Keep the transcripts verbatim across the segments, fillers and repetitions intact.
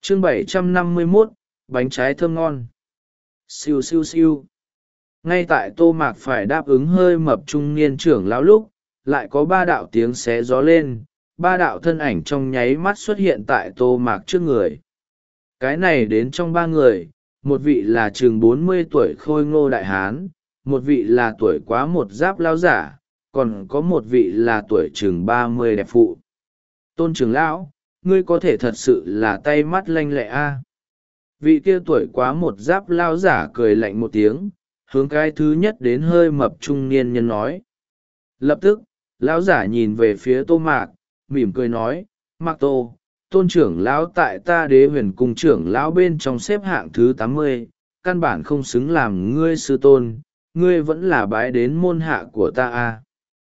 chương bảy trăm năm mươi mốt, bánh trái thơm ngon. Siêu siêu siêu. Ngay tại Tô Mạc phải đáp ứng hơi mập trung niên trưởng lão lúc, lại có ba đạo tiếng xé gió lên, ba đạo thân ảnh trong nháy mắt xuất hiện tại Tô Mạc trước người. Cái này đến trong ba người, một vị là chừng bốn mươi tuổi khôi ngô đại hán, một vị là tuổi quá một giáp lao giả, còn có một vị là tuổi chừng ba mươi đẹp phụ. Tôn trưởng lão, ngươi có thể thật sự là tay mắt lanh lẹ a. Vị kia tuổi quá một giáp lao giả cười lạnh một tiếng, hướng cái thứ nhất đến hơi mập trung niên nhân nói. Lập tức, lão giả nhìn về phía Tô Mạc, mỉm cười nói, Mạc Tô, tôn trưởng lão tại ta Đế Huyền Cung trưởng lão bên trong xếp hạng thứ tám mươi, căn bản không xứng làm ngươi sư tôn, ngươi vẫn là bái đến môn hạ của ta a.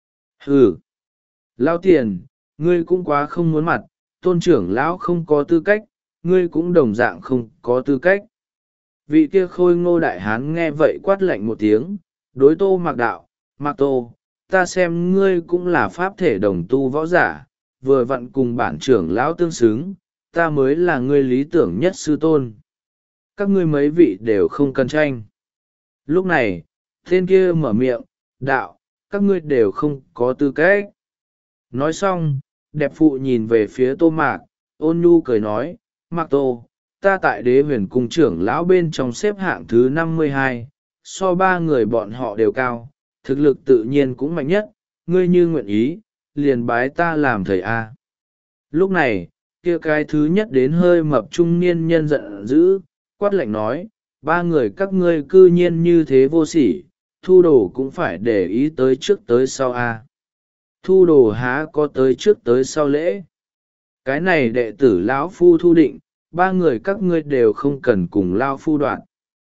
Hừ, lão tiền, ngươi cũng quá không muốn mặt, tôn trưởng lão không có tư cách, ngươi cũng đồng dạng không có tư cách. Vị kia khôi ngô đại hán nghe vậy quát lạnh một tiếng, đối Tô Mạc đạo, Mạc Tô, ta xem ngươi cũng là pháp thể đồng tu võ giả, vừa vặn cùng bản trưởng lão tương xứng, ta mới là ngươi lý tưởng nhất sư tôn. Các ngươi mấy vị đều không cần tranh. Lúc này, tên kia mở miệng, đạo, các ngươi đều không có tư cách. Nói xong, đẹp phụ nhìn về phía Tô Mạc, ôn nhu cười nói, Mạc Tô, ta tại Đế Huyền Cung trưởng lão bên trong xếp hạng thứ năm mươi hai, so ba người bọn họ đều cao, thực lực tự nhiên cũng mạnh nhất, ngươi như nguyện ý, liền bái ta làm thầy A. Lúc này, kia cái thứ nhất đến hơi mập trung niên nhân giận dữ, quát lạnh nói, ba người các ngươi cư nhiên như thế vô sỉ, thu đồ cũng phải để ý tới trước tới sau A. Thu đồ há có tới trước tới sau lễ. Cái này đệ tử lão phu thu định, ba người các ngươi đều không cần cùng lao phu đoạn.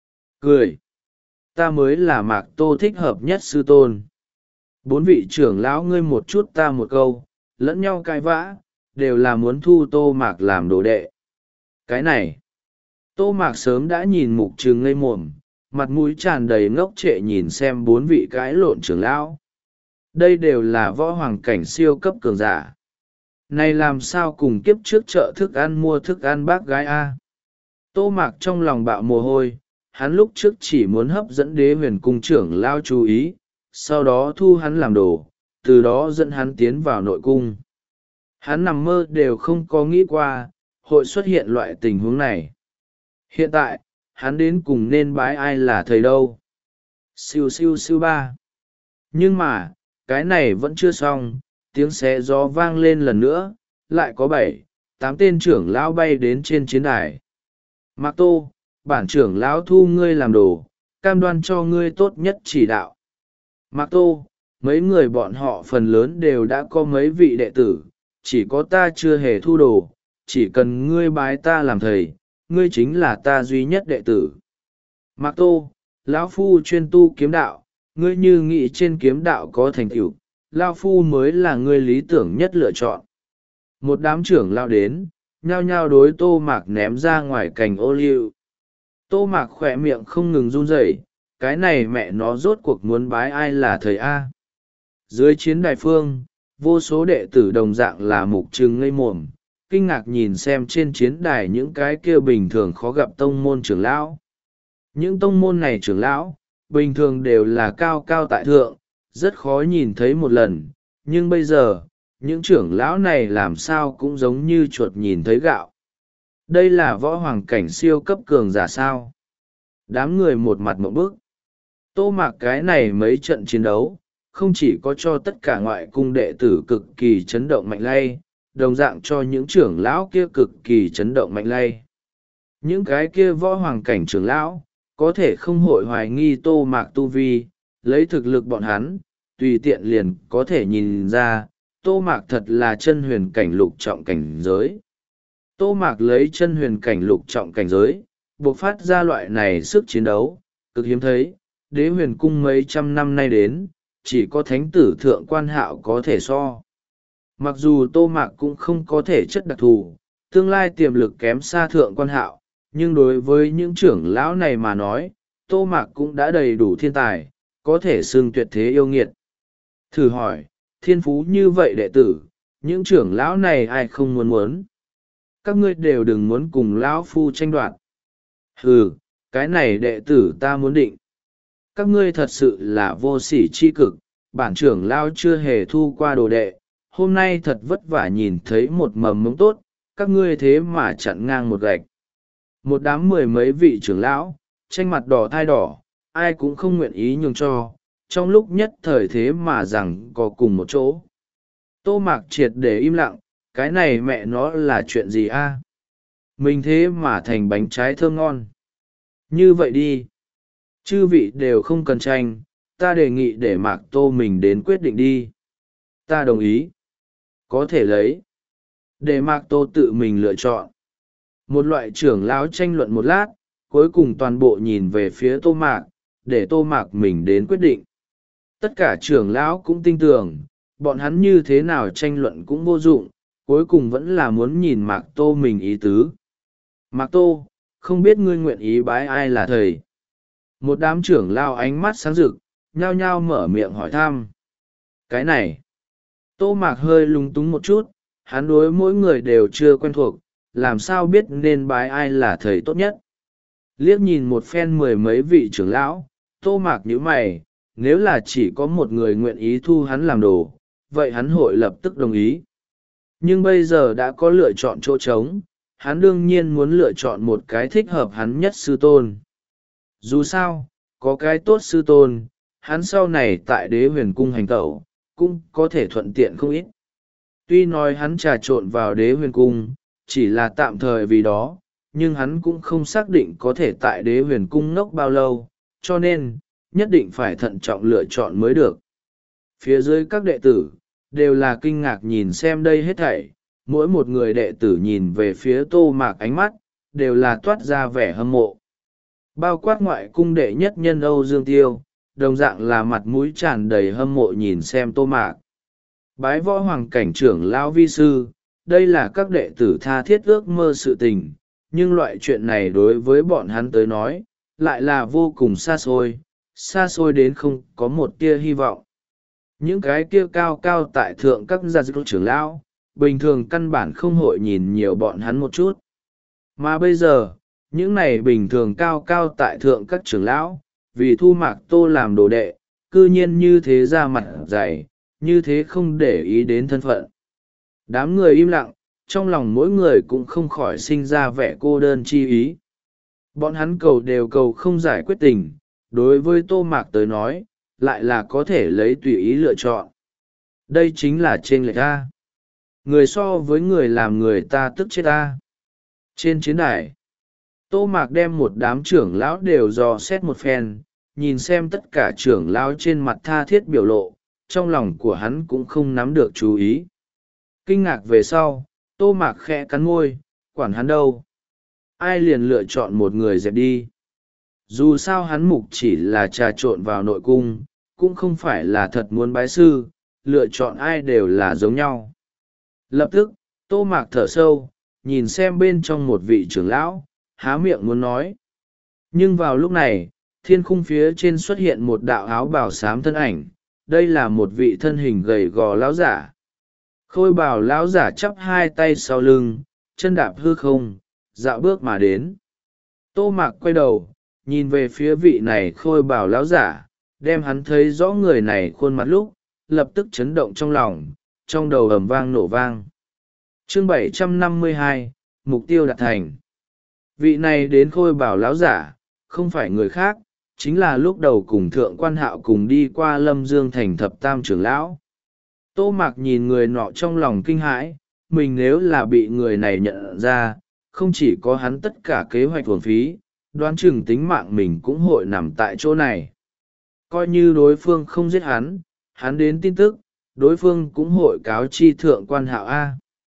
Cười. Ta mới là Mạc Tô thích hợp nhất sư tôn. Bốn vị trưởng lão ngươi một chút ta một câu, lẫn nhau cãi vã, đều là muốn thu Tô Mạc làm đồ đệ. Cái này, Tô Mạc sớm đã nhìn mục trừng ngây mồm, mặt mũi tràn đầy ngốc trệ nhìn xem bốn vị cãi lộn trưởng lão. Đây đều là võ hoàng cảnh siêu cấp cường giả. Này làm sao cùng kiếp trước chợ thức ăn mua thức ăn bác gái A. Tô Mạc trong lòng bạo mồ hôi, hắn lúc trước chỉ muốn hấp dẫn Đế Huyền Cung trưởng lao chú ý, sau đó thu hắn làm đồ, từ đó dẫn hắn tiến vào nội cung. Hắn nằm mơ đều không có nghĩ qua, hội xuất hiện loại tình huống này. Hiện tại, hắn đến cùng nên bái ai là thầy đâu. Siêu siêu siêu ba. Nhưng mà, cái này vẫn chưa xong, tiếng xé gió vang lên lần nữa, lại có bảy, tám tên trưởng lão bay đến trên chiến đài. Mạc Tô, bản trưởng lão thu ngươi làm đồ, cam đoan cho ngươi tốt nhất chỉ đạo. Mạc Tô, mấy người bọn họ phần lớn đều đã có mấy vị đệ tử, chỉ có ta chưa hề thu đồ, chỉ cần ngươi bái ta làm thầy, ngươi chính là ta duy nhất đệ tử. Mạc Tô, lão phu chuyên tu kiếm đạo, ngươi như nghĩ trên kiếm đạo có thành tựu, lão phu mới là ngươi lý tưởng nhất lựa chọn. Một đám trưởng lao đến, nhao nhao đối Tô Mạc ném ra ngoài cành ô liu. Tô Mạc khỏe miệng không ngừng run rẩy, cái này mẹ nó rốt cuộc muốn bái ai là thầy A. Dưới chiến đài phương, vô số đệ tử đồng dạng là mục trừng ngây mồm, kinh ngạc nhìn xem trên chiến đài những cái kia bình thường khó gặp tông môn trưởng lão. Những tông môn này trưởng lão, bình thường đều là cao cao tại thượng, rất khó nhìn thấy một lần, nhưng bây giờ, những trưởng lão này làm sao cũng giống như chuột nhìn thấy gạo. Đây là võ hoàng cảnh siêu cấp cường giả sao. Đám người một mặt mộng bức. Tô Mạc cái này mấy trận chiến đấu, không chỉ có cho tất cả ngoại cung đệ tử cực kỳ chấn động mạnh lay, đồng dạng cho những trưởng lão kia cực kỳ chấn động mạnh lay. Những cái kia võ hoàng cảnh trưởng lão, có thể không hội hoài nghi Tô Mạc tu vi, lấy thực lực bọn hắn, tùy tiện liền có thể nhìn ra, Tô Mạc thật là chân huyền cảnh lục trọng cảnh giới. Tô Mạc lấy chân huyền cảnh lục trọng cảnh giới, bộc phát ra loại này sức chiến đấu, cực hiếm thấy, Đế Huyền Cung mấy trăm năm nay đến, chỉ có thánh tử thượng quan hạo có thể so. Mặc dù Tô Mạc cũng không có thể chất đặc thù, tương lai tiềm lực kém xa thượng quan hạo, nhưng đối với những trưởng lão này mà nói, Tô Mạc cũng đã đầy đủ thiên tài, có thể xưng tuyệt thế yêu nghiệt. Thử hỏi, thiên phú như vậy đệ tử, những trưởng lão này ai không muốn muốn? các ngươi đều đừng muốn cùng lão phu tranh đoạt. Ừ, cái này đệ tử ta muốn định. Các ngươi thật sự là vô sỉ chi cực, bản trưởng lao chưa hề thu qua đồ đệ, hôm nay thật vất vả nhìn thấy một mầm mống tốt, các ngươi thế mà chặn ngang một gạch. Một đám mười mấy vị trưởng lão, tranh mặt đỏ thai đỏ, ai cũng không nguyện ý nhường cho, trong lúc nhất thời thế mà rằng có cùng một chỗ. Tô Mạc triệt để im lặng, cái này mẹ nó là chuyện gì a? Mình thế mà thành bánh trái thơm ngon. Như vậy đi. Chư vị đều không cần tranh, ta đề nghị để Mạc Tô mình đến quyết định đi. Ta đồng ý. Có thể lấy. Để Mạc Tô tự mình lựa chọn. Một loại trưởng lão tranh luận một lát, cuối cùng toàn bộ nhìn về phía Tô Mạc, để Tô Mạc mình đến quyết định. Tất cả trưởng lão cũng tin tưởng, bọn hắn như thế nào tranh luận cũng vô dụng, cuối cùng vẫn là muốn nhìn Mạc Tô mình ý tứ. Mạc Tô, không biết ngươi nguyện ý bái ai là thầy? Một đám trưởng lão ánh mắt sáng rực, nhao nhao mở miệng hỏi thăm. Cái này, Tô Mạc hơi lúng túng một chút, hắn đối mỗi người đều chưa quen thuộc, làm sao biết nên bái ai là thầy tốt nhất. Liếc nhìn một phen mười mấy vị trưởng lão, Tô Mạc nhíu mày, nếu là chỉ có một người nguyện ý thu hắn làm đồ, vậy hắn hội lập tức đồng ý. Nhưng bây giờ đã có lựa chọn chỗ trống, hắn đương nhiên muốn lựa chọn một cái thích hợp hắn nhất sư tôn. Dù sao, có cái tốt sư tôn, hắn sau này tại đế huyền cung hành tẩu, cũng có thể thuận tiện không ít. Tuy nói hắn trà trộn vào đế huyền cung, chỉ là tạm thời vì đó, nhưng hắn cũng không xác định có thể tại đế huyền cung ngốc bao lâu, cho nên, nhất định phải thận trọng lựa chọn mới được. Phía dưới các đệ tử, đều là kinh ngạc nhìn xem đây hết thảy, mỗi một người đệ tử nhìn về phía Tô Mạc ánh mắt, đều là toát ra vẻ hâm mộ. Bao quát ngoại cung đệ nhất nhân Âu Dương Tiêu, đồng dạng là mặt mũi tràn đầy hâm mộ nhìn xem Tô Mạc. Bái võ hoàng cảnh trưởng lão vi sư, đây là các đệ tử tha thiết ước mơ sự tình, nhưng loại chuyện này đối với bọn hắn tới nói, lại là vô cùng xa xôi, xa xôi đến không có một tia hy vọng. Những cái kia cao cao tại thượng các gia dục trưởng lão, bình thường căn bản không hội nhìn nhiều bọn hắn một chút. Mà bây giờ, những này bình thường cao cao tại thượng các trưởng lão, vì thu Mạc Tô làm đồ đệ, cư nhiên như thế ra mặt dày, như thế không để ý đến thân phận. Đám người im lặng, trong lòng mỗi người cũng không khỏi sinh ra vẻ cô đơn chi ý. Bọn hắn cầu đều cầu không giải quyết tình, đối với Tô Mạc tới nói, lại là có thể lấy tùy ý lựa chọn. Đây chính là trên lệch ta. Người so với người làm người ta tức chết ta. Trên chiến đài, Tô Mạc đem một đám trưởng lão đều dò xét một phen, nhìn xem tất cả trưởng lão trên mặt tha thiết biểu lộ, trong lòng của hắn cũng không nắm được chú ý. Kinh ngạc về sau, Tô Mạc khẽ cắn môi, quản hắn đâu. Ai liền lựa chọn một người dẹp đi. Dù sao hắn mục chỉ là trà trộn vào nội cung, cũng không phải là thật muốn bái sư, lựa chọn ai đều là giống nhau. Lập tức, Tô Mạc thở sâu, nhìn xem bên trong một vị trưởng lão, há miệng muốn nói. Nhưng vào lúc này, thiên khung phía trên xuất hiện một đạo áo bào xám thân ảnh, đây là một vị thân hình gầy gò lão giả. Khôi bào lão giả chắp hai tay sau lưng, chân đạp hư không, dạo bước mà đến. Tô Mạc quay đầu, nhìn về phía vị này khôi bào lão giả, đem hắn thấy rõ người này khuôn mặt lúc, lập tức chấn động trong lòng, trong đầu ầm vang nổ vang. Chương bảy trăm năm mươi hai, mục tiêu đạt thành. Vị này đến khôi bào lão giả, không phải người khác, chính là lúc đầu cùng thượng quan hạo cùng đi qua Lâm Dương thành thập tam trưởng lão. Tô Mạc nhìn người nọ trong lòng kinh hãi, mình nếu là bị người này nhận ra, không chỉ có hắn tất cả kế hoạch uổng phí, đoán chừng tính mạng mình cũng hội nằm tại chỗ này. Coi như đối phương không giết hắn, hắn đến tin tức, đối phương cũng hội cáo chi thượng quan hạo A.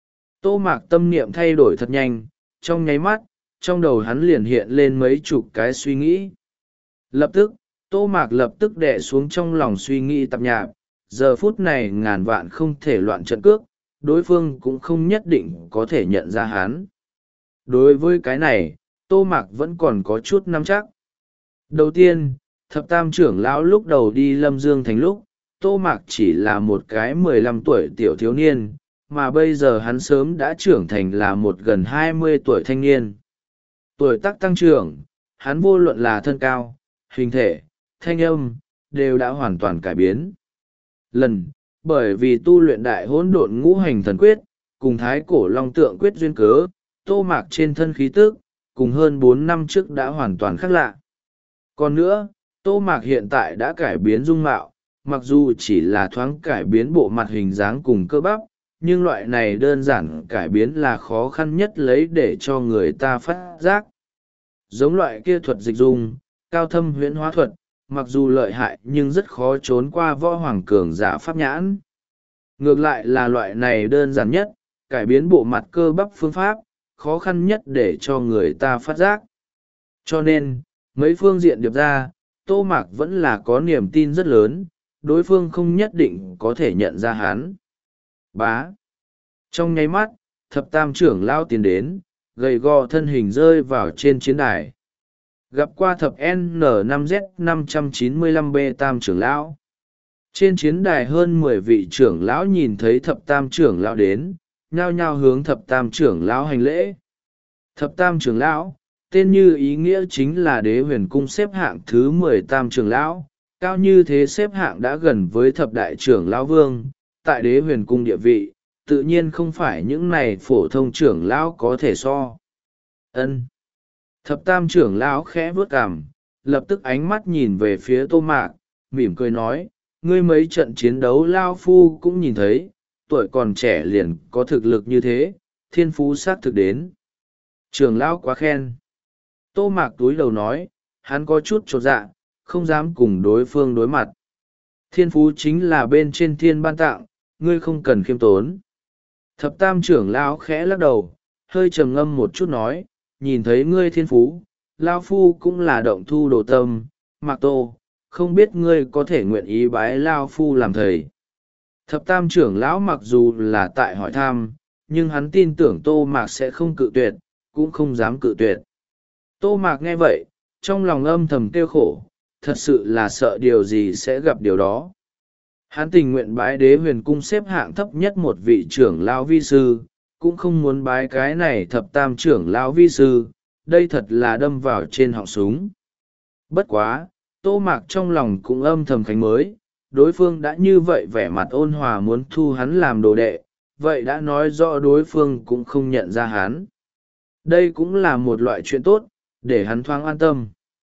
Tô Mạc tâm niệm thay đổi thật nhanh, trong nháy mắt, trong đầu hắn liền hiện lên mấy chục cái suy nghĩ. Lập tức, Tô Mạc lập tức đè xuống trong lòng suy nghĩ tạp nhạp, giờ phút này ngàn vạn không thể loạn trận cước, đối phương cũng không nhất định có thể nhận ra hắn. Đối với cái này, Tô Mạc vẫn còn có chút nắm chắc. Đầu tiên, thập tam trưởng lão lúc đầu đi Lâm Dương thành lúc, Tô Mạc chỉ là một cái mười lăm tuổi tiểu thiếu niên, mà bây giờ hắn sớm đã trưởng thành là một gần hai mươi tuổi thanh niên. Tuổi tác tăng trưởng, hắn vô luận là thân cao, hình thể, thanh âm, đều đã hoàn toàn cải biến. Lần, bởi vì tu luyện đại hỗn độn ngũ hành thần quyết, cùng thái cổ long tượng quyết duyên cớ, Tô Mạc trên thân khí tức, cùng hơn bốn năm trước đã hoàn toàn khác lạ. Còn nữa, Tô Mạc hiện tại đã cải biến dung mạo, mặc dù chỉ là thoáng cải biến bộ mặt hình dáng cùng cơ bắp, nhưng loại này đơn giản cải biến là khó khăn nhất lấy để cho người ta phát giác. Giống loại kia thuật dịch dung, cao thâm huyễn hóa thuật, mặc dù lợi hại nhưng rất khó trốn qua võ hoàng cường giả pháp nhãn. Ngược lại là loại này đơn giản nhất, cải biến bộ mặt cơ bắp phương pháp, khó khăn nhất để cho người ta phát giác. Cho nên, mấy phương diện điệp ra, Tô Mạc vẫn là có niềm tin rất lớn, đối phương không nhất định có thể nhận ra hắn. Bá. Trong nháy mắt, thập tam trưởng lao tiến đến, gầy gò thân hình rơi vào trên chiến đài. Gặp qua thập N năm Z năm chín lăm B tam trưởng lão. Trên chiến đài hơn mười vị trưởng lão nhìn thấy thập tam trưởng lão đến, nhao nhao hướng thập tam trưởng lão hành lễ. Thập tam trưởng lão, tên như ý nghĩa chính là đế huyền cung xếp hạng thứ mười tam trưởng lão, cao như thế xếp hạng đã gần với thập đại trưởng lão vương, tại đế huyền cung địa vị, tự nhiên không phải những này phổ thông trưởng lão có thể so. Ân. Thập tam trưởng lão khẽ vuốt cằm, lập tức ánh mắt nhìn về phía Tô Mạc, mỉm cười nói, ngươi mấy trận chiến đấu lao phu cũng nhìn thấy, tuổi còn trẻ liền có thực lực như thế, thiên phú xác thực đến. Trưởng lão quá khen. Tô Mạc túi đầu nói, hắn có chút chột dạ, không dám cùng đối phương đối mặt. Thiên phú chính là bên trên thiên ban tặng, ngươi không cần khiêm tốn. Thập tam trưởng lão khẽ lắc đầu, hơi trầm ngâm một chút nói, nhìn thấy ngươi thiên phú, lao phu cũng là động thu đồ tâm, Mạc Tô, không biết ngươi có thể nguyện ý bái lao phu làm thầy. Thập tam trưởng lão mặc dù là tại hỏi thăm, nhưng hắn tin tưởng Tô Mạc sẽ không cự tuyệt, cũng không dám cự tuyệt. Tô Mạc nghe vậy, trong lòng âm thầm kêu khổ, thật sự là sợ điều gì sẽ gặp điều đó. Hắn tình nguyện bái đế huyền cung xếp hạng thấp nhất một vị trưởng lão vi sư, cũng không muốn bái cái này thập tam trưởng lão vi sư, đây thật là đâm vào trên họng súng. Bất quá, Tô Mạc trong lòng cũng âm thầm khánh mới, đối phương đã như vậy vẻ mặt ôn hòa muốn thu hắn làm đồ đệ, vậy đã nói rõ đối phương cũng không nhận ra hắn. Đây cũng là một loại chuyện tốt, để hắn thoáng an tâm.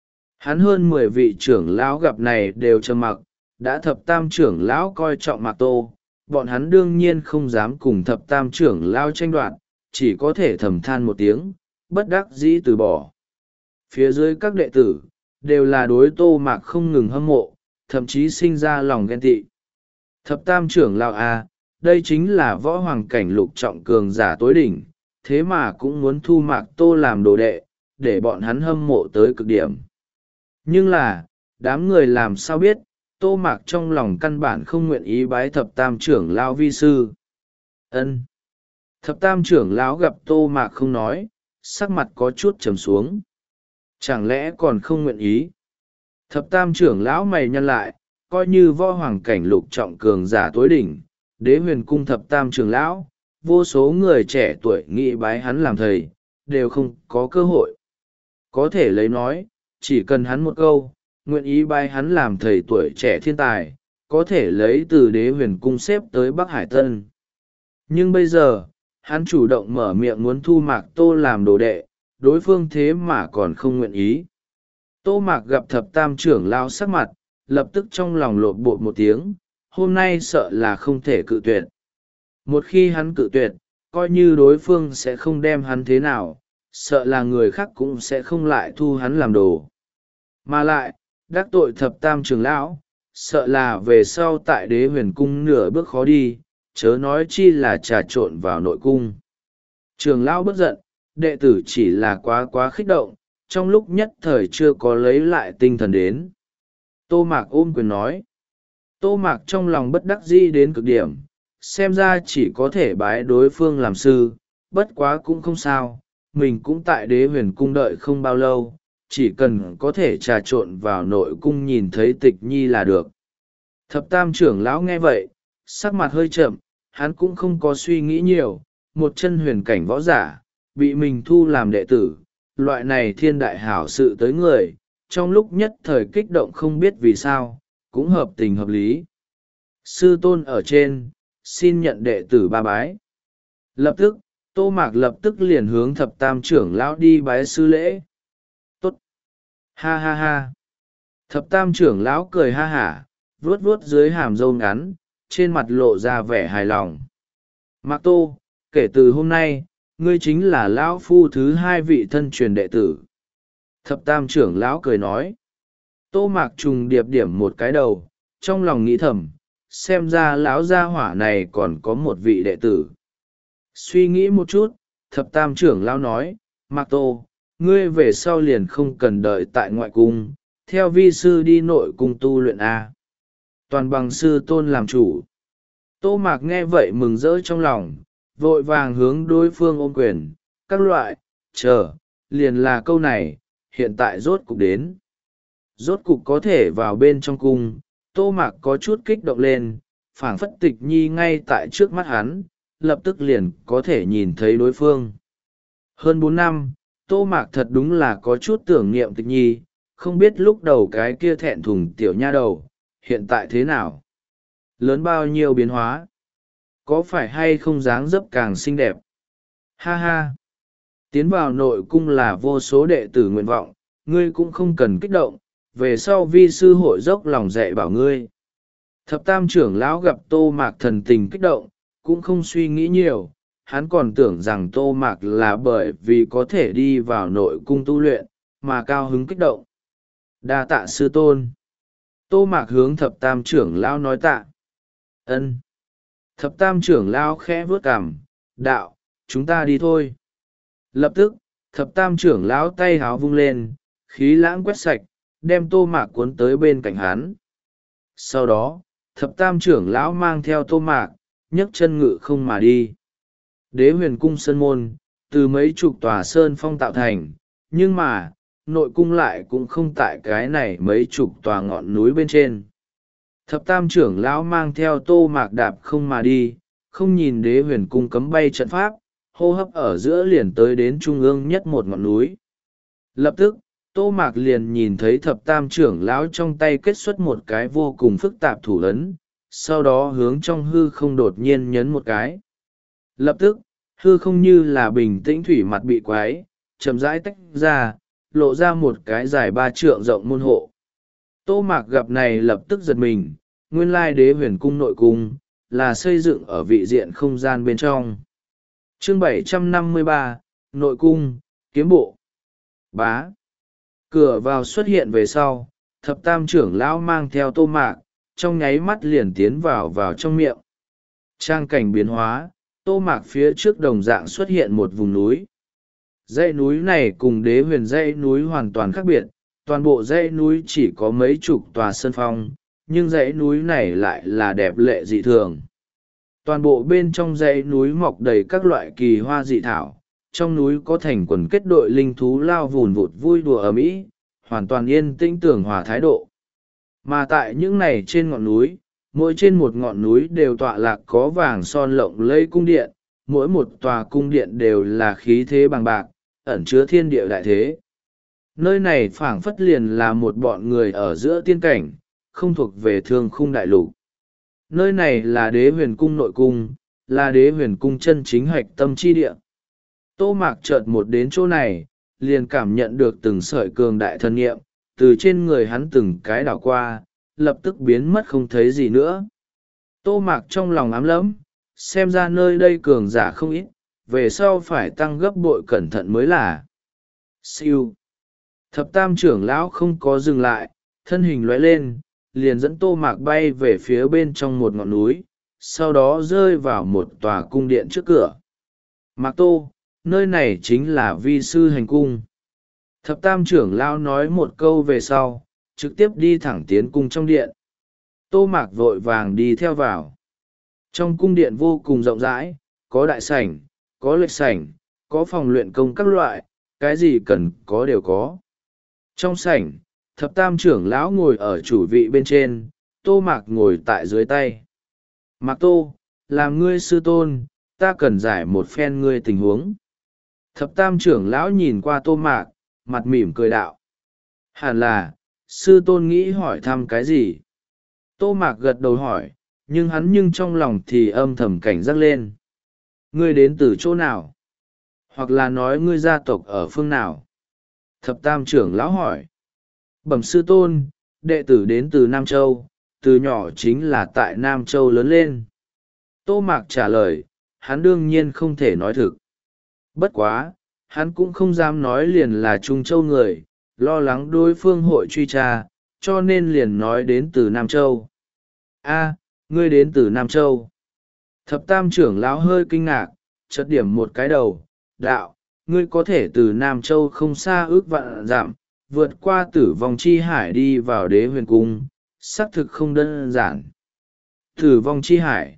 Hắn hơn mười vị trưởng lão gặp này đều trầm mặc, đã thập tam trưởng lão coi trọng Mạc Tô, bọn hắn đương nhiên không dám cùng thập tam trưởng lão tranh đoạt, chỉ có thể thầm than một tiếng, bất đắc dĩ từ bỏ. Phía dưới các đệ tử, đều là đối Tô Mạc không ngừng hâm mộ, thậm chí sinh ra lòng ghen tị. Thập tam trưởng lão A, đây chính là võ hoàng cảnh lục trọng cường giả tối đỉnh, thế mà cũng muốn thu Mạc Tô làm đồ đệ, để bọn hắn hâm mộ tới cực điểm. Nhưng là, đám người làm sao biết, Tô Mạc trong lòng căn bản không nguyện ý bái thập tam trưởng lão vi sư. Ân. Thập tam trưởng lão gặp Tô Mạc không nói, sắc mặt có chút trầm xuống. Chẳng lẽ còn không nguyện ý? Thập tam trưởng lão mày nhăn lại, coi như võ hoàng cảnh lục trọng cường giả tối đỉnh, đế huyền cung thập tam trưởng lão, vô số người trẻ tuổi nghĩ bái hắn làm thầy, đều không có cơ hội. Có thể lấy nói, chỉ cần hắn một câu, nguyện ý bái hắn làm thầy tuổi trẻ thiên tài, có thể lấy từ đế huyền cung xếp tới Bắc Hải Tân. Nhưng bây giờ, hắn chủ động mở miệng muốn thu Mạc Tô làm đồ đệ, đối phương thế mà còn không nguyện ý. Tô Mạc gặp thập tam trưởng lao sắc mặt, lập tức trong lòng lộn bột một tiếng, hôm nay sợ là không thể cự tuyệt. Một khi hắn cự tuyệt, coi như đối phương sẽ không đem hắn thế nào, sợ là người khác cũng sẽ không lại thu hắn làm đồ. Mà lại, đắc tội thập tam trưởng lão, sợ là về sau tại đế huyền cung nửa bước khó đi, chớ nói chi là trà trộn vào nội cung. Trưởng lão bất giận, đệ tử chỉ là quá quá khích động, trong lúc nhất thời chưa có lấy lại tinh thần đến. Tô Mạc ôm quyền nói. Tô Mạc trong lòng bất đắc dĩ đến cực điểm, xem ra chỉ có thể bái đối phương làm sư, bất quá cũng không sao, mình cũng tại đế huyền cung đợi không bao lâu, chỉ cần có thể trà trộn vào nội cung nhìn thấy Tịch Nhi là được. Thập tam trưởng lão nghe vậy, sắc mặt hơi chậm, hắn cũng không có suy nghĩ nhiều, một chân huyền cảnh võ giả, bị mình thu làm đệ tử, loại này thiên đại hảo sự tới người, trong lúc nhất thời kích động không biết vì sao, cũng hợp tình hợp lý. Sư tôn ở trên, xin nhận đệ tử ba bái. Lập tức, Tô Mạc lập tức liền hướng thập tam trưởng lão đi bái sư lễ. Tốt! Ha ha ha! Thập tam trưởng lão cười ha hả, vuốt vuốt dưới hàm râu ngắn, trên mặt lộ ra vẻ hài lòng. Mạc Tô, kể từ hôm nay, ngươi chính là lão phu thứ hai vị thân truyền đệ tử. Thập tam trưởng lão cười nói. Tô Mạc trùng điệp điểm một cái đầu, trong lòng nghĩ thầm, xem ra lão gia hỏa này còn có một vị đệ tử. Suy nghĩ một chút, thập tam trưởng lão nói, Mạc Tô, ngươi về sau liền không cần đợi tại ngoại cung, theo vi sư đi nội cung tu luyện A. Toàn bằng sư tôn làm chủ. Tô Mạc nghe vậy mừng rỡ trong lòng, vội vàng hướng đối phương ôm quyền, các loại, chờ, liền là câu này, hiện tại rốt cục đến. Rốt cục có thể vào bên trong cung, Tô Mạc có chút kích động lên, phảng phất Tịch Nhi ngay tại trước mắt hắn, lập tức liền có thể nhìn thấy đối phương. Hơn bốn năm, Tô Mạc thật đúng là có chút tưởng niệm Tịch Nhi, không biết lúc đầu cái kia thẹn thùng tiểu nha đầu, hiện tại thế nào? Lớn bao nhiêu biến hóa? Có phải hay không dáng dấp càng xinh đẹp? Ha ha! Tiến vào nội cung là vô số đệ tử nguyện vọng, ngươi cũng không cần kích động, về sau vi sư hội dốc lòng dạy bảo ngươi. Thập tam trưởng lão gặp Tô Mạc thần tình kích động, cũng không suy nghĩ nhiều, hắn còn tưởng rằng Tô Mạc là bởi vì có thể đi vào nội cung tu luyện, mà cao hứng kích động. Đa tạ sư tôn. Tô Mạc hướng thập tam trưởng lão nói tạ. Ân. Thập tam trưởng lão khẽ vuốt cằm, đạo, chúng ta đi thôi. Lập tức, thập tam trưởng lão tay háo vung lên, khí lãng quét sạch, đem Tô Mạc cuốn tới bên cạnh hắn. Sau đó, thập tam trưởng lão mang theo Tô Mạc, nhấc chân ngự không mà đi. Đế huyền cung sơn môn, từ mấy chục tòa sơn phong tạo thành, nhưng mà, nội cung lại cũng không tại cái này mấy chục tòa ngọn núi bên trên. Thập tam trưởng lão mang theo Tô Mạc đạp không mà đi, không nhìn đế huyền cung cấm bay trận pháp, hô hấp ở giữa liền tới đến trung ương nhất một ngọn núi. Lập tức, Tô Mạc liền nhìn thấy thập tam trưởng lão trong tay kết xuất một cái vô cùng phức tạp thủ ấn, sau đó hướng trong hư không đột nhiên nhấn một cái. Lập tức, hư không như là bình tĩnh thủy mặt bị quái, chậm rãi tách ra, lộ ra một cái dài ba trượng rộng môn hộ. Tô Mạc gặp này lập tức giật mình, nguyên lai đế huyền cung nội cung, là xây dựng ở vị diện không gian bên trong. Chương bảy trăm năm mươi ba, Nội cung, kiếm bộ. Bá. Cửa vào xuất hiện về sau, thập tam trưởng lão mang theo Tô Mạc, trong nháy mắt liền tiến vào vào trong miệng. Trang cảnh biến hóa, Tô Mạc phía trước đồng dạng xuất hiện một vùng núi. Dãy núi này cùng đế huyền dãy núi hoàn toàn khác biệt, toàn bộ dãy núi chỉ có mấy chục tòa sơn phong, nhưng dãy núi này lại là đẹp lệ dị thường. Toàn bộ bên trong dãy núi mọc đầy các loại kỳ hoa dị thảo, trong núi có thành quần kết đội linh thú lao vùn vụt vui đùa ầm ĩ, hoàn toàn yên tĩnh tưởng hòa thái độ. Mà tại những này trên ngọn núi, mỗi trên một ngọn núi đều tọa lạc có vàng son lộng lẫy cung điện, mỗi một tòa cung điện đều là khí thế bằng bạc, ẩn chứa thiên địa đại thế. Nơi này phảng phất liền là một bọn người ở giữa tiên cảnh, không thuộc về thương khung đại lục. Nơi này là đế huyền cung nội cung, là đế huyền cung chân chính hạch tâm chi địa. Tô Mạc chợt một đến chỗ này, liền cảm nhận được từng sợi cường đại thân nghiệm, từ trên người hắn từng cái đảo qua, lập tức biến mất không thấy gì nữa. Tô Mạc trong lòng ám lẫm, xem ra nơi đây cường giả không ít, về sau phải tăng gấp bội cẩn thận mới là. Siêu. Thập tam trưởng lão không có dừng lại, thân hình lóe lên, liền dẫn Tô Mạc bay về phía bên trong một ngọn núi, sau đó rơi vào một tòa cung điện trước cửa. Mạc Tô, nơi này chính là vi sư hành cung. Thập tam trưởng lão nói một câu về sau, trực tiếp đi thẳng tiến cung trong điện. Tô Mạc vội vàng đi theo vào. Trong cung điện vô cùng rộng rãi, có đại sảnh, có lệch sảnh, có phòng luyện công các loại, cái gì cần có đều có. Trong sảnh, thập tam trưởng lão ngồi ở chủ vị bên trên, Tô Mạc ngồi tại dưới tay. Mạc Tô, làm ngươi sư tôn, ta cần giải một phen ngươi tình huống. Thập tam trưởng lão nhìn qua Tô Mạc, mặt mỉm cười đạo. Hẳn là, sư tôn nghĩ hỏi thăm cái gì? Tô Mạc gật đầu hỏi, nhưng hắn nhưng trong lòng thì âm thầm cảnh giác lên. Ngươi đến từ chỗ nào? Hoặc là nói ngươi gia tộc ở phương nào? Thập tam trưởng lão hỏi. Bẩm sư tôn, đệ tử đến từ Nam Châu, từ nhỏ chính là tại Nam Châu lớn lên. Tô Mạc trả lời, hắn đương nhiên không thể nói thực. Bất quá, hắn cũng không dám nói liền là Trung Châu người, lo lắng đối phương hội truy tra, cho nên liền nói đến từ Nam Châu. A, ngươi đến từ Nam Châu. Thập tam trưởng lão hơi kinh ngạc, chợt điểm một cái đầu, đạo, ngươi có thể từ Nam Châu không xa ước vạn dặm, vượt qua tử vong chi hải đi vào đế huyền cung, xác thực không đơn giản. Tử vong chi hải.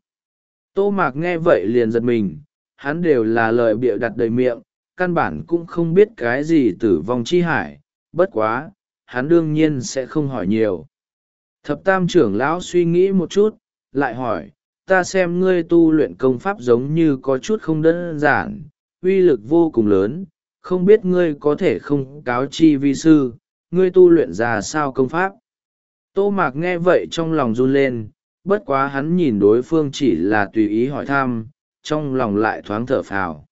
Tô Mạc nghe vậy liền giật mình, hắn đều là lời bịa đặt đầy miệng, căn bản cũng không biết cái gì tử vong chi hải, bất quá, hắn đương nhiên sẽ không hỏi nhiều. Thập tam trưởng lão suy nghĩ một chút, lại hỏi, ta xem ngươi tu luyện công pháp giống như có chút không đơn giản, uy lực vô cùng lớn, không biết ngươi có thể không cáo chi vi sư, ngươi tu luyện ra sao công pháp. Tô Mạc nghe vậy trong lòng run lên, bất quá hắn nhìn đối phương chỉ là tùy ý hỏi thăm, trong lòng lại thoáng thở phào.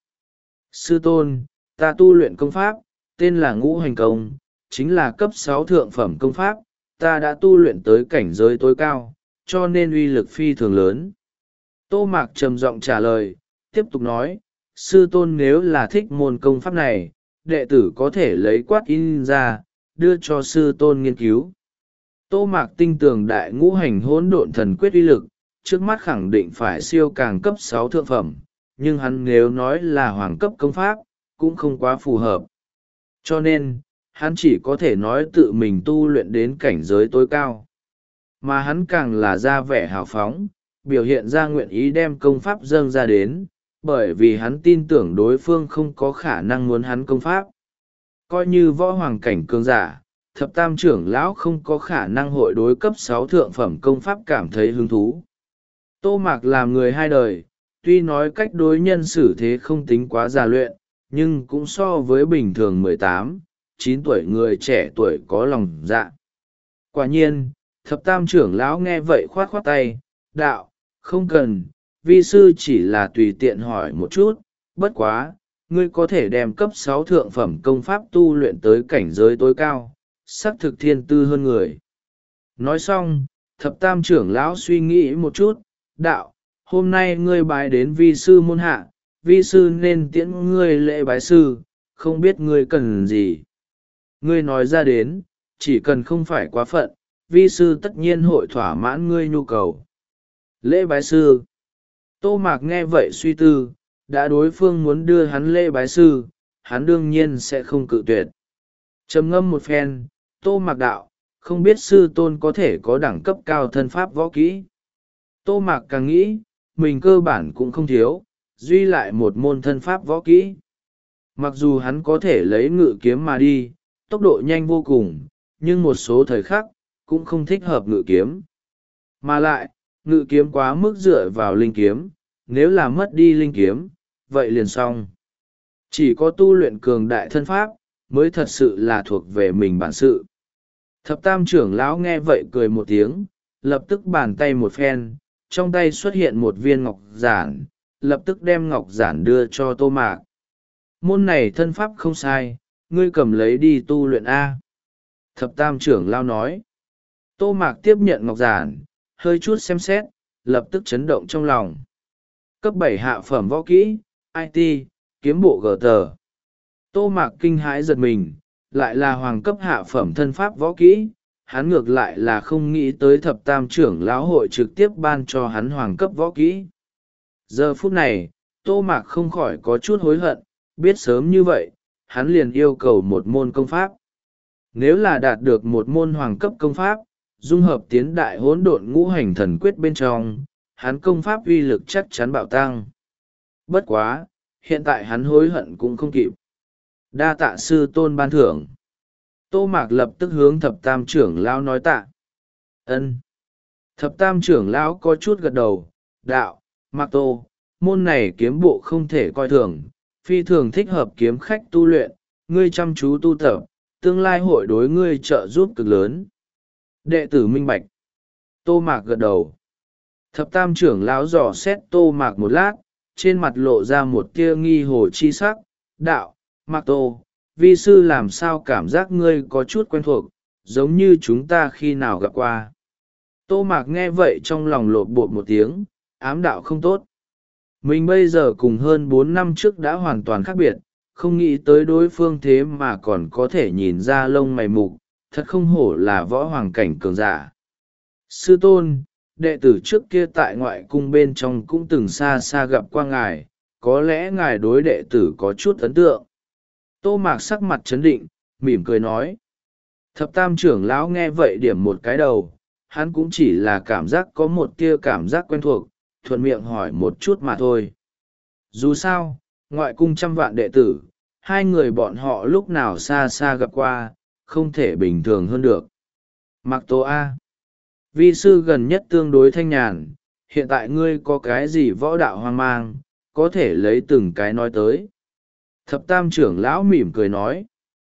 Sư tôn, ta tu luyện công pháp, tên là Ngũ Hành Công, chính là cấp sáu thượng phẩm công pháp, ta đã tu luyện tới cảnh giới tối cao, cho nên uy lực phi thường lớn. Tô Mạc trầm giọng trả lời, tiếp tục nói, sư tôn nếu là thích môn công pháp này, đệ tử có thể lấy quát in ra, đưa cho sư tôn nghiên cứu. Tô Mạc tinh tường đại ngũ hành hỗn độn thần quyết uy lực, trước mắt khẳng định phải siêu càng cấp sáu thượng phẩm, nhưng hắn nếu nói là hoàng cấp công pháp, cũng không quá phù hợp. Cho nên, hắn chỉ có thể nói tự mình tu luyện đến cảnh giới tối cao. Mà hắn càng là ra vẻ hào phóng, biểu hiện ra nguyện ý đem công pháp dâng ra đến, bởi vì hắn tin tưởng đối phương không có khả năng muốn hắn công pháp. Coi như võ hoàng cảnh cường giả, thập tam trưởng lão không có khả năng hội đối cấp sáu thượng phẩm công pháp cảm thấy hứng thú. Tô Mạc làm người hai đời, tuy nói cách đối nhân xử thế không tính quá già luyện, nhưng cũng so với bình thường mười tám, chín tuổi người trẻ tuổi có lòng dạ. Quả nhiên, thập tam trưởng lão nghe vậy khoát khoát tay, đạo, không cần, vi sư chỉ là tùy tiện hỏi một chút, bất quá, ngươi có thể đem cấp sáu thượng phẩm công pháp tu luyện tới cảnh giới tối cao, xác thực thiên tư hơn người. Nói xong, thập tam trưởng lão suy nghĩ một chút, đạo, hôm nay ngươi bái đến vi sư môn hạ, vi sư nên tiễn ngươi lễ bái sư, không biết ngươi cần gì. Ngươi nói ra đến, chỉ cần không phải quá phận, vi sư tất nhiên hội thỏa mãn ngươi nhu cầu. Lễ bái sư. Tô Mạc nghe vậy suy tư, đã đối phương muốn đưa hắn lễ bái sư, hắn đương nhiên sẽ không cự tuyệt. Trầm ngâm một phen, Tô Mạc đạo, không biết sư tôn có thể có đẳng cấp cao thân pháp võ kỹ. Tô Mạc càng nghĩ, mình cơ bản cũng không thiếu, duy lại một môn thân pháp võ kỹ. Mặc dù hắn có thể lấy ngự kiếm mà đi, tốc độ nhanh vô cùng, nhưng một số thời khắc, cũng không thích hợp ngự kiếm. Mà lại, ngự kiếm quá mức dựa vào linh kiếm, nếu là mất đi linh kiếm, vậy liền xong. Chỉ có tu luyện cường đại thân pháp, mới thật sự là thuộc về mình bản sự. Thập tam trưởng lão nghe vậy cười một tiếng, lập tức bàn tay một phen, trong tay xuất hiện một viên ngọc giản, lập tức đem ngọc giản đưa cho Tô Mạc. Môn này thân pháp không sai, ngươi cầm lấy đi tu luyện A. Thập tam trưởng lão nói. Tô Mạc tiếp nhận ngọc giản, hơi chút xem xét, lập tức chấn động trong lòng. Cấp bảy hạ phẩm võ kỹ, i tê, kiếm bộ gờ tờ. Tô Mạc kinh hãi giật mình, lại là hoàng cấp hạ phẩm thân pháp võ kỹ, hắn ngược lại là không nghĩ tới thập tam trưởng lão hội trực tiếp ban cho hắn hoàng cấp võ kỹ. Giờ phút này, Tô Mạc không khỏi có chút hối hận, biết sớm như vậy, hắn liền yêu cầu một môn công pháp. Nếu là đạt được một môn hoàng cấp công pháp, dung hợp tiến đại hỗn độn ngũ hành thần quyết bên trong, hắn công pháp uy lực chắc chắn bạo tăng. Bất quá, hiện tại hắn hối hận cũng không kịp. Đa tạ sư tôn ban thưởng. Tô Mạc lập tức hướng thập tam trưởng lão nói tạ. Ân. Thập tam trưởng lão có chút gật đầu, đạo, Mạc Tô, môn này kiếm bộ không thể coi thường, phi thường thích hợp kiếm khách tu luyện, ngươi chăm chú tu tập, tương lai hội đối ngươi trợ giúp cực lớn. Đệ tử minh bạch. Tô Mạc gật đầu. Thập tam trưởng lão dò xét Tô Mạc một lát, trên mặt lộ ra một tia nghi hồ chi sắc. Đạo, Mạc Tô, vi sư làm sao cảm giác ngươi có chút quen thuộc, giống như chúng ta khi nào gặp qua. Tô Mạc nghe vậy trong lòng lột bột một tiếng, ám đạo không tốt. Mình bây giờ cùng hơn bốn năm trước đã hoàn toàn khác biệt, không nghĩ tới đối phương thế mà còn có thể nhìn ra lông mày mục, thật không hổ là võ hoàng cảnh cường giả. Sư tôn, đệ tử trước kia tại ngoại cung bên trong cũng từng xa xa gặp qua ngài, có lẽ ngài đối đệ tử có chút ấn tượng. Tô Mạc sắc mặt chấn định, mỉm cười nói. Thập tam trưởng lão nghe vậy điểm một cái đầu, hắn cũng chỉ là cảm giác có một tia cảm giác quen thuộc, thuận miệng hỏi một chút mà thôi. Dù sao, ngoại cung trăm vạn đệ tử, hai người bọn họ lúc nào xa xa gặp qua, không thể bình thường hơn được. Mạc Tô A. Vi sư gần nhất tương đối thanh nhàn, hiện tại ngươi có cái gì võ đạo hoang mang, có thể lấy từng cái nói tới. Thập tam trưởng lão mỉm cười nói.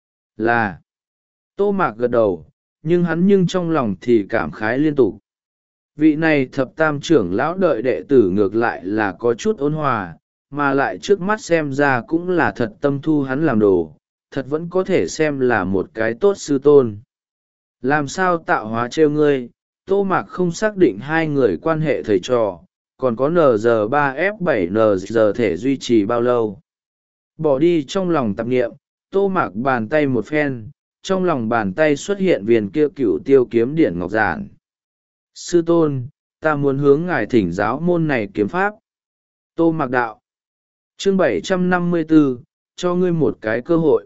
Là. Tô Mạc gật đầu, nhưng hắn nhưng trong lòng thì cảm khái liên tục. Vị này thập tam trưởng lão đợi đệ tử ngược lại là có chút ôn hòa, mà lại trước mắt xem ra cũng là thật tâm thu hắn làm đồ, thật vẫn có thể xem là một cái tốt sư tôn. Làm sao tạo hóa trêu ngươi, Tô Mạc không xác định hai người quan hệ thầy trò, còn có N G ba F bảy N G thể duy trì bao lâu. Bỏ đi trong lòng tạp nghiệm, Tô Mạc bàn tay một phen, trong lòng bàn tay xuất hiện viên kia cửu tiêu kiếm điển ngọc giản. Sư tôn, ta muốn hướng ngài thỉnh giáo môn này kiếm pháp. Tô Mạc đạo. Chương bảy trăm năm mươi bốn, cho ngươi một cái cơ hội.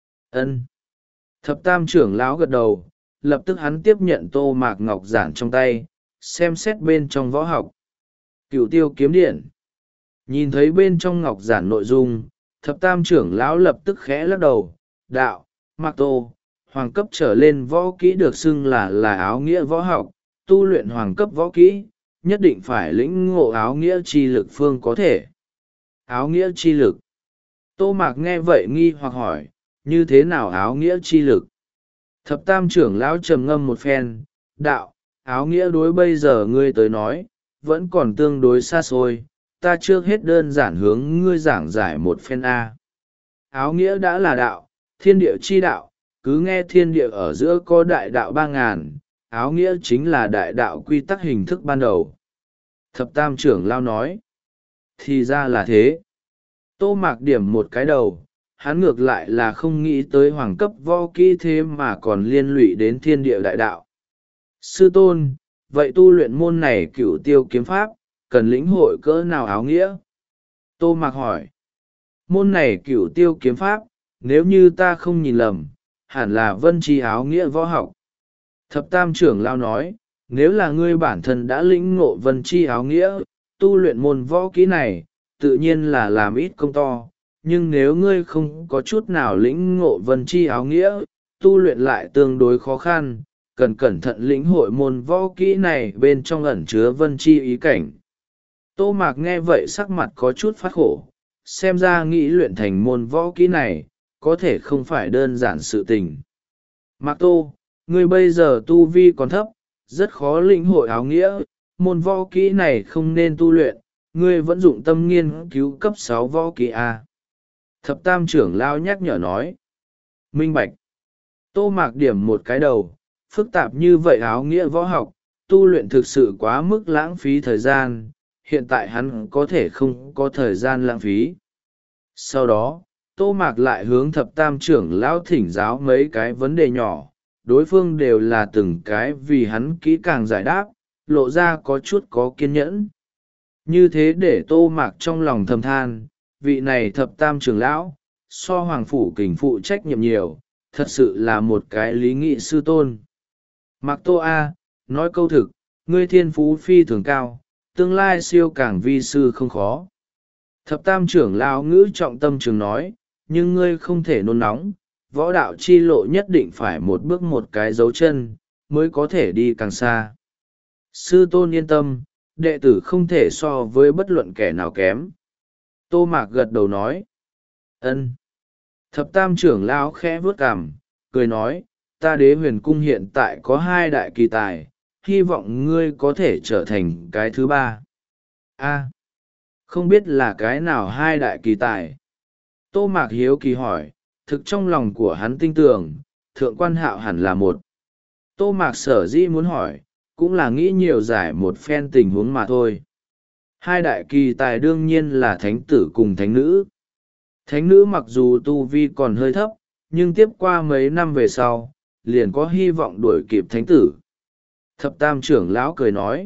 Ân. Thập tam trưởng lão gật đầu, lập tức hắn tiếp nhận Tô Mạc ngọc giản trong tay, xem xét bên trong võ học. Cửu tiêu kiếm điển. Nhìn thấy bên trong ngọc giản nội dung, thập tam trưởng lão lập tức khẽ lắc đầu. Đạo, Mạc Tô, hoàng cấp trở lên võ kỹ được xưng là là áo nghĩa võ học, tu luyện hoàng cấp võ kỹ, nhất định phải lĩnh ngộ áo nghĩa chi lực phương có thể. Áo nghĩa chi lực. Tô Mạc nghe vậy nghi hoặc hỏi, như thế nào áo nghĩa chi lực? Thập tam trưởng lão trầm ngâm một phen, đạo, áo nghĩa đối bây giờ ngươi tới nói, vẫn còn tương đối xa xôi, ta trước hết đơn giản hướng ngươi giảng giải một phen A. Áo nghĩa đã là đạo, thiên địa chi đạo, cứ nghe thiên địa ở giữa có đại đạo ba ngàn, áo nghĩa chính là đại đạo quy tắc hình thức ban đầu. Thập tam trưởng lao nói, thì ra là thế. Tô Mạc điểm một cái đầu, hắn ngược lại là không nghĩ tới hoàng cấp võ kỹ thế mà còn liên lụy đến thiên địa đại đạo. Sư tôn, vậy tu luyện môn này cửu tiêu kiếm pháp, cần lĩnh hội cỡ nào áo nghĩa? Tô Mạc hỏi. Môn này cửu tiêu kiếm pháp, nếu như ta không nhìn lầm, hẳn là vân chi áo nghĩa võ học. Thập tam trưởng lao nói, nếu là ngươi bản thân đã lĩnh ngộ vân chi áo nghĩa, tu luyện môn võ kỹ này, tự nhiên là làm ít công to, nhưng nếu ngươi không có chút nào lĩnh ngộ vân chi áo nghĩa, tu luyện lại tương đối khó khăn, cần cẩn thận lĩnh hội môn võ kỹ này bên trong ẩn chứa vân chi ý cảnh. Tô Mạc nghe vậy sắc mặt có chút phát khổ, xem ra nghĩ luyện thành môn võ kỹ này, có thể không phải đơn giản sự tình. Mạc Tô, ngươi bây giờ tu vi còn thấp, rất khó lĩnh hội áo nghĩa, môn võ kỹ này không nên tu luyện, ngươi vẫn dụng tâm nghiên cứu cấp sáu võ kỹ A. Thập tam trưởng lao nhắc nhở nói. Minh bạch. Tô Mạc điểm một cái đầu, phức tạp như vậy áo nghĩa võ học, tu luyện thực sự quá mức lãng phí thời gian, hiện tại hắn có thể không có thời gian lãng phí. Sau đó, Tô Mạc lại hướng thập tam trưởng lão thỉnh giáo mấy cái vấn đề nhỏ, đối phương đều là từng cái vì hắn kỹ càng giải đáp, lộ ra có chút có kiên nhẫn. Như thế để Tô Mạc trong lòng thầm than, vị này thập tam trưởng lão, so hoàng phủ kình phụ trách nhiệm nhiều, thật sự là một cái lý nghị sư tôn. Mạc Tô A, nói câu thực, ngươi thiên phú phi thường cao, tương lai siêu càng vi sư không khó. Thập tam trưởng lão ngữ trọng tâm trường nói, nhưng ngươi không thể nôn nóng, võ đạo chi lộ nhất định phải một bước một cái dấu chân, mới có thể đi càng xa. Sư tôn yên tâm, đệ tử không thể so với bất luận kẻ nào kém. Tô Mạc gật đầu nói. Ân. Thập tam trưởng lão khẽ vuốt cằm, cười nói, ta Đế Huyền Cung hiện tại có hai đại kỳ tài, hy vọng ngươi có thể trở thành cái thứ ba. A, không biết là cái nào hai đại kỳ tài? Tô Mạc hiếu kỳ hỏi, thực trong lòng của hắn tin tưởng, Thượng Quan Hạo hẳn là một. Tô Mạc sở dĩ muốn hỏi, cũng là nghĩ nhiều giải một phen tình huống mà thôi. Hai đại kỳ tài đương nhiên là thánh tử cùng thánh nữ. Thánh nữ mặc dù tu vi còn hơi thấp, nhưng tiếp qua mấy năm về sau, liền có hy vọng đuổi kịp thánh tử. Thập tam trưởng lão cười nói.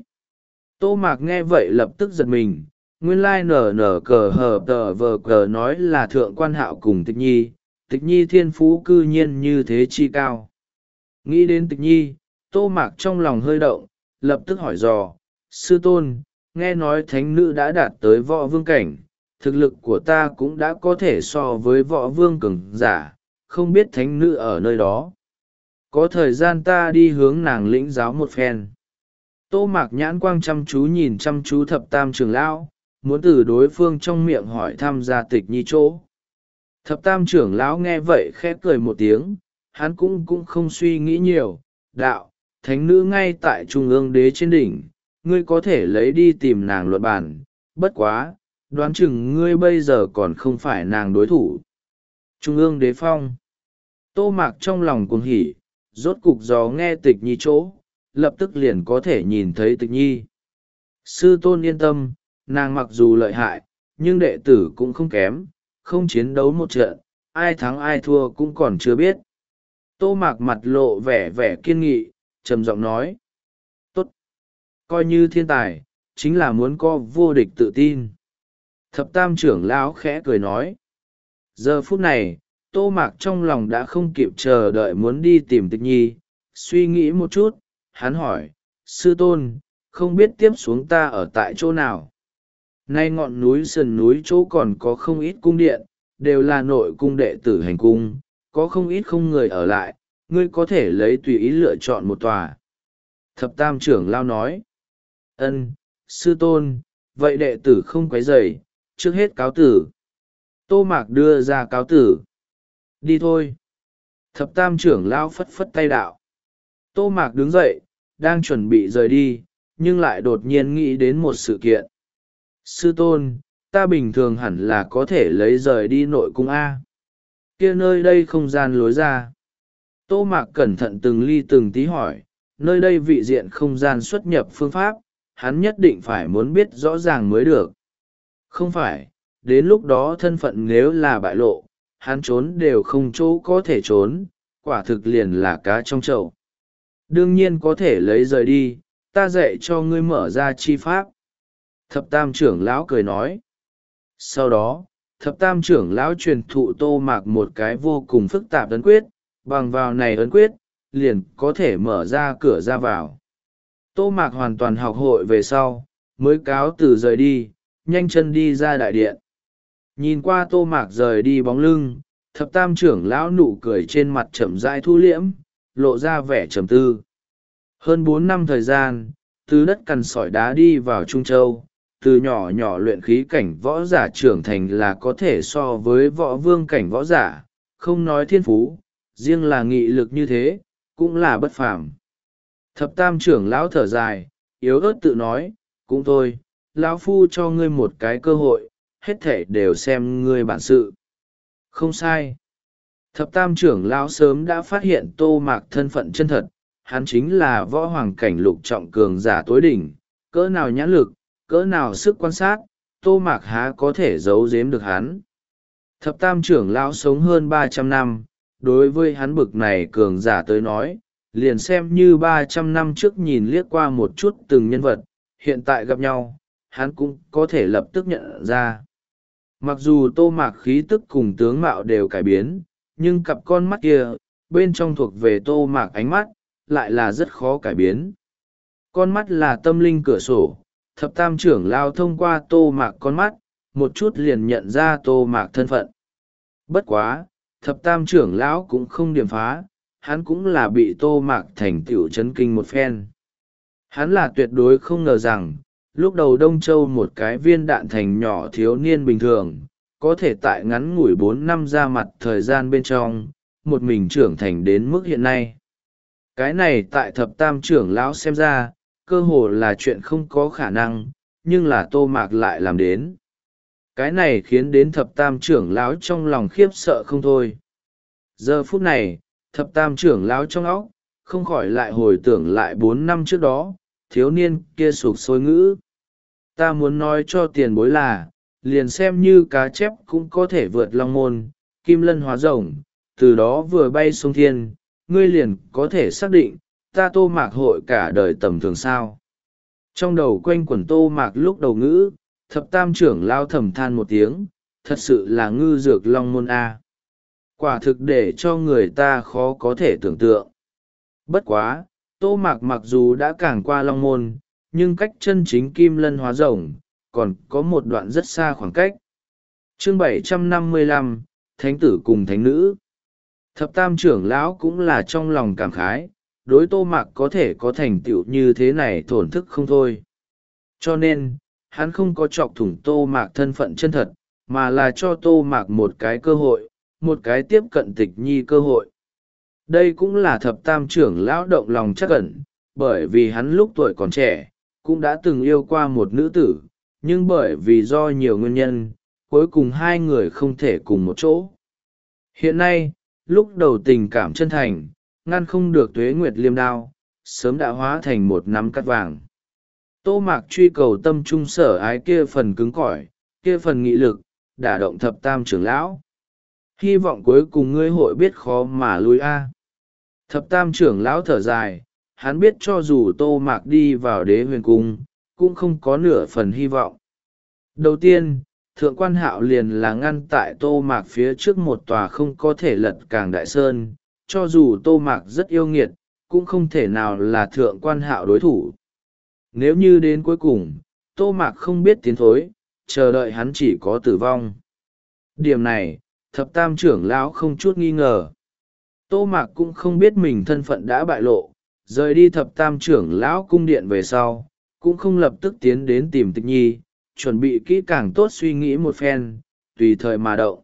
Tô Mạc nghe vậy lập tức giật mình, nguyên lai nở nở cờ hờ tờ vờ cờ nói là Thượng Quan Hạo cùng Tịch Nhi, Tịch Nhi thiên phú cư nhiên như thế chi cao. Nghĩ đến Tịch Nhi, Tô Mạc trong lòng hơi động, lập tức hỏi dò, sư tôn, nghe nói thánh nữ đã đạt tới võ vương cảnh, thực lực của ta cũng đã có thể so với võ vương cường giả, không biết thánh nữ ở nơi đó. Có thời gian ta đi hướng nàng lĩnh giáo một phen. Tô Mạc nhãn quang chăm chú nhìn chăm chú thập tam trưởng lão, muốn từ đối phương trong miệng hỏi thăm gia Tịch Nhi chỗ. Thập tam trưởng lão nghe vậy khẽ cười một tiếng, hắn cũng cũng không suy nghĩ nhiều, đạo, thánh nữ ngay tại trung ương đế trên đỉnh, ngươi có thể lấy đi tìm nàng luận bàn, bất quá, đoán chừng ngươi bây giờ còn không phải nàng đối thủ. Trung ương đế phong. Tô Mạc trong lòng cuồng hỉ, rốt cục gió nghe Tịch Nhi chỗ, lập tức liền có thể nhìn thấy Tịch Nhi. Sư tôn yên tâm, nàng mặc dù lợi hại, nhưng đệ tử cũng không kém, không chiến đấu một trận, ai thắng ai thua cũng còn chưa biết. Tô Mạc mặt lộ vẻ vẻ kiên nghị, trầm giọng nói. Tốt. Coi như thiên tài, chính là muốn có vô địch tự tin. Thập tam trưởng lão khẽ cười nói. Giờ phút này, Tô Mạc trong lòng đã không kịp chờ đợi muốn đi tìm Tịch Nhi, suy nghĩ một chút, hắn hỏi, sư tôn, không biết tiếp xuống ta ở tại chỗ nào? Nay ngọn núi sườn núi chỗ còn có không ít cung điện, đều là nội cung đệ tử hành cung, có không ít không người ở lại, ngươi có thể lấy tùy ý lựa chọn một tòa. Thập tam trưởng lao nói, ân, sư tôn, vậy đệ tử không quấy rầy, trước hết cáo tử. Tô Mạc đưa ra cáo tử. Đi thôi. Thập tam trưởng lao phất phất tay đạo. Tô Mạc đứng dậy, đang chuẩn bị rời đi, nhưng lại đột nhiên nghĩ đến một sự kiện. Sư tôn, ta bình thường hẳn là có thể lấy rời đi nội cung A. Kia nơi đây không gian lối ra. Tô Mạc cẩn thận từng ly từng tí hỏi, nơi đây vị diện không gian xuất nhập phương pháp, hắn nhất định phải muốn biết rõ ràng mới được. Không phải, đến lúc đó thân phận nếu là bại lộ, hắn trốn đều không chỗ có thể trốn, quả thực liền là cá trong chậu. Đương nhiên có thể lấy rời đi, ta dạy cho ngươi mở ra chi pháp. Thập tam trưởng lão cười nói. Sau đó, thập tam trưởng lão truyền thụ Tô Mạc một cái vô cùng phức tạp ấn quyết, bằng vào này ấn quyết, liền có thể mở ra cửa ra vào. Tô Mạc hoàn toàn học hội về sau, mới cáo từ rời đi, nhanh chân đi ra đại điện. Nhìn qua Tô Mạc rời đi bóng lưng, thập tam trưởng lão nụ cười trên mặt chậm rãi thu liễm, lộ ra vẻ trầm tư. Hơn bốn năm thời gian, từ đất cằn sỏi đá đi vào Trung Châu, từ nhỏ nhỏ luyện khí cảnh võ giả trưởng thành là có thể so với võ vương cảnh võ giả, không nói thiên phú, riêng là nghị lực như thế, cũng là bất phàm. Thập tam trưởng lão thở dài, yếu ớt tự nói, cũng thôi, lão phu cho ngươi một cái cơ hội, hết thể đều xem ngươi bản sự. Không sai. Thập tam trưởng lão sớm đã phát hiện Tô Mạc thân phận chân thật, hắn chính là võ hoàng cảnh lục trọng cường giả tối đỉnh, cỡ nào nhãn lực, cỡ nào sức quan sát, Tô Mạc há có thể giấu giếm được hắn. Thập tam trưởng lão sống hơn ba trăm năm, đối với hắn bực này cường giả tới nói, liền xem như ba trăm năm trước nhìn liếc qua một chút từng nhân vật, hiện tại gặp nhau, hắn cũng có thể lập tức nhận ra. Mặc dù Tô Mạc khí tức cùng tướng mạo đều cải biến, nhưng cặp con mắt kia, bên trong thuộc về Tô Mạc ánh mắt, lại là rất khó cải biến. Con mắt là tâm linh cửa sổ, thập tam trưởng lao thông qua Tô Mạc con mắt, một chút liền nhận ra Tô Mạc thân phận. Bất quá, thập tam trưởng lão cũng không điểm phá, hắn cũng là bị Tô Mạc thành tựu chấn kinh một phen. Hắn là tuyệt đối không ngờ rằng, lúc đầu Đông Châu một cái viên đạn thành nhỏ thiếu niên bình thường, có thể tại ngắn ngủi bốn năm ra mặt thời gian bên trong, một mình trưởng thành đến mức hiện nay. Cái này tại thập tam trưởng lão xem ra, cơ hồ là chuyện không có khả năng, nhưng là Tô Mạc lại làm đến. Cái này khiến đến thập tam trưởng lão trong lòng khiếp sợ không thôi. Giờ phút này, thập tam trưởng lão trong óc, không khỏi lại hồi tưởng lại bốn năm trước đó, thiếu niên kia sụp sôi ngữ. Ta muốn nói cho tiền bối là, liền xem như cá chép cũng có thể vượt long môn, kim lân hóa rồng, từ đó vừa bay sông thiên, ngươi liền có thể xác định, ta Tô Mạc hội cả đời tầm thường sao. Trong đầu quanh quẩn Tô Mạc lúc đầu ngữ, thập tam trưởng lao thầm than một tiếng, thật sự là ngư dược long môn A. Quả thực để cho người ta khó có thể tưởng tượng. Bất quá, Tô Mạc mặc dù đã càng qua long môn, nhưng cách chân chính kim lân hóa rồng, còn có một đoạn rất xa khoảng cách. Chương bảy trăm năm mươi lăm, Thánh tử cùng Thánh nữ. Thập tam trưởng lão cũng là trong lòng cảm khái, đối Tô Mạc có thể có thành tựu như thế này thổn thức không thôi. Cho nên, hắn không có chọc thủng Tô Mạc thân phận chân thật, mà là cho Tô Mạc một cái cơ hội, một cái tiếp cận Tịch Nhi cơ hội. Đây cũng là thập tam trưởng lão động lòng chắc ẩn, bởi vì hắn lúc tuổi còn trẻ, cũng đã từng yêu qua một nữ tử, nhưng bởi vì do nhiều nguyên nhân, cuối cùng hai người không thể cùng một chỗ. Hiện nay, lúc đầu tình cảm chân thành, ngăn không được tuế nguyệt liêm đao, sớm đã hóa thành một nắm cát vàng. Tô Mạc truy cầu tâm trung sở ái kia phần cứng cỏi, kia phần nghị lực, đả động thập tam trưởng lão. Hy vọng cuối cùng ngươi hội biết khó mà lui a. Thập tam trưởng lão thở dài, hắn biết cho dù Tô Mạc đi vào đế huyền cung, cũng không có nửa phần hy vọng. Đầu tiên, thượng quan hạo liền là ngăn tại Tô Mạc phía trước một tòa không có thể lật càng đại sơn, cho dù Tô Mạc rất yêu nghiệt, cũng không thể nào là thượng quan hạo đối thủ. Nếu như đến cuối cùng, Tô Mạc không biết tiến thối, chờ đợi hắn chỉ có tử vong. Điểm này, thập tam trưởng lão không chút nghi ngờ. Tô Mạc cũng không biết mình thân phận đã bại lộ, rời đi thập tam trưởng lão cung điện về sau, cũng không lập tức tiến đến tìm Tịch Nhi, chuẩn bị kỹ càng tốt suy nghĩ một phen, tùy thời mà động.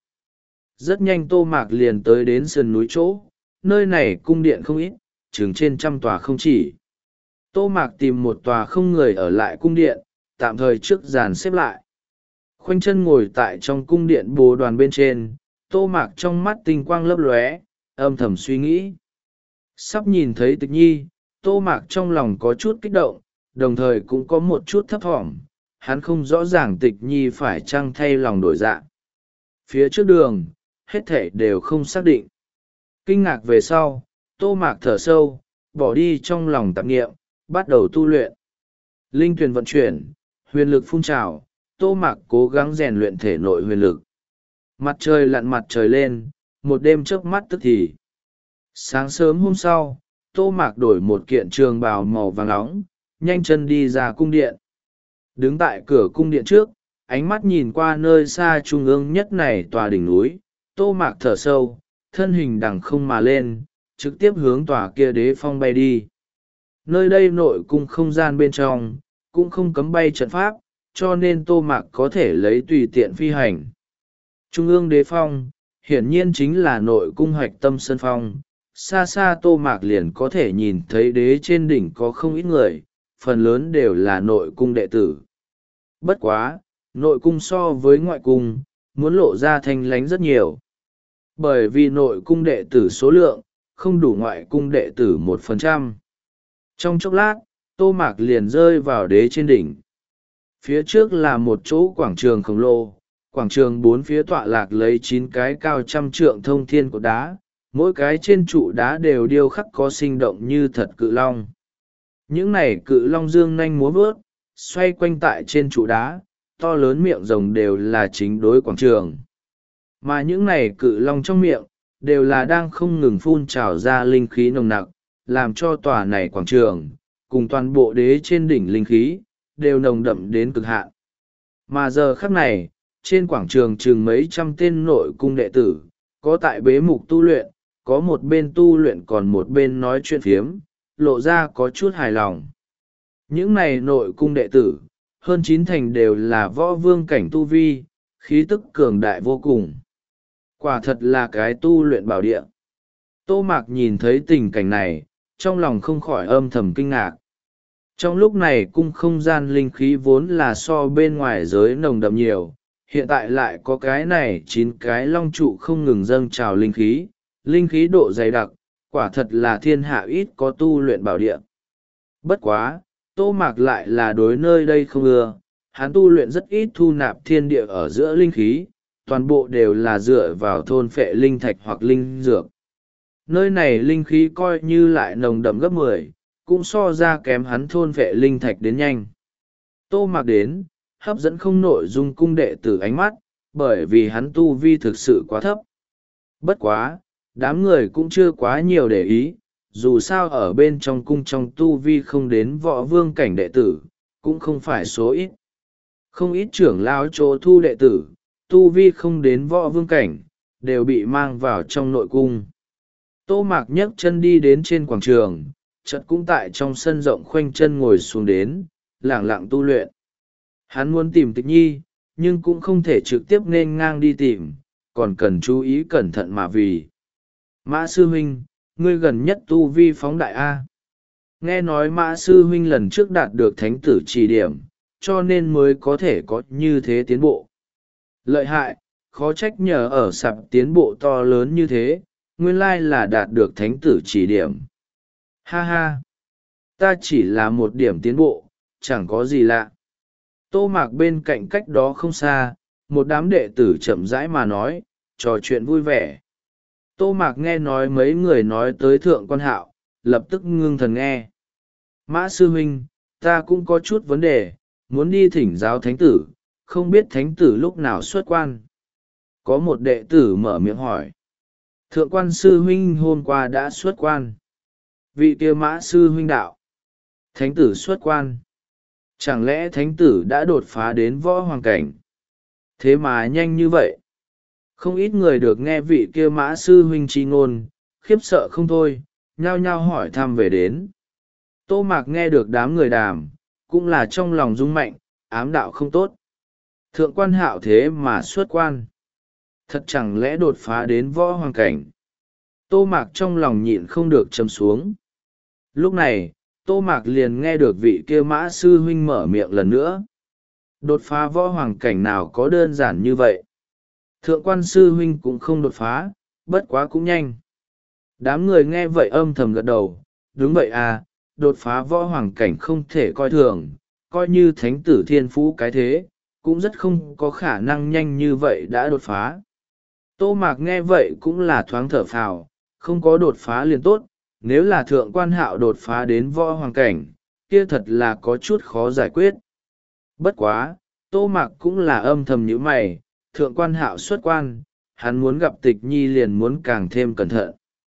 Rất nhanh Tô Mạc liền tới đến sườn núi chỗ, nơi này cung điện không ít, chừng trên trăm tòa không chỉ. Tô Mạc tìm một tòa không người ở lại cung điện, tạm thời trước dàn xếp lại. Khoanh chân ngồi tại trong cung điện bồ đoàn bên trên, Tô Mạc trong mắt tinh quang lấp lóe, âm thầm suy nghĩ. Sắp nhìn thấy Tịch Nhi, Tô Mạc trong lòng có chút kích động, đồng thời cũng có một chút thấp thỏm, hắn không rõ ràng Tịch Nhi phải chăng thay lòng đổi dạ. Phía trước đường, hết thể đều không xác định. Kinh ngạc về sau, Tô Mạc thở sâu, bỏ đi trong lòng tạp nghiệm, bắt đầu tu luyện. Linh tuyền vận chuyển, huyền lực phun trào, Tô Mạc cố gắng rèn luyện thể nội huyền lực. Mặt trời lặn mặt trời lên, một đêm chớp mắt tức thì. Sáng sớm hôm sau, Tô Mạc đổi một kiện trường bào màu vàng nóng, nhanh chân đi ra cung điện. Đứng tại cửa cung điện trước, ánh mắt nhìn qua nơi xa trung ương nhất này tòa đỉnh núi, Tô Mạc thở sâu, thân hình đằng không mà lên, trực tiếp hướng tòa kia đế phong bay đi. Nơi đây nội cung không gian bên trong, cũng không cấm bay trận pháp, cho nên Tô Mạc có thể lấy tùy tiện phi hành. Trung ương đế phong, hiển nhiên chính là nội cung hoạch tâm sân phong. Xa xa Tô Mạc liền có thể nhìn thấy đế trên đỉnh có không ít người, phần lớn đều là nội cung đệ tử. Bất quá, nội cung so với ngoại cung, muốn lộ ra thanh lánh rất nhiều. Bởi vì nội cung đệ tử số lượng, không đủ ngoại cung đệ tử một phần trăm. Trong chốc lát, Tô Mạc liền rơi vào đế trên đỉnh. Phía trước là một chỗ quảng trường khổng lồ, quảng trường bốn phía tọa lạc lấy chín cái cao trăm trượng thông thiên cột đá, mỗi cái trên trụ đá đều điêu khắc có sinh động như thật cự long. Những này cự long dương nanh múa vớt, xoay quanh tại trên trụ đá, to lớn miệng rồng đều là chính đối quảng trường. Mà những này cự long trong miệng, đều là đang không ngừng phun trào ra linh khí nồng nặc, làm cho tòa này quảng trường, cùng toàn bộ đế trên đỉnh linh khí, đều nồng đậm đến cực hạn. Mà giờ khắc này, trên quảng trường chừng mấy trăm tên nội cung đệ tử, có tại bế mục tu luyện, có một bên tu luyện còn một bên nói chuyện phiếm, lộ ra có chút hài lòng. Những này nội cung đệ tử, hơn chín thành đều là võ vương cảnh tu vi, khí tức cường đại vô cùng. Quả thật là cái tu luyện bảo địa. Tô Mạc nhìn thấy tình cảnh này, trong lòng không khỏi âm thầm kinh ngạc. Trong lúc này cung không gian linh khí vốn là so bên ngoài giới nồng đậm nhiều, hiện tại lại có cái này chín cái long trụ không ngừng dâng trào linh khí, linh khí độ dày đặc, quả thật là thiên hạ ít có tu luyện bảo địa. Bất quá, Tô Mạc lại là đối nơi đây không ưa, hắn tu luyện rất ít thu nạp thiên địa ở giữa linh khí, toàn bộ đều là dựa vào thôn phệ linh thạch hoặc linh dược. Nơi này linh khí coi như lại nồng đậm gấp mười, cũng so ra kém hắn thôn phệ linh thạch đến nhanh. Tô Mạc đến, hấp dẫn không nội dung cung đệ tử ánh mắt, bởi vì hắn tu vi thực sự quá thấp. Bất quá, đám người cũng chưa quá nhiều để ý, dù sao ở bên trong cung trong tu vi không đến võ vương cảnh đệ tử, cũng không phải số ít. Không ít trưởng lão chỗ thu đệ tử, tu vi không đến võ vương cảnh, đều bị mang vào trong nội cung. Tô Mạc nhấc chân đi đến trên quảng trường, chợt cũng tại trong sân rộng khoanh chân ngồi xuống đến, lẳng lặng tu luyện. Hắn muốn tìm Tịch Nhi, nhưng cũng không thể trực tiếp nên ngang đi tìm, còn cần chú ý cẩn thận mà vì. Mã sư huynh, ngươi gần nhất tu vi phóng đại A. Nghe nói Mã sư huynh lần trước đạt được thánh tử chỉ điểm, cho nên mới có thể có như thế tiến bộ. Lợi hại, khó trách nhờ ở sạp tiến bộ to lớn như thế, nguyên lai là đạt được thánh tử chỉ điểm. Ha ha, ta chỉ là một điểm tiến bộ, chẳng có gì lạ. Tô Mạc bên cạnh cách đó không xa, một đám đệ tử chậm rãi mà nói, trò chuyện vui vẻ. Tô Mạc nghe nói mấy người nói tới Thượng Quan Hạo, lập tức ngưng thần nghe. Mã sư huynh, ta cũng có chút vấn đề, muốn đi thỉnh giáo thánh tử, không biết thánh tử lúc nào xuất quan. Có một đệ tử mở miệng hỏi. Thượng quan sư huynh hôm qua đã xuất quan. Vị kia Mã sư huynh đạo. Thánh tử xuất quan. Chẳng lẽ thánh tử đã đột phá đến võ hoàng cảnh? Thế mà nhanh như vậy. Không ít người được nghe vị kia Mã sư huynh chi ngôn, khiếp sợ không thôi, nhao nhao hỏi thăm về đến. Tô Mạc nghe được đám người đàm, cũng là trong lòng rung mạnh, ám đạo không tốt. Thượng quan Hạo thế mà xuất quan. Thật chẳng lẽ đột phá đến võ hoàng cảnh? Tô Mạc trong lòng nhịn không được trầm xuống. Lúc này, Tô Mạc liền nghe được vị kia Mã sư huynh mở miệng lần nữa. Đột phá võ hoàng cảnh nào có đơn giản như vậy? Thượng quan sư huynh cũng không đột phá, bất quá cũng nhanh. Đám người nghe vậy âm thầm gật đầu, đúng vậy à, đột phá võ hoàng cảnh không thể coi thường, coi như thánh tử thiên phú cái thế, cũng rất không có khả năng nhanh như vậy đã đột phá. Tô Mạc nghe vậy cũng là thoáng thở phào, không có đột phá liền tốt, nếu là Thượng quan Hạo đột phá đến võ hoàng cảnh, kia thật là có chút khó giải quyết. Bất quá, Tô Mạc cũng là âm thầm như mày, Thượng quan Hạo xuất quan, hắn muốn gặp Tịch Nhi liền muốn càng thêm cẩn thận.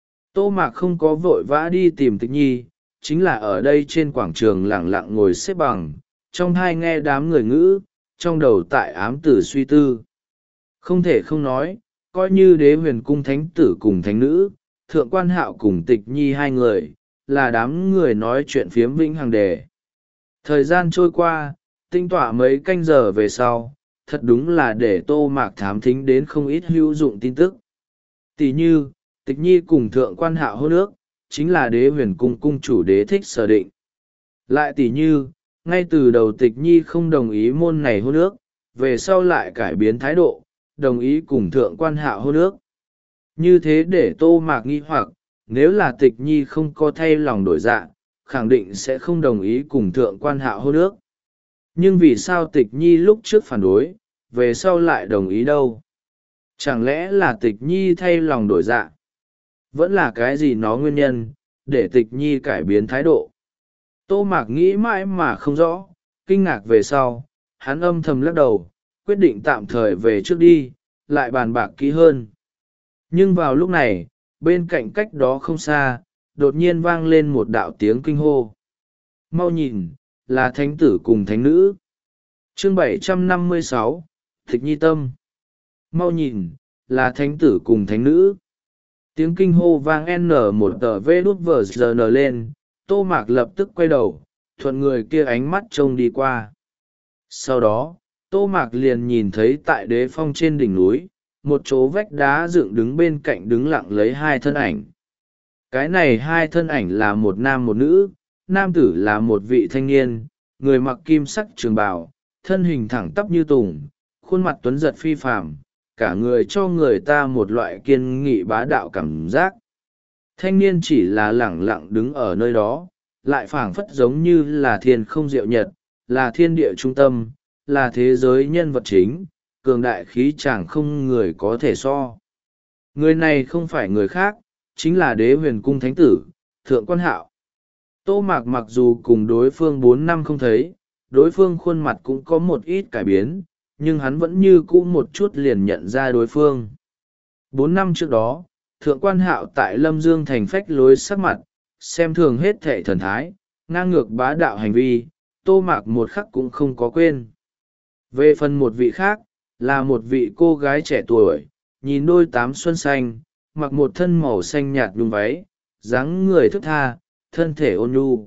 Tô Mạc không có vội vã đi tìm Tịch Nhi, chính là ở đây trên quảng trường lẳng lặng ngồi xếp bằng, trong hai nghe đám người ngữ, trong đầu tại ám tử suy tư. Không thể không nói, coi như Đế Huyền cung thánh tử cùng thánh nữ, Thượng quan Hạo cùng Tịch Nhi hai người, là đám người nói chuyện phiếm vĩnh hằng đề. Thời gian trôi qua, tinh tỏa mấy canh giờ về sau, thật đúng là để Tô Mạc thám thính đến không ít hữu dụng tin tức. Tỷ như, Tịch Nhi cùng Thượng quan Hạo hôn ước, chính là Đế Huyền cung cung chủ đế thích sở định. Lại tỷ như, ngay từ đầu Tịch Nhi không đồng ý môn này hôn ước, về sau lại cải biến thái độ, đồng ý cùng Thượng quan Hạo hôn ước. Như thế để Tô Mạc nghi hoặc, nếu là Tịch Nhi không có thay lòng đổi dạ, khẳng định sẽ không đồng ý cùng Thượng quan Hạo hôn ước. Nhưng vì sao Tịch Nhi lúc trước phản đối, về sau lại đồng ý đâu? Chẳng lẽ là Tịch Nhi thay lòng đổi dạ? Vẫn là cái gì nó nguyên nhân, để Tịch Nhi cải biến thái độ? Tô Mạc nghĩ mãi mà không rõ, kinh ngạc về sau, hắn âm thầm lắc đầu, quyết định tạm thời về trước đi, lại bàn bạc kỹ hơn. Nhưng vào lúc này, bên cạnh cách đó không xa, đột nhiên vang lên một đạo tiếng kinh hô. Mau nhìn, là thánh tử cùng thánh nữ. Chương bảy trăm năm mươi sáu, Tịch Nhi tâm. Mau nhìn, là thánh tử cùng thánh nữ. Tiếng kinh hô vang n một tờ vê đút vờ giờ n lên, Tô Mạc lập tức quay đầu, thuận người kia ánh mắt trông đi qua. Sau đó Tô Mạc liền nhìn thấy tại đế phong trên đỉnh núi, một chỗ vách đá dựng đứng bên cạnh đứng lặng lấy hai thân ảnh. Cái này hai thân ảnh là một nam một nữ, nam tử là một vị thanh niên, người mặc kim sắc trường bào, thân hình thẳng tắp như tùng, khuôn mặt tuấn giật phi phàm, cả người cho người ta một loại kiên nghị bá đạo cảm giác. Thanh niên chỉ là lẳng lặng đứng ở nơi đó, lại phảng phất giống như là thiên không diệu nhật, là thiên địa trung tâm, là thế giới nhân vật chính, cường đại khí chàng không người có thể so. Người này không phải người khác, chính là đế huyền cung thánh tử, Thượng Quan Hạo. Tô Mạc mặc dù cùng đối phương bốn năm không thấy, đối phương khuôn mặt cũng có một ít cải biến, nhưng hắn vẫn như cũ một chút liền nhận ra đối phương. Bốn năm trước đó, Thượng Quan Hạo tại Lâm Dương thành phách lối sắc mặt, xem thường hết thệ thần thái, ngang ngược bá đạo hành vi, Tô Mạc một khắc cũng không có quên. Về phần một vị khác, là một vị cô gái trẻ tuổi, nhìn đôi tám xuân xanh, mặc một thân màu xanh nhạt nhung váy, dáng người thức tha, thân thể ôn nhu.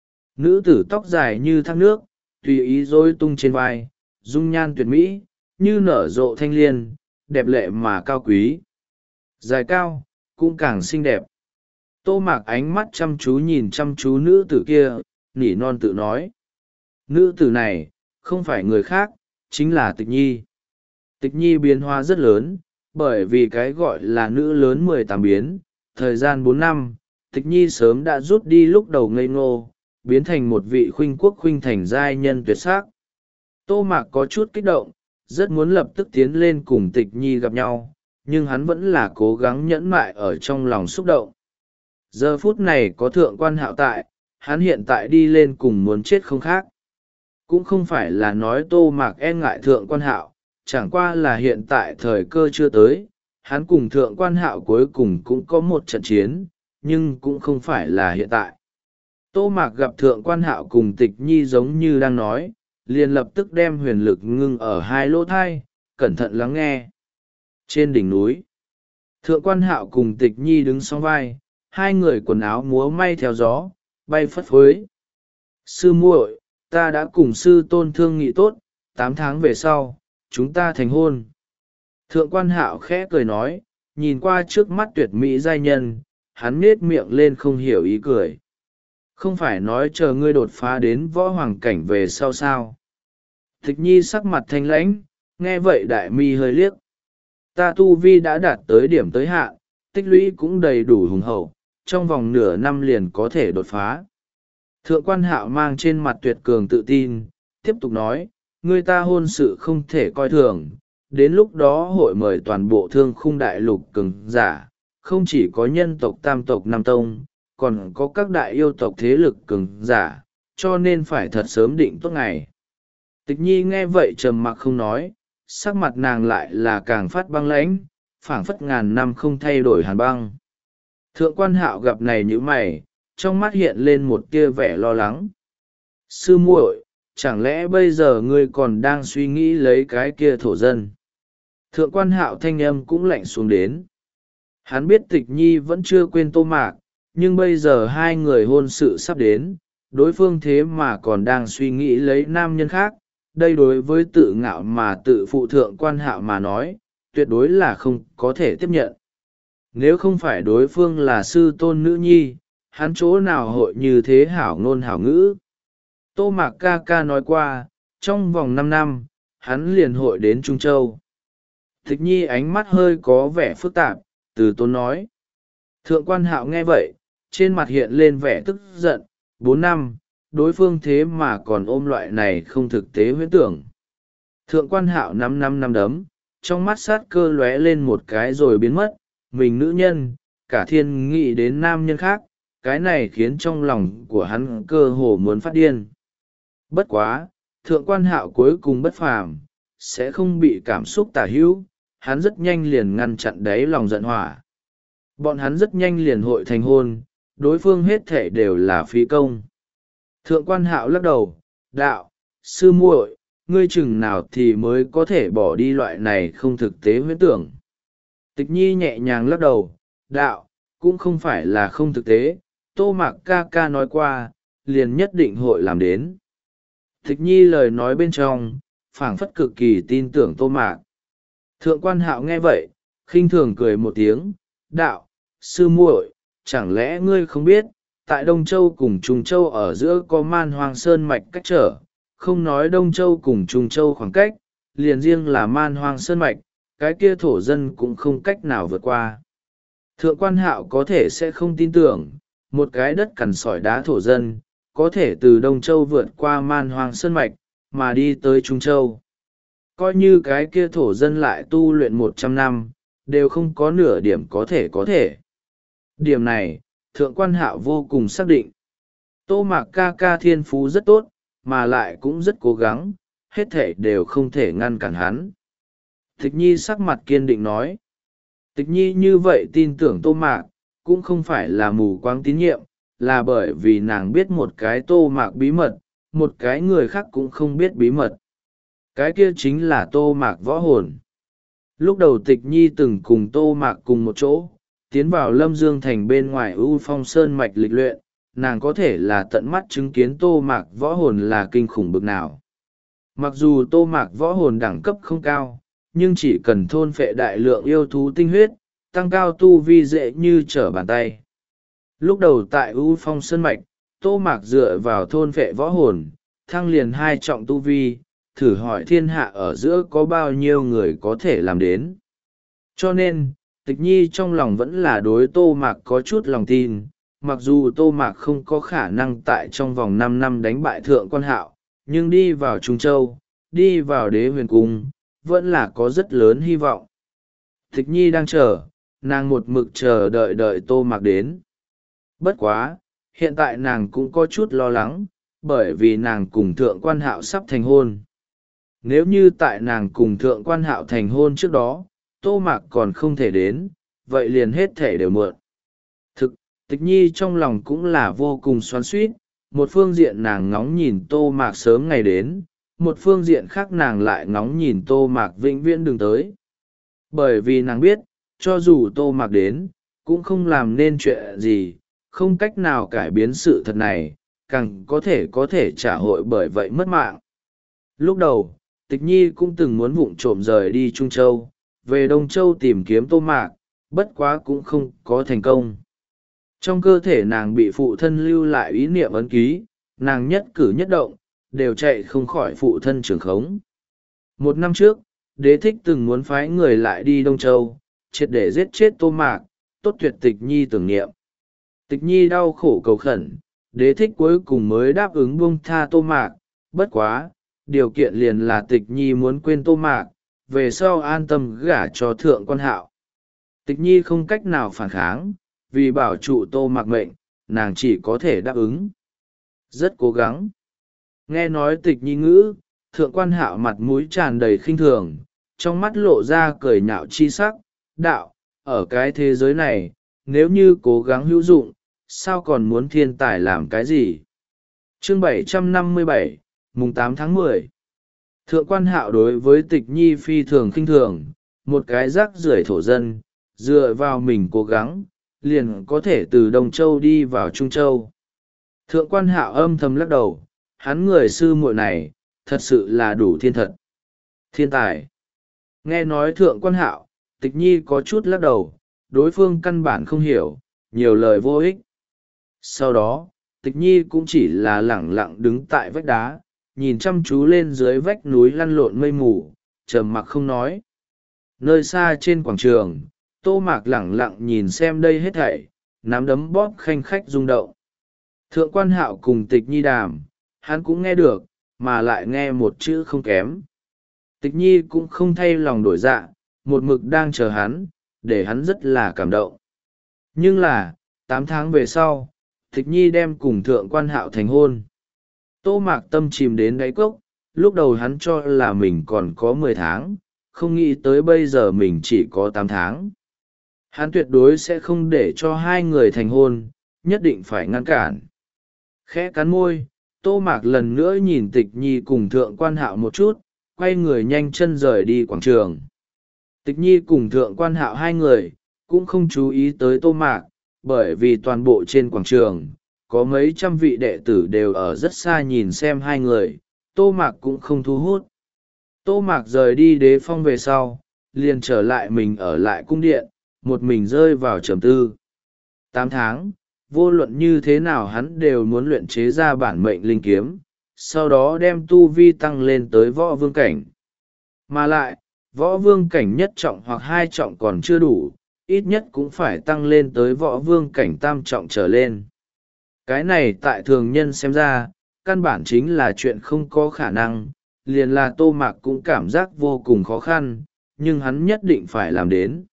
Nữ tử tóc dài như thác nước, tùy ý rối tung trên vai, dung nhan tuyệt mỹ, như nở rộ thanh liên, đẹp lệ mà cao quý. Dài cao, cũng càng xinh đẹp. Tô Mạc ánh mắt chăm chú nhìn chăm chú nữ tử kia, nỉ non tự nói. Nữ tử này, không phải người khác, chính là Tịch Nhi. Tịch Nhi biến hóa rất lớn, bởi vì cái gọi là nữ lớn mười tám biến, thời gian bốn năm, Tịch Nhi sớm đã rút đi lúc đầu ngây ngô, biến thành một vị khuynh quốc khuynh thành giai nhân tuyệt sắc. Tô Mạc có chút kích động, rất muốn lập tức tiến lên cùng Tịch Nhi gặp nhau, nhưng hắn vẫn là cố gắng nhẫn mại ở trong lòng xúc động. Giờ phút này có Thượng Quan Hạo tại, hắn hiện tại đi lên cùng muốn chết không khác. Cũng không phải là nói Tô Mạc e ngại Thượng Quan Hạo, chẳng qua là hiện tại thời cơ chưa tới, hắn cùng Thượng Quan Hạo cuối cùng cũng có một trận chiến, nhưng cũng không phải là hiện tại. Tô Mạc gặp Thượng Quan Hạo cùng Tịch Nhi giống như đang nói, liền lập tức đem huyền lực ngưng ở hai lỗ thai, cẩn thận lắng nghe. Trên đỉnh núi, Thượng Quan Hạo cùng Tịch Nhi đứng song vai, hai người quần áo múa may theo gió, bay phất phới. Sư muội, ta đã cùng sư tôn thương nghị tốt, tám tháng về sau, chúng ta thành hôn. Thượng Quan Hạo khẽ cười nói, nhìn qua trước mắt tuyệt mỹ giai nhân, hắn nết miệng lên không hiểu ý cười. Không phải nói chờ ngươi đột phá đến võ hoàng cảnh về sau sao. Tịch Nhi sắc mặt thanh lãnh, nghe vậy đại mi hơi liếc. Ta tu vi đã đạt tới điểm tới hạn, tích lũy cũng đầy đủ hùng hậu, trong vòng nửa năm liền có thể đột phá. Thượng Quan Hạo mang trên mặt tuyệt cường tự tin, tiếp tục nói, người ta hôn sự không thể coi thường, đến lúc đó hội mời toàn bộ thương khung đại lục cường giả, không chỉ có nhân tộc tam tộc nam tông, còn có các đại yêu tộc thế lực cường giả, cho nên phải thật sớm định tốt ngày. Tịch Nhi nghe vậy trầm mặc không nói, sắc mặt nàng lại là càng phát băng lãnh, phảng phất ngàn năm không thay đổi hàn băng. Thượng Quan Hạo gặp này như mày, trong mắt hiện lên một tia vẻ lo lắng. Sư muội, chẳng lẽ bây giờ ngươi còn đang suy nghĩ lấy cái kia thổ dân? Thượng Quan Hạo thanh âm cũng lạnh xuống đến. Hắn biết Tịch Nhi vẫn chưa quên Tô Mạc, nhưng bây giờ hai người hôn sự sắp đến, đối phương thế mà còn đang suy nghĩ lấy nam nhân khác. Đây đối với tự ngạo mà tự phụ Thượng Quan Hạo mà nói, tuyệt đối là không có thể tiếp nhận. Nếu không phải đối phương là sư tôn nữ nhi, hắn chỗ nào hội như thế hảo ngôn hảo ngữ. Tô Mạc ca ca nói qua, trong vòng năm năm, hắn liền hội đến Trung Châu. Tịch Nhi ánh mắt hơi có vẻ phức tạp, từ tốn nói. Thượng Quan Hạo nghe vậy, trên mặt hiện lên vẻ tức giận, bốn năm, đối phương thế mà còn ôm loại này không thực tế huyễn tưởng. Thượng Quan Hạo năm năm năm đấm, trong mắt sát cơ lóe lên một cái rồi biến mất, mình nữ nhân, cả thiên nghĩ đến nam nhân khác, cái này khiến trong lòng của hắn cơ hồ muốn phát điên. Bất quá, Thượng Quan Hạo cuối cùng bất phàm, sẽ không bị cảm xúc tả hữu, hắn rất nhanh liền ngăn chặn đáy lòng giận hỏa. Bọn hắn rất nhanh liền hội thành hôn, đối phương hết thể đều là phí công. Thượng Quan Hạo lắc đầu, đạo, sư muội, ngươi chừng nào thì mới có thể bỏ đi loại này không thực tế huyễn tưởng. Tịch Nhi nhẹ nhàng lắc đầu, đạo, cũng không phải là không thực tế, Tô Mạc ca ca nói qua, liền nhất định hội làm đến. Tịch nhi lời nói bên trong phảng phất cực kỳ tin tưởng Tô Mạc. Thượng quan hạo nghe vậy khinh thường cười một tiếng, đạo: sư muội, chẳng lẽ ngươi không biết tại Đông Châu cùng Trung Châu ở giữa có Man Hoang Sơn mạch cách trở, không nói Đông Châu cùng Trung Châu khoảng cách, liền riêng là Man Hoang Sơn mạch, cái kia thổ dân cũng không cách nào vượt qua. Thượng quan hạo có thể sẽ không tin tưởng, một cái đất cằn sỏi đá thổ dân, có thể từ Đông Châu vượt qua Man Hoang Sơn mạch, mà đi tới Trung Châu. Coi như cái kia thổ dân lại tu luyện một trăm năm, đều không có nửa điểm có thể có thể. Điểm này, thượng quan hạo vô cùng xác định. Tô Mạc ca ca thiên phú rất tốt, mà lại cũng rất cố gắng, hết thể đều không thể ngăn cản hắn. Tịch nhi sắc mặt kiên định nói. Tịch nhi như vậy tin tưởng Tô Mạc, cũng không phải là mù quáng tín nhiệm, là bởi vì nàng biết một cái Tô Mạc bí mật, một cái người khác cũng không biết bí mật. Cái kia chính là Tô Mạc võ hồn. Lúc đầu Tịch nhi từng cùng Tô Mạc cùng một chỗ, tiến vào Lâm Dương Thành bên ngoài U Phong Sơn mạch lịch luyện, nàng có thể là tận mắt chứng kiến Tô Mạc võ hồn là kinh khủng bực nào. Mặc dù Tô Mạc võ hồn đẳng cấp không cao, nhưng chỉ cần thôn phệ đại lượng yêu thú tinh huyết, tăng cao tu vi dễ như trở bàn tay. Lúc đầu tại U Phong Sơn mạch, Tô Mạc dựa vào thôn phệ võ hồn, thăng liền hai trọng tu vi, thử hỏi thiên hạ ở giữa có bao nhiêu người có thể làm đến. Cho nên, Tịch nhi trong lòng vẫn là đối Tô Mạc có chút lòng tin, mặc dù Tô Mạc không có khả năng tại trong vòng năm năm đánh bại thượng quan hạo, nhưng đi vào Trung Châu, đi vào đế huyền cung, vẫn là có rất lớn hy vọng. Tịch nhi đang chờ, nàng một mực chờ đợi đợi Tô Mạc đến. Bất quá, hiện tại nàng cũng có chút lo lắng, bởi vì nàng cùng thượng quan hạo sắp thành hôn. Nếu như tại nàng cùng thượng quan hạo thành hôn trước đó, Tô Mạc còn không thể đến, vậy liền hết thể đều muộn. Thực, Tịch nhi trong lòng cũng là vô cùng xoắn xuýt, một phương diện nàng ngóng nhìn Tô Mạc sớm ngày đến, một phương diện khác nàng lại ngóng nhìn Tô Mạc vĩnh viễn đừng tới. Bởi vì nàng biết, cho dù Tô Mạc đến, cũng không làm nên chuyện gì, không cách nào cải biến sự thật này, càng có thể có thể trả hội bởi vậy mất mạng. Lúc đầu, Tịch nhi cũng từng muốn vụng trộm rời đi Trung Châu, về Đông Châu tìm kiếm Tô Mạc, bất quá cũng không có thành công. Trong cơ thể nàng bị phụ thân lưu lại ý niệm ấn ký, nàng nhất cử nhất động, đều chạy không khỏi phụ thân trường khống. Một năm trước, Đế Thích từng muốn phái người lại đi Đông Châu, triệt để giết chết Tô Mạc, tốt tuyệt Tịch nhi tưởng niệm. Tịch nhi đau khổ cầu khẩn, Đế Thích cuối cùng mới đáp ứng buông tha Tô Mạc, bất quá, điều kiện liền là Tịch nhi muốn quên Tô Mạc, về sau an tâm gả cho thượng quan hạo. Tịch nhi không cách nào phản kháng, vì bảo trụ Tô Mạc mệnh, nàng chỉ có thể đáp ứng. Rất cố gắng. Nghe nói Tịch nhi ngữ, thượng quan hạo mặt mũi tràn đầy khinh thường, trong mắt lộ ra cười nhạo chi sắc, đạo, ở cái thế giới này, nếu như cố gắng hữu dụng, sao còn muốn thiên tài làm cái gì? Chương bảy trăm năm mươi bảy, mùng tám tháng mười. Thượng quan hạo đối với Tịch nhi phi thường khinh thường, một cái rác rưởi thổ dân, dựa vào mình cố gắng, liền có thể từ Đông Châu đi vào Trung Châu. Thượng quan hạo âm thầm lắc đầu, hắn người sư muội này, thật sự là đủ thiên thật. Thiên tài. Nghe nói thượng quan hạo, Tịch nhi có chút lắc đầu, đối phương căn bản không hiểu, nhiều lời vô ích. Sau đó, Tịch nhi cũng chỉ là lẳng lặng đứng tại vách đá, nhìn chăm chú lên dưới vách núi lăn lộn mây mù, trầm mặc không nói. Nơi xa trên quảng trường, Tô Mạc lẳng lặng nhìn xem đây hết thảy, nắm đấm bóp khanh khách rung động. Thượng quan hạo cùng Tịch nhi đàm, hắn cũng nghe được, mà lại nghe một chữ không kém. Tịch nhi cũng không thay lòng đổi dạ, một mực đang chờ hắn, để hắn rất là cảm động. Nhưng là, tám tháng về sau, Tịch nhi đem cùng thượng quan hạo thành hôn. Tô Mạc tâm chìm đến đáy cốc, lúc đầu hắn cho là mình còn có mười tháng, không nghĩ tới bây giờ mình chỉ có tám tháng. Hắn tuyệt đối sẽ không để cho hai người thành hôn, nhất định phải ngăn cản. Khẽ cắn môi, Tô Mạc lần nữa nhìn Tịch nhi cùng thượng quan hạo một chút, quay người nhanh chân rời đi quảng trường. Tịch nhi cùng thượng quan hạo hai người, cũng không chú ý tới Tô Mạc, bởi vì toàn bộ trên quảng trường, có mấy trăm vị đệ tử đều ở rất xa nhìn xem hai người, Tô Mạc cũng không thu hút. Tô Mạc rời đi đế phong về sau, liền trở lại mình ở lại cung điện, một mình rơi vào trầm tư. Tám tháng, vô luận như thế nào hắn đều muốn luyện chế ra bản mệnh linh kiếm, sau đó đem tu vi tăng lên tới võ vương cảnh. Mà lại, võ vương cảnh nhất trọng hoặc hai trọng còn chưa đủ, ít nhất cũng phải tăng lên tới võ vương cảnh tam trọng trở lên. Cái này tại thường nhân xem ra, căn bản chính là chuyện không có khả năng, liền là Tô Mạc cũng cảm giác vô cùng khó khăn, nhưng hắn nhất định phải làm đến.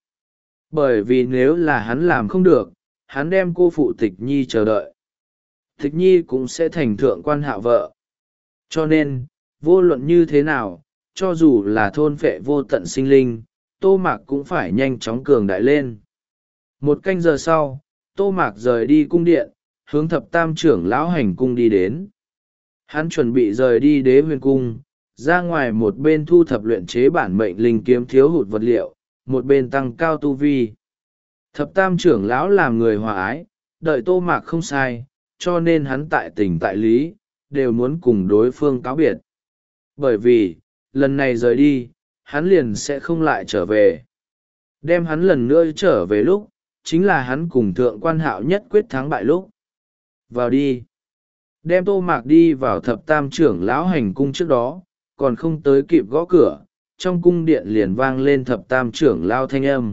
Bởi vì nếu là hắn làm không được, hắn đem cô phụ Tịch Nhi chờ đợi. Tịch Nhi cũng sẽ thành thượng quan hạ vợ. Cho nên, vô luận như thế nào, cho dù là thôn phệ vô tận sinh linh, Tô Mạc cũng phải nhanh chóng cường đại lên. Một canh giờ sau, Tô Mạc rời đi cung điện, hướng thập tam trưởng lão hành cung đi đến. Hắn chuẩn bị rời đi đế huyền cung, ra ngoài một bên thu thập luyện chế bản mệnh linh kiếm thiếu hụt vật liệu, một bên tăng cao tu vi. Thập tam trưởng lão làm người hòa ái, đợi Tô Mạc không sai, cho nên hắn tại tình tại lý, đều muốn cùng đối phương cáo biệt. Bởi vì, lần này rời đi, hắn liền sẽ không lại trở về. Đem hắn lần nữa trở về lúc, chính là hắn cùng thượng quan hạo nhất quyết thắng bại lúc. Vào đi. Đem Tô Mạc đi vào thập tam trưởng lão hành cung trước đó, còn không tới kịp gõ cửa, trong cung điện liền vang lên thập tam trưởng lão thanh âm.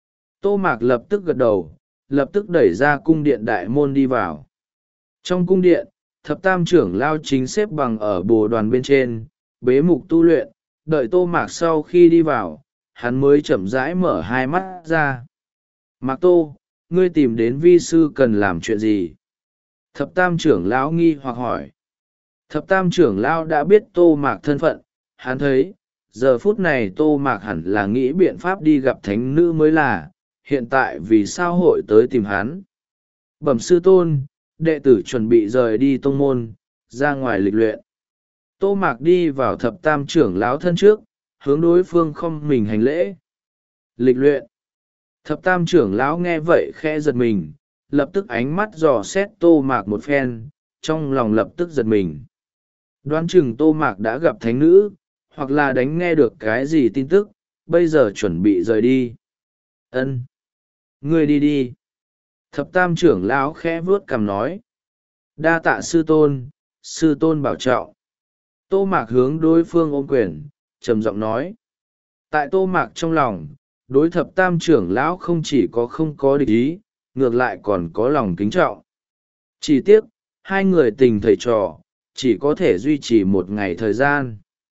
Tô Mạc lập tức gật đầu, lập tức đẩy ra cung điện đại môn đi vào. Trong cung điện, thập tam trưởng lão chính xếp bằng ở bồ đoàn bên trên, bế mục tu luyện, đợi Tô Mạc sau khi đi vào, hắn mới chậm rãi mở hai mắt ra. Mạc Tô, ngươi tìm đến vi sư cần làm chuyện gì? Thập tam trưởng lão nghi hoặc hỏi. Thập tam trưởng lão đã biết Tô Mạc thân phận, hắn thấy, giờ phút này Tô Mạc hẳn là nghĩ biện pháp đi gặp thánh nữ mới là, hiện tại vì sao hội tới tìm hắn. Bẩm sư tôn, đệ tử chuẩn bị rời đi tông môn, ra ngoài lịch luyện. Tô Mạc đi vào thập tam trưởng lão thân trước, hướng đối phương không mình hành lễ. Lịch luyện. Thập tam trưởng lão nghe vậy khẽ giật mình, lập tức ánh mắt dò xét Tô Mạc một phen, trong lòng lập tức giật mình. Đoán chừng Tô Mạc đã gặp thánh nữ, hoặc là đánh nghe được cái gì tin tức, bây giờ chuẩn bị rời đi. Ân, ngươi đi đi. Thập tam trưởng lão khẽ vuốt cằm nói. Đa tạ sư tôn, sư tôn bảo trọng. Tô Mạc hướng đối phương ôm quyền, trầm giọng nói. Tại Tô Mạc trong lòng, đối thập tam trưởng lão không chỉ có không có địch ý, ngược lại còn có lòng kính trọng. Chỉ tiếc, hai người tình thầy trò, chỉ có thể duy trì một ngày thời gian.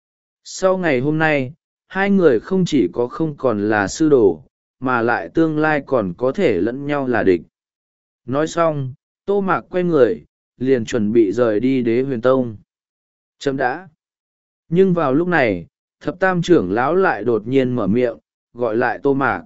Sau ngày hôm nay, hai người không chỉ có không còn là sư đồ, mà lại tương lai còn có thể lẫn nhau là địch. Nói xong, Tô Mạc quay người, liền chuẩn bị rời đi đế huyền tông. Chấm đã. Nhưng vào lúc này, thập tam trưởng lão lại đột nhiên mở miệng, gọi lại Tô Mạc.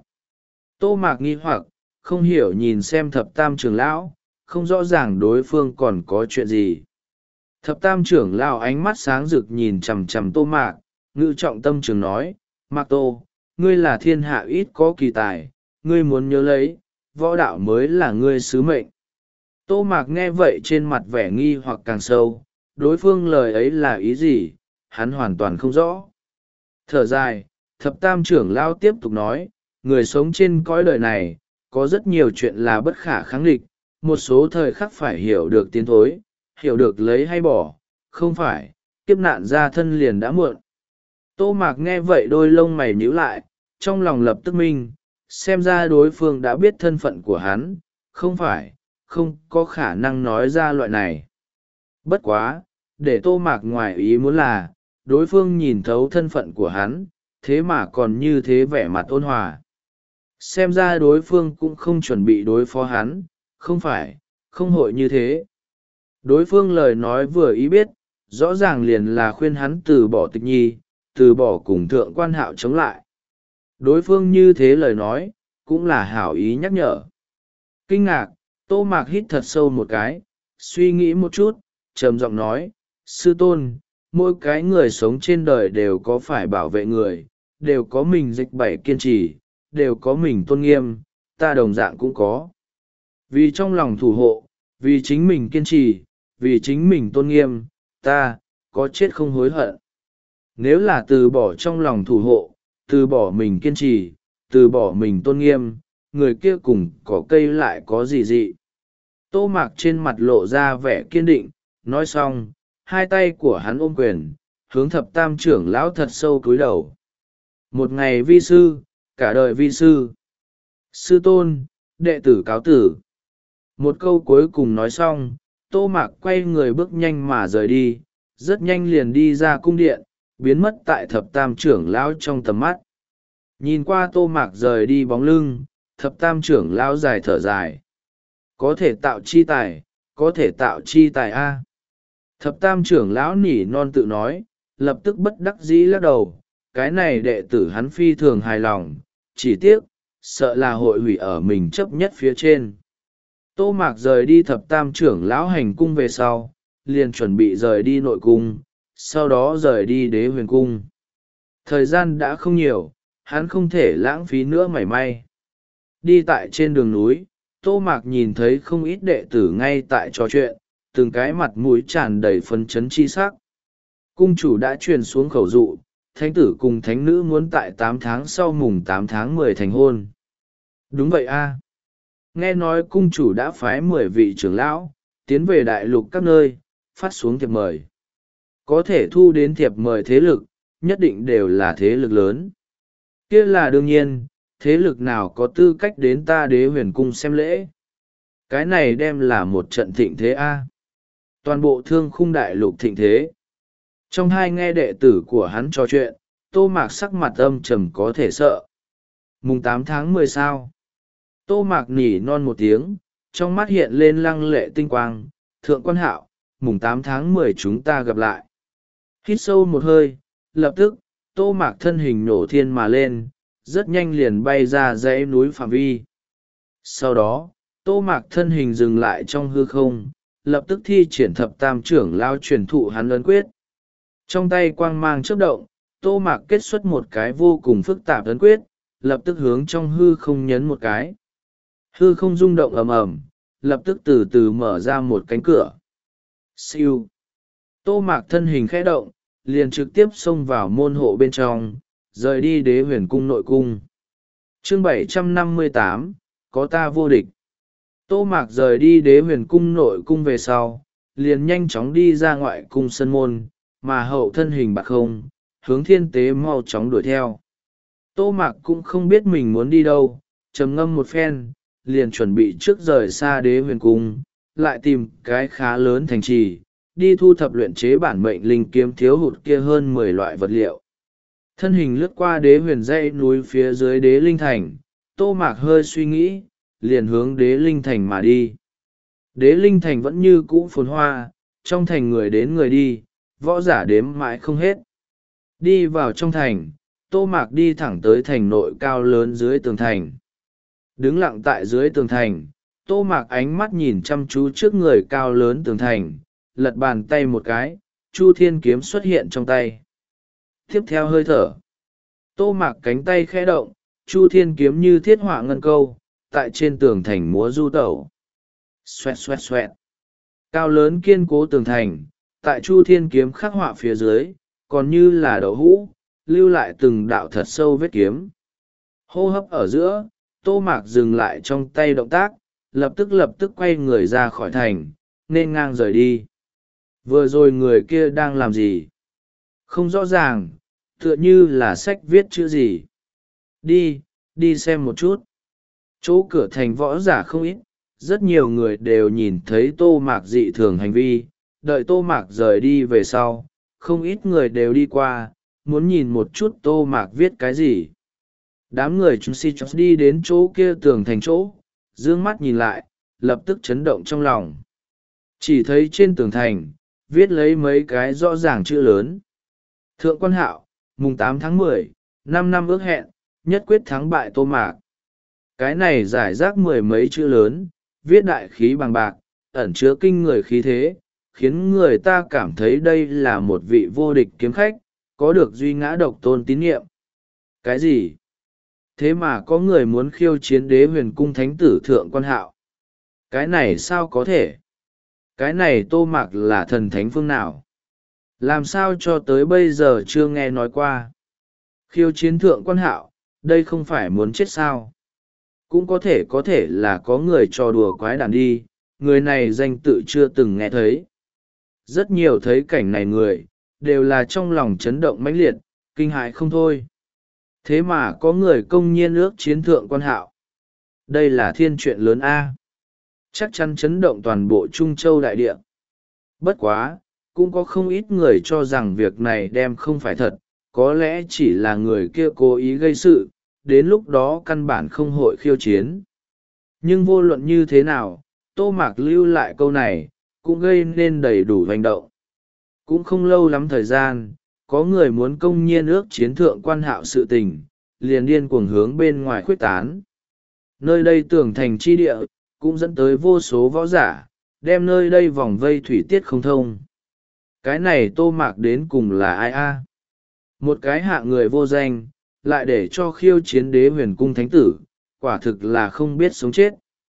Tô Mạc nghi hoặc, không hiểu nhìn xem thập tam trưởng lão, không rõ ràng đối phương còn có chuyện gì. Thập tam trưởng lão ánh mắt sáng rực nhìn chằm chằm Tô Mạc, ngự trọng tâm trường nói, Mạc Tô, ngươi là thiên hạ ít có kỳ tài, ngươi muốn nhớ lấy, võ đạo mới là ngươi sứ mệnh. Tô Mạc nghe vậy trên mặt vẻ nghi hoặc càng sâu, đối phương lời ấy là ý gì, hắn hoàn toàn không rõ. Thở dài, thập tam trưởng lão tiếp tục nói, người sống trên cõi đời này, có rất nhiều chuyện là bất khả kháng địch, một số thời khắc phải hiểu được tiến thối, hiểu được lấy hay bỏ, không phải, kiếp nạn ra thân liền đã muộn. Tô Mạc nghe vậy đôi lông mày nhíu lại, trong lòng lập tức minh, xem ra đối phương đã biết thân phận của hắn, không phải, không có khả năng nói ra loại này. Bất quá, để Tô Mạc ngoài ý muốn là, đối phương nhìn thấu thân phận của hắn, thế mà còn như thế vẻ mặt ôn hòa. Xem ra đối phương cũng không chuẩn bị đối phó hắn, không phải, không hội như thế. Đối phương lời nói vừa ý biết, rõ ràng liền là khuyên hắn từ bỏ Tịch Nhi, từ bỏ cùng thượng quan hạo chống lại. Đối phương như thế lời nói, cũng là hảo ý nhắc nhở. Kinh ngạc, Tô Mạc hít thật sâu một cái, suy nghĩ một chút, trầm giọng nói, sư tôn, mỗi cái người sống trên đời đều có phải bảo vệ người, đều có mình dịch bảy kiên trì, đều có mình tôn nghiêm, ta đồng dạng cũng có. Vì trong lòng thủ hộ, vì chính mình kiên trì, vì chính mình tôn nghiêm, ta, có chết không hối hận. Nếu là từ bỏ trong lòng thủ hộ, từ bỏ mình kiên trì, từ bỏ mình tôn nghiêm, người kia cùng có cây lại có gì dị. Tô Mạc trên mặt lộ ra vẻ kiên định, nói xong, hai tay của hắn ôm quyền, hướng thập tam trưởng lão thật sâu cúi đầu. Một ngày vi sư, cả đời vi sư. Sư tôn, đệ tử cáo tử. Một câu cuối cùng nói xong, Tô Mạc quay người bước nhanh mà rời đi, rất nhanh liền đi ra cung điện, biến mất tại thập tam trưởng lão trong tầm mắt. Nhìn qua Tô Mạc rời đi bóng lưng, thập tam trưởng lão dài thở dài. Có thể tạo chi tài, có thể tạo chi tài a. Thập tam trưởng lão nỉ non tự nói, lập tức bất đắc dĩ lắc đầu, cái này đệ tử hắn phi thường hài lòng, chỉ tiếc, sợ là hội hủy ở mình chấp nhất phía trên. Tô Mạc rời đi thập tam trưởng lão hành cung về sau, liền chuẩn bị rời đi nội cung, sau đó rời đi đế huyền cung. Thời gian đã không nhiều, hắn không thể lãng phí nữa mảy may. Đi tại trên đường núi, Tô Mạc nhìn thấy không ít đệ tử ngay tại trò chuyện, từng cái mặt mũi tràn đầy phấn chấn chi sắc. Cung chủ đã truyền xuống khẩu dụ, thánh tử cùng thánh nữ muốn tại tám tháng sau mùng tám tháng mười thành hôn. Đúng vậy a. Nghe nói cung chủ đã phái mười vị trưởng lão, tiến về đại lục các nơi, phát xuống thiệp mời. Có thể thu đến thiệp mời thế lực, nhất định đều là thế lực lớn. Kia là đương nhiên, thế lực nào có tư cách đến ta đế huyền cung xem lễ. Cái này đem là một trận thịnh thế a. Toàn bộ thương khung đại lục thịnh thế. Trong hai nghe đệ tử của hắn trò chuyện, Tô Mạc sắc mặt âm trầm có thể sợ. Mùng tám tháng mười sao. Tô Mạc nỉ non một tiếng, trong mắt hiện lên lăng lệ tinh quang, thượng quan hạo, mùng tám tháng mười chúng ta gặp lại. Hít sâu một hơi, lập tức, Tô Mạc thân hình nổ thiên mà lên, rất nhanh liền bay ra dãy núi phạm vi. Sau đó, Tô Mạc thân hình dừng lại trong hư không, lập tức thi triển thập tam trưởng lao truyền thụ hắn ấn quyết. Trong tay quang mang chớp động, Tô Mạc kết xuất một cái vô cùng phức tạp ấn quyết, lập tức hướng trong hư không nhấn một cái. Hư không rung động ầm ầm, lập tức từ từ mở ra một cánh cửa. Siêu. Tô Mạc thân hình khẽ động, liền trực tiếp xông vào môn hộ bên trong, rời đi đế huyền cung nội cung. Chương bảy trăm năm mươi tám, có ta vô địch. Tô Mạc rời đi đế huyền cung nội cung về sau, liền nhanh chóng đi ra ngoại cung sân môn, mà hậu thân hình bạc không, hướng thiên tế mau chóng đuổi theo. Tô Mạc cũng không biết mình muốn đi đâu, trầm ngâm một phen, liền chuẩn bị trước rời xa đế huyền cung, lại tìm cái khá lớn thành trì, đi thu thập luyện chế bản mệnh linh kiếm thiếu hụt kia hơn mười loại vật liệu. Thân hình lướt qua đế huyền dãy núi phía dưới đế linh thành, Tô Mạc hơi suy nghĩ, liền hướng đế linh thành mà đi. Đế linh thành vẫn như cũ phồn hoa, trong thành người đến người đi, võ giả đếm mãi không hết. Đi vào trong thành, Tô Mạc đi thẳng tới thành nội cao lớn dưới tường thành. Đứng lặng tại dưới tường thành, Tô Mạc ánh mắt nhìn chăm chú trước người cao lớn tường thành, lật bàn tay một cái, Chu Thiên kiếm xuất hiện trong tay. Tiếp theo hơi thở, Tô Mạc cánh tay khẽ động, Chu Thiên kiếm như thiết họa ngân câu, tại trên tường thành múa du tẩu. Xoẹt xoẹt xoẹt. Cao lớn kiên cố tường thành, tại Chu Thiên kiếm khắc họa phía dưới, còn như là đậu hũ, lưu lại từng đạo thật sâu vết kiếm. Hô hấp ở giữa, Tô Mạc dừng lại trong tay động tác, lập tức lập tức quay người ra khỏi thành, nên ngang rời đi. Vừa rồi người kia đang làm gì? Không rõ ràng, tựa như là sách viết chữ gì. Đi, đi xem một chút. Chỗ cửa thành võ giả không ít, rất nhiều người đều nhìn thấy Tô Mạc dị thường hành vi, đợi Tô Mạc rời đi về sau, không ít người đều đi qua, muốn nhìn một chút Tô Mạc viết cái gì. Đám người chúng si chóng đi đến chỗ kia tường thành chỗ, dương mắt nhìn lại, lập tức chấn động trong lòng. Chỉ thấy trên tường thành, viết lấy mấy cái rõ ràng chữ lớn. Thượng quan hạo, mùng tám tháng mười, năm năm ước hẹn, nhất quyết thắng bại Tô Mạc. Cái này giải rác mười mấy chữ lớn, viết đại khí bằng bạc, ẩn chứa kinh người khí thế, khiến người ta cảm thấy đây là một vị vô địch kiếm khách, có được duy ngã độc tôn tín nhiệm. Cái gì? Thế mà có người muốn khiêu chiến đế huyền cung thánh tử thượng quan hạo. Cái này sao có thể? Cái này Tô Mạc là thần thánh phương nào? Làm sao cho tới bây giờ chưa nghe nói qua. Khiêu chiến thượng quan hạo, đây không phải muốn chết sao. Cũng có thể có thể là có người trò đùa quái đản đi, người này danh tự chưa từng nghe thấy. Rất nhiều thấy cảnh này người, đều là trong lòng chấn động mãnh liệt, kinh hãi không thôi. Thế mà có người công nhiên ước chiến thượng quan hạo. Đây là thiên chuyện lớn A. Chắc chắn chấn động toàn bộ Trung Châu đại địa. Bất quá, cũng có không ít người cho rằng việc này đem không phải thật, có lẽ chỉ là người kia cố ý gây sự, đến lúc đó căn bản không hội khiêu chiến. Nhưng vô luận như thế nào, Tô Mạc lưu lại câu này, cũng gây nên đầy đủ hành động. Cũng không lâu lắm thời gian, có người muốn công nhiên ước chiến thượng quan hạo sự tình, liền điên cuồng hướng bên ngoài khuếch tán. Nơi đây tường thành chi địa, cũng dẫn tới vô số võ giả, đem nơi đây vòng vây thủy tiết không thông. Cái này Tô Mạc đến cùng là ai a? Một cái hạ người vô danh, lại để cho khiêu chiến đế huyền cung thánh tử, quả thực là không biết sống chết.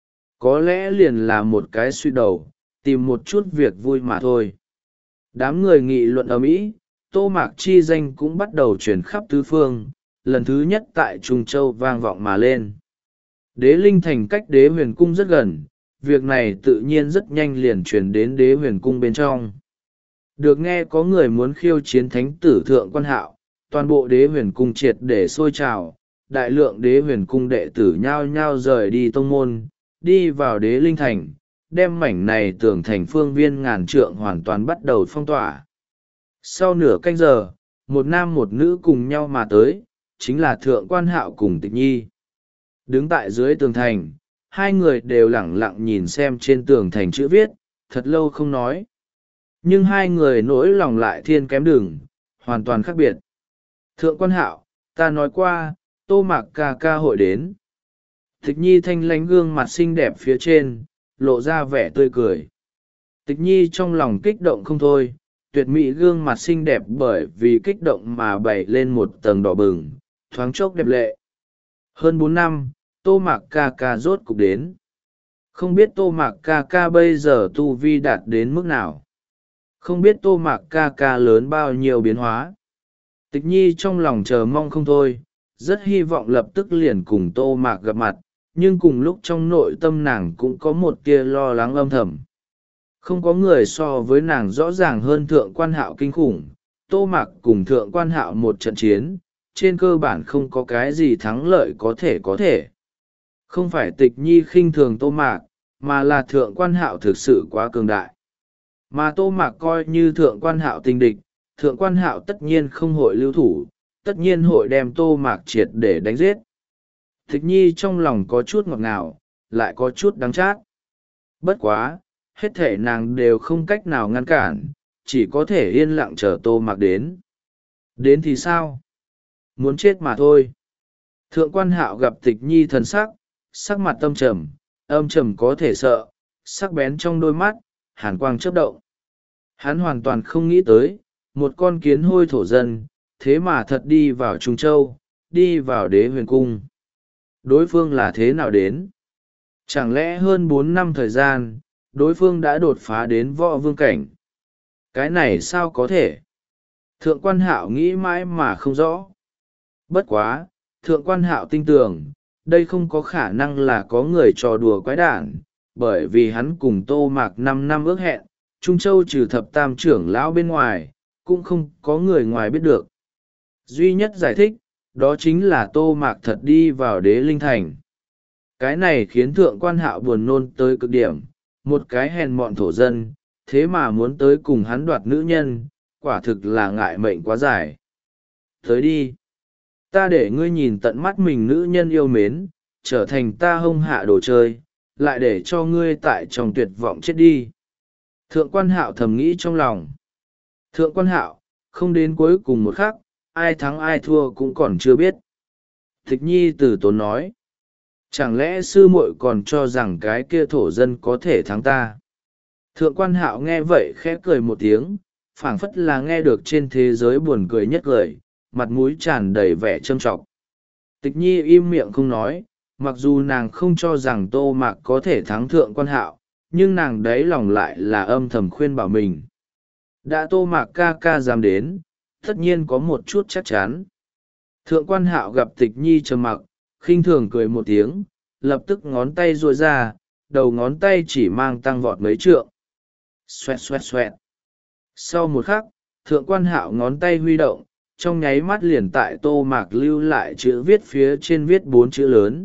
Có lẽ liền là một cái suy đầu, tìm một chút việc vui mà thôi. Đám người nghị luận ầm ĩ, Tô Mạc chi danh cũng bắt đầu truyền khắp tứ phương, lần thứ nhất tại Trung Châu vang vọng mà lên. Đế linh thành cách đế huyền cung rất gần, việc này tự nhiên rất nhanh liền truyền đến đế huyền cung bên trong. Được nghe có người muốn khiêu chiến thánh tử thượng quan hạo, toàn bộ đế huyền cung triệt để sôi trào, đại lượng đế huyền cung đệ tử nhao nhao rời đi tông môn, đi vào đế linh thành, đem mảnh này tường thành phương viên ngàn trượng hoàn toàn bắt đầu phong tỏa. Sau nửa canh giờ, một nam một nữ cùng nhau mà tới, chính là thượng quan hạo cùng Tịch Nhi. Đứng tại dưới tường thành, hai người đều lẳng lặng nhìn xem trên tường thành chữ viết, thật lâu không nói. Nhưng hai người nỗi lòng lại thiên kém đường, hoàn toàn khác biệt. Thượng quan hạo, ta nói qua, Tô Mạc ca ca hội đến. Tịch Nhi thanh lánh gương mặt xinh đẹp phía trên, lộ ra vẻ tươi cười. Tịch Nhi trong lòng kích động không thôi, tuyệt mỹ gương mặt xinh đẹp bởi vì kích động mà bày lên một tầng đỏ bừng, thoáng chốc đẹp lệ. Hơn bốn năm, Tô Mạc ca ca rốt cục đến. Không biết Tô Mạc ca ca bây giờ tu vi đạt đến mức nào. Không biết Tô Mạc ca ca lớn bao nhiêu biến hóa. Tịch Nhi trong lòng chờ mong không thôi, rất hy vọng lập tức liền cùng Tô Mạc gặp mặt, nhưng cùng lúc trong nội tâm nàng cũng có một tia lo lắng âm thầm. Không có người so với nàng rõ ràng hơn thượng quan hạo kinh khủng, Tô Mạc cùng thượng quan hạo một trận chiến, trên cơ bản không có cái gì thắng lợi có thể có thể. Không phải Tịch Nhi khinh thường Tô Mạc, mà là thượng quan hạo thực sự quá cường đại. Mà Tô Mạc coi như thượng quan hạo tình địch, thượng quan hạo tất nhiên không hội lưu thủ, tất nhiên hội đem Tô Mạc triệt để đánh giết. Tịch Nhi trong lòng có chút ngọt ngào, lại có chút đắng chát. Bất quá, hết thể nàng đều không cách nào ngăn cản, chỉ có thể yên lặng chờ Tô Mạc đến. Đến thì sao? Muốn chết mà thôi. Thượng quan hạo gặp Tịch Nhi thần sắc, sắc mặt tâm trầm, âm trầm có thể sợ, sắc bén trong đôi mắt, hàn quang chớp động. Hắn hoàn toàn không nghĩ tới, một con kiến hôi thổ dân, thế mà thật đi vào Trung Châu, đi vào đế huyền cung. Đối phương là thế nào đến? Chẳng lẽ hơn bốn năm thời gian, đối phương đã đột phá đến võ vương cảnh? Cái này sao có thể? Thượng quan hạo nghĩ mãi mà không rõ. Bất quá, thượng quan hạo tin tưởng, đây không có khả năng là có người trò đùa quái đản, bởi vì hắn cùng Tô Mạc năm năm ước hẹn, Trung Châu trừ thập tam trưởng lão bên ngoài, cũng không có người ngoài biết được. Duy nhất giải thích, đó chính là Tô Mạc thật đi vào đế linh thành. Cái này khiến thượng quan hạo buồn nôn tới cực điểm, một cái hèn mọn thổ dân, thế mà muốn tới cùng hắn đoạt nữ nhân, quả thực là ngại mệnh quá dài. Tới đi, ta để ngươi nhìn tận mắt mình nữ nhân yêu mến, trở thành ta hông hạ đồ chơi, lại để cho ngươi tại trong tuyệt vọng chết đi. Thượng quan hạo thầm nghĩ trong lòng. Thượng quan hạo, không đến cuối cùng một khắc, ai thắng ai thua cũng còn chưa biết. Tịch Nhi từ tốn nói. Chẳng lẽ sư muội còn cho rằng cái kia thổ dân có thể thắng ta? Thượng quan hạo nghe vậy khẽ cười một tiếng, phảng phất là nghe được trên thế giới buồn cười nhất cười, mặt mũi tràn đầy vẻ trâm trọc. Tịch Nhi im miệng không nói, mặc dù nàng không cho rằng Tô Mạc có thể thắng thượng quan hạo, nhưng nàng đấy lòng lại là âm thầm khuyên bảo mình. Đã Tô Mạc ca ca dám đến, tất nhiên có một chút chắc chắn. Thượng quan hạo gặp tịch nhi trầm mặc, khinh thường cười một tiếng, lập tức ngón tay duỗi ra, đầu ngón tay chỉ mang tăng vọt mấy trượng. Xoẹt xoẹt xoẹt. Sau một khắc, thượng quan hạo ngón tay huy động, trong nháy mắt liền tại Tô Mạc lưu lại chữ viết phía trên viết bốn chữ lớn.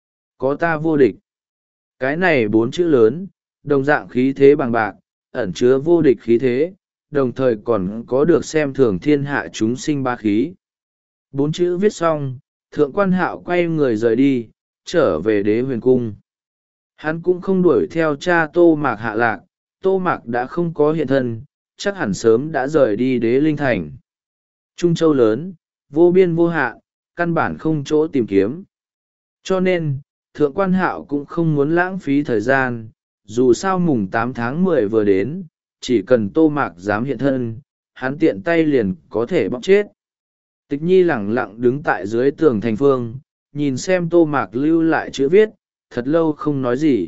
Có ta vô địch. Cái này bốn chữ lớn, đồng dạng khí thế bằng bạc, ẩn chứa vô địch khí thế, đồng thời còn có được xem thường thiên hạ chúng sinh ba khí. Bốn chữ viết xong, thượng quan hạo quay người rời đi, trở về đế huyền cung. Hắn cũng không đuổi theo cha Tô Mạc hạ lạc, Tô Mạc đã không có hiện thân, chắc hẳn sớm đã rời đi đế linh thành. Trung châu lớn, vô biên vô hạn, căn bản không chỗ tìm kiếm. Cho nên, thượng quan hạo cũng không muốn lãng phí thời gian, dù sao mùng tám tháng mười vừa đến, chỉ cần Tô Mạc dám hiện thân, hắn tiện tay liền có thể bóc chết. Tịch nhi lẳng lặng đứng tại dưới tường thành phương, nhìn xem Tô Mạc lưu lại chữ viết, thật lâu không nói gì.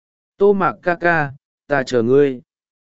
Tô Mạc ca ca, ta chờ ngươi.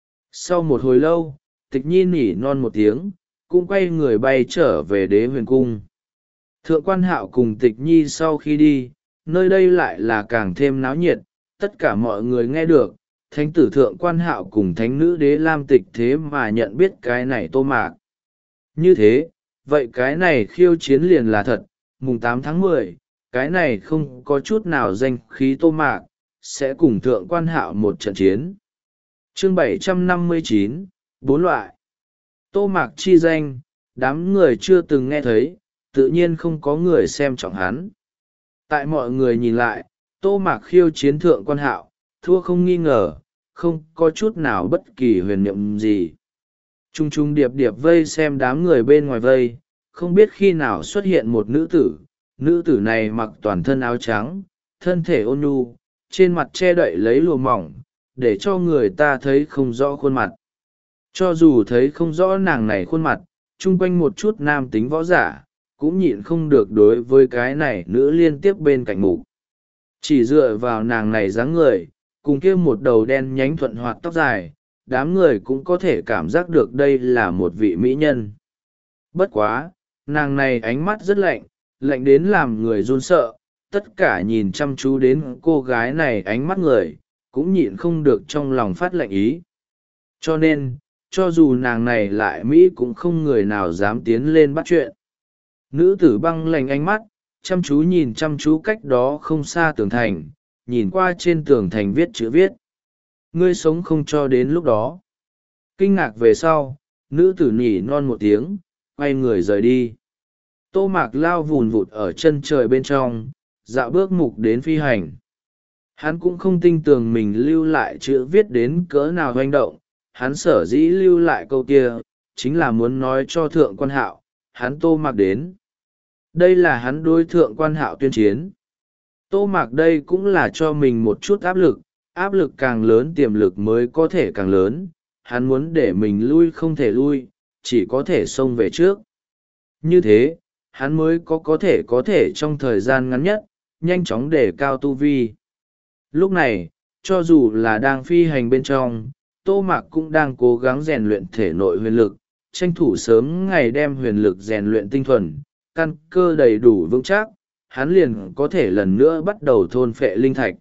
Sau một hồi lâu, tịch nhi nỉ non một tiếng, cũng quay người bay trở về đế huyền cung. Thượng quan hạo cùng tịch nhi sau khi đi, nơi đây lại là càng thêm náo nhiệt, tất cả mọi người nghe được, thánh tử thượng quan hạo cùng thánh nữ đế lam tịch thế mà nhận biết cái này Tô Mạc. Như thế, vậy cái này khiêu chiến liền là thật, mùng tám tháng mười, cái này không có chút nào danh khí Tô Mạc, sẽ cùng thượng quan hạo một trận chiến. Chương bảy trăm năm mươi chín, bốn loại. Tô Mạc chi danh, đám người chưa từng nghe thấy, tự nhiên không có người xem trọng hắn. Tại mọi người nhìn lại, Tô Mạc khiêu chiến thượng quan hạo, thua không nghi ngờ, không có chút nào bất kỳ huyền nhiệm gì. Trung trung điệp điệp vây xem đám người bên ngoài vây, không biết khi nào xuất hiện một nữ tử. Nữ tử này mặc toàn thân áo trắng, thân thể ôn nhu, trên mặt che đậy lấy lụa mỏng, để cho người ta thấy không rõ khuôn mặt. Cho dù thấy không rõ nàng này khuôn mặt, chung quanh một chút nam tính võ giả, cũng nhịn không được đối với cái này nữ liên tiếp bên cạnh mục. Chỉ dựa vào nàng này dáng người, cùng kia một đầu đen nhánh thuận hoạt tóc dài, đám người cũng có thể cảm giác được đây là một vị mỹ nhân. Bất quá, nàng này ánh mắt rất lạnh, lạnh đến làm người run sợ, tất cả nhìn chăm chú đến cô gái này ánh mắt người, cũng nhịn không được trong lòng phát lạnh ý. Cho nên, cho dù nàng này lại Mỹ cũng không người nào dám tiến lên bắt chuyện. Nữ tử băng lạnh ánh mắt, chăm chú nhìn chăm chú cách đó không xa tường thành, nhìn qua trên tường thành viết chữ viết. Ngươi sống không cho đến lúc đó. Kinh ngạc về sau, nữ tử nỉ non một tiếng, quay người rời đi. Tô Mạc lao vùn vụt ở chân trời bên trong, dạo bước mục đến phi hành. Hắn cũng không tin tưởng mình lưu lại chữ viết đến cỡ nào hoành động, hắn sở dĩ lưu lại câu kia, chính là muốn nói cho thượng quan hạo, hắn Tô Mạc đến. Đây là hắn đối thượng quan hạo tuyên chiến. Tô Mạc đây cũng là cho mình một chút áp lực, áp lực càng lớn tiềm lực mới có thể càng lớn, hắn muốn để mình lui không thể lui, chỉ có thể xông về trước. Như thế, hắn mới có có thể có thể trong thời gian ngắn nhất, nhanh chóng để cao tu vi. Lúc này, cho dù là đang phi hành bên trong, Tô Mạc cũng đang cố gắng rèn luyện thể nội huyền lực, tranh thủ sớm ngày đem huyền lực rèn luyện tinh thuần, căn cơ đầy đủ vững chắc, hắn liền có thể lần nữa bắt đầu thôn phệ linh thạch.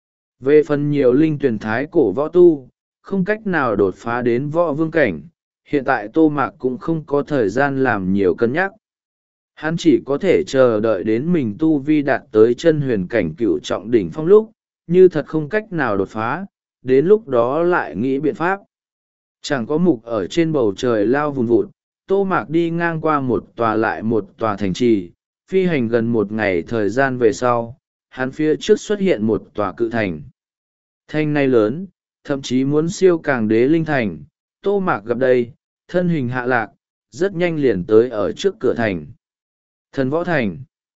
Về phần nhiều linh tuyển thái cổ võ tu, không cách nào đột phá đến võ vương cảnh, hiện tại Tô Mạc cũng không có thời gian làm nhiều cân nhắc. Hắn chỉ có thể chờ đợi đến mình tu vi đạt tới chân huyền cảnh cửu trọng đỉnh phong lúc, như thật không cách nào đột phá, đến lúc đó lại nghĩ biện pháp. Chẳng có mục ở trên bầu trời lao vùn vụt, Tô Mạc đi ngang qua một tòa lại một tòa thành trì, phi hành gần một ngày thời gian về sau, hắn phía trước xuất hiện một tòa cự thành. Thành này lớn, thậm chí muốn siêu càng đế linh thành, Tô Mạc gặp đây, thân hình hạ lạc, rất nhanh liền tới ở trước cửa thành. Thần võ thành.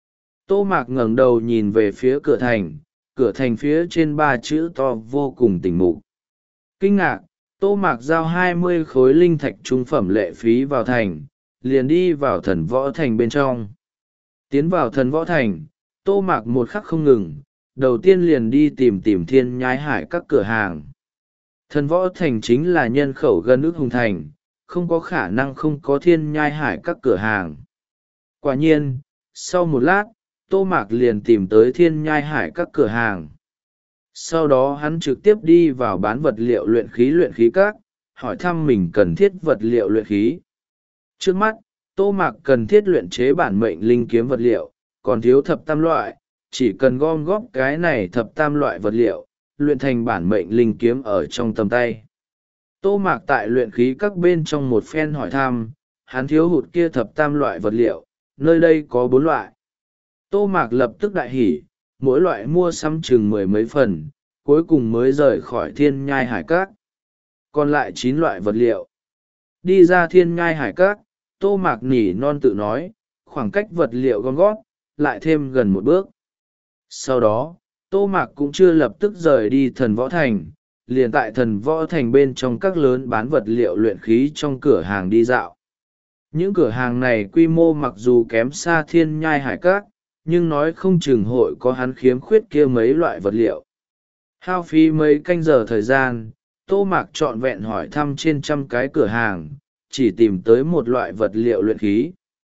Tô Mạc ngẩng đầu nhìn về phía cửa thành, cửa thành phía trên ba chữ to vô cùng tỉnh mục. Kinh ngạc, Tô Mạc giao hai mươi khối linh thạch trung phẩm lệ phí vào thành, liền đi vào thần võ thành bên trong. Tiến vào thần võ thành, Tô Mạc một khắc không ngừng, đầu tiên liền đi tìm tìm thiên nhái hải các cửa hàng. Thần võ thành chính là nhân khẩu gần ước hùng thành, không có khả năng không có thiên nhai hải các cửa hàng. Quả nhiên, sau một lát, Tô Mạc liền tìm tới thiên nhai hải các cửa hàng. Sau đó hắn trực tiếp đi vào bán vật liệu luyện khí luyện khí các, hỏi thăm mình cần thiết vật liệu luyện khí. Trước mắt, Tô Mạc cần thiết luyện chế bản mệnh linh kiếm vật liệu, còn thiếu thập tam loại, chỉ cần gom góp cái này thập tam loại vật liệu, luyện thành bản mệnh linh kiếm ở trong tầm tay. Tô Mạc tại luyện khí các bên trong một phen hỏi thăm, hắn thiếu hụt kia thập tam loại vật liệu, nơi đây có bốn loại. Tô Mạc lập tức đại hỉ, mỗi loại mua sắm chừng mười mấy phần, cuối cùng mới rời khỏi thiên nhai hải các. Còn lại chín loại vật liệu. Đi ra thiên nhai hải các, Tô Mạc nỉ non tự nói, khoảng cách vật liệu gom gót, lại thêm gần một bước. Sau đó, Tô Mạc cũng chưa lập tức rời đi thần võ thành, liền tại thần võ thành bên trong các lớn bán vật liệu luyện khí trong cửa hàng đi dạo. Những cửa hàng này quy mô mặc dù kém xa thiên nhai hải các, nhưng nói không chừng hội có hắn khiếm khuyết kia mấy loại vật liệu. Hao phí mấy canh giờ thời gian, Tô Mạc trọn vẹn hỏi thăm trên trăm cái cửa hàng, chỉ tìm tới một loại vật liệu luyện khí.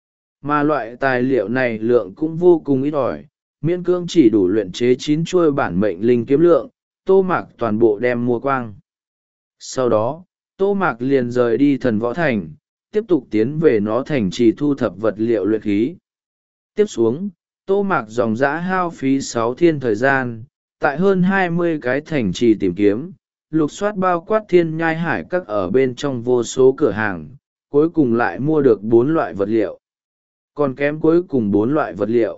Mà loại tài liệu này lượng cũng vô cùng ít ỏi, miễn cưỡng chỉ đủ luyện chế chín chuôi bản mệnh linh kiếm lượng, Tô Mạc toàn bộ đem mua quang. Sau đó, Tô Mạc liền rời đi thần võ thành, tiếp tục tiến về nó thành trì thu thập vật liệu luyện khí. Tiếp xuống, Tô Mạc dòng dã hao phí sáu thiên thời gian, tại hơn hai mươi cái thành trì tìm kiếm, lục soát bao quát thiên nhai hải các ở bên trong vô số cửa hàng, cuối cùng lại mua được bốn loại vật liệu. Còn kém cuối cùng bốn loại vật liệu.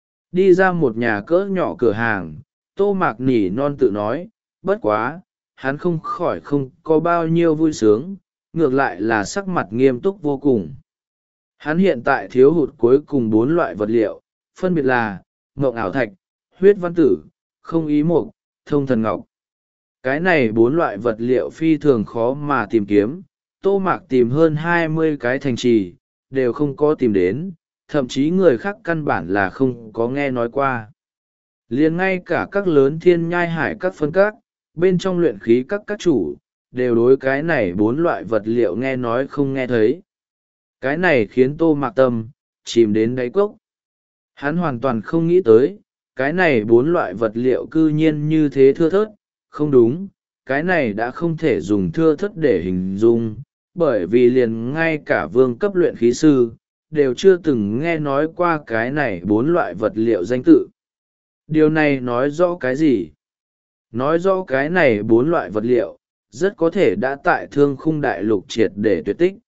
Đi ra một nhà cỡ nhỏ cửa hàng, Tô Mạc nỉ non tự nói, bất quá, hắn không khỏi không có bao nhiêu vui sướng, ngược lại là sắc mặt nghiêm túc vô cùng. Hắn hiện tại thiếu hụt cuối cùng bốn loại vật liệu, phân biệt là ngộng ảo thạch, huyết văn tử, không ý mục, thông thần ngọc. Cái này bốn loại vật liệu phi thường khó mà tìm kiếm, Tô Mạc tìm hơn hai mươi cái thành trì, đều không có tìm đến, thậm chí người khác căn bản là không có nghe nói qua. Liền ngay cả các lớn thiên nhai hải các phân các, bên trong luyện khí các các chủ, đều đối cái này bốn loại vật liệu nghe nói không nghe thấy. Cái này khiến Tô Mạc tâm chìm đến đáy cốc. Hắn hoàn toàn không nghĩ tới, cái này bốn loại vật liệu cư nhiên như thế thưa thớt, không đúng, cái này đã không thể dùng thưa thớt để hình dung, bởi vì liền ngay cả vương cấp luyện khí sư, đều chưa từng nghe nói qua cái này bốn loại vật liệu danh tự. Điều này nói rõ cái gì? Nói rõ cái này bốn loại vật liệu, rất có thể đã tại thương khung đại lục triệt để tuyệt tích.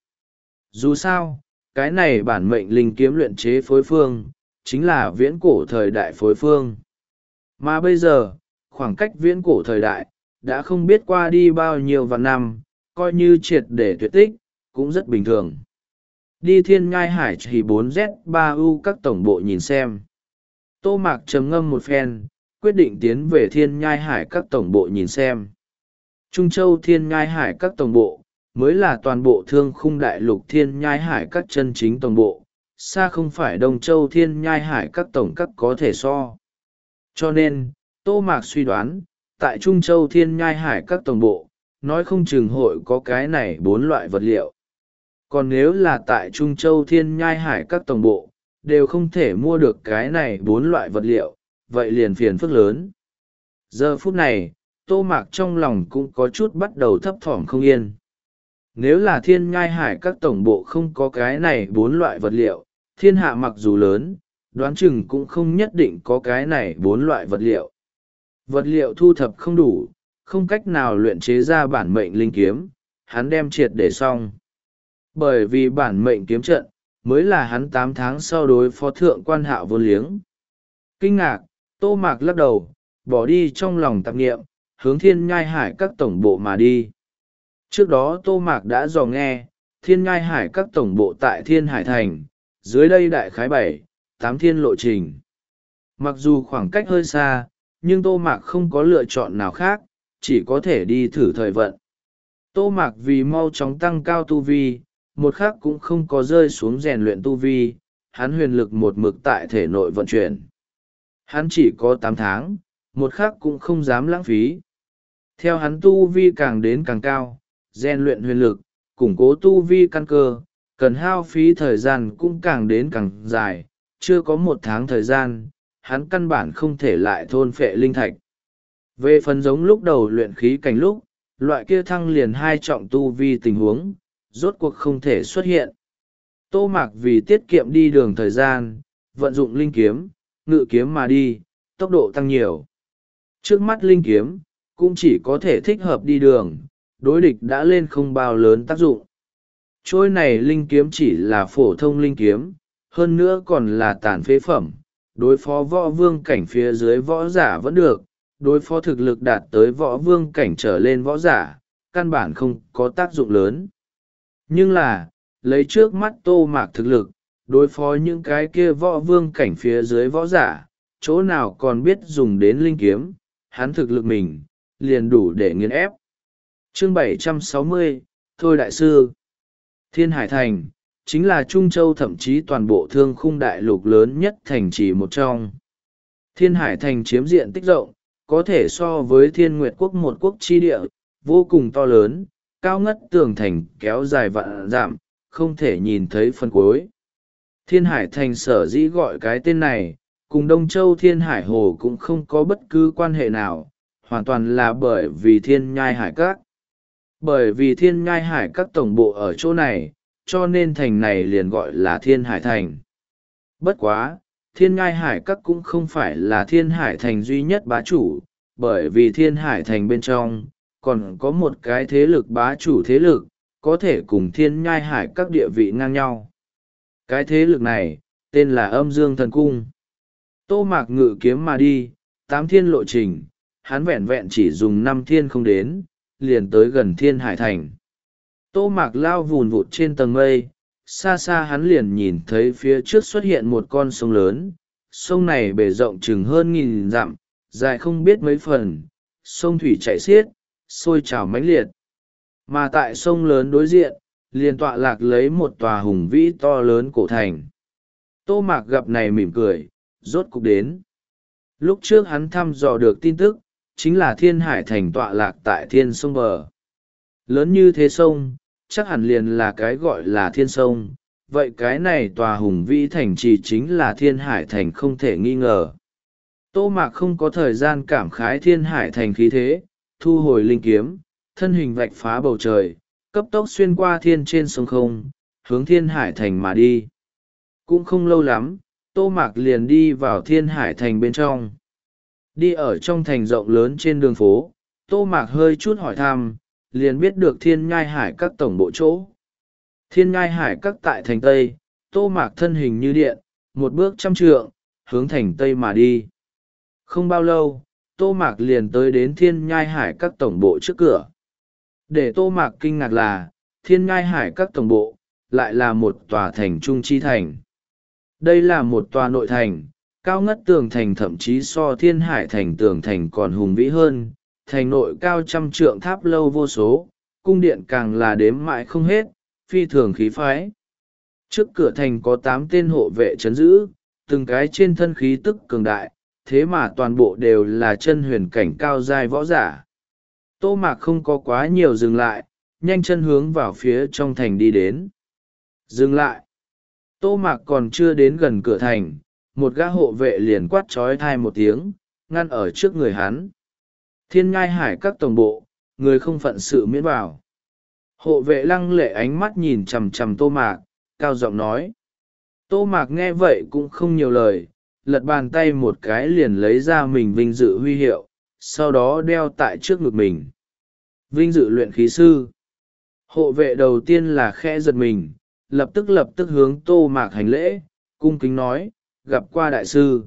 Dù sao, cái này bản mệnh linh kiếm luyện chế phối phương, chính là viễn cổ thời đại phối phương. Mà bây giờ, khoảng cách viễn cổ thời đại, đã không biết qua đi bao nhiêu vạn năm, coi như triệt để tuyệt tích, cũng rất bình thường. Đi thiên ngai hải chỉ bốn Z ba U các tổng bộ nhìn xem. Tô Mạc trầm ngâm một phen, quyết định tiến về thiên nhai hải các tổng bộ nhìn xem. Trung Châu thiên nhai hải các tổng bộ, mới là toàn bộ thương khung đại lục thiên nhai hải các chân chính tổng bộ, xa không phải Đông Châu thiên nhai hải các tổng các có thể so. Cho nên, Tô Mạc suy đoán, tại Trung Châu thiên nhai hải các tổng bộ, nói không chừng hội có cái này bốn loại vật liệu. Còn nếu là tại Trung Châu thiên nhai hải các tổng bộ, đều không thể mua được cái này bốn loại vật liệu, vậy liền phiền phức lớn. Giờ phút này, Tô Mạc trong lòng cũng có chút bắt đầu thấp thỏm không yên. Nếu là thiên nhai hải các tổng bộ không có cái này bốn loại vật liệu, thiên hạ mặc dù lớn, đoán chừng cũng không nhất định có cái này bốn loại vật liệu. Vật liệu thu thập không đủ, không cách nào luyện chế ra bản mệnh linh kiếm, hắn đem triệt để xong. Bởi vì bản mệnh kiếm trận, mới là hắn tám tháng sau đối phó thượng quan Hạo vô liếng. Kinh ngạc, Tô Mạc lắc đầu, bỏ đi trong lòng tạp nghiệm, hướng thiên nhai hải các tổng bộ mà đi. Trước đó Tô Mạc đã dò nghe, thiên nhai hải các tổng bộ tại Thiên Hải Thành, dưới đây đại khái bảy, tám thiên lộ trình. Mặc dù khoảng cách hơi xa, nhưng Tô Mạc không có lựa chọn nào khác, chỉ có thể đi thử thời vận. Tô Mạc vì mau chóng tăng cao tu vi, một khắc cũng không có rơi xuống rèn luyện tu vi, hắn huyền lực một mực tại thể nội vận chuyển. Hắn chỉ có tám tháng, một khắc cũng không dám lãng phí. Theo hắn tu vi càng đến càng cao, rèn luyện huyền lực, củng cố tu vi căn cơ, cần hao phí thời gian cũng càng đến càng dài, chưa có một tháng thời gian, hắn căn bản không thể lại thôn phệ linh thạch. Về phần giống lúc đầu luyện khí cảnh lúc, loại kia thăng liền hai trọng tu vi tình huống, rốt cuộc không thể xuất hiện. Tô Mạc vì tiết kiệm đi đường thời gian, vận dụng linh kiếm, ngự kiếm mà đi, tốc độ tăng nhiều. Trước mắt linh kiếm, cũng chỉ có thể thích hợp đi đường, đối địch đã lên không bao lớn tác dụng. Trôi này linh kiếm chỉ là phổ thông linh kiếm, hơn nữa còn là tàn phế phẩm, đối phó võ vương cảnh phía dưới võ giả vẫn được, đối phó thực lực đạt tới võ vương cảnh trở lên võ giả, căn bản không có tác dụng lớn. Nhưng là, lấy trước mắt Tô Mạc thực lực, đối phó những cái kia võ vương cảnh phía dưới võ giả, chỗ nào còn biết dùng đến linh kiếm, hắn thực lực mình, liền đủ để nghiền ép. Chương bảy trăm sáu mươi, Thôi Đại Sư. Thiên Hải Thành, chính là Trung Châu thậm chí toàn bộ thương khung đại lục lớn nhất thành trì một trong. Thiên Hải Thành chiếm diện tích rộng, có thể so với Thiên Nguyệt Quốc một quốc chi địa, vô cùng to lớn, cao ngất tường thành kéo dài vạn dặm, không thể nhìn thấy phần cuối. Thiên Hải Thành sở dĩ gọi cái tên này, cùng Đông Châu Thiên Hải Hồ cũng không có bất cứ quan hệ nào, hoàn toàn là bởi vì Thiên Nhai Hải Các. Bởi vì Thiên Nhai Hải Các tổng bộ ở chỗ này, cho nên thành này liền gọi là Thiên Hải Thành. Bất quá, Thiên Nhai Hải Các cũng không phải là Thiên Hải Thành duy nhất bá chủ, bởi vì Thiên Hải Thành bên trong, còn có một cái thế lực bá chủ thế lực, có thể cùng Thiên Nhai Hải Các địa vị ngang nhau. Cái thế lực này, tên là Âm Dương Thần Cung. Tô Mạc ngự kiếm mà đi, tám thiên lộ trình, hắn vẹn vẹn chỉ dùng năm thiên không đến, liền tới gần Thiên Hải Thành. Tô Mạc lao vùn vụt trên tầng mây, xa xa hắn liền nhìn thấy phía trước xuất hiện một con sông lớn, sông này bề rộng chừng hơn nghìn dặm, dài không biết mấy phần, sông thủy chảy xiết, sôi trào mãnh liệt. Mà tại sông lớn đối diện, liền tọa lạc lấy một tòa hùng vĩ to lớn cổ thành. Tô Mạc gặp này mỉm cười, rốt cục đến. Lúc trước hắn thăm dò được tin tức, chính là Thiên Hải Thành tọa lạc tại thiên sông bờ. Lớn như thế sông, chắc hẳn liền là cái gọi là thiên sông, vậy cái này tòa hùng vĩ thành trì chính là Thiên Hải Thành không thể nghi ngờ. Tô Mạc không có thời gian cảm khái Thiên Hải Thành khí thế, thu hồi linh kiếm, thân hình vạch phá bầu trời, cấp tốc xuyên qua thiên trên sông không, hướng Thiên Hải Thành mà đi. Cũng không lâu lắm, Tô Mạc liền đi vào Thiên Hải Thành bên trong. Đi ở trong thành rộng lớn trên đường phố, Tô Mạc hơi chút hỏi thăm, liền biết được Thiên Nhai Hải Các tổng bộ chỗ. Thiên Nhai Hải Các tại thành Tây, Tô Mạc thân hình như điện, một bước trăm trượng, hướng thành Tây mà đi. Không bao lâu, Tô Mạc liền tới đến Thiên Nhai Hải Các tổng bộ trước cửa. Để Tô Mạc kinh ngạc là, Thiên Nhai Hải Các tổng bộ, lại là một tòa thành trung chi thành. Đây là một tòa nội thành, cao ngất tường thành thậm chí so Thiên Hải Thành tường thành còn hùng vĩ hơn, thành nội cao trăm trượng tháp lâu vô số, cung điện càng là đếm mãi không hết, phi thường khí phái. Trước cửa thành có tám tên hộ vệ trấn giữ, từng cái trên thân khí tức cường đại, thế mà toàn bộ đều là chân huyền cảnh cao giai võ giả. Tô Mạc không có quá nhiều dừng lại, nhanh chân hướng vào phía trong thành đi đến. Dừng lại. Tô Mạc còn chưa đến gần cửa thành, một gã hộ vệ liền quát trói thai một tiếng, ngăn ở trước người hắn. Thiên Nhai Hải Các tổng bộ, người không phận sự miễn vào. Hộ vệ lăng lệ ánh mắt nhìn chằm chằm Tô Mạc, cao giọng nói. Tô Mạc nghe vậy cũng không nhiều lời, lật bàn tay một cái liền lấy ra mình vinh dự huy hiệu, sau đó đeo tại trước ngực mình. Vinh dự luyện khí sư. Hộ vệ đầu tiên là khẽ giật mình, lập tức lập tức hướng Tô Mạc hành lễ, cung kính nói, gặp qua đại sư.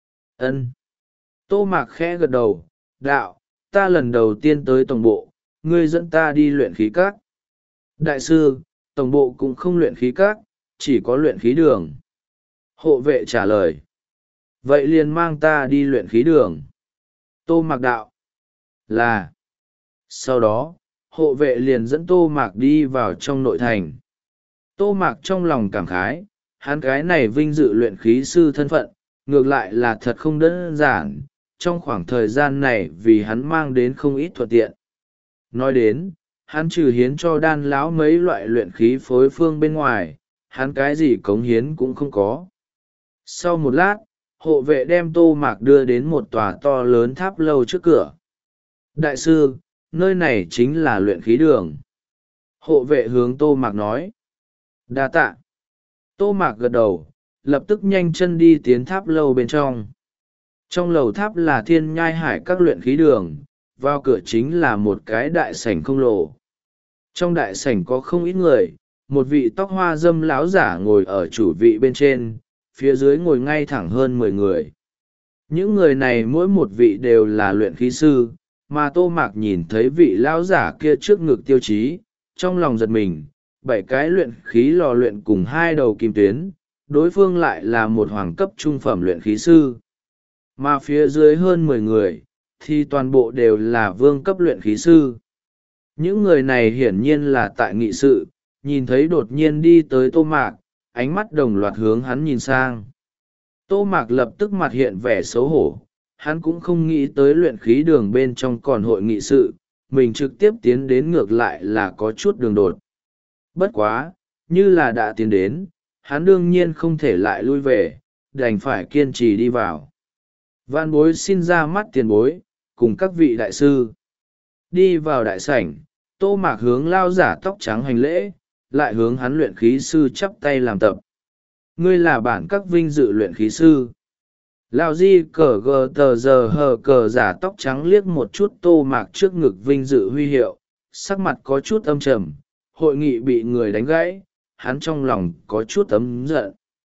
Ân. Tô Mạc khẽ gật đầu, đạo, ta lần đầu tiên tới tổng bộ, ngươi dẫn ta đi luyện khí các. Đại sư, tổng bộ cũng không luyện khí các, chỉ có luyện khí đường. Hộ vệ trả lời. Vậy liền mang ta đi luyện khí đường. Tô Mạc đạo. Là. Sau đó, hộ vệ liền dẫn Tô Mạc đi vào trong nội thành. Tô Mạc trong lòng cảm khái, hắn cái này vinh dự luyện khí sư thân phận, ngược lại là thật không đơn giản, trong khoảng thời gian này vì hắn mang đến không ít thuận tiện. Nói đến, hắn trừ hiến cho đan lão mấy loại luyện khí phối phương bên ngoài, hắn cái gì cống hiến cũng không có. Sau một lát, hộ vệ đem Tô Mạc đưa đến một tòa to lớn tháp lâu trước cửa. Đại sư, nơi này chính là luyện khí đường. Hộ vệ hướng Tô Mạc nói. Đa tạ. Tô Mạc gật đầu, lập tức nhanh chân đi tiến tháp lâu bên trong. Trong lầu tháp là Thiên Nhai Hải các luyện khí đường, vào cửa chính là một cái đại sảnh không lồ. Trong đại sảnh có không ít người, một vị tóc hoa dâm láo giả ngồi ở chủ vị bên trên, phía dưới ngồi ngay thẳng hơn mười người. Những người này mỗi một vị đều là luyện khí sư, mà Tô Mạc nhìn thấy vị lão giả kia trước ngực tiêu chí, trong lòng giật mình, bảy cái luyện khí lò luyện cùng hai đầu kim tuyến, đối phương lại là một hoàng cấp trung phẩm luyện khí sư. Mà phía dưới hơn mười người, thì toàn bộ đều là vương cấp luyện khí sư. Những người này hiển nhiên là tại nghị sự, nhìn thấy đột nhiên đi tới Tô Mạc, ánh mắt đồng loạt hướng hắn nhìn sang. Tô Mạc lập tức mặt hiện vẻ xấu hổ, hắn cũng không nghĩ tới luyện khí đường bên trong còn hội nghị sự, mình trực tiếp tiến đến ngược lại là có chút đường đột. Bất quá, như là đã tiến đến, hắn đương nhiên không thể lại lui về, đành phải kiên trì đi vào. Vạn bối xin ra mắt tiền bối, cùng các vị đại sư. Đi vào đại sảnh, Tô Mạc hướng lao giả tóc trắng hành lễ, lại hướng hắn luyện khí sư chắp tay làm tập. Ngươi là bản các vinh dự luyện khí sư. Lao di cờ gờ tờ giờ hờ cờ giả tóc trắng liếc một chút Tô Mạc trước ngực vinh dự huy hiệu, sắc mặt có chút âm trầm, hội nghị bị người đánh gãy, hắn trong lòng có chút ấm giận.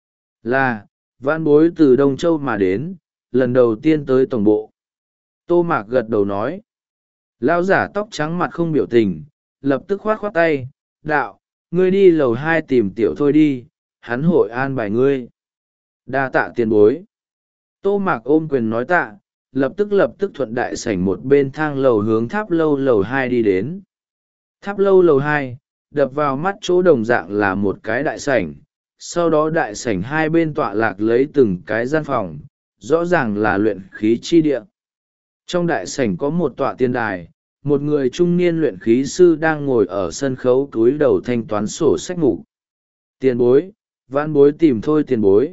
Là, vãn bối từ Đông Châu mà đến, lần đầu tiên tới tổng bộ. Tô Mạc gật đầu nói. Lão giả tóc trắng mặt không biểu tình, lập tức khoát khoát tay, đạo, ngươi đi lầu hai tìm tiểu thôi đi, hắn hội an bài ngươi. Đa tạ tiền bối. Tô Mạc ôm quyền nói tạ, lập tức lập tức thuận đại sảnh một bên thang lầu hướng tháp lâu lầu hai đi đến. Tháp lâu lầu hai, đập vào mắt chỗ đồng dạng là một cái đại sảnh, sau đó đại sảnh hai bên tọa lạc lấy từng cái gian phòng, rõ ràng là luyện khí chi địa. Trong đại sảnh có một tọa tiên đài, một người trung niên luyện khí sư đang ngồi ở sân khấu cúi đầu thanh toán sổ sách mục. Tiền bối, vãn bối tìm thôi tiền bối.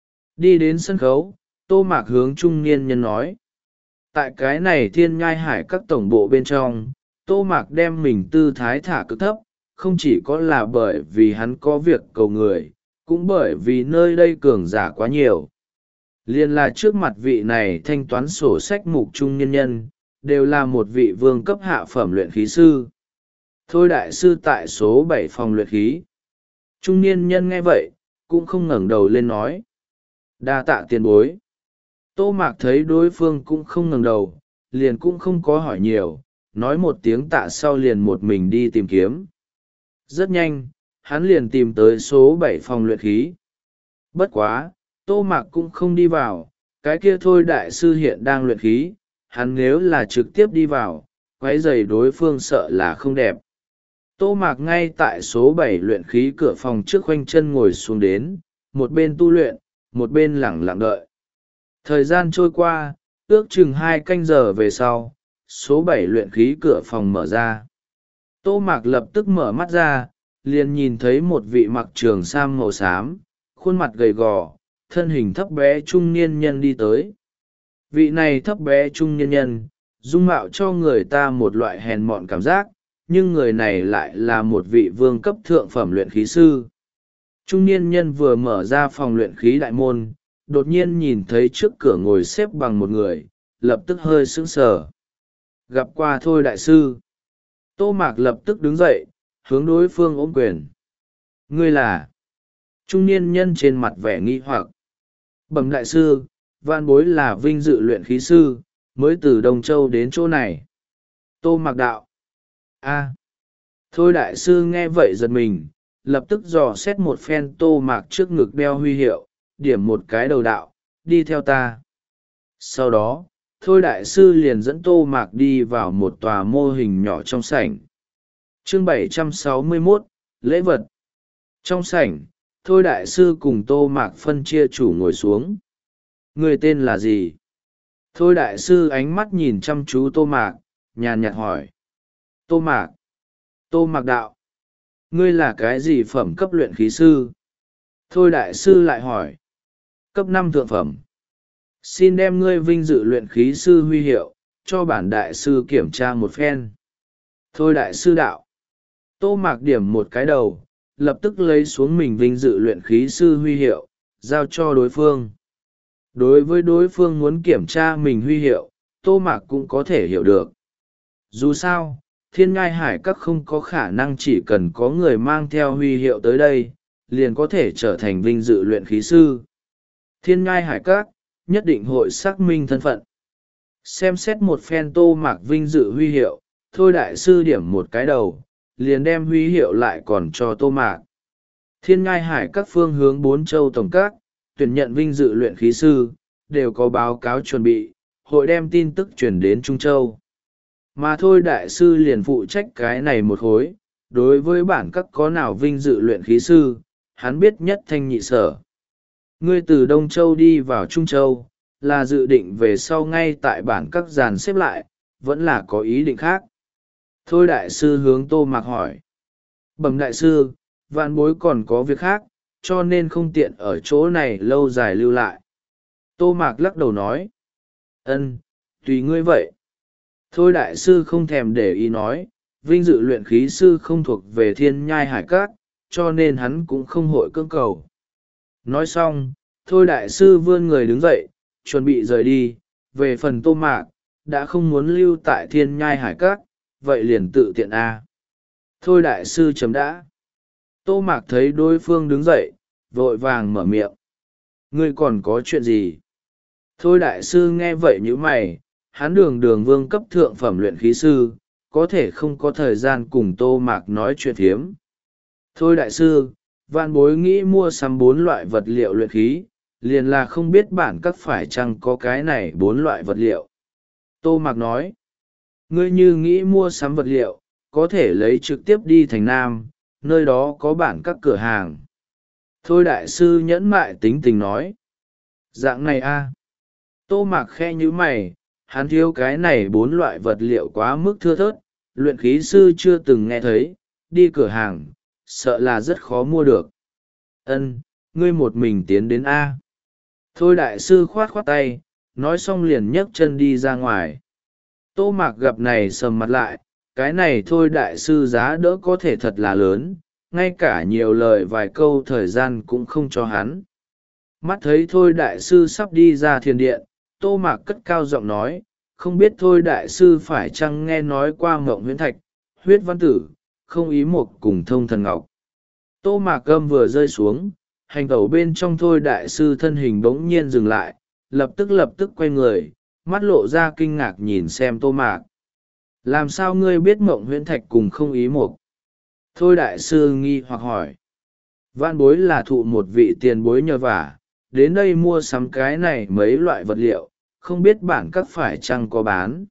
Đi đến sân khấu, Tô Mạc hướng trung niên nhân nói. Tại cái này Thiên Nhai Hải các tổng bộ bên trong, Tô Mạc đem mình tư thái thả cực thấp, không chỉ có là bởi vì hắn có việc cầu người, cũng bởi vì nơi đây cường giả quá nhiều. Liên là trước mặt vị này thanh toán sổ sách mục trung nhân nhân, đều là một vị vương cấp hạ phẩm luyện khí sư. Thôi đại sư tại số bảy phòng luyện khí. Trung niên nhân nghe vậy, cũng không ngẩng đầu lên nói. Đa tạ tiền bối. Tô Mạc thấy đối phương cũng không ngẩng đầu, liền cũng không có hỏi nhiều, nói một tiếng tạ sau liền một mình đi tìm kiếm. Rất nhanh, hắn liền tìm tới số bảy phòng luyện khí. Bất quá, Tô Mạc cũng không đi vào, cái kia thôi đại sư hiện đang luyện khí, hắn nếu là trực tiếp đi vào, quấy rầy đối phương sợ là không đẹp. Tô Mạc ngay tại số bảy luyện khí cửa phòng trước khoanh chân ngồi xuống đến, một bên tu luyện, một bên lẳng lặng đợi. Thời gian trôi qua, ước chừng hai canh giờ về sau, số bảy luyện khí cửa phòng mở ra. Tô Mạc lập tức mở mắt ra, liền nhìn thấy một vị mặc trường sam màu xám, khuôn mặt gầy gò, thân hình thấp bé trung niên nhân đi tới. Vị này thấp bé trung niên nhân, dung mạo cho người ta một loại hèn mọn cảm giác, nhưng người này lại là một vị vương cấp thượng phẩm luyện khí sư. Trung niên nhân vừa mở ra phòng luyện khí đại môn, đột nhiên nhìn thấy trước cửa ngồi xếp bằng một người, lập tức hơi sững sờ. Gặp qua thôi đại sư. Tô Mạc lập tức đứng dậy, hướng đối phương ôm quyền. Ngươi là? Trung niên nhân trên mặt vẻ nghi hoặc. Bẩm đại sư, vạn bối là vinh dự luyện khí sư, mới từ Đông Châu đến chỗ này. Tô Mạc đạo. A. Thôi đại sư nghe vậy giật mình, lập tức dò xét một phen Tô Mạc trước ngực đeo huy hiệu, điểm một cái đầu đạo, đi theo ta. Sau đó, thôi đại sư liền dẫn Tô Mạc đi vào một tòa mô hình nhỏ trong sảnh. Chương bảy trăm sáu mươi mốt, lễ vật. Trong sảnh, thôi đại sư cùng Tô Mạc phân chia chủ ngồi xuống. Người tên là gì? Thôi đại sư ánh mắt nhìn chăm chú Tô Mạc, nhàn nhạt hỏi. Tô Mạc. Tô Mạc đạo: ngươi là cái gì phẩm cấp luyện khí sư? Thôi đại sư lại hỏi: cấp năm thượng phẩm. Xin đem ngươi vinh dự luyện khí sư huy hiệu cho bản đại sư kiểm tra một phen. Thôi đại sư đạo: Tô Mạc điểm một cái đầu, lập tức lấy xuống mình vinh dự luyện khí sư huy hiệu, giao cho đối phương. Đối với đối phương muốn kiểm tra mình huy hiệu, Tô Mạc cũng có thể hiểu được. Dù sao, Thiên Ngai Hải Các không có khả năng chỉ cần có người mang theo huy hiệu tới đây, liền có thể trở thành vinh dự luyện khí sư. Thiên Ngai Hải Các nhất định hội xác minh thân phận. Xem xét một phen Tô Mạc vinh dự huy hiệu, thôi đại sư điểm một cái đầu, liền đem huy hiệu lại còn cho Tô Mạc. Thiên Ngai Hải Các phương hướng bốn châu tổng các, tuyển nhận vinh dự luyện khí sư, đều có báo cáo chuẩn bị, hội đem tin tức chuyển đến Trung Châu. Mà thôi đại sư liền phụ trách cái này một khối, đối với bản các có nào vinh dự luyện khí sư, hắn biết nhất thanh nhị sở. Ngươi từ Đông Châu đi vào Trung Châu, là dự định về sau ngay tại bản các dàn xếp lại, vẫn là có ý định khác. Thôi đại sư hướng Tô Mạc hỏi: bẩm đại sư, vạn bối còn có việc khác, cho nên không tiện ở chỗ này lâu dài lưu lại. Tô Mạc lắc đầu nói: ân, tùy ngươi vậy. Thôi đại sư không thèm để ý nói, vinh dự luyện khí sư không thuộc về Thiên Nhai Hải Các, cho nên hắn cũng không hội cưỡng cầu. Nói xong, thôi đại sư vươn người đứng dậy, chuẩn bị rời đi. Về phần Tô Mạc, đã không muốn lưu tại Thiên Nhai Hải Các, vậy liền tự tiện a. Thôi đại sư chấm đã. Tô Mạc thấy đối phương đứng dậy, vội vàng mở miệng: ngươi còn có chuyện gì? Thôi đại sư nghe vậy nhíu mày, hắn đường đường vương cấp thượng phẩm luyện khí sư, có thể không có thời gian cùng Tô Mạc nói chuyện thiếm. Thôi đại sư, vạn bối nghĩ mua sắm bốn loại vật liệu luyện khí, liền là không biết bản các phải chăng có cái này bốn loại vật liệu. Tô Mạc nói: ngươi như nghĩ mua sắm vật liệu, có thể lấy trực tiếp đi thành Nam, nơi đó có bản các cửa hàng. Thôi đại sư nhẫn mại tính tình nói: dạng này a. Tô Mạc khe nhíu mày, hắn thiếu cái này bốn loại vật liệu quá mức thưa thớt, luyện khí sư chưa từng nghe thấy, đi cửa hàng, sợ là rất khó mua được. Ân, ngươi một mình tiến đến a. Thôi đại sư khoát khoát tay, nói xong liền nhấc chân đi ra ngoài. Tô Mạc gặp này sầm mặt lại, cái này thôi đại sư giá đỡ có thể thật là lớn, ngay cả nhiều lời vài câu thời gian cũng không cho hắn. Mắt thấy thôi đại sư sắp đi ra thiền điện, Tô Mạc cất cao giọng nói: không biết thôi đại sư phải chăng nghe nói qua Mộng Huyễn Thạch, Huyết Văn Tử, Không Ý Mục cùng Thông Thần Ngọc. Tô Mạc gầm vừa rơi xuống, hành tẩu bên trong thôi đại sư thân hình bỗng nhiên dừng lại, lập tức lập tức quay người, mắt lộ ra kinh ngạc nhìn xem Tô Mạc. Làm sao ngươi biết Mộng Huyễn Thạch cùng Không Ý Mục? Thôi đại sư nghi hoặc hỏi. Vạn bối là thụ một vị tiền bối nhờ vả, đến đây mua sắm cái này mấy loại vật liệu, không biết bản các phải chăng có bán.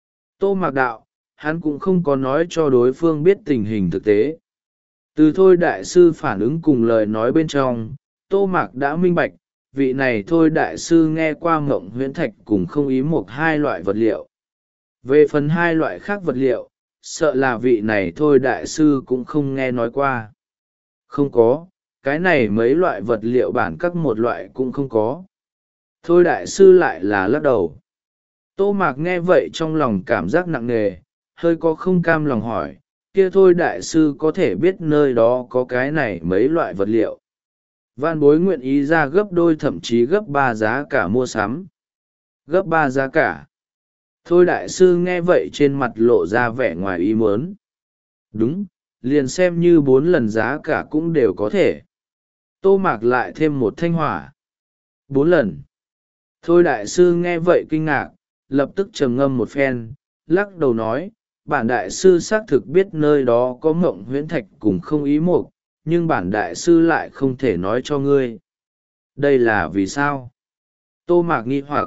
Tô Mạc đạo, hắn cũng không có nói cho đối phương biết tình hình thực tế. Từ thôi đại sư phản ứng cùng lời nói bên trong, Tô Mạc đã minh bạch, vị này thôi đại sư nghe qua Mộng Huyễn Thạch cùng Không Ý Mục hai loại vật liệu. Về phần hai loại khác vật liệu, sợ là vị này thôi đại sư cũng không nghe nói qua. Không có, cái này mấy loại vật liệu bản các một loại cũng không có. Thôi đại sư lại là lắc đầu. Tô Mạc nghe vậy trong lòng cảm giác nặng nề, hơi có không cam lòng hỏi, kia thôi đại sư có thể biết nơi đó có cái này mấy loại vật liệu. Vạn bối nguyện ý ra gấp đôi thậm chí gấp ba giá cả mua sắm. Gấp ba giá cả. Thôi đại sư nghe vậy trên mặt lộ ra vẻ ngoài ý muốn. Đúng, liền xem như bốn lần giá cả cũng đều có thể. Tô Mạc lại thêm một thanh hỏa. Bốn lần. Thôi đại sư nghe vậy kinh ngạc, lập tức trầm ngâm một phen, lắc đầu nói, bản đại sư xác thực biết nơi đó có Mộng Huyễn Thạch cùng Không Ý Mục, nhưng bản đại sư lại không thể nói cho ngươi. Đây là vì sao? Tô Mạc nghi hoặc.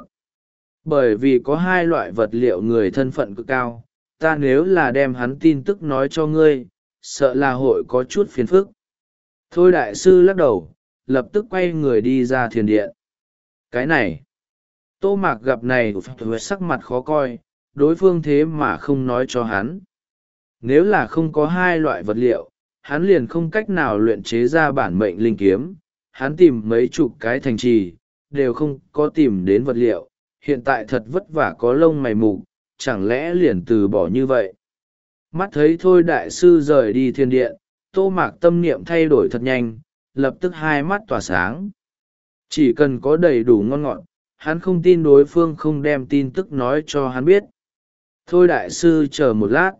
Bởi vì có hai loại vật liệu người thân phận cực cao, ta nếu là đem hắn tin tức nói cho ngươi, sợ là hội có chút phiền phức. Thôi đại sư lắc đầu, lập tức quay người đi ra thiền điện. Cái này, Tô Mạc gặp này với sắc mặt khó coi, đối phương thế mà không nói cho hắn. Nếu là không có hai loại vật liệu, hắn liền không cách nào luyện chế ra bản mệnh linh kiếm. Hắn tìm mấy chục cái thành trì, đều không có tìm đến vật liệu, hiện tại thật vất vả có lông mày mục, chẳng lẽ liền từ bỏ như vậy. Mắt thấy thôi đại sư rời đi thiên điện, Tô Mạc tâm niệm thay đổi thật nhanh, lập tức hai mắt tỏa sáng. Chỉ cần có đầy đủ ngon ngọt, hắn không tin đối phương không đem tin tức nói cho hắn biết. Thôi đại sư chờ một lát.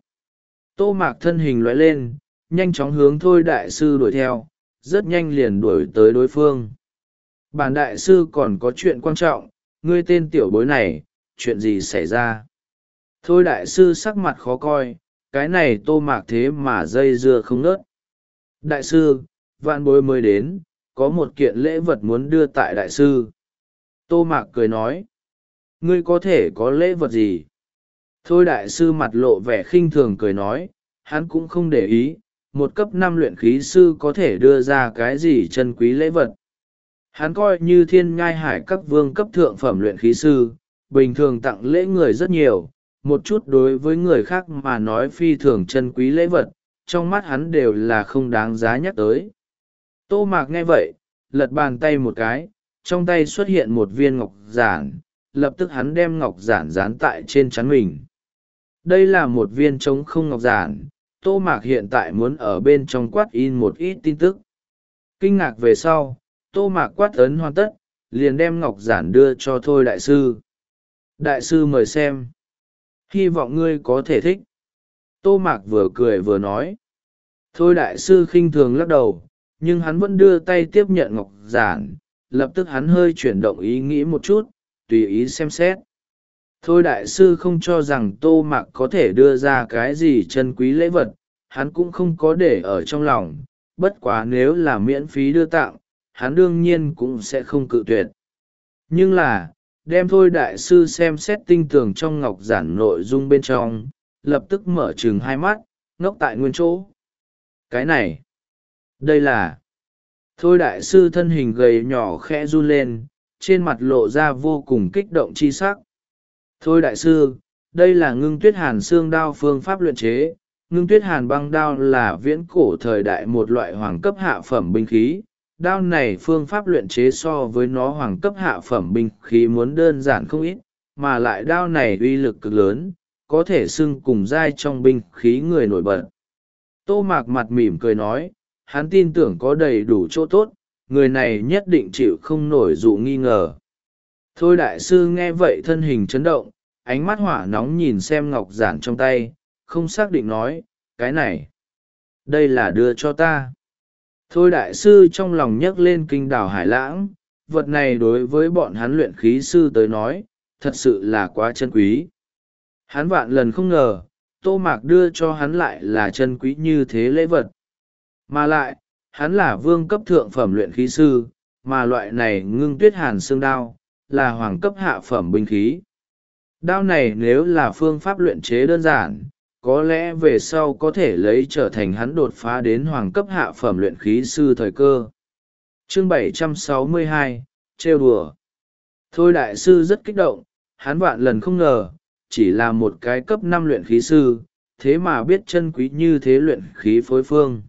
Tô Mạc thân hình lóe lên, nhanh chóng hướng thôi đại sư đuổi theo, rất nhanh liền đuổi tới đối phương. Bản đại sư còn có chuyện quan trọng, ngươi tên tiểu bối này, chuyện gì xảy ra? Thôi đại sư sắc mặt khó coi, cái này Tô Mạc thế mà dây dưa không ngớt. Đại sư, vạn bối mới đến, có một kiện lễ vật muốn đưa tại đại sư. Tô Mạc cười nói, ngươi có thể có lễ vật gì? Thôi đại sư mặt lộ vẻ khinh thường cười nói, hắn cũng không để ý, một cấp năm luyện khí sư có thể đưa ra cái gì chân quý lễ vật. Hắn coi như thiên ngai hải các vương cấp thượng phẩm luyện khí sư, bình thường tặng lễ người rất nhiều, một chút đối với người khác mà nói phi thường chân quý lễ vật, trong mắt hắn đều là không đáng giá nhắc tới. Tô Mạc nghe vậy, lật bàn tay một cái, trong tay xuất hiện một viên ngọc giản, lập tức hắn đem ngọc giản dán tại trên trán mình. Đây là một viên trống không ngọc giản, Tô Mạc hiện tại muốn ở bên trong quát in một ít tin tức. Kinh ngạc về sau, Tô Mạc quát ấn hoàn tất, liền đem ngọc giản đưa cho Thôi đại sư. Đại sư mời xem. Hy vọng ngươi có thể thích. Tô Mạc vừa cười vừa nói. Thôi đại sư khinh thường lắc đầu, nhưng hắn vẫn đưa tay tiếp nhận ngọc giản, lập tức hắn hơi chuyển động ý nghĩ một chút, tùy ý xem xét. Thôi đại sư không cho rằng Tô Mạc có thể đưa ra cái gì chân quý lễ vật, hắn cũng không có để ở trong lòng, bất quá nếu là miễn phí đưa tặng, hắn đương nhiên cũng sẽ không cự tuyệt. Nhưng là, đem Thôi đại sư xem xét tinh tường trong ngọc giản nội dung bên trong, lập tức mở trừng hai mắt, ngốc tại nguyên chỗ. Cái này, đây là... Thôi đại sư thân hình gầy nhỏ khẽ run lên, trên mặt lộ ra vô cùng kích động chi sắc. Thôi đại sư, đây là ngưng tuyết hàn xương đao phương pháp luyện chế. Ngưng tuyết hàn băng đao là viễn cổ thời đại một loại hoàng cấp hạ phẩm binh khí. Đao này phương pháp luyện chế so với nó hoàng cấp hạ phẩm binh khí muốn đơn giản không ít, mà lại đao này uy lực cực lớn, có thể xưng cùng giai trong binh khí người nổi bật. Tô Mạc mặt mỉm cười nói, hắn tin tưởng có đầy đủ chỗ tốt, người này nhất định chịu không nổi dụ nghi ngờ. Thôi đại sư nghe vậy thân hình chấn động, ánh mắt hỏa nóng nhìn xem ngọc giản trong tay, không xác định nói, cái này, đây là đưa cho ta. Thôi đại sư trong lòng nhấc lên kinh đảo hải lãng, vật này đối với bọn hắn luyện khí sư tới nói, thật sự là quá chân quý. Hắn vạn lần không ngờ, Tô Mạc đưa cho hắn lại là chân quý như thế lễ vật. Mà lại, hắn là vương cấp thượng phẩm luyện khí sư, mà loại này ngưng tuyết hàn xương đao, là hoàng cấp hạ phẩm binh khí. Đao này nếu là phương pháp luyện chế đơn giản, có lẽ về sau có thể lấy trở thành hắn đột phá đến hoàng cấp hạ phẩm luyện khí sư thời cơ. Chương bảy trăm sáu mươi hai, trêu đùa. Thôi đại sư rất kích động, hắn vạn lần không ngờ, chỉ là một cái cấp năm luyện khí sư, thế mà biết chân quý như thế luyện khí phối phương.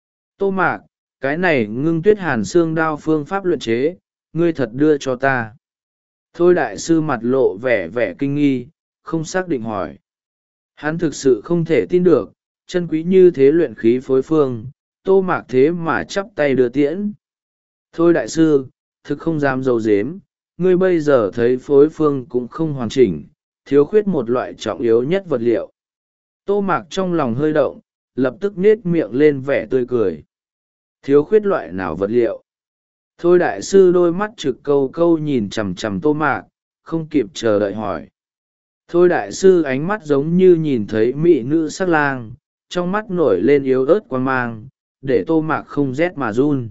Tô Mạc, cái này ngưng tuyết hàn xương đao phương pháp luyện chế, ngươi thật đưa cho ta. Thôi đại sư mặt lộ vẻ vẻ kinh nghi, không xác định hỏi. Hắn thực sự không thể tin được, chân quý như thế luyện khí phối phương, Tô Mạc thế mà chắp tay đưa tiễn. Thôi đại sư, thực không dám dầu dếm, ngươi bây giờ thấy phối phương cũng không hoàn chỉnh, thiếu khuyết một loại trọng yếu nhất vật liệu. Tô Mạc trong lòng hơi động, lập tức nết miệng lên vẻ tươi cười. Thiếu khuyết loại nào vật liệu? Thôi đại sư đôi mắt trực câu câu nhìn chằm chằm Tô Mạc, không kịp chờ đợi hỏi. Thôi đại sư ánh mắt giống như nhìn thấy mỹ nữ sắc lang, trong mắt nổi lên yếu ớt quan mang, để Tô Mạc không rét mà run.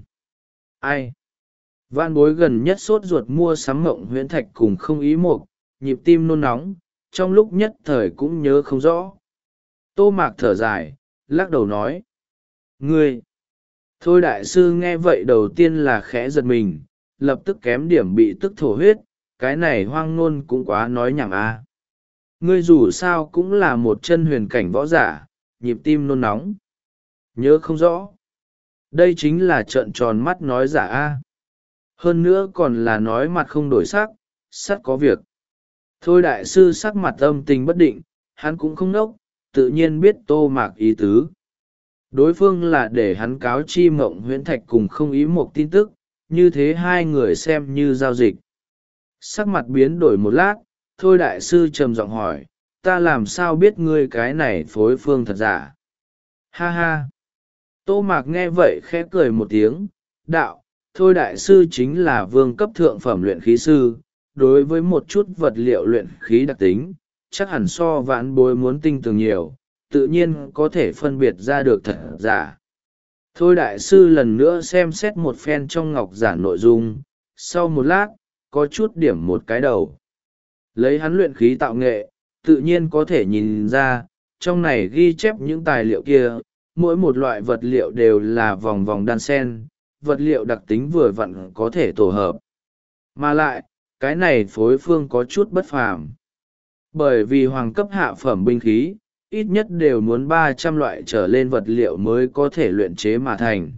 Ai? Vạn bối gần nhất sốt ruột mua sắm mộng huyễn thạch cùng không ý mục, nhịp tim nôn nóng, trong lúc nhất thời cũng nhớ không rõ. Tô Mạc thở dài, lắc đầu nói. Ngươi! Thôi đại sư nghe vậy đầu tiên là khẽ giật mình, lập tức kém điểm bị tức thổ huyết, cái này hoang ngôn cũng quá nói nhảm a. Ngươi dù sao cũng là một chân huyền cảnh võ giả, nhịp tim nôn nóng. Nhớ không rõ. Đây chính là trợn tròn mắt nói giả a. Hơn nữa còn là nói mặt không đổi sắc, sắt có việc. Thôi đại sư sắc mặt âm tình bất định, hắn cũng không nốc, tự nhiên biết Tô Mạc ý tứ. Đối phương là để hắn cáo chi Mộng Huyễn Thạch cùng không ý một tin tức, như thế hai người xem như giao dịch. Sắc mặt biến đổi một lát, thôi đại sư trầm giọng hỏi, ta làm sao biết ngươi cái này phối phương thật giả? Ha ha! Tô Mạc nghe vậy khẽ cười một tiếng, đạo, thôi đại sư chính là vương cấp thượng phẩm luyện khí sư, đối với một chút vật liệu luyện khí đặc tính, chắc hẳn so vãn bối muốn tinh tường nhiều, tự nhiên có thể phân biệt ra được thật giả. Thôi đại sư lần nữa xem xét một phen trong ngọc giản nội dung, sau một lát, có chút điểm một cái đầu. Lấy hắn luyện khí tạo nghệ, tự nhiên có thể nhìn ra, trong này ghi chép những tài liệu kia, mỗi một loại vật liệu đều là vòng vòng đan sen, vật liệu đặc tính vừa vặn có thể tổ hợp. Mà lại, cái này phối phương có chút bất phàm. Bởi vì hoàng cấp hạ phẩm binh khí, ít nhất đều muốn ba trăm loại trở lên vật liệu mới có thể luyện chế mà thành.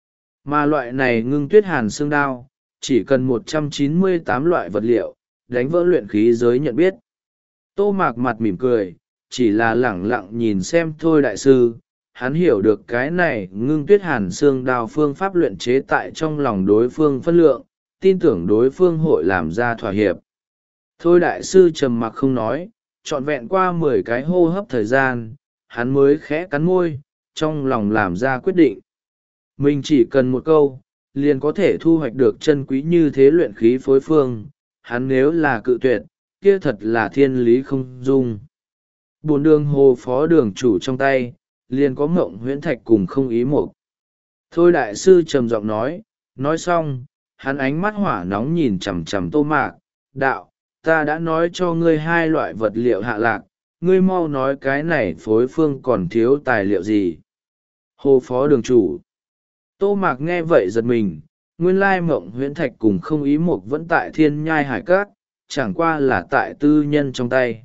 Mà loại này ngưng tuyết hàn xương đao, chỉ cần một trăm chín mươi tám loại vật liệu, đánh vỡ luyện khí giới nhận biết. Tô Mạc mặt mỉm cười, chỉ là lẳng lặng nhìn xem thôi đại sư, hắn hiểu được cái này ngưng tuyết hàn xương đao phương pháp luyện chế tại trong lòng đối phương phân lượng, tin tưởng đối phương hội làm ra thỏa hiệp. Thôi đại sư trầm mặc không nói, trọn vẹn qua mười cái hô hấp thời gian, hắn mới khẽ cắn môi, trong lòng làm ra quyết định. Mình chỉ cần một câu, liền có thể thu hoạch được chân quý như thế luyện khí phối phương, hắn nếu là cự tuyệt, kia thật là thiên lý không dung. Bồn đường hồ phó đường chủ trong tay, liền có Mộng Huyễn Thạch cùng không ý một. Thôi đại sư trầm giọng nói, nói xong, hắn ánh mắt hỏa nóng nhìn chằm chằm Tô Mạc, đạo, ta đã nói cho ngươi hai loại vật liệu hạ lạc, ngươi mau nói cái này phối phương còn thiếu tài liệu gì. Hồ phó đường chủ. Tô Mạc nghe vậy giật mình, nguyên lai Mộng Huyễn Thạch cùng không ý một vẫn tại thiên nhai hải cát, chẳng qua là tại tư nhân trong tay.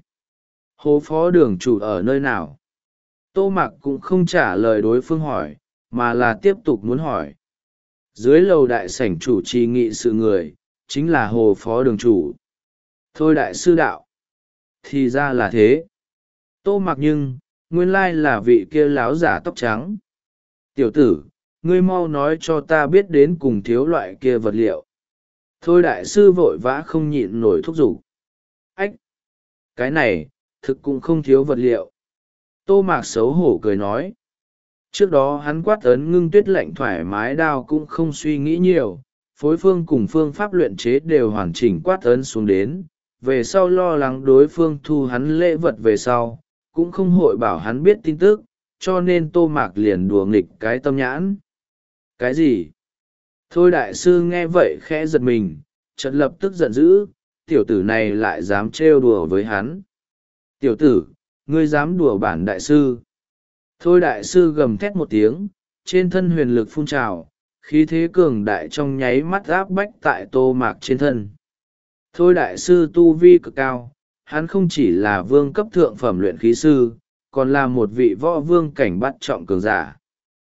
Hồ phó đường chủ ở nơi nào? Tô Mạc cũng không trả lời đối phương hỏi, mà là tiếp tục muốn hỏi. Dưới lầu đại sảnh chủ trì nghị sự người, chính là hồ phó đường chủ. Thôi đại sư đạo. Thì ra là thế. Tô Mạc nhưng, nguyên lai là vị kia láo giả tóc trắng. Tiểu tử, ngươi mau nói cho ta biết đến cùng thiếu loại kia vật liệu. Thôi đại sư vội vã không nhịn nổi thúc giục. Ách! Cái này, thực cũng không thiếu vật liệu. Tô Mạc xấu hổ cười nói. Trước đó hắn quát ấn ngưng tuyết lạnh thoải mái đao cũng không suy nghĩ nhiều, phối phương cùng phương pháp luyện chế đều hoàn chỉnh quát ấn xuống đến, về sau lo lắng đối phương thu hắn lễ vật về sau, cũng không hội bảo hắn biết tin tức, cho nên Tô Mạc liền đùa nghịch cái tâm nhãn. Cái gì? Thôi đại sư nghe vậy khẽ giật mình, chợt lập tức giận dữ, tiểu tử này lại dám trêu đùa với hắn. Tiểu tử, ngươi dám đùa bản đại sư. Thôi đại sư gầm thét một tiếng, trên thân huyền lực phun trào, khí thế cường đại trong nháy mắt áp bách tại Tô Mạc trên thân. Thôi đại sư tu vi cực cao, hắn không chỉ là vương cấp thượng phẩm luyện khí sư, còn là một vị võ vương cảnh bắt trọng cường giả.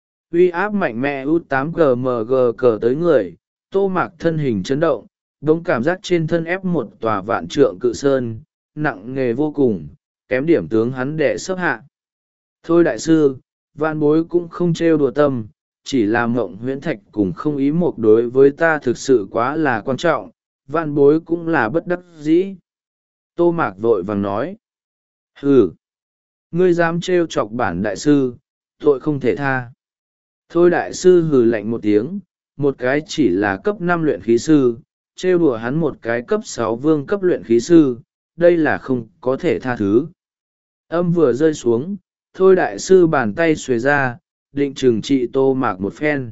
Uy áp mạnh mẽ út tám G M G cờ tới người, Tô Mạc thân hình chấn động, đống cảm giác trên thân ép một tòa vạn trượng cự sơn, nặng nghề vô cùng, kém điểm tướng hắn đệ sấp hạ. Thôi đại sư, vạn bối cũng không trêu đùa tâm, chỉ là Mộng Huyễn Thạch cùng không ý một đối với ta thực sự quá là quan trọng, vạn bối cũng là bất đắc dĩ. Tô Mạc vội vàng nói. Hừ, ngươi dám trêu chọc bản đại sư, tội không thể tha. Thôi đại sư hừ lạnh một tiếng, một cái chỉ là cấp năm luyện khí sư, trêu đùa hắn một cái cấp sáu vương cấp luyện khí sư, đây là không có thể tha thứ. Âm vừa rơi xuống, thôi đại sư bàn tay xuề ra, định trừng trị Tô Mạc một phen.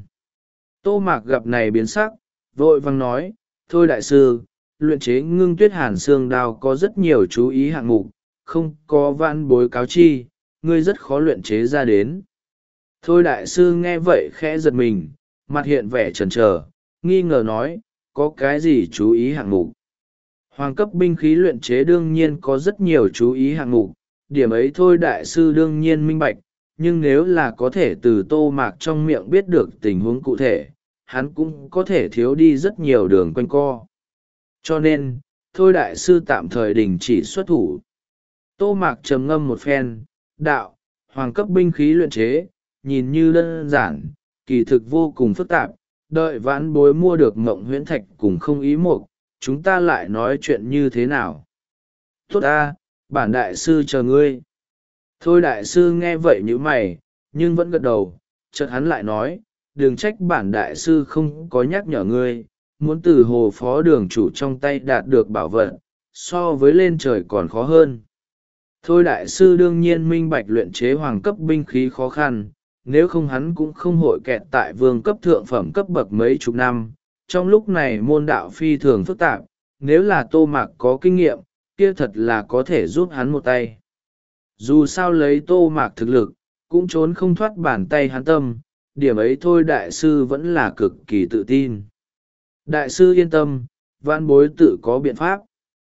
Tô Mạc gặp này biến sắc, vội vang nói, thôi đại sư, luyện chế ngưng tuyết hàn xương đao có rất nhiều chú ý hạng mục, không có vãn bối cáo chi, ngươi rất khó luyện chế ra đến. Thôi đại sư nghe vậy khẽ giật mình, mặt hiện vẻ chần chờ, nghi ngờ nói, có cái gì chú ý hạng mục? Hoàng cấp binh khí luyện chế đương nhiên có rất nhiều chú ý hạng mục, điểm ấy thôi đại sư đương nhiên minh bạch, nhưng nếu là có thể từ Tô Mạc trong miệng biết được tình huống cụ thể, hắn cũng có thể thiếu đi rất nhiều đường quanh co. Cho nên, thôi đại sư tạm thời đình chỉ xuất thủ. Tô Mạc trầm ngâm một phen, đạo, hoàng cấp binh khí luyện chế, nhìn như đơn giản, kỳ thực vô cùng phức tạp, đợi vãn bối mua được mộng huyễn thạch cùng không ý mục, chúng ta lại nói chuyện như thế nào. Tốt ta, bản đại sư chờ ngươi. Thôi đại sư nghe vậy như mày, nhưng vẫn gật đầu, chợt hắn lại nói, đừng trách bản đại sư không có nhắc nhở ngươi, muốn từ hồ phó đường chủ trong tay đạt được bảo vật, so với lên trời còn khó hơn. Thôi đại sư đương nhiên minh bạch luyện chế hoàng cấp binh khí khó khăn, nếu không hắn cũng không hội kẹt tại vương cấp thượng phẩm cấp bậc mấy chục năm. Trong lúc này môn đạo phi thường phức tạp, nếu là Tô Mạc có kinh nghiệm, kia thật là có thể giúp hắn một tay. Dù sao lấy Tô Mạc thực lực, cũng trốn không thoát bàn tay hắn tâm, điểm ấy thôi đại sư vẫn là cực kỳ tự tin. Đại sư yên tâm, vãn bối tự có biện pháp.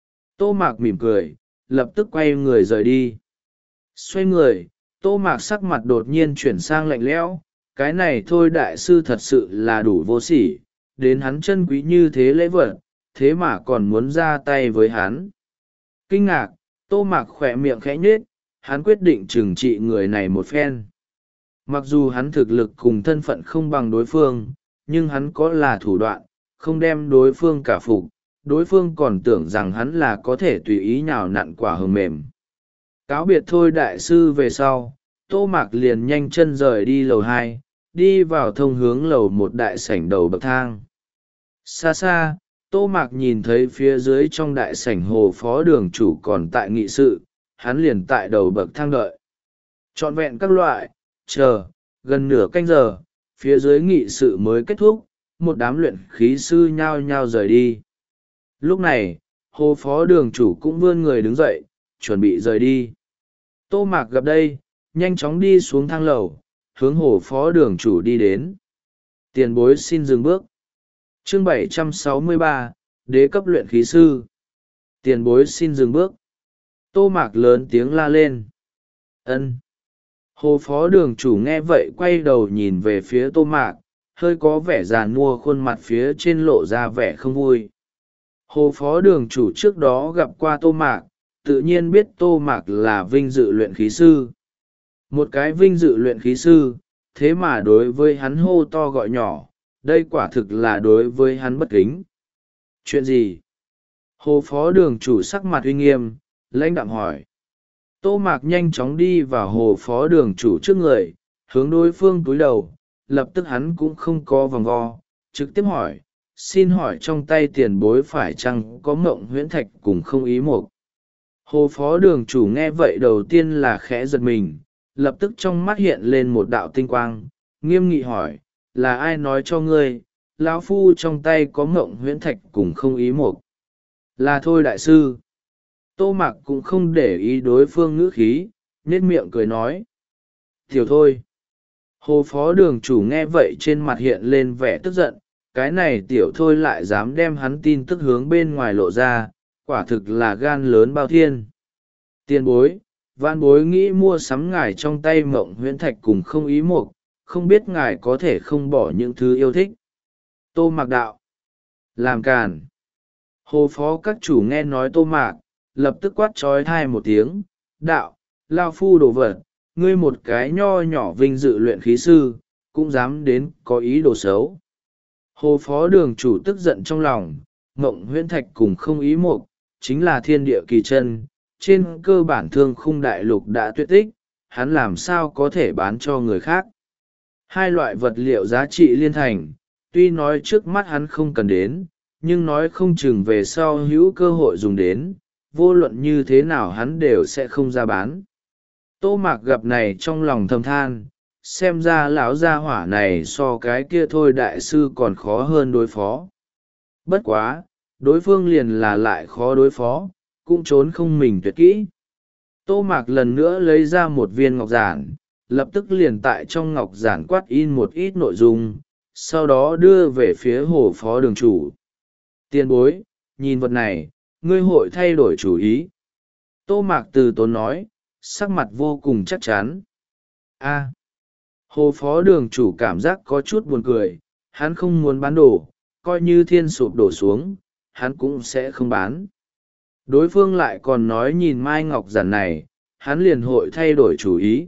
Tô Mạc mỉm cười, lập tức quay người rời đi. Xoay người, Tô Mạc sắc mặt đột nhiên chuyển sang lạnh lẽo, cái này thôi đại sư thật sự là đủ vô sỉ, đến hắn chân quý như thế lễ vật, thế mà còn muốn ra tay với hắn. Kinh ngạc, Tô Mạc khỏe miệng khẽ nhếch, hắn quyết định trừng trị người này một phen. Mặc dù hắn thực lực cùng thân phận không bằng đối phương, nhưng hắn có là thủ đoạn, không đem đối phương cả phục, đối phương còn tưởng rằng hắn là có thể tùy ý nhào nặn quả hồng mềm. Cáo biệt thôi đại sư về sau, Tô Mạc liền nhanh chân rời đi lầu hai, đi vào thông hướng lầu một đại sảnh đầu bậc thang. Xa xa, Tô Mạc nhìn thấy phía dưới trong đại sảnh hồ phó đường chủ còn tại nghị sự, hắn liền tại đầu bậc thang đợi. Trọn vẹn các loại, chờ, gần nửa canh giờ, phía dưới nghị sự mới kết thúc, một đám luyện khí sư nhao nhao rời đi. Lúc này, hồ phó đường chủ cũng vươn người đứng dậy, chuẩn bị rời đi. Tô Mạc gặp đây, nhanh chóng đi xuống thang lầu, hướng hồ phó đường chủ đi đến. Tiền bối xin dừng bước. Chương bảy trăm sáu mươi ba, đế cấp luyện khí sư. Tiền bối xin dừng bước. Tô Mạc lớn tiếng la lên. Ân. Hồ phó đường chủ nghe vậy quay đầu nhìn về phía Tô Mạc, hơi có vẻ già nua khuôn mặt phía trên lộ ra vẻ không vui. Hồ phó đường chủ trước đó gặp qua Tô Mạc, tự nhiên biết Tô Mạc là vinh dự luyện khí sư. Một cái vinh dự luyện khí sư, thế mà đối với hắn hô to gọi nhỏ, đây quả thực là đối với hắn bất kính. Chuyện gì? Hồ phó đường chủ sắc mặt uy nghiêm, lãnh đạm hỏi. Tô Mạc nhanh chóng đi vào hồ phó đường chủ trước người, hướng đối phương cúi đầu, lập tức hắn cũng không có vòng vo, trực tiếp hỏi, xin hỏi trong tay tiền bối phải chăng có mộng huyễn thạch cùng không ý mục. Hồ phó đường chủ nghe vậy đầu tiên là khẽ giật mình, lập tức trong mắt hiện lên một đạo tinh quang, nghiêm nghị hỏi, là ai nói cho ngươi, lão phu trong tay có mộng huyễn thạch cùng không ý mục? Là thôi đại sư. Tô Mạc cũng không để ý đối phương ngữ khí, nhếch miệng cười nói. Tiểu thôi. Hồ phó đường chủ nghe vậy trên mặt hiện lên vẻ tức giận, cái này tiểu thôi lại dám đem hắn tin tức hướng bên ngoài lộ ra, quả thực là gan lớn bao thiên. Tiền bối, vạn bối nghĩ mua sắm ngài trong tay mộng huyễn thạch cùng không ý mục, không biết ngài có thể không bỏ những thứ yêu thích. Tô Mạc đạo. Làm càn. Hồ phó các chủ nghe nói Tô Mạc, lập tức quát trói thai một tiếng, đạo, lao phu đồ vật, ngươi một cái nho nhỏ vinh dự luyện khí sư, cũng dám đến có ý đồ xấu. Hồ phó đường chủ tức giận trong lòng, mộng huyễn thạch cùng không ý mục, chính là thiên địa kỳ chân, trên cơ bản thương khung đại lục đã tuyệt tích, hắn làm sao có thể bán cho người khác. Hai loại vật liệu giá trị liên thành, tuy nói trước mắt hắn không cần đến, nhưng nói không chừng về sau hữu cơ hội dùng đến, vô luận như thế nào hắn đều sẽ không ra bán. Tô Mạc gặp này trong lòng thầm than, xem ra lão gia hỏa này so cái kia thôi đại sư còn khó hơn đối phó. Bất quá, đối phương liền là lại khó đối phó, cũng trốn không mình tuyệt kỹ. Tô Mạc lần nữa lấy ra một viên ngọc giản, lập tức liền tại trong ngọc giản quát in một ít nội dung, sau đó đưa về phía hồ phó đường chủ. Tiền bối, nhìn vật này, ngươi hội thay đổi chủ ý. Tô Mạc từ tốn nói, sắc mặt vô cùng chắc chắn. a Hồ phó đường chủ cảm giác có chút buồn cười, hắn không muốn bán đồ, coi như thiên sụp đổ xuống, hắn cũng sẽ không bán. Đối phương lại còn nói nhìn mai ngọc giản này, hắn liền hội thay đổi chủ ý.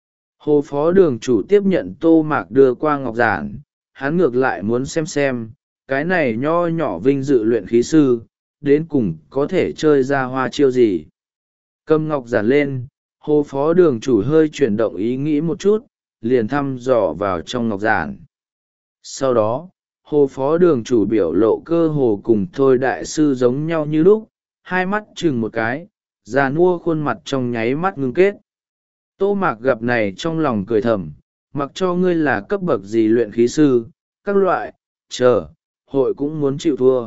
Hồ phó đường chủ tiếp nhận tô mạc đưa qua ngọc giản, hắn ngược lại muốn xem xem, cái này nho nhỏ vinh dự luyện khí sư, đến cùng có thể chơi ra hoa chiêu gì. Cầm ngọc giản lên, hồ phó đường chủ hơi chuyển động ý nghĩ một chút, liền thăm dò vào trong ngọc giản. Sau đó, hồ phó đường chủ biểu lộ cơ hồ cùng thôi đại sư giống nhau như lúc, hai mắt chừng một cái, già nua khuôn mặt trong nháy mắt ngưng kết. Tô mạc gặp này trong lòng cười thầm, mặc cho ngươi là cấp bậc gì luyện khí sư, các loại, chờ, hội cũng muốn chịu thua.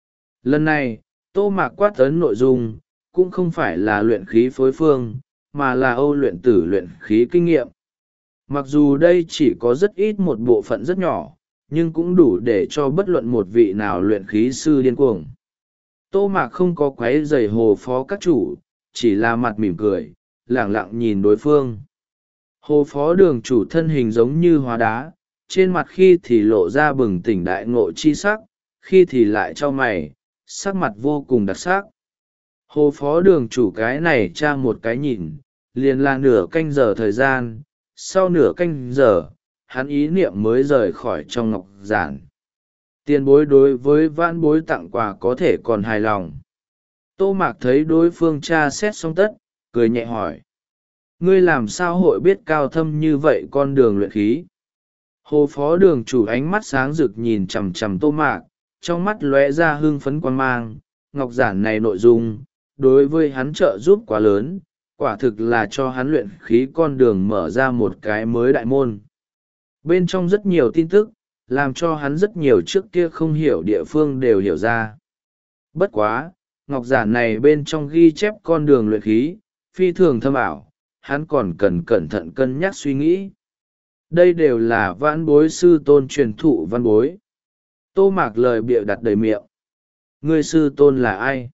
Lần này, tô mạc quát ấn nội dung, cũng không phải là luyện khí phối phương, mà là âu luyện tử luyện khí kinh nghiệm. Mặc dù đây chỉ có rất ít một bộ phận rất nhỏ, nhưng cũng đủ để cho bất luận một vị nào luyện khí sư điên cuồng. Tô mạc không có quấy rầy hồ phó các chủ, chỉ là mặt mỉm cười, lẳng lặng nhìn đối phương. Hồ phó đường chủ thân hình giống như hóa đá, trên mặt khi thì lộ ra bừng tỉnh đại ngộ chi sắc, khi thì lại cho mày, sắc mặt vô cùng đặc sắc. Hồ phó đường chủ cái này tra một cái nhìn, liền là nửa canh giờ thời gian, sau nửa canh giờ, hắn ý niệm mới rời khỏi trong ngọc giản. Tiền bối đối với vãn bối tặng quà có thể còn hài lòng. Tô mạc thấy đối phương tra xét xong tất, cười nhẹ hỏi. Ngươi làm sao hội biết cao thâm như vậy con đường luyện khí? Hồ phó đường chủ ánh mắt sáng rực nhìn chằm chằm tô mạc, trong mắt lóe ra hưng phấn quan mang, ngọc giản này nội dung, đối với hắn trợ giúp quá lớn, quả thực là cho hắn luyện khí con đường mở ra một cái mới đại môn. Bên trong rất nhiều tin tức, làm cho hắn rất nhiều trước kia không hiểu địa phương đều hiểu ra. Bất quá, ngọc giản này bên trong ghi chép con đường luyện khí, phi thường thâm ảo, hắn còn cần cẩn thận cân nhắc suy nghĩ. Đây đều là vãn bối sư tôn truyền thụ văn bối. Tô mạc lời bịa đặt đầy miệng. Người sư tôn là ai?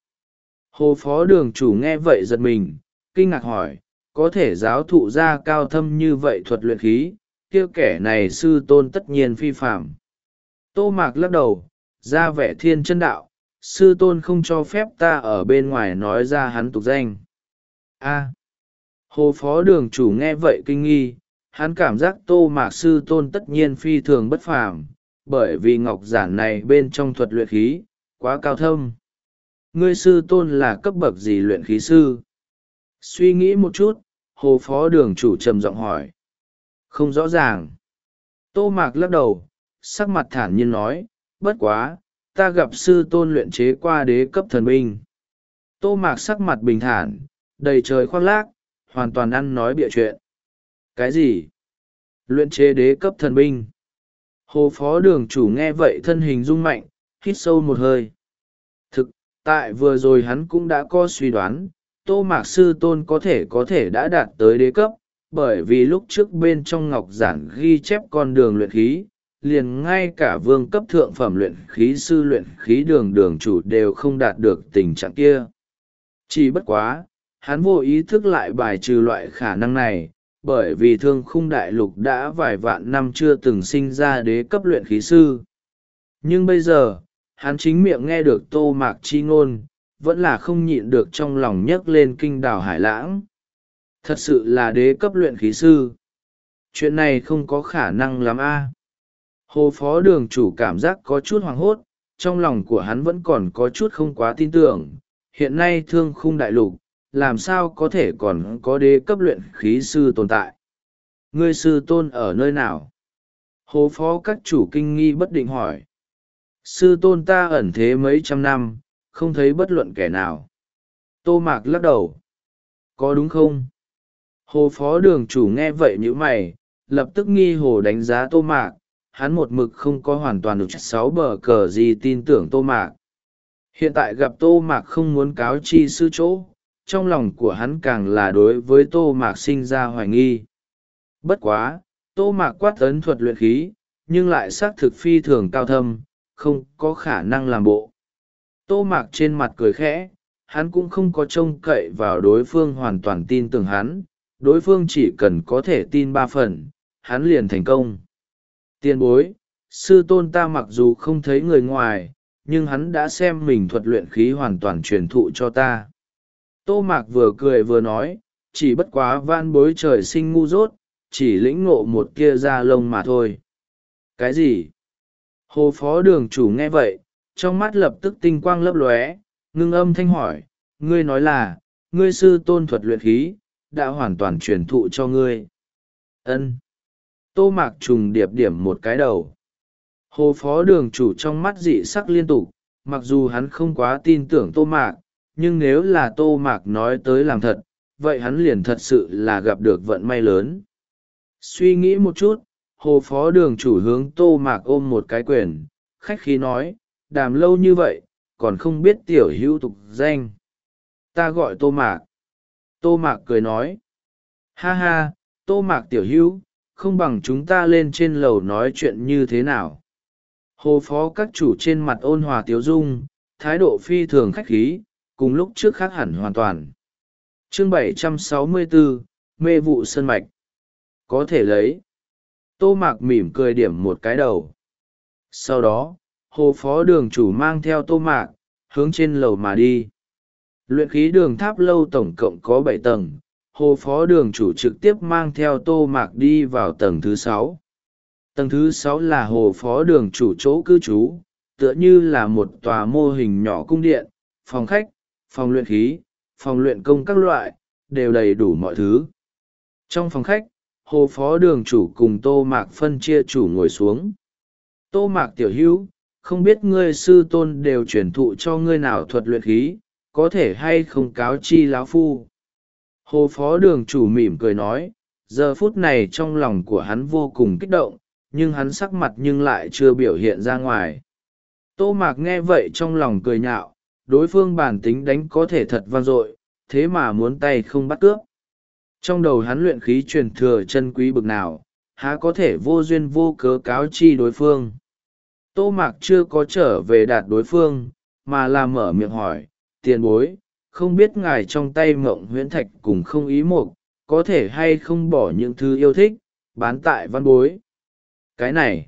Hồ phó đường chủ nghe vậy giật mình, kinh ngạc hỏi, có thể giáo thụ ra cao thâm như vậy thuật luyện khí, kia kẻ này sư tôn tất nhiên phi phạm. Tô mạc lắc đầu, ra vẻ thiên chân đạo, sư tôn không cho phép ta ở bên ngoài nói ra hắn tục danh. A. Hồ phó đường chủ nghe vậy kinh nghi, hắn cảm giác tô mạc sư tôn tất nhiên phi thường bất phàm, bởi vì ngọc giản này bên trong thuật luyện khí, quá cao thâm. Ngươi sư tôn là cấp bậc gì luyện khí sư? Suy nghĩ một chút, hồ phó đường chủ trầm giọng hỏi. Không rõ ràng. Tô mạc lắc đầu, sắc mặt thản nhiên nói, bất quá, ta gặp sư tôn luyện chế qua đế cấp thần binh. Tô mạc sắc mặt bình thản, đầy trời khoác lác, hoàn toàn ăn nói bịa chuyện. Cái gì? Luyện chế đế cấp thần binh? Hồ phó đường chủ nghe vậy thân hình rung mạnh, hít sâu một hơi. Thực, tại vừa rồi hắn cũng đã có suy đoán, tô mạc sư tôn có thể có thể đã đạt tới đế cấp, bởi vì lúc trước bên trong ngọc giản ghi chép con đường luyện khí, liền ngay cả vương cấp thượng phẩm luyện khí sư luyện khí đường đường chủ đều không đạt được tình trạng kia. Chỉ bất quá, hắn vô ý thức lại bài trừ loại khả năng này, bởi vì thương khung đại lục đã vài vạn năm chưa từng sinh ra đế cấp luyện khí sư. Nhưng bây giờ, hắn chính miệng nghe được tô mạc chi ngôn, vẫn là không nhịn được trong lòng nhấc lên kinh đảo hải lãng. Thật sự là đế cấp luyện khí sư. Chuyện này không có khả năng lắm a. Hồ phó đường chủ cảm giác có chút hoảng hốt, trong lòng của hắn vẫn còn có chút không quá tin tưởng. Hiện nay thương khung đại lục, làm sao có thể còn có đế cấp luyện khí sư tồn tại? Ngươi sư tôn ở nơi nào? Hồ phó các chủ kinh nghi bất định hỏi. Sư tôn ta ẩn thế mấy trăm năm, không thấy bất luận kẻ nào. Tô mạc lắc đầu. Có đúng không? Hồ phó đường chủ nghe vậy như mày, lập tức nghi hồ đánh giá tô mạc, hắn một mực không có hoàn toàn được sáu bờ cờ gì tin tưởng tô mạc. Hiện tại gặp tô mạc không muốn cáo chi sư chỗ, trong lòng của hắn càng là đối với tô mạc sinh ra hoài nghi. Bất quá, tô mạc quát ấn thuật luyện khí, nhưng lại xác thực phi thường cao thâm, không có khả năng làm bộ. Tô mạc trên mặt cười khẽ, hắn cũng không có trông cậy vào đối phương hoàn toàn tin tưởng hắn, đối phương chỉ cần có thể tin ba phần, hắn liền thành công. Tiền bối, sư tôn ta mặc dù không thấy người ngoài, nhưng hắn đã xem mình thuật luyện khí hoàn toàn truyền thụ cho ta. Tô Mạc vừa cười vừa nói, chỉ bất quá van bối trời sinh ngu dốt, chỉ lĩnh ngộ một kia da lông mà thôi. Cái gì? Hồ phó đường chủ nghe vậy, trong mắt lập tức tinh quang lấp lóe, ngưng âm thanh hỏi, ngươi nói là, ngươi sư tôn thuật luyện khí, đã hoàn toàn truyền thụ cho ngươi. Ân. Tô Mạc trùng điệp điểm một cái đầu. Hồ phó đường chủ trong mắt dị sắc liên tục, mặc dù hắn không quá tin tưởng Tô Mạc, nhưng nếu là Tô Mạc nói tới làm thật, vậy hắn liền thật sự là gặp được vận may lớn. Suy nghĩ một chút, hồ phó đường chủ hướng Tô Mạc ôm một cái quyền, khách khí nói, đàm lâu như vậy, còn không biết tiểu hữu tục danh. Ta gọi Tô Mạc. Tô Mạc cười nói, ha ha, Tô Mạc tiểu hữu, không bằng chúng ta lên trên lầu nói chuyện như thế nào. Hồ phó các chủ trên mặt ôn hòa tiếu dung, thái độ phi thường khách khí, cùng lúc trước khác hẳn hoàn toàn. Chương bảy trăm sáu mươi bốn, mê vụ sơn mạch. Có thể lấy. Tô Mạc mỉm cười điểm một cái đầu. Sau đó, hồ phó đường chủ mang theo Tô Mạc, hướng trên lầu mà đi. Luyện khí đường tháp lâu tổng cộng có bảy tầng, hồ phó đường chủ trực tiếp mang theo Tô Mạc đi vào tầng thứ sáu. Tầng thứ sáu là hồ phó đường chủ chỗ cư trú, tựa như là một tòa mô hình nhỏ cung điện, phòng khách, phòng luyện khí, phòng luyện công các loại, đều đầy đủ mọi thứ. Trong phòng khách, hồ phó đường chủ cùng Tô Mạc phân chia chủ ngồi xuống. Tô Mạc tiểu hữu, không biết ngươi sư tôn đều truyền thụ cho ngươi nào thuật luyện khí, có thể hay không cáo chi lão phu. Hồ phó đường chủ mỉm cười nói, giờ phút này trong lòng của hắn vô cùng kích động, nhưng hắn sắc mặt nhưng lại chưa biểu hiện ra ngoài. Tô Mạc nghe vậy trong lòng cười nhạo, đối phương bản tính đánh có thể thật vang dội, thế mà muốn tay không bắt cướp. Trong đầu hắn luyện khí truyền thừa chân quý bực nào, há có thể vô duyên vô cớ cáo chi đối phương. Tô Mạc chưa có trở về đạt đối phương, mà là mở miệng hỏi, tiền bối, không biết ngài trong tay mộng huyễn thạch cùng không ý mục, có thể hay không bỏ những thứ yêu thích, bán tại văn bối. Cái này,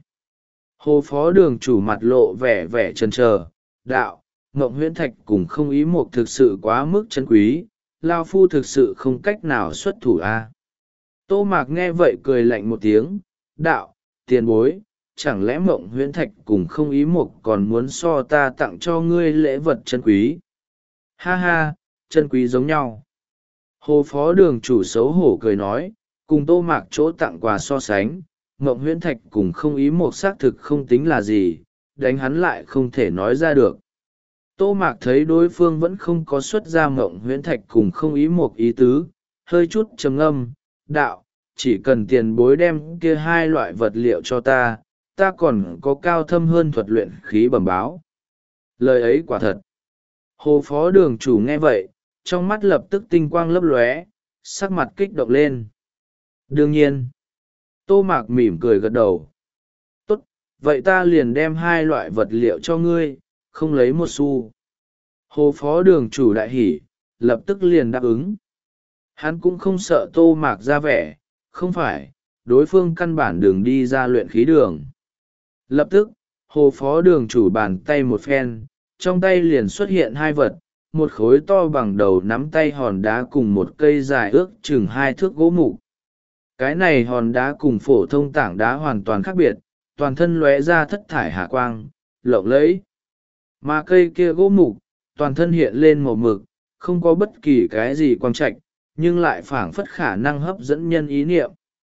hồ phó đường chủ mặt lộ vẻ vẻ chần chờ, đạo, mộng huyễn thạch cùng không ý mục thực sự quá mức chân quý, lao phu thực sự không cách nào xuất thủ a. Tô Mạc nghe vậy cười lạnh một tiếng, đạo, tiền bối, chẳng lẽ mộng huyễn thạch cùng không ý mục còn muốn so ta tặng cho ngươi lễ vật chân quý. Ha ha, chân quý giống nhau. Hồ phó đường chủ xấu hổ cười nói, cùng Tô Mạc chỗ tặng quà so sánh, mộng huyễn thạch cùng không ý mục xác thực không tính là gì, đánh hắn lại không thể nói ra được. Tô Mạc thấy đối phương vẫn không có xuất ra mộng huyễn thạch cùng không ý một ý tứ, hơi chút trầm ngâm, đạo, chỉ cần tiền bối đem kia hai loại vật liệu cho ta, ta còn có cao thâm hơn thuật luyện khí bẩm báo. Lời ấy quả thật. Hồ phó đường chủ nghe vậy, trong mắt lập tức tinh quang lấp lóe, sắc mặt kích động lên. Đương nhiên, Tô Mạc mỉm cười gật đầu. Tốt, vậy ta liền đem hai loại vật liệu cho ngươi, không lấy một xu. Hồ phó đường chủ đại hỉ, lập tức liền đáp ứng. Hắn cũng không sợ Tô Mạc ra vẻ, không phải, đối phương căn bản đường đi ra luyện khí đường. Lập tức, hồ phó đường chủ bàn tay một phen, trong tay liền xuất hiện hai vật, một khối to bằng đầu nắm tay hòn đá cùng một cây dài ước chừng hai thước gỗ mục. Cái này hòn đá cùng phổ thông tảng đá hoàn toàn khác biệt, toàn thân lóe ra thất thải hạ quang, lộng lẫy. Mà cây kia gỗ mục, toàn thân hiện lên màu mực, không có bất kỳ cái gì quang trạch, nhưng lại phảng phất khả năng hấp dẫn nhân ý niệm.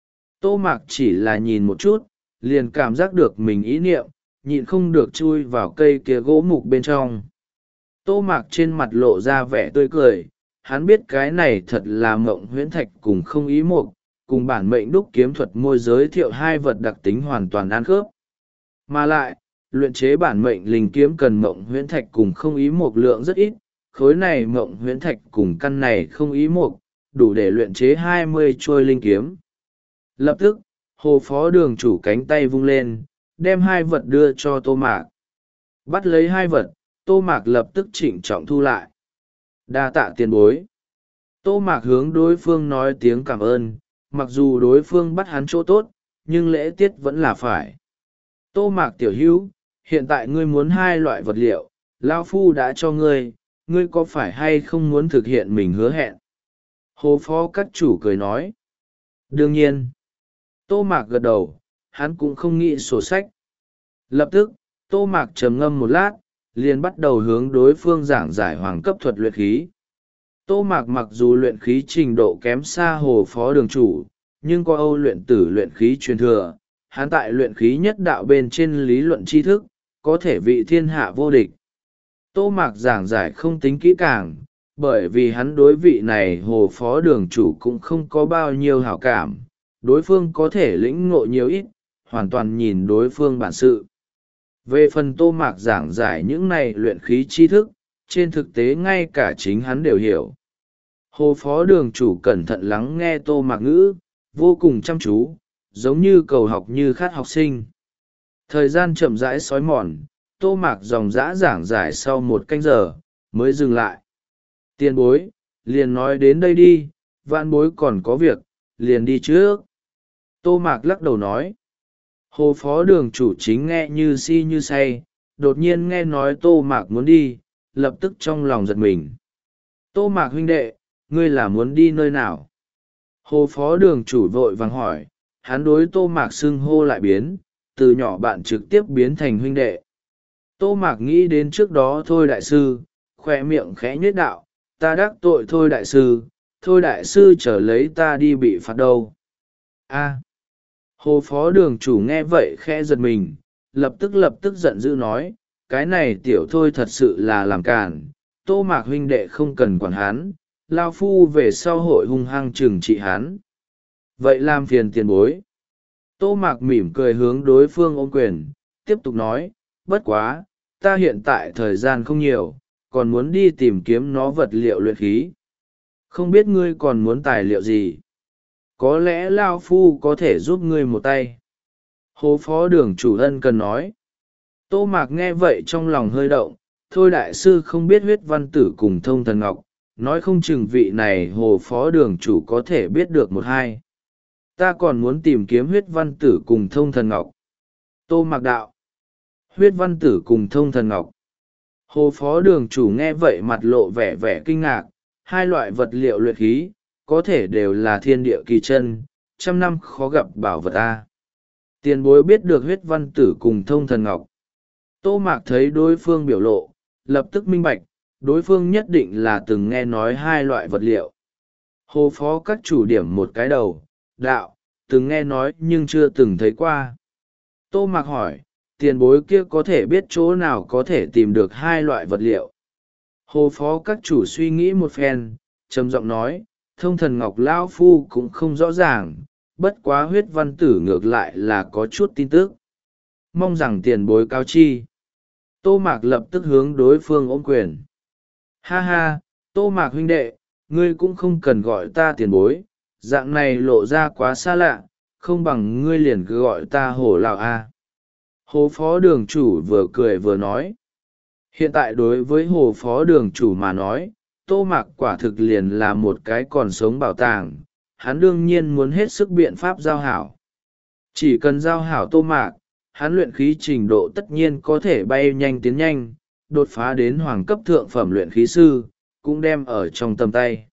Tô Mạc chỉ là nhìn một chút, liền cảm giác được mình ý niệm, nhịn không được chui vào cây kia gỗ mục bên trong. Tô Mạc trên mặt lộ ra vẻ tươi cười, hắn biết cái này thật là mộng huyễn thạch cùng không ý mục, cùng bản mệnh đúc kiếm thuật môi giới thiệu hai vật đặc tính hoàn toàn ăn khớp. Mà lại, luyện chế bản mệnh linh kiếm cần mộng huyễn thạch cùng không ý một lượng rất ít, khối này mộng huyễn thạch cùng căn này không ý một, đủ để luyện chế hai mươi trôi linh kiếm. Lập tức, hồ phó đường chủ cánh tay vung lên, đem hai vật đưa cho Tô Mạc. Bắt lấy hai vật, Tô Mạc lập tức trịnh trọng thu lại. Đa tạ tiền bối. Tô Mạc hướng đối phương nói tiếng cảm ơn, mặc dù đối phương bắt hắn chỗ tốt, nhưng lễ tiết vẫn là phải. Tô Mạc tiểu hữu, hiện tại ngươi muốn hai loại vật liệu, Lao Phu đã cho ngươi, ngươi có phải hay không muốn thực hiện mình hứa hẹn? Hồ phó các chủ cười nói. Đương nhiên. Tô Mạc gật đầu, hắn cũng không nghĩ sổ sách. Lập tức, Tô Mạc trầm ngâm một lát, liền bắt đầu hướng đối phương giảng giải hoàng cấp thuật luyện khí. Tô Mạc mặc dù luyện khí trình độ kém xa hồ phó đường chủ, nhưng có Âu luyện tử luyện khí truyền thừa, hắn tại luyện khí nhất đạo bên trên lý luận tri thức, có thể vị thiên hạ vô địch. Tô Mạc giảng giải không tính kỹ càng, bởi vì hắn đối vị này hồ phó đường chủ cũng không có bao nhiêu hảo cảm, đối phương có thể lĩnh ngộ nhiều ít, hoàn toàn nhìn đối phương bản sự. Về phần Tô Mạc giảng giải những này luyện khí tri thức, trên thực tế ngay cả chính hắn đều hiểu. Hồ phó đường chủ cẩn thận lắng nghe Tô Mạc ngữ, vô cùng chăm chú, giống như cầu học như khát học sinh. Thời gian chậm rãi xói mòn, Tô Mạc dòng dã giảng giải sau một canh giờ, mới dừng lại. Tiền bối, liền nói đến đây đi, vạn bối còn có việc, liền đi trước. Tô Mạc lắc đầu nói. Hồ phó đường chủ chính nghe như si như say, đột nhiên nghe nói Tô Mạc muốn đi, lập tức trong lòng giật mình. Tô Mạc huynh đệ, ngươi là muốn đi nơi nào? Hồ phó đường chủ vội vàng hỏi, hắn đối Tô Mạc xưng hô lại biến, từ nhỏ bạn trực tiếp biến thành huynh đệ. Tô Mạc nghĩ đến trước đó Thôi đại sư, khoe miệng khẽ nhếch đạo, ta đắc tội Thôi đại sư, Thôi đại sư trở lấy ta đi bị phạt đâu. A. Hồ phó đường chủ nghe vậy khẽ giật mình, lập tức lập tức giận dữ nói, cái này tiểu Thôi thật sự là làm cản, Tô Mạc huynh đệ không cần quản hắn, Lao Phu về sau hội hung hăng trừng trị hắn. Vậy làm phiền tiền bối. Tô Mạc mỉm cười hướng đối phương ôm quyền, tiếp tục nói, bất quá, ta hiện tại thời gian không nhiều, còn muốn đi tìm kiếm nó vật liệu luyện khí. Không biết ngươi còn muốn tài liệu gì? Có lẽ Lao Phu có thể giúp ngươi một tay. Hồ phó đường chủ ân cần nói. Tô Mạc nghe vậy trong lòng hơi động, thôi đại sư không biết huyết văn tử cùng thông thần ngọc, nói không chừng vị này hồ phó đường chủ có thể biết được một hai. Ta còn muốn tìm kiếm huyết văn tử cùng thông thần ngọc. Tô Mạc đạo. Huyết văn tử cùng thông thần ngọc. Hồ phó đường chủ nghe vậy mặt lộ vẻ vẻ kinh ngạc, hai loại vật liệu luyện khí, có thể đều là thiên địa kỳ chân, trăm năm khó gặp bảo vật A. Tiền bối biết được huyết văn tử cùng thông thần ngọc. Tô Mạc thấy đối phương biểu lộ, lập tức minh bạch, đối phương nhất định là từng nghe nói hai loại vật liệu. Hồ phó các chủ điểm một cái đầu, đạo, từng nghe nói nhưng chưa từng thấy qua. Tô Mạc hỏi, tiền bối kia có thể biết chỗ nào có thể tìm được hai loại vật liệu. Hồ phó các chủ suy nghĩ một phen, trầm giọng nói, thông thần ngọc lão phu cũng không rõ ràng, bất quá huyết văn tử ngược lại là có chút tin tức. Mong rằng tiền bối cao chi. Tô Mạc lập tức hướng đối phương ôm quyền. Ha ha, Tô Mạc huynh đệ, ngươi cũng không cần gọi ta tiền bối, dạng này lộ ra quá xa lạ, không bằng ngươi liền cứ gọi ta hổ lão a. Hồ phó đường chủ vừa cười vừa nói. Hiện tại đối với hồ phó đường chủ mà nói, Tô Mạc quả thực liền là một cái còn sống bảo tàng, hắn đương nhiên muốn hết sức biện pháp giao hảo. Chỉ cần giao hảo Tô Mạc, hắn luyện khí trình độ tất nhiên có thể bay nhanh tiến nhanh, đột phá đến hoàng cấp thượng phẩm luyện khí sư, cũng đem ở trong tầm tay.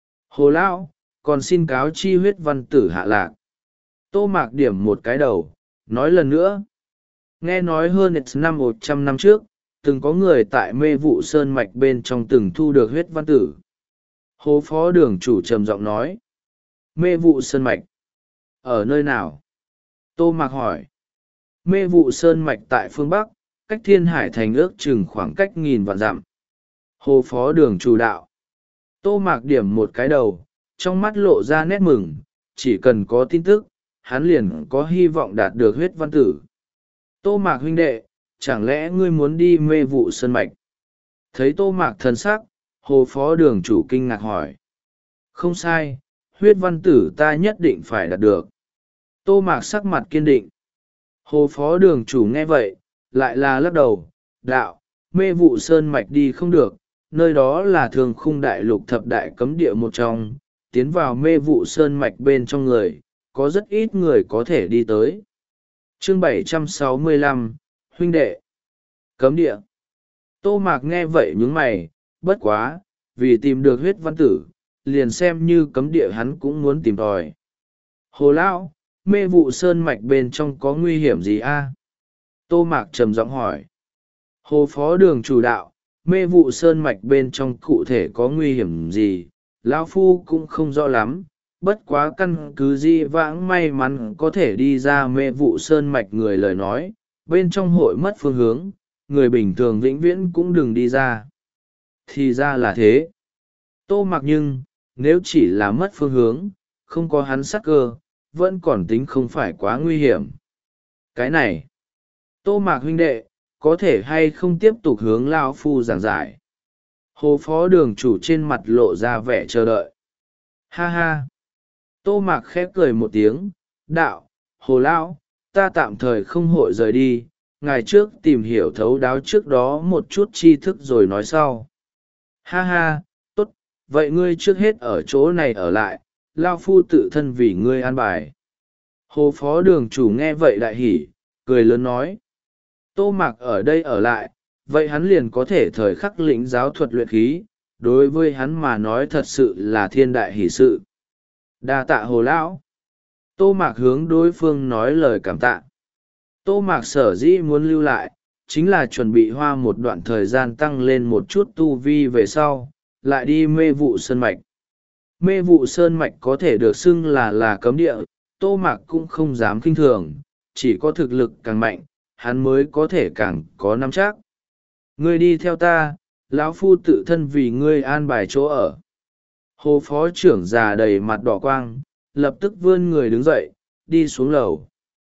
Hồ lão, còn xin cáo chi huyết văn tử hạ lạc. Tô Mạc điểm một cái đầu, nói lần nữa. Nghe nói hơn năm một trăm năm trước, từng có người tại mê vụ sơn mạch bên trong từng thu được huyết văn tử. Hồ phó đường chủ trầm giọng nói. Mê vụ sơn mạch. Ở nơi nào? Tô Mạc hỏi. Mê vụ sơn mạch tại phương Bắc, cách Thiên Hải thành ước chừng khoảng cách nghìn vạn dặm. Hồ phó đường chủ đạo. Tô Mạc điểm một cái đầu, trong mắt lộ ra nét mừng, chỉ cần có tin tức, hắn liền có hy vọng đạt được huyết văn tử. Tô Mạc huynh đệ, chẳng lẽ ngươi muốn đi mê vụ sơn mạch? Thấy Tô Mạc thần sắc, hồ phó đường chủ kinh ngạc hỏi. Không sai, huyết văn tử ta nhất định phải đạt được. Tô Mạc sắc mặt kiên định. Hồ phó đường chủ nghe vậy, lại là lắc đầu, đạo, mê vụ sơn mạch đi không được, nơi đó là thường khung đại lục thập đại cấm địa một trong, tiến vào mê vụ sơn mạch bên trong người, có rất ít người có thể đi tới. Chương bảy trăm sáu mươi lăm, huynh đệ. Cấm địa. Tô Mạc nghe vậy nhướng mày, bất quá, vì tìm được huyết văn tử, liền xem như cấm địa hắn cũng muốn tìm tòi. Hồ Lão, mê vụ sơn mạch bên trong có nguy hiểm gì a? Tô Mạc trầm giọng hỏi. Hồ Phó Đường chủ đạo, mê vụ sơn mạch bên trong cụ thể có nguy hiểm gì, lão phu cũng không rõ lắm, bất quá căn cứ di vãng may mắn có thể đi ra mê vụ sơn mạch người lời nói, bên trong hội mất phương hướng, người bình thường vĩnh viễn cũng đừng đi ra. Thì ra là thế. Tô Mạc nhưng, nếu chỉ là mất phương hướng, không có hắn sát cơ, vẫn còn tính không phải quá nguy hiểm. Cái này, Tô Mạc huynh đệ, có thể hay không tiếp tục hướng lão phu giảng giải. Hồ Phó Đường chủ trên mặt lộ ra vẻ chờ đợi. Ha ha. Tô Mạc khép cười một tiếng, đạo, Hồ Lão, ta tạm thời không hội rời đi, ngày trước tìm hiểu thấu đáo trước đó một chút tri thức rồi nói sau. Ha ha, tốt, vậy ngươi trước hết ở chỗ này ở lại, Lao Phu tự thân vì ngươi an bài. Hồ Phó Đường chủ nghe vậy đại hỉ, cười lớn nói. Tô Mạc ở đây ở lại, vậy hắn liền có thể thời khắc lĩnh giáo thuật luyện khí, đối với hắn mà nói thật sự là thiên đại hỷ sự. Đa tạ Hồ Lão. Tô Mạc hướng đối phương nói lời cảm tạ. Tô Mạc sở dĩ muốn lưu lại, chính là chuẩn bị hoa một đoạn thời gian tăng lên một chút tu vi về sau, lại đi mê vụ sơn mạch. Mê vụ sơn mạch có thể được xưng là là cấm địa, Tô Mạc cũng không dám khinh thường, chỉ có thực lực càng mạnh, hắn mới có thể càng có nắm chắc. Ngươi đi theo ta, lão phu tự thân vì ngươi an bài chỗ ở. Hồ phó trưởng già đầy mặt đỏ quang, lập tức vươn người đứng dậy, đi xuống lầu.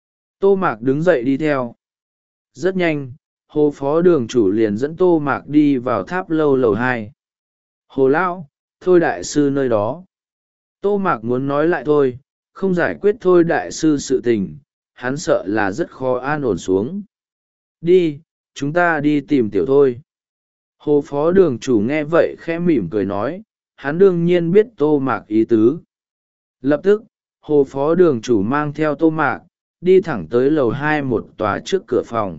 Tô Mạc đứng dậy đi theo. Rất nhanh, hồ phó đường chủ liền dẫn Tô Mạc đi vào tháp lâu lầu hai. Hồ lão, thôi đại sư nơi đó. Tô Mạc muốn nói lại thôi, không giải quyết thôi đại sư sự tình, hắn sợ là rất khó an ổn xuống. Đi, chúng ta đi tìm tiểu thôi. Hồ phó đường chủ nghe vậy khẽ mỉm cười nói, hắn đương nhiên biết Tô Mạc ý tứ. Lập tức, hồ phó đường chủ mang theo Tô Mạc, đi thẳng tới lầu hai một tòa trước cửa phòng.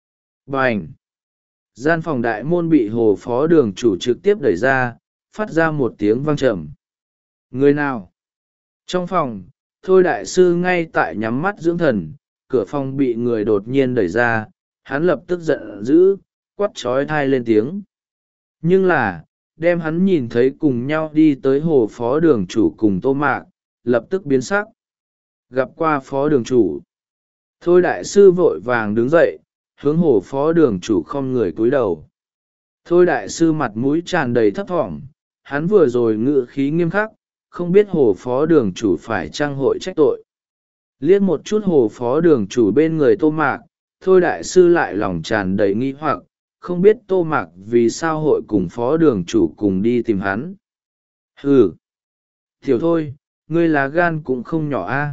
Bành! Gian phòng đại môn bị hồ phó đường chủ trực tiếp đẩy ra, phát ra một tiếng vang trầm. Người nào? Trong phòng, thôi đại sư ngay tại nhắm mắt dưỡng thần, cửa phòng bị người đột nhiên đẩy ra, hắn lập tức giận dữ, quát trói thai lên tiếng. Nhưng là, đem hắn nhìn thấy cùng nhau đi tới hồ phó đường chủ cùng Tô Mạc, lập tức biến sắc. Gặp qua phó đường chủ. Thôi đại sư vội vàng đứng dậy, hướng hồ phó đường chủ không người cúi đầu. Thôi đại sư mặt mũi tràn đầy thấp thỏm, hắn vừa rồi ngự khí nghiêm khắc, không biết hồ phó đường chủ phải trang hội trách tội. Liếc một chút hồ phó đường chủ bên người Tô Mạc, thôi đại sư lại lòng tràn đầy nghi hoặc, không biết Tô Mạc vì sao hội cùng phó đường chủ cùng đi tìm hắn. Hừ! Tiểu thôi, ngươi lá gan cũng không nhỏ a.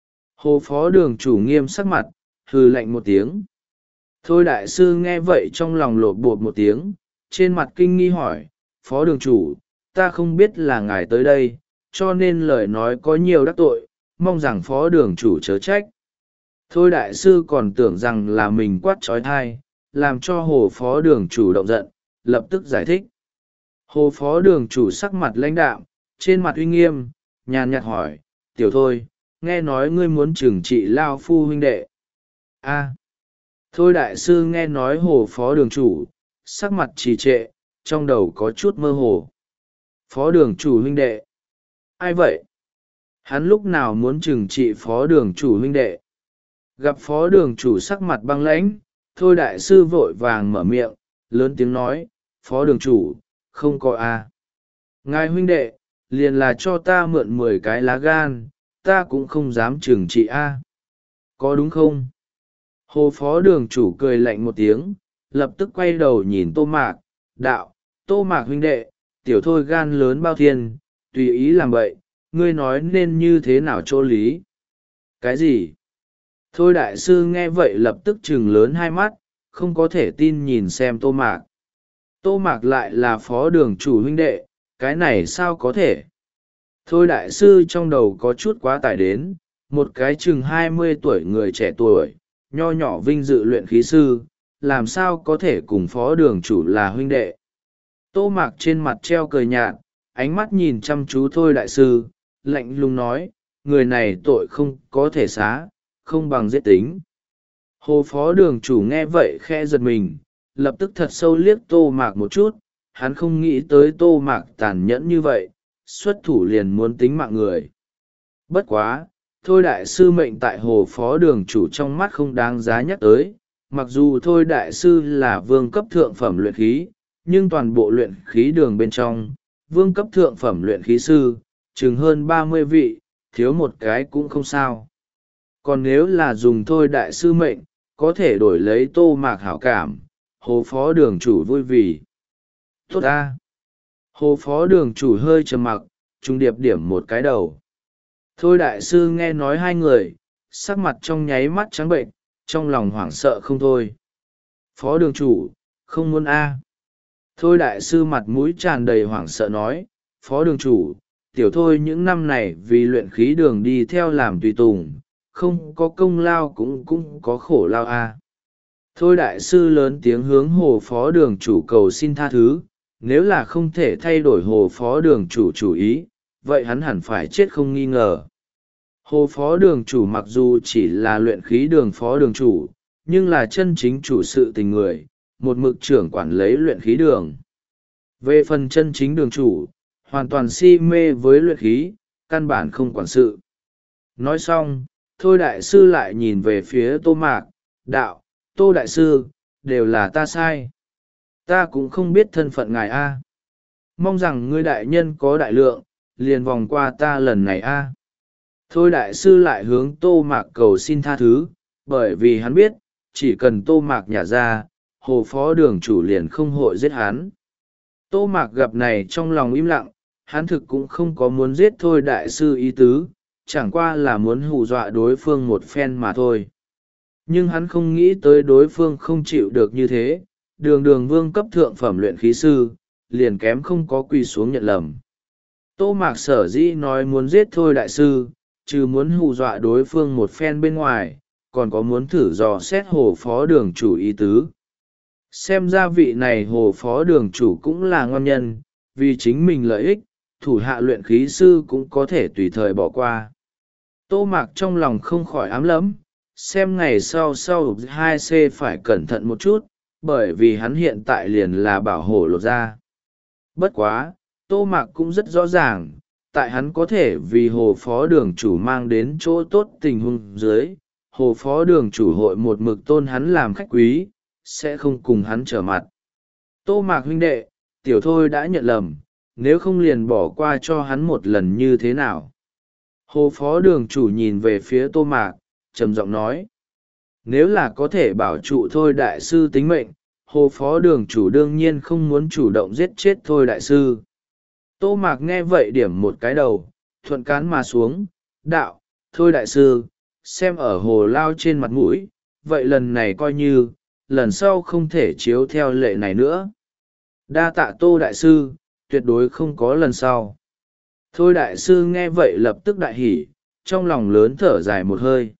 Hồ phó đường chủ nghiêm sắc mặt, hừ lạnh một tiếng. Thôi đại sư nghe vậy trong lòng lột bột một tiếng, trên mặt kinh nghi hỏi, phó đường chủ, ta không biết là ngài tới đây, cho nên lời nói có nhiều đắc tội, mong rằng phó đường chủ chớ trách. Thôi đại sư còn tưởng rằng là mình quát trói thai, làm cho hồ phó đường chủ động giận, lập tức giải thích. Hồ phó đường chủ sắc mặt lãnh đạm, trên mặt uy nghiêm, nhàn nhạt hỏi, tiểu thôi, nghe nói ngươi muốn trừng trị lao phu huynh đệ. A. Thôi đại sư nghe nói hồ phó đường chủ, sắc mặt trì trệ, trong đầu có chút mơ hồ. Phó đường chủ huynh đệ. Ai vậy? Hắn lúc nào muốn trừng trị phó đường chủ huynh đệ? Gặp phó đường chủ sắc mặt băng lãnh, thôi đại sư vội vàng mở miệng, lớn tiếng nói, phó đường chủ, không có a. Ngài huynh đệ, liền là cho ta mượn mười cái lá gan, ta cũng không dám trừng trị a. Có đúng không? Hồ phó đường chủ cười lạnh một tiếng, lập tức quay đầu nhìn Tô Mạc, đạo, Tô Mạc huynh đệ, tiểu thôi gan lớn bao thiên, tùy ý làm vậy, ngươi nói nên như thế nào chỗ lý? Cái gì? Thôi đại sư nghe vậy lập tức trừng lớn hai mắt, không có thể tin nhìn xem Tô Mạc. Tô Mạc lại là phó đường chủ huynh đệ, cái này sao có thể? Thôi đại sư trong đầu có chút quá tải đến, một cái chừng hai mươi tuổi người trẻ tuổi, nho nhỏ vinh dự luyện khí sư, làm sao có thể cùng phó đường chủ là huynh đệ? Tô Mạc trên mặt treo cười nhạt, ánh mắt nhìn chăm chú Thôi đại sư, lạnh lùng nói, người này tội không có thể xá, không bằng giết tính. Hồ phó đường chủ nghe vậy khe giật mình, lập tức thật sâu liếc Tô Mạc một chút, hắn không nghĩ tới Tô Mạc tàn nhẫn như vậy, xuất thủ liền muốn tính mạng người. Bất quá, Thôi đại sư mệnh tại hồ phó đường chủ trong mắt không đáng giá nhắc tới, mặc dù Thôi đại sư là vương cấp thượng phẩm luyện khí, nhưng toàn bộ luyện khí đường bên trong, vương cấp thượng phẩm luyện khí sư, chừng hơn ba mươi vị, thiếu một cái cũng không sao. Còn nếu là dùng Thôi đại sư mệnh, có thể đổi lấy Tô Mạc hảo cảm, hồ phó đường chủ vui vì. Tốt ta! Hồ phó đường chủ hơi trầm mặc, trung điệp điểm một cái đầu. Thôi đại sư nghe nói hai người, sắc mặt trong nháy mắt trắng bệnh, trong lòng hoảng sợ không thôi. Phó đường chủ, không muốn a. Thôi đại sư mặt mũi tràn đầy hoảng sợ nói, phó đường chủ, tiểu thôi những năm này vì luyện khí đường đi theo làm tùy tùng, không có công lao cũng cũng có khổ lao a. Thôi đại sư lớn tiếng hướng hồ phó đường chủ cầu xin tha thứ, nếu là không thể thay đổi hồ phó đường chủ chủ ý, vậy hắn hẳn phải chết không nghi ngờ. Hồ phó đường chủ mặc dù chỉ là luyện khí đường phó đường chủ, nhưng là chân chính chủ sự tình người, một mực trưởng quản lấy luyện khí đường. Về phần chân chính đường chủ, hoàn toàn si mê với luyện khí, căn bản không quản sự. Nói xong, Thôi đại sư lại nhìn về phía Tô Mạc, đạo, Tô đại sư, đều là ta sai. Ta cũng không biết thân phận ngài a. Mong rằng ngươi đại nhân có đại lượng, liền vòng qua ta lần này a. Thôi đại sư lại hướng Tô Mạc cầu xin tha thứ, bởi vì hắn biết, chỉ cần Tô Mạc nhả ra, hồ phó đường chủ liền không hội giết hắn. Tô Mạc gặp này trong lòng im lặng, hắn thực cũng không có muốn giết Thôi đại sư ý tứ, chẳng qua là muốn hù dọa đối phương một phen mà thôi. Nhưng hắn không nghĩ tới đối phương không chịu được như thế, đường đường vương cấp thượng phẩm luyện khí sư, liền kém không có quỳ xuống nhận lầm. Tô Mạc sở dĩ nói muốn giết Thôi đại sư, trừ muốn hù dọa đối phương một phen bên ngoài, còn có muốn thử dò xét hồ phó đường chủ ý tứ. Xem ra vị này hồ phó đường chủ cũng là ngon nhân, vì chính mình lợi ích, thủ hạ luyện khí sư cũng có thể tùy thời bỏ qua. Tô Mạc trong lòng không khỏi ám lắm, xem ngày sau sau hai c phải cẩn thận một chút, bởi vì hắn hiện tại liền là bảo hộ lột ra. Bất quá, Tô Mạc cũng rất rõ ràng, tại hắn có thể vì hồ phó đường chủ mang đến chỗ tốt tình huống dưới, hồ phó đường chủ hội một mực tôn hắn làm khách quý, sẽ không cùng hắn trở mặt. Tô Mạc huynh đệ, tiểu thôi đã nhận lầm, nếu không liền bỏ qua cho hắn một lần như thế nào. Hồ phó đường chủ nhìn về phía Tô Mạc, trầm giọng nói. Nếu là có thể bảo trụ Thôi đại sư tính mệnh, hồ phó đường chủ đương nhiên không muốn chủ động giết chết Thôi đại sư. Tô Mạc nghe vậy điểm một cái đầu, thuận cán mà xuống, đạo, Thôi đại sư, xem ở hồ lao trên mặt mũi, vậy lần này coi như, lần sau không thể chiếu theo lệ này nữa. Đa tạ Tô đại sư, tuyệt đối không có lần sau. Thôi đại sư nghe vậy lập tức đại hỉ, trong lòng lớn thở dài một hơi.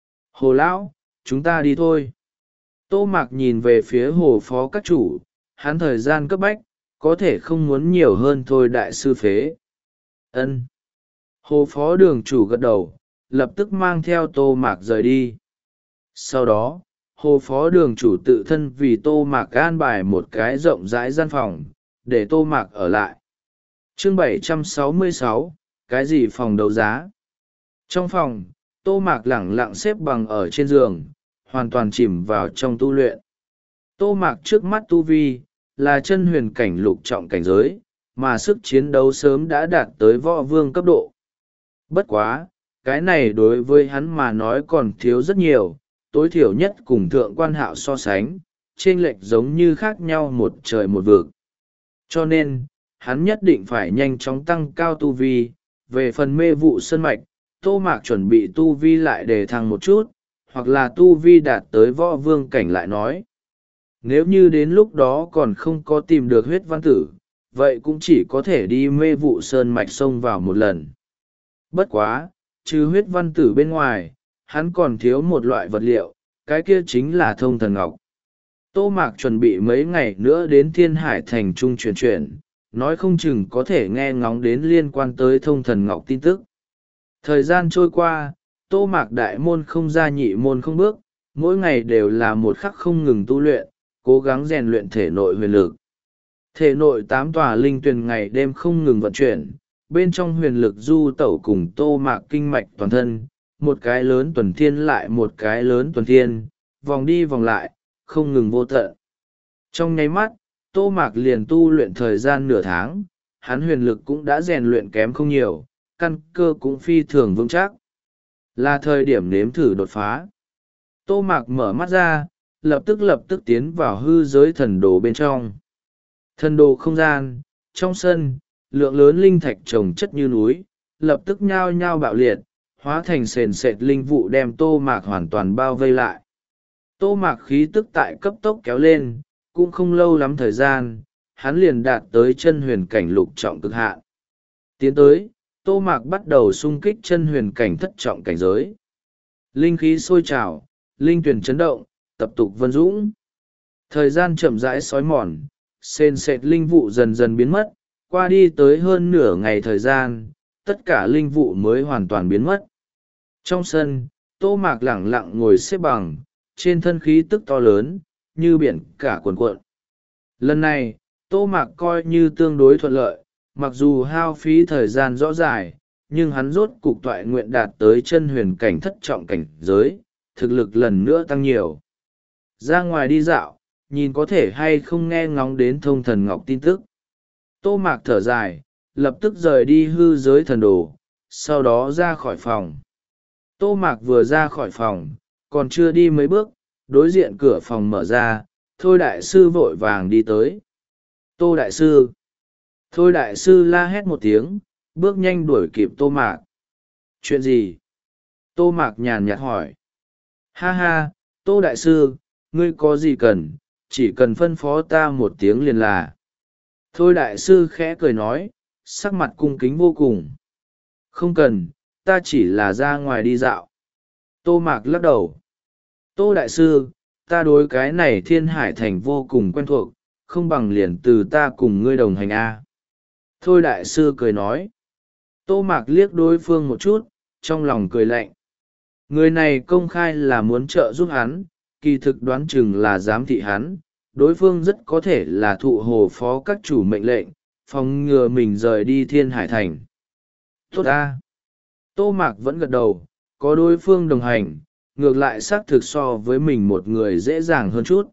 Hồ lão, chúng ta đi thôi. Tô Mạc nhìn về phía hồ phó các chủ, hắn thời gian cấp bách, có thể không muốn nhiều hơn thôi đại sư phế. Ân. Hồ phó đường chủ gật đầu, lập tức mang theo Tô Mạc rời đi. Sau đó, hồ phó đường chủ tự thân vì Tô Mạc an bài một cái rộng rãi gian phòng, để Tô Mạc ở lại. Chương bảy trăm sáu mươi sáu, cái gì phòng đấu giá? Trong phòng, Tô Mạc lẳng lặng xếp bằng ở trên giường, hoàn toàn chìm vào trong tu luyện. Tô Mạc trước mắt tu vi, là chân huyền cảnh lục trọng cảnh giới, mà sức chiến đấu sớm đã đạt tới võ vương cấp độ. Bất quá, cái này đối với hắn mà nói còn thiếu rất nhiều, tối thiểu nhất cùng thượng quan hạo so sánh, chênh lệch giống như khác nhau một trời một vực. Cho nên, hắn nhất định phải nhanh chóng tăng cao tu vi. Về phần mê vụ sơn mạch, Tô Mạc chuẩn bị tu vi lại đề thăng một chút, hoặc là tu vi đạt tới võ vương cảnh lại nói. Nếu như đến lúc đó còn không có tìm được huyết văn tử, vậy cũng chỉ có thể đi mê vụ sơn mạch sông vào một lần. Bất quá, trừ huyết văn tử bên ngoài, hắn còn thiếu một loại vật liệu, cái kia chính là thông thần ngọc. Tô Mạc chuẩn bị mấy ngày nữa đến Thiên Hải Thành Trung chuyển chuyển, nói không chừng có thể nghe ngóng đến liên quan tới thông thần ngọc tin tức. Thời gian trôi qua, Tô Mạc đại môn không ra nhị môn không bước, mỗi ngày đều là một khắc không ngừng tu luyện, cố gắng rèn luyện thể nội huyền lực. Thể nội tám tòa linh tuyền ngày đêm không ngừng vận chuyển, bên trong huyền lực du tẩu cùng Tô Mạc kinh mạch toàn thân, một cái lớn tuần thiên lại một cái lớn tuần thiên, vòng đi vòng lại, không ngừng vô tận. Trong nháy mắt, Tô Mạc liền tu luyện thời gian nửa tháng, hắn huyền lực cũng đã rèn luyện kém không nhiều, căn cơ cũng phi thường vững chắc. Là thời điểm nếm thử đột phá. Tô Mạc mở mắt ra, lập tức lập tức tiến vào hư giới thần đồ bên trong. Thần đồ không gian, trong sân, lượng lớn linh thạch trồng chất như núi, lập tức nhao nhao bạo liệt, hóa thành sền sệt linh vụ đem Tô Mạc hoàn toàn bao vây lại. Tô Mạc khí tức tại cấp tốc kéo lên, cũng không lâu lắm thời gian, hắn liền đạt tới chân huyền cảnh lục trọng cực hạn. Tiến tới, Tô Mạc bắt đầu xung kích chân huyền cảnh thất trọng cảnh giới. Linh khí sôi trào, linh tuyển chấn động, tập tục vân dũng. Thời gian chậm rãi xói mòn, sền sệt linh vụ dần dần biến mất, qua đi tới hơn nửa ngày thời gian, tất cả linh vụ mới hoàn toàn biến mất. Trong sân, Tô Mạc lẳng lặng ngồi xếp bằng, trên thân khí tức to lớn, như biển cả cuồn cuộn. Lần này, Tô Mạc coi như tương đối thuận lợi, mặc dù hao phí thời gian rõ dài, nhưng hắn rốt cục toại nguyện đạt tới chân huyền cảnh thất trọng cảnh giới, thực lực lần nữa tăng nhiều. Ra ngoài đi dạo, nhìn có thể hay không nghe ngóng đến thông thần ngọc tin tức. Tô Mạc thở dài, lập tức rời đi hư giới thần đồ, sau đó ra khỏi phòng. Tô Mạc vừa ra khỏi phòng, còn chưa đi mấy bước, đối diện cửa phòng mở ra, Thôi đại sư vội vàng đi tới. Tô đại sư. Thôi đại sư la hét một tiếng, bước nhanh đuổi kịp Tô Mạc. Chuyện gì? Tô Mạc nhàn nhạt hỏi. Ha ha, Tô đại sư, ngươi có gì cần, chỉ cần phân phó ta một tiếng liền là. Thôi đại sư khẽ cười nói, sắc mặt cung kính vô cùng. Không cần, ta chỉ là ra ngoài đi dạo. Tô Mạc lắc đầu. Tô đại sư, ta đối cái này Thiên Hải Thành vô cùng quen thuộc, không bằng liền từ ta cùng ngươi đồng hành a. Thôi đại sư cười nói. Tô Mạc liếc đối phương một chút, trong lòng cười lạnh. Người này công khai là muốn trợ giúp hắn, kỳ thực đoán chừng là giám thị hắn, đối phương rất có thể là thụ hồ phó các chủ mệnh lệnh, phòng ngừa mình rời đi Thiên Hải Thành. Tốt ta. Tô Mạc vẫn gật đầu, có đối phương đồng hành, ngược lại xác thực so với mình một người dễ dàng hơn chút.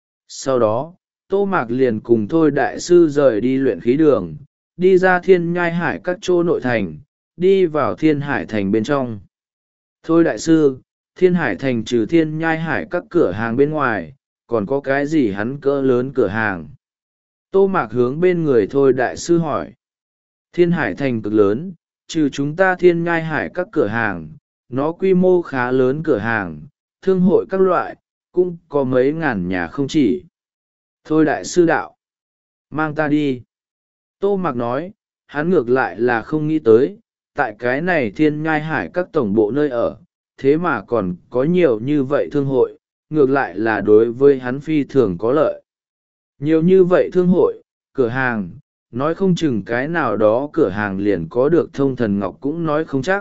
Sau đó, Tô Mạc liền cùng Thôi đại sư rời đi luyện khí đường, đi ra Thiên Nhai Hải các chỗ nội thành, đi vào Thiên Hải Thành bên trong. Thôi đại sư, Thiên Hải Thành trừ Thiên Nhai Hải các cửa hàng bên ngoài, còn có cái gì hắn cỡ lớn cửa hàng? Tô Mạc hướng bên người Thôi đại sư hỏi. Thiên Hải Thành cực lớn, trừ chúng ta Thiên Nhai Hải các cửa hàng, nó quy mô khá lớn cửa hàng, thương hội các loại, cũng có mấy ngàn nhà không chỉ. Thôi đại sư đạo. Mang ta đi. Tô Mạc nói, hắn ngược lại là không nghĩ tới, tại cái này Thiên Nhai Hải các tổng bộ nơi ở, thế mà còn có nhiều như vậy thương hội, ngược lại là đối với hắn phi thường có lợi. Nhiều như vậy thương hội, cửa hàng, nói không chừng cái nào đó cửa hàng liền có được thông thần ngọc cũng nói không chắc.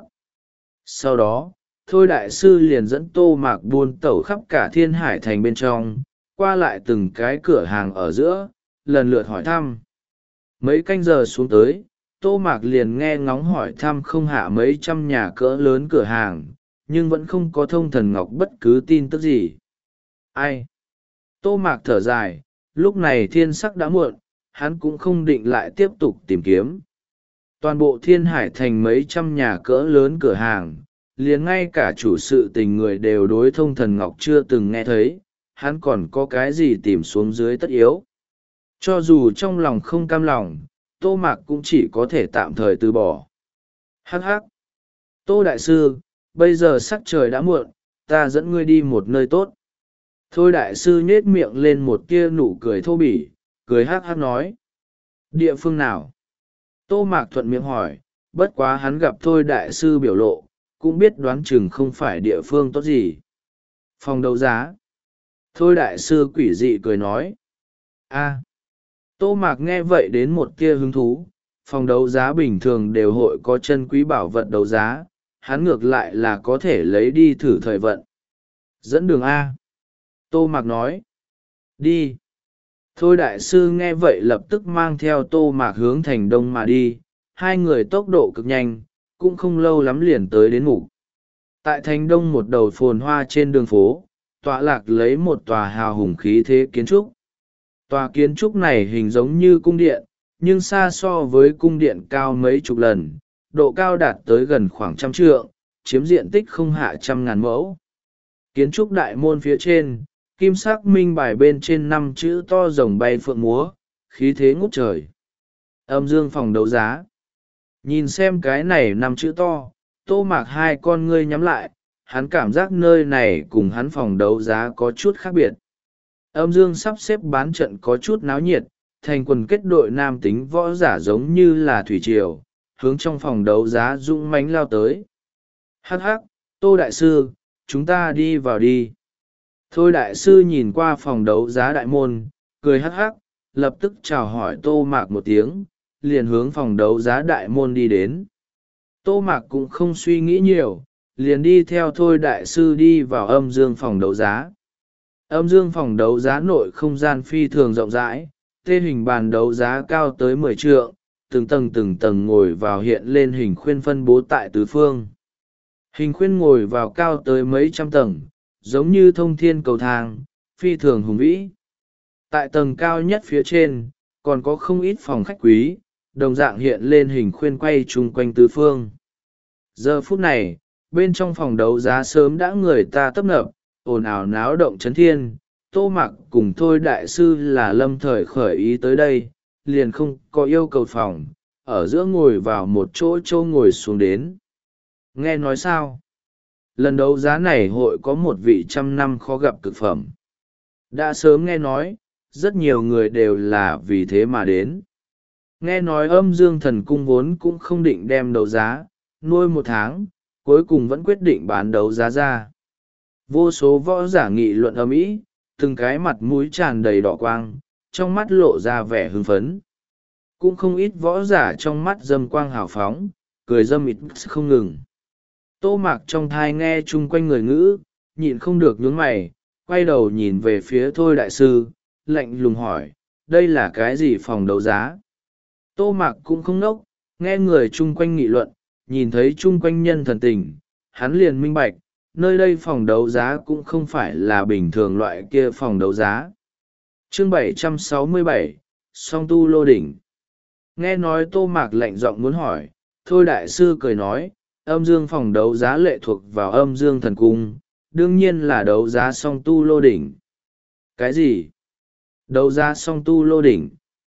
Sau đó, Thôi đại sư liền dẫn Tô Mạc buôn tẩu khắp cả Thiên Hải Thành bên trong, qua lại từng cái cửa hàng ở giữa, lần lượt hỏi thăm. Mấy canh giờ xuống tới, Tô Mạc liền nghe ngóng hỏi thăm không hạ mấy trăm nhà cỡ lớn cửa hàng, nhưng vẫn không có thông thần ngọc bất cứ tin tức gì. Ai? Tô Mạc thở dài, lúc này thiên sắc đã muộn, hắn cũng không định lại tiếp tục tìm kiếm. Toàn bộ Thiên Hải Thành mấy trăm nhà cỡ lớn cửa hàng, liền ngay cả chủ sự tình người đều đối thông thần ngọc chưa từng nghe thấy, hắn còn có cái gì tìm xuống dưới tất yếu. Cho dù trong lòng không cam lòng, Tô Mạc cũng chỉ có thể tạm thời từ bỏ. Hắc hắc! Tô đại sư, bây giờ sắc trời đã muộn, ta dẫn ngươi đi một nơi tốt. Thôi đại sư nhết miệng lên một tia nụ cười thô bỉ, cười hắc hắc nói: địa phương nào? Tô Mạc thuận miệng hỏi, bất quá hắn gặp thôi đại sư biểu lộ, cũng biết đoán chừng không phải địa phương tốt gì. Phòng đấu giá. Thôi đại sư quỷ dị cười nói: a. Tô Mạc nghe vậy đến một tia hứng thú. Phòng đấu giá bình thường đều hội có chân quý bảo vật đấu giá, hắn ngược lại là có thể lấy đi thử thời vận. Dẫn đường A. Tô Mạc nói: đi. Thôi đại sư nghe vậy lập tức mang theo Tô Mạc hướng thành đông mà đi, hai người tốc độ cực nhanh, cũng không lâu lắm liền tới đến mục. Tại thành đông một đầu phồn hoa trên đường phố, tọa lạc lấy một tòa hào hùng khí thế kiến trúc. Tòa kiến trúc này hình giống như cung điện, nhưng xa so với cung điện cao mấy chục lần, độ cao đạt tới gần khoảng trăm trượng, chiếm diện tích không hạ trăm ngàn mẫu. Kiến trúc đại môn phía trên, kim sắc minh bài bên trên năm chữ to rồng bay phượng múa, khí thế ngút trời. Âm dương phòng đấu giá. Nhìn xem cái này năm chữ to, Tô Mạc hai con ngươi nhắm lại, hắn cảm giác nơi này cùng hắn phòng đấu giá có chút khác biệt. Âm dương sắp xếp bán trận có chút náo nhiệt, thành quần kết đội nam tính võ giả giống như là thủy triều, hướng trong phòng đấu giá dũng mãnh lao tới. Hắc hắc, Tô đại sư, chúng ta đi vào đi. Thôi đại sư nhìn qua phòng đấu giá đại môn, cười hắc hắc, lập tức chào hỏi Tô Mạc một tiếng, liền hướng phòng đấu giá đại môn đi đến. Tô Mạc cũng không suy nghĩ nhiều, liền đi theo Thôi đại sư đi vào âm dương phòng đấu giá. Âm dương phòng đấu giá nội không gian phi thường rộng rãi, tê hình bàn đấu giá cao tới mười trượng, từng tầng từng tầng ngồi vào hiện lên hình khuyên phân bố tại tứ phương. Hình khuyên ngồi vào cao tới mấy trăm tầng, giống như thông thiên cầu thang, phi thường hùng vĩ. Tại tầng cao nhất phía trên, còn có không ít phòng khách quý, đồng dạng hiện lên hình khuyên quay chung quanh tứ phương. Giờ phút này, bên trong phòng đấu giá sớm đã người ta tấp nập, ồn ào náo động chấn thiên. Tô Mạc cùng Thôi đại sư là lâm thời khởi ý tới đây, liền không có yêu cầu phòng, ở giữa ngồi vào một chỗ chỗ ngồi xuống đến. Nghe nói sao? Lần đấu giá này hội có một vị trăm năm khó gặp cực phẩm. Đã sớm nghe nói, rất nhiều người đều là vì thế mà đến. Nghe nói âm dương thần cung vốn cũng không định đem đấu giá, nuôi một tháng, cuối cùng vẫn quyết định bán đấu giá ra. Vô số võ giả nghị luận ầm ĩ, từng cái mặt mũi tràn đầy đỏ quang, trong mắt lộ ra vẻ hưng phấn. Cũng không ít võ giả trong mắt dâm quang hào phóng, cười dâm ít không ngừng. Tô Mạc trong thai nghe chung quanh người ngữ, nhịn không được nhướng mày, quay đầu nhìn về phía Thôi đại sư, lạnh lùng hỏi, đây là cái gì phòng đấu giá? Tô Mạc cũng không nốc, nghe người chung quanh nghị luận, nhìn thấy chung quanh nhân thần tình, hắn liền minh bạch, nơi đây phòng đấu giá cũng không phải là bình thường loại kia phòng đấu giá. Chương bảy trăm sáu mươi bảy, Song Tu Lô Đỉnh. Nghe nói Tô Mạc lạnh giọng muốn hỏi, Thôi đại sư cười nói, âm dương phòng đấu giá lệ thuộc vào âm dương thần cung, đương nhiên là đấu giá Song Tu Lô Đỉnh. Cái gì? Đấu giá Song Tu Lô Đỉnh?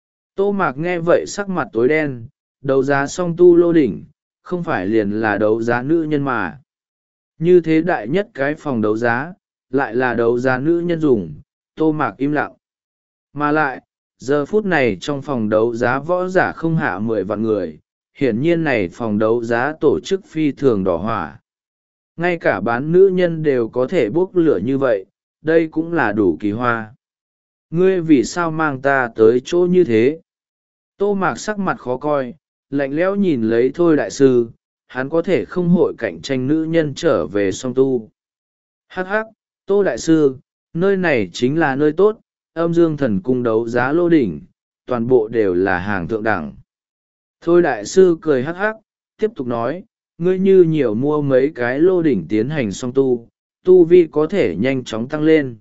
Tô Mạc nghe vậy sắc mặt tối đen, đấu giá Song Tu Lô Đỉnh, không phải liền là đấu giá nữ nhân mà. Như thế đại nhất cái phòng đấu giá, lại là đấu giá nữ nhân dùng, Tô Mạc im lặng. Mà lại, giờ phút này trong phòng đấu giá võ giả không hạ mười vạn người, hiển nhiên này phòng đấu giá tổ chức phi thường đỏ hỏa. Ngay cả bán nữ nhân đều có thể bốc lửa như vậy, đây cũng là đủ kỳ hoa. Ngươi vì sao mang ta tới chỗ như thế? Tô Mạc sắc mặt khó coi, lạnh lẽo nhìn lấy Thôi đại sư, hắn có thể không hội cạnh tranh nữ nhân trở về song tu. Hắc hắc, Tô đại sư, nơi này chính là nơi tốt, âm dương thần cung đấu giá lô đỉnh, toàn bộ đều là hàng thượng đẳng. Thôi đại sư cười hắc hắc, tiếp tục nói, ngươi như nhiều mua mấy cái lô đỉnh tiến hành song tu, tu vi có thể nhanh chóng tăng lên.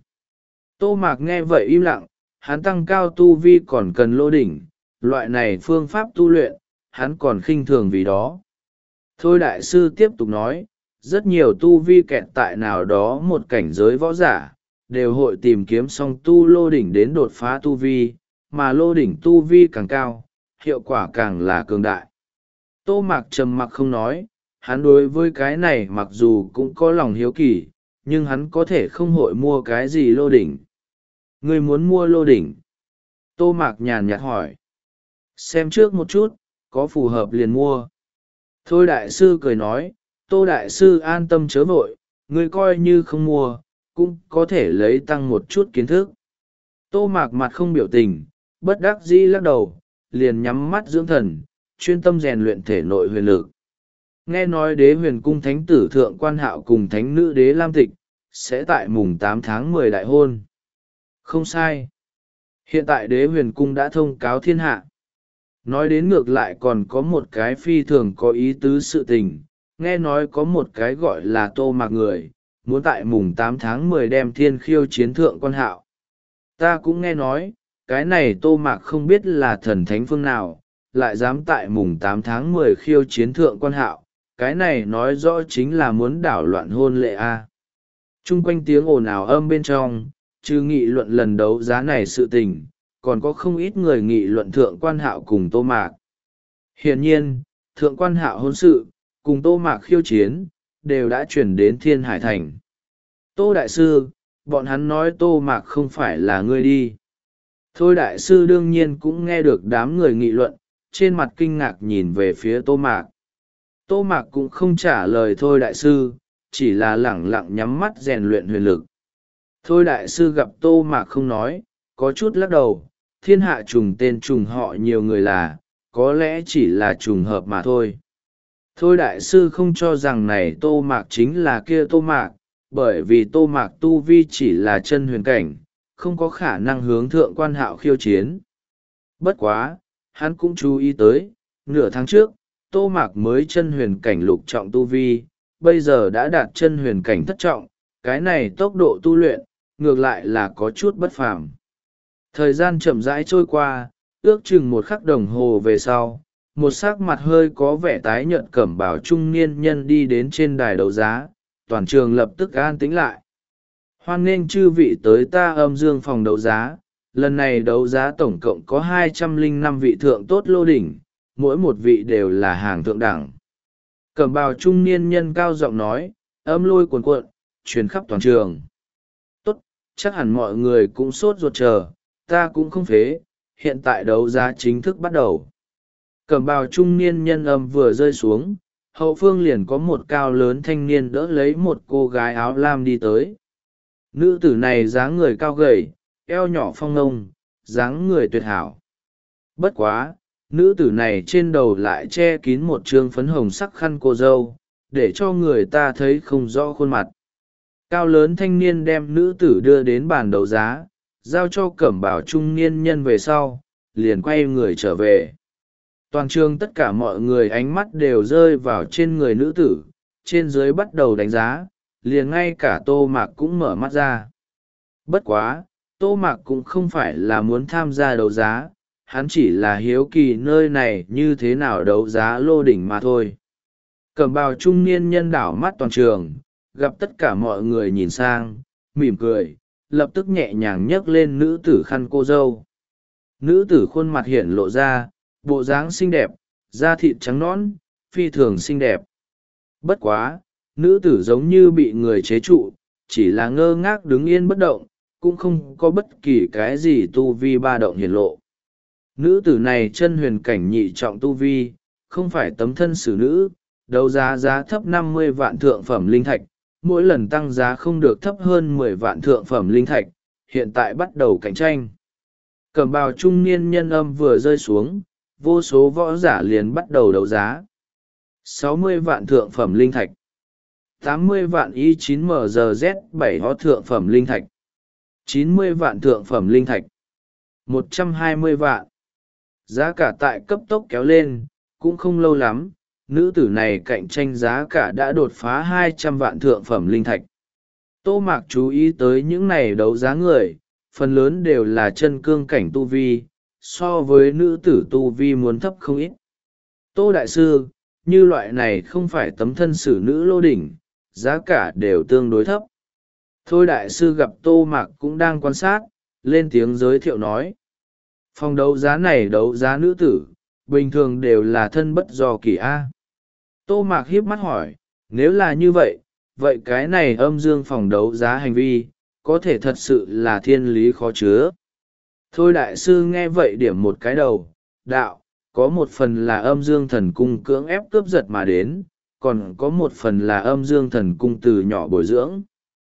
Tô Mạc nghe vậy im lặng, hắn tăng cao tu vi còn cần lô đỉnh, loại này phương pháp tu luyện, hắn còn khinh thường vì đó. Thôi đại sư tiếp tục nói, rất nhiều tu vi kẹt tại nào đó một cảnh giới võ giả, đều hội tìm kiếm song tu lô đỉnh đến đột phá tu vi, mà lô đỉnh tu vi càng cao, hiệu quả càng là cường đại. Tô Mạc trầm mặc không nói, hắn đối với cái này mặc dù cũng có lòng hiếu kỳ, nhưng hắn có thể không hội mua cái gì lô đỉnh. Ngươi muốn mua lô đỉnh? Tô Mạc nhàn nhạt hỏi. Xem trước một chút, có phù hợp liền mua. Thôi đại sư cười nói, Tô đại sư an tâm chớ vội, ngươi coi như không mua, cũng có thể lấy tăng một chút kiến thức. Tô Mạc mặt không biểu tình, bất đắc dĩ lắc đầu, liền nhắm mắt dưỡng thần, chuyên tâm rèn luyện thể nội huyền lực. Nghe nói đế huyền cung thánh tử thượng quan hạo cùng thánh nữ đế Lam Tịch, sẽ tại mùng tám tháng mười đại hôn. Không sai. Hiện tại đế huyền cung đã thông cáo thiên hạ. Nói đến ngược lại còn có một cái phi thường có ý tứ sự tình, nghe nói có một cái gọi là Tô Mạc người, muốn tại mùng tám tháng mười đem thiên khiêu chiến thượng quan hạo. Ta cũng nghe nói, cái này Tô Mạc không biết là thần thánh phương nào, lại dám tại mùng tám tháng mười khiêu chiến thượng quan hạo, cái này nói rõ chính là muốn đảo loạn hôn lệ a. À. Trung quanh tiếng ồn ào âm bên trong, trừ nghị luận lần đấu giá này sự tình, còn có không ít người nghị luận thượng quan hạo cùng Tô Mạc. Hiển nhiên, thượng quan hạo hôn sự, cùng Tô Mạc khiêu chiến, đều đã chuyển đến Thiên Hải Thành. Tô Đại Sư, bọn hắn nói Tô Mạc không phải là ngươi đi. Thôi Đại Sư đương nhiên cũng nghe được đám người nghị luận, trên mặt kinh ngạc nhìn về phía Tô Mạc. Tô Mạc cũng không trả lời Thôi Đại Sư, chỉ là lẳng lặng nhắm mắt rèn luyện huyền lực. Thôi Đại Sư gặp Tô Mạc không nói, có chút lắc đầu, thiên hạ trùng tên trùng họ nhiều người là, có lẽ chỉ là trùng hợp mà thôi. Thôi Đại Sư không cho rằng này Tô Mạc chính là kia Tô Mạc, bởi vì Tô Mạc tu vi chỉ là chân huyền cảnh, không có khả năng hướng thượng quan hạo khiêu chiến. Bất quá, hắn cũng chú ý tới, nửa tháng trước, Tô Mạc mới chân huyền cảnh lục trọng tu vi, bây giờ đã đạt chân huyền cảnh thất trọng, cái này tốc độ tu luyện, ngược lại là có chút bất phàm. Thời gian chậm rãi trôi qua, ước chừng một khắc đồng hồ về sau, một sắc mặt hơi có vẻ tái nhợt cẩm bào trung niên nhân đi đến trên đài đấu giá, toàn trường lập tức an tĩnh lại. Hoan nghênh chư vị tới ta âm dương phòng đấu giá, lần này đấu giá tổng cộng có hai trăm lẻ năm vị thượng tốt lô đỉnh, mỗi một vị đều là hàng thượng đẳng. Cẩm bào trung niên nhân cao giọng nói, âm lôi cuồn cuộn, truyền khắp toàn trường. Tốt, chắc hẳn mọi người cũng sốt ruột chờ, ta cũng không phế, hiện tại đấu giá chính thức bắt đầu. Cẩm bào trung niên nhân âm vừa rơi xuống, hậu phương liền có một cao lớn thanh niên đỡ lấy một cô gái áo lam đi tới. Nữ tử này dáng người cao gầy, eo nhỏ phong ngông, dáng người tuyệt hảo. Bất quá, nữ tử này trên đầu lại che kín một trương phấn hồng sắc khăn cô dâu, để cho người ta thấy không rõ khuôn mặt. Cao lớn thanh niên đem nữ tử đưa đến bàn đấu giá, giao cho cẩm bào trung niên nhân về sau, liền quay người trở về. Toàn trường tất cả mọi người ánh mắt đều rơi vào trên người nữ tử, trên dưới bắt đầu đánh giá, liền ngay cả Tô Mạc cũng mở mắt ra. Bất quá, Tô Mạc cũng không phải là muốn tham gia đấu giá, hắn chỉ là hiếu kỳ nơi này như thế nào đấu giá lô đỉnh mà thôi. Cẩm bào trung niên nhân đảo mắt toàn trường, gặp tất cả mọi người nhìn sang, mỉm cười, lập tức nhẹ nhàng nhấc lên nữ tử khăn cô dâu. Nữ tử khuôn mặt hiện lộ ra, bộ dáng xinh đẹp, da thịt trắng nõn, phi thường xinh đẹp. Bất quá, nữ tử giống như bị người chế trụ, chỉ là ngơ ngác đứng yên bất động, cũng không có bất kỳ cái gì tu vi ba động hiển lộ. Nữ tử này chân huyền cảnh nhị trọng tu vi, không phải tấm thân xử nữ, đấu giá giá thấp năm mươi vạn thượng phẩm linh thạch, mỗi lần tăng giá không được thấp hơn mười vạn thượng phẩm linh thạch, hiện tại bắt đầu cạnh tranh. Cẩm bào trung niên nhân âm vừa rơi xuống, vô số võ giả liền bắt đầu đấu giá. sáu mươi vạn thượng phẩm linh thạch, tám mươi vạn i chín m g z bảy ho thượng phẩm linh thạch, chín mươi vạn thượng phẩm linh thạch, một trăm hai mươi vạn. Giá cả tại cấp tốc kéo lên, cũng không lâu lắm, nữ tử này cạnh tranh giá cả đã đột phá hai trăm vạn thượng phẩm linh thạch. Tô Mạc chú ý tới những này đấu giá người, phần lớn đều là chân cương cảnh tu vi, so với nữ tử tu vi muốn thấp không ít. Tô Đại Sư, như loại này không phải tấm thân xử nữ lô đỉnh, giá cả đều tương đối thấp. Thôi Đại Sư gặp Tô Mạc cũng đang quan sát, lên tiếng giới thiệu nói. Phòng đấu giá này đấu giá nữ tử, bình thường đều là thân bất do kỳ A. Tô Mạc hiếp mắt hỏi, nếu là như vậy, vậy cái này âm dương phòng đấu giá hành vi có thể thật sự là thiên lý khó chứa. Thôi đại sư nghe vậy điểm một cái đầu, đạo, có một phần là âm dương thần cung cưỡng ép cướp giật mà đến, còn có một phần là âm dương thần cung từ nhỏ bồi dưỡng.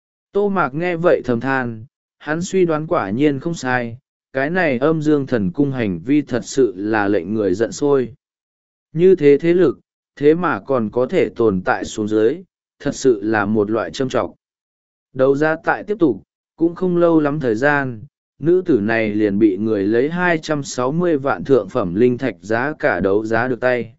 Tô Mạc nghe vậy thầm than, hắn suy đoán quả nhiên không sai, cái này âm dương thần cung hành vi thật sự là lệnh người giận sôi. Như thế thế lực, thế mà còn có thể tồn tại xuống dưới, thật sự là một loại châm trọc. Đấu giá tại tiếp tục, cũng không lâu lắm thời gian, nữ tử này liền bị người lấy hai trăm sáu mươi vạn thượng phẩm linh thạch giá cả đấu giá được tay.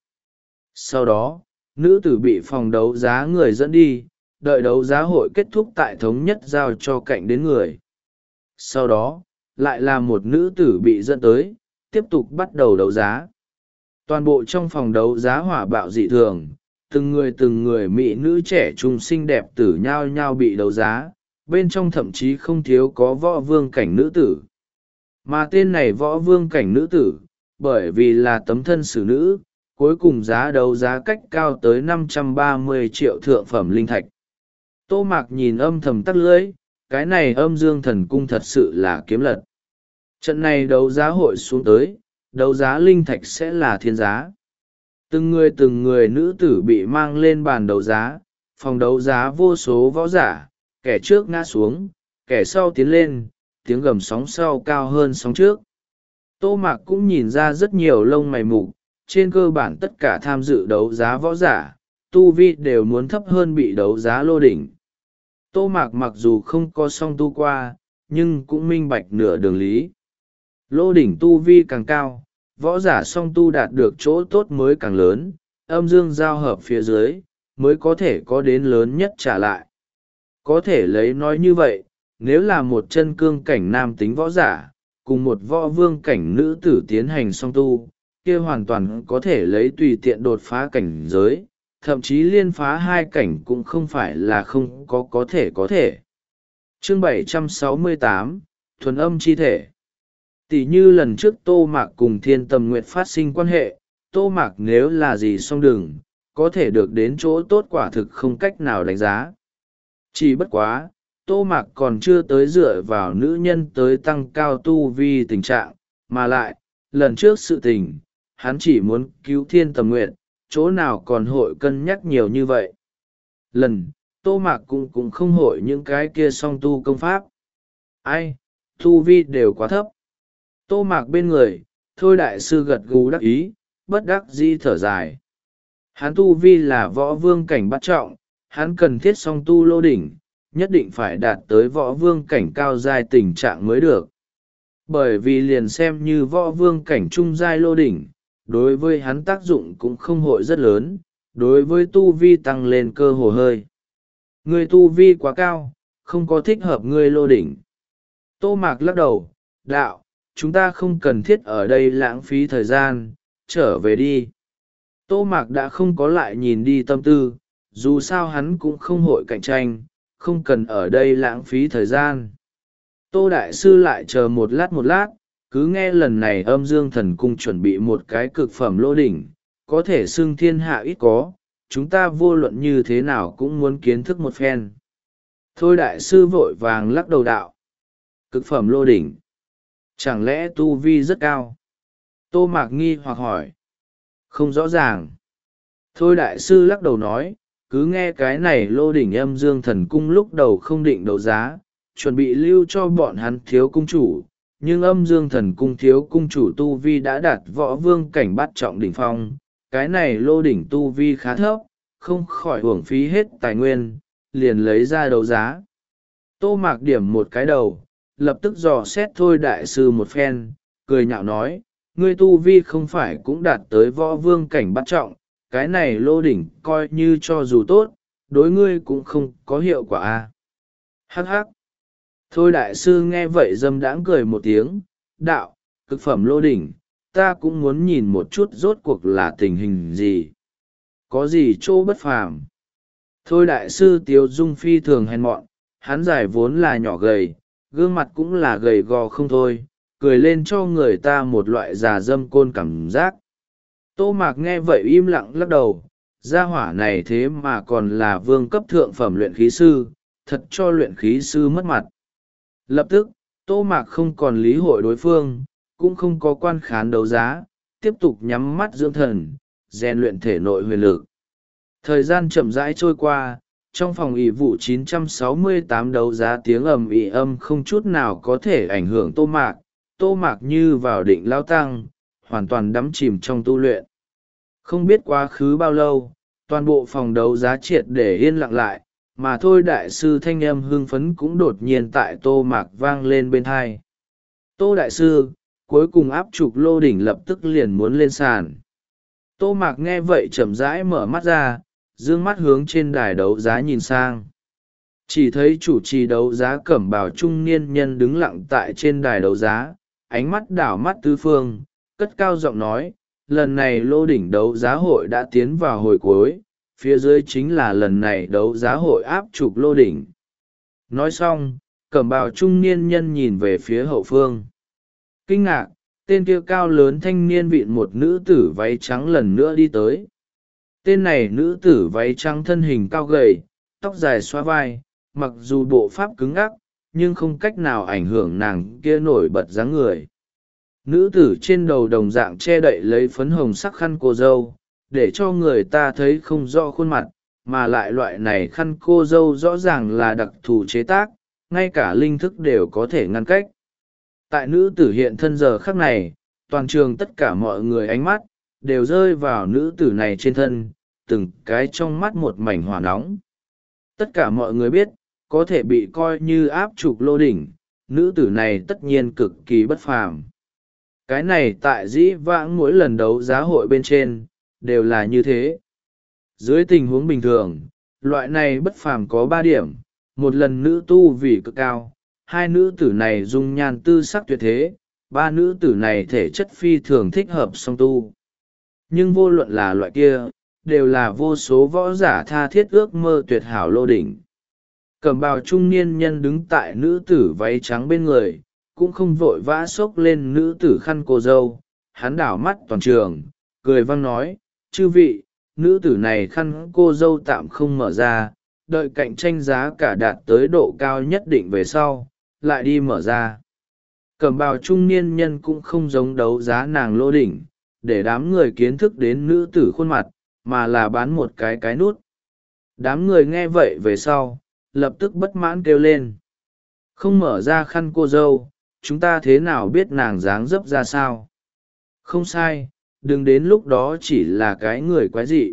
Sau đó, nữ tử bị phòng đấu giá người dẫn đi, đợi đấu giá hội kết thúc tại thống nhất giao cho cạnh đến người. Sau đó, lại là một nữ tử bị dẫn tới, tiếp tục bắt đầu đấu giá. Toàn bộ trong phòng đấu giá hỏa bạo dị thường, từng người từng người mỹ nữ trẻ trung xinh đẹp tử nhao nhao bị đấu giá, bên trong thậm chí không thiếu có võ vương cảnh nữ tử. Mà tên này võ vương cảnh nữ tử, bởi vì là tấm thân xử nữ, cuối cùng giá đấu giá cách cao tới năm trăm ba mươi triệu thượng phẩm linh thạch. Tô Mạc nhìn âm thầm tắt lưỡi, cái này âm dương thần cung thật sự là kiếm lật. Trận này đấu giá hội xuống tới, đấu giá linh thạch sẽ là thiên giá. Từng người từng người nữ tử bị mang lên bàn đấu giá, phòng đấu giá vô số võ giả, kẻ trước ngã xuống, kẻ sau tiến lên, tiếng gầm sóng sau cao hơn sóng trước. Tô Mạc cũng nhìn ra rất nhiều lông mày mục, trên cơ bản tất cả tham dự đấu giá võ giả, tu vi đều muốn thấp hơn bị đấu giá lô đỉnh. Tô Mạc mặc dù không có song tu qua, nhưng cũng minh bạch nửa đường lý. Lô đỉnh tu vi càng cao, võ giả song tu đạt được chỗ tốt mới càng lớn, âm dương giao hợp phía dưới, mới có thể có đến lớn nhất trả lại. Có thể lấy nói như vậy, nếu là một chân cương cảnh nam tính võ giả, cùng một võ vương cảnh nữ tử tiến hành song tu, kia hoàn toàn có thể lấy tùy tiện đột phá cảnh giới, thậm chí liên phá hai cảnh cũng không phải là không có có thể có thể. Chương bảy trăm sáu mươi tám, Thuần âm chi thể. Tỷ như lần trước Tô Mạc cùng Thiên Tầm Nguyệt phát sinh quan hệ, Tô Mạc nếu là gì song đừng, có thể được đến chỗ tốt quả thực không cách nào đánh giá. Chỉ bất quá, Tô Mạc còn chưa tới dựa vào nữ nhân tới tăng cao tu vi tình trạng, mà lại, lần trước sự tình, hắn chỉ muốn cứu Thiên Tầm Nguyệt, chỗ nào còn hội cân nhắc nhiều như vậy. Lần, Tô Mạc cũng cũng không hội những cái kia song tu công pháp. Ai, tu vi đều quá thấp. Tô Mạc bên người, Thôi đại sư gật gù đắc ý, bất đắc dĩ thở dài. Hắn tu vi là võ vương cảnh bắt trọng, hắn cần thiết song tu lô đỉnh, nhất định phải đạt tới võ vương cảnh cao giai tình trạng mới được. Bởi vì liền xem như võ vương cảnh trung giai lô đỉnh, đối với hắn tác dụng cũng không hội rất lớn, đối với tu vi tăng lên cơ hồ hơi. Người tu vi quá cao, không có thích hợp ngươi lô đỉnh. Tô Mạc lắc đầu, đạo, chúng ta không cần thiết ở đây lãng phí thời gian, trở về đi. Tô Mạc đã không có lại nhìn đi tâm tư, dù sao hắn cũng không hội cạnh tranh, không cần ở đây lãng phí thời gian. Tô Đại Sư lại chờ một lát một lát, cứ nghe lần này âm dương thần cung chuẩn bị một cái cực phẩm lô đỉnh, có thể xưng thiên hạ ít có, chúng ta vô luận như thế nào cũng muốn kiến thức một phen. Thôi Đại Sư vội vàng lắc đầu đạo. Cực phẩm lô đỉnh. Chẳng lẽ tu vi rất cao? Tô Mạc nghi hoặc hỏi. Không rõ ràng. Thôi Đại Sư lắc đầu nói, cứ nghe cái này lô đỉnh âm dương thần cung lúc đầu không định đấu giá, chuẩn bị lưu cho bọn hắn thiếu cung chủ, nhưng âm dương thần cung thiếu cung chủ tu vi đã đạt võ vương cảnh bát trọng đỉnh phong, cái này lô đỉnh tu vi khá thấp, không khỏi uổng phí hết tài nguyên, liền lấy ra đấu giá. Tô Mạc điểm một cái đầu, lập tức dò xét Thôi Đại Sư một phen, cười nhạo nói, ngươi tu vi không phải cũng đạt tới võ vương cảnh bát trọng, cái này lô đỉnh coi như cho dù tốt, đối ngươi cũng không có hiệu quả a. À? Hắc hắc. Thôi Đại Sư nghe vậy dâm đãng cười một tiếng, đạo, cực phẩm lô đỉnh, ta cũng muốn nhìn một chút rốt cuộc là tình hình gì. Có gì chỗ bất phàm. Thôi Đại Sư Tiếu Dung phi thường hèn mọn, hắn giải vốn là nhỏ gầy, gương mặt cũng là gầy gò không thôi, cười lên cho người ta một loại già dâm côn cảm giác. Tô Mạc nghe vậy im lặng lắc đầu, gia hỏa này thế mà còn là vương cấp thượng phẩm luyện khí sư, thật cho luyện khí sư mất mặt. Lập tức, Tô Mạc không còn lý hội đối phương, cũng không có quan khán đấu giá, tiếp tục nhắm mắt dưỡng thần, rèn luyện thể nội huyền lực. Thời gian chậm rãi trôi qua, trong phòng ỷ vụ chín trăm sáu mươi tám đấu giá tiếng ầm ĩ âm không chút nào có thể ảnh hưởng Tô Mạc. Tô Mạc như vào định lao tăng, hoàn toàn đắm chìm trong tu luyện. Không biết quá khứ bao lâu, toàn bộ phòng đấu giá triệt để yên lặng lại, mà thôi đại sư thanh âm hưng phấn cũng đột nhiên tại Tô Mạc vang lên bên thai. Tô đại sư, cuối cùng áp trục lô đỉnh lập tức liền muốn lên sàn. Tô Mạc nghe vậy chậm rãi mở mắt ra, dương mắt hướng trên đài đấu giá nhìn sang. Chỉ thấy chủ trì đấu giá cẩm bào trung niên nhân đứng lặng tại trên đài đấu giá, ánh mắt đảo mắt tứ phương, cất cao giọng nói, lần này lô đỉnh đấu giá hội đã tiến vào hồi cuối, phía dưới chính là lần này đấu giá hội áp trục lô đỉnh. Nói xong, cẩm bào trung niên nhân nhìn về phía hậu phương. Kinh ngạc, tên kia cao lớn thanh niên vịn một nữ tử váy trắng lần nữa đi tới. Tên này nữ tử váy trắng thân hình cao gầy, tóc dài xóa vai, mặc dù bộ pháp cứng ắc, nhưng không cách nào ảnh hưởng nàng kia nổi bật dáng người. Nữ tử trên đầu đồng dạng che đậy lấy phấn hồng sắc khăn cô dâu, để cho người ta thấy không rõ khuôn mặt, mà lại loại này khăn cô dâu rõ ràng là đặc thù chế tác, ngay cả linh thức đều có thể ngăn cách. Tại nữ tử hiện thân giờ khắc này, toàn trường tất cả mọi người ánh mắt đều rơi vào nữ tử này trên thân, từng cái trong mắt một mảnh hỏa nóng. Tất cả mọi người biết, có thể bị coi như áp trục lô đỉnh, nữ tử này tất nhiên cực kỳ bất phàm. Cái này tại dĩ vãng mỗi lần đấu giá hội bên trên, đều là như thế. Dưới tình huống bình thường, loại này bất phàm có ba điểm, một lần nữ tu vì cực cao, hai nữ tử này dung nhan tư sắc tuyệt thế, ba nữ tử này thể chất phi thường thích hợp song tu. Nhưng vô luận là loại kia, đều là vô số võ giả tha thiết ước mơ tuyệt hảo lô đỉnh. Cẩm bào trung niên nhân đứng tại nữ tử váy trắng bên người, cũng không vội vã xốc lên nữ tử khăn cô dâu, hắn đảo mắt toàn trường, cười vang nói, chư vị, nữ tử này khăn cô dâu tạm không mở ra, đợi cạnh tranh giá cả đạt tới độ cao nhất định về sau, lại đi mở ra. Cẩm bào trung niên nhân cũng không giống đấu giá nàng lô đỉnh, để đám người kiến thức đến nữ tử khuôn mặt, mà là bán một cái cái nút. Đám người nghe vậy về sau, lập tức bất mãn kêu lên. Không mở ra khăn cô dâu, chúng ta thế nào biết nàng dáng dấp ra sao? Không sai, đừng đến lúc đó chỉ là cái người quái dị.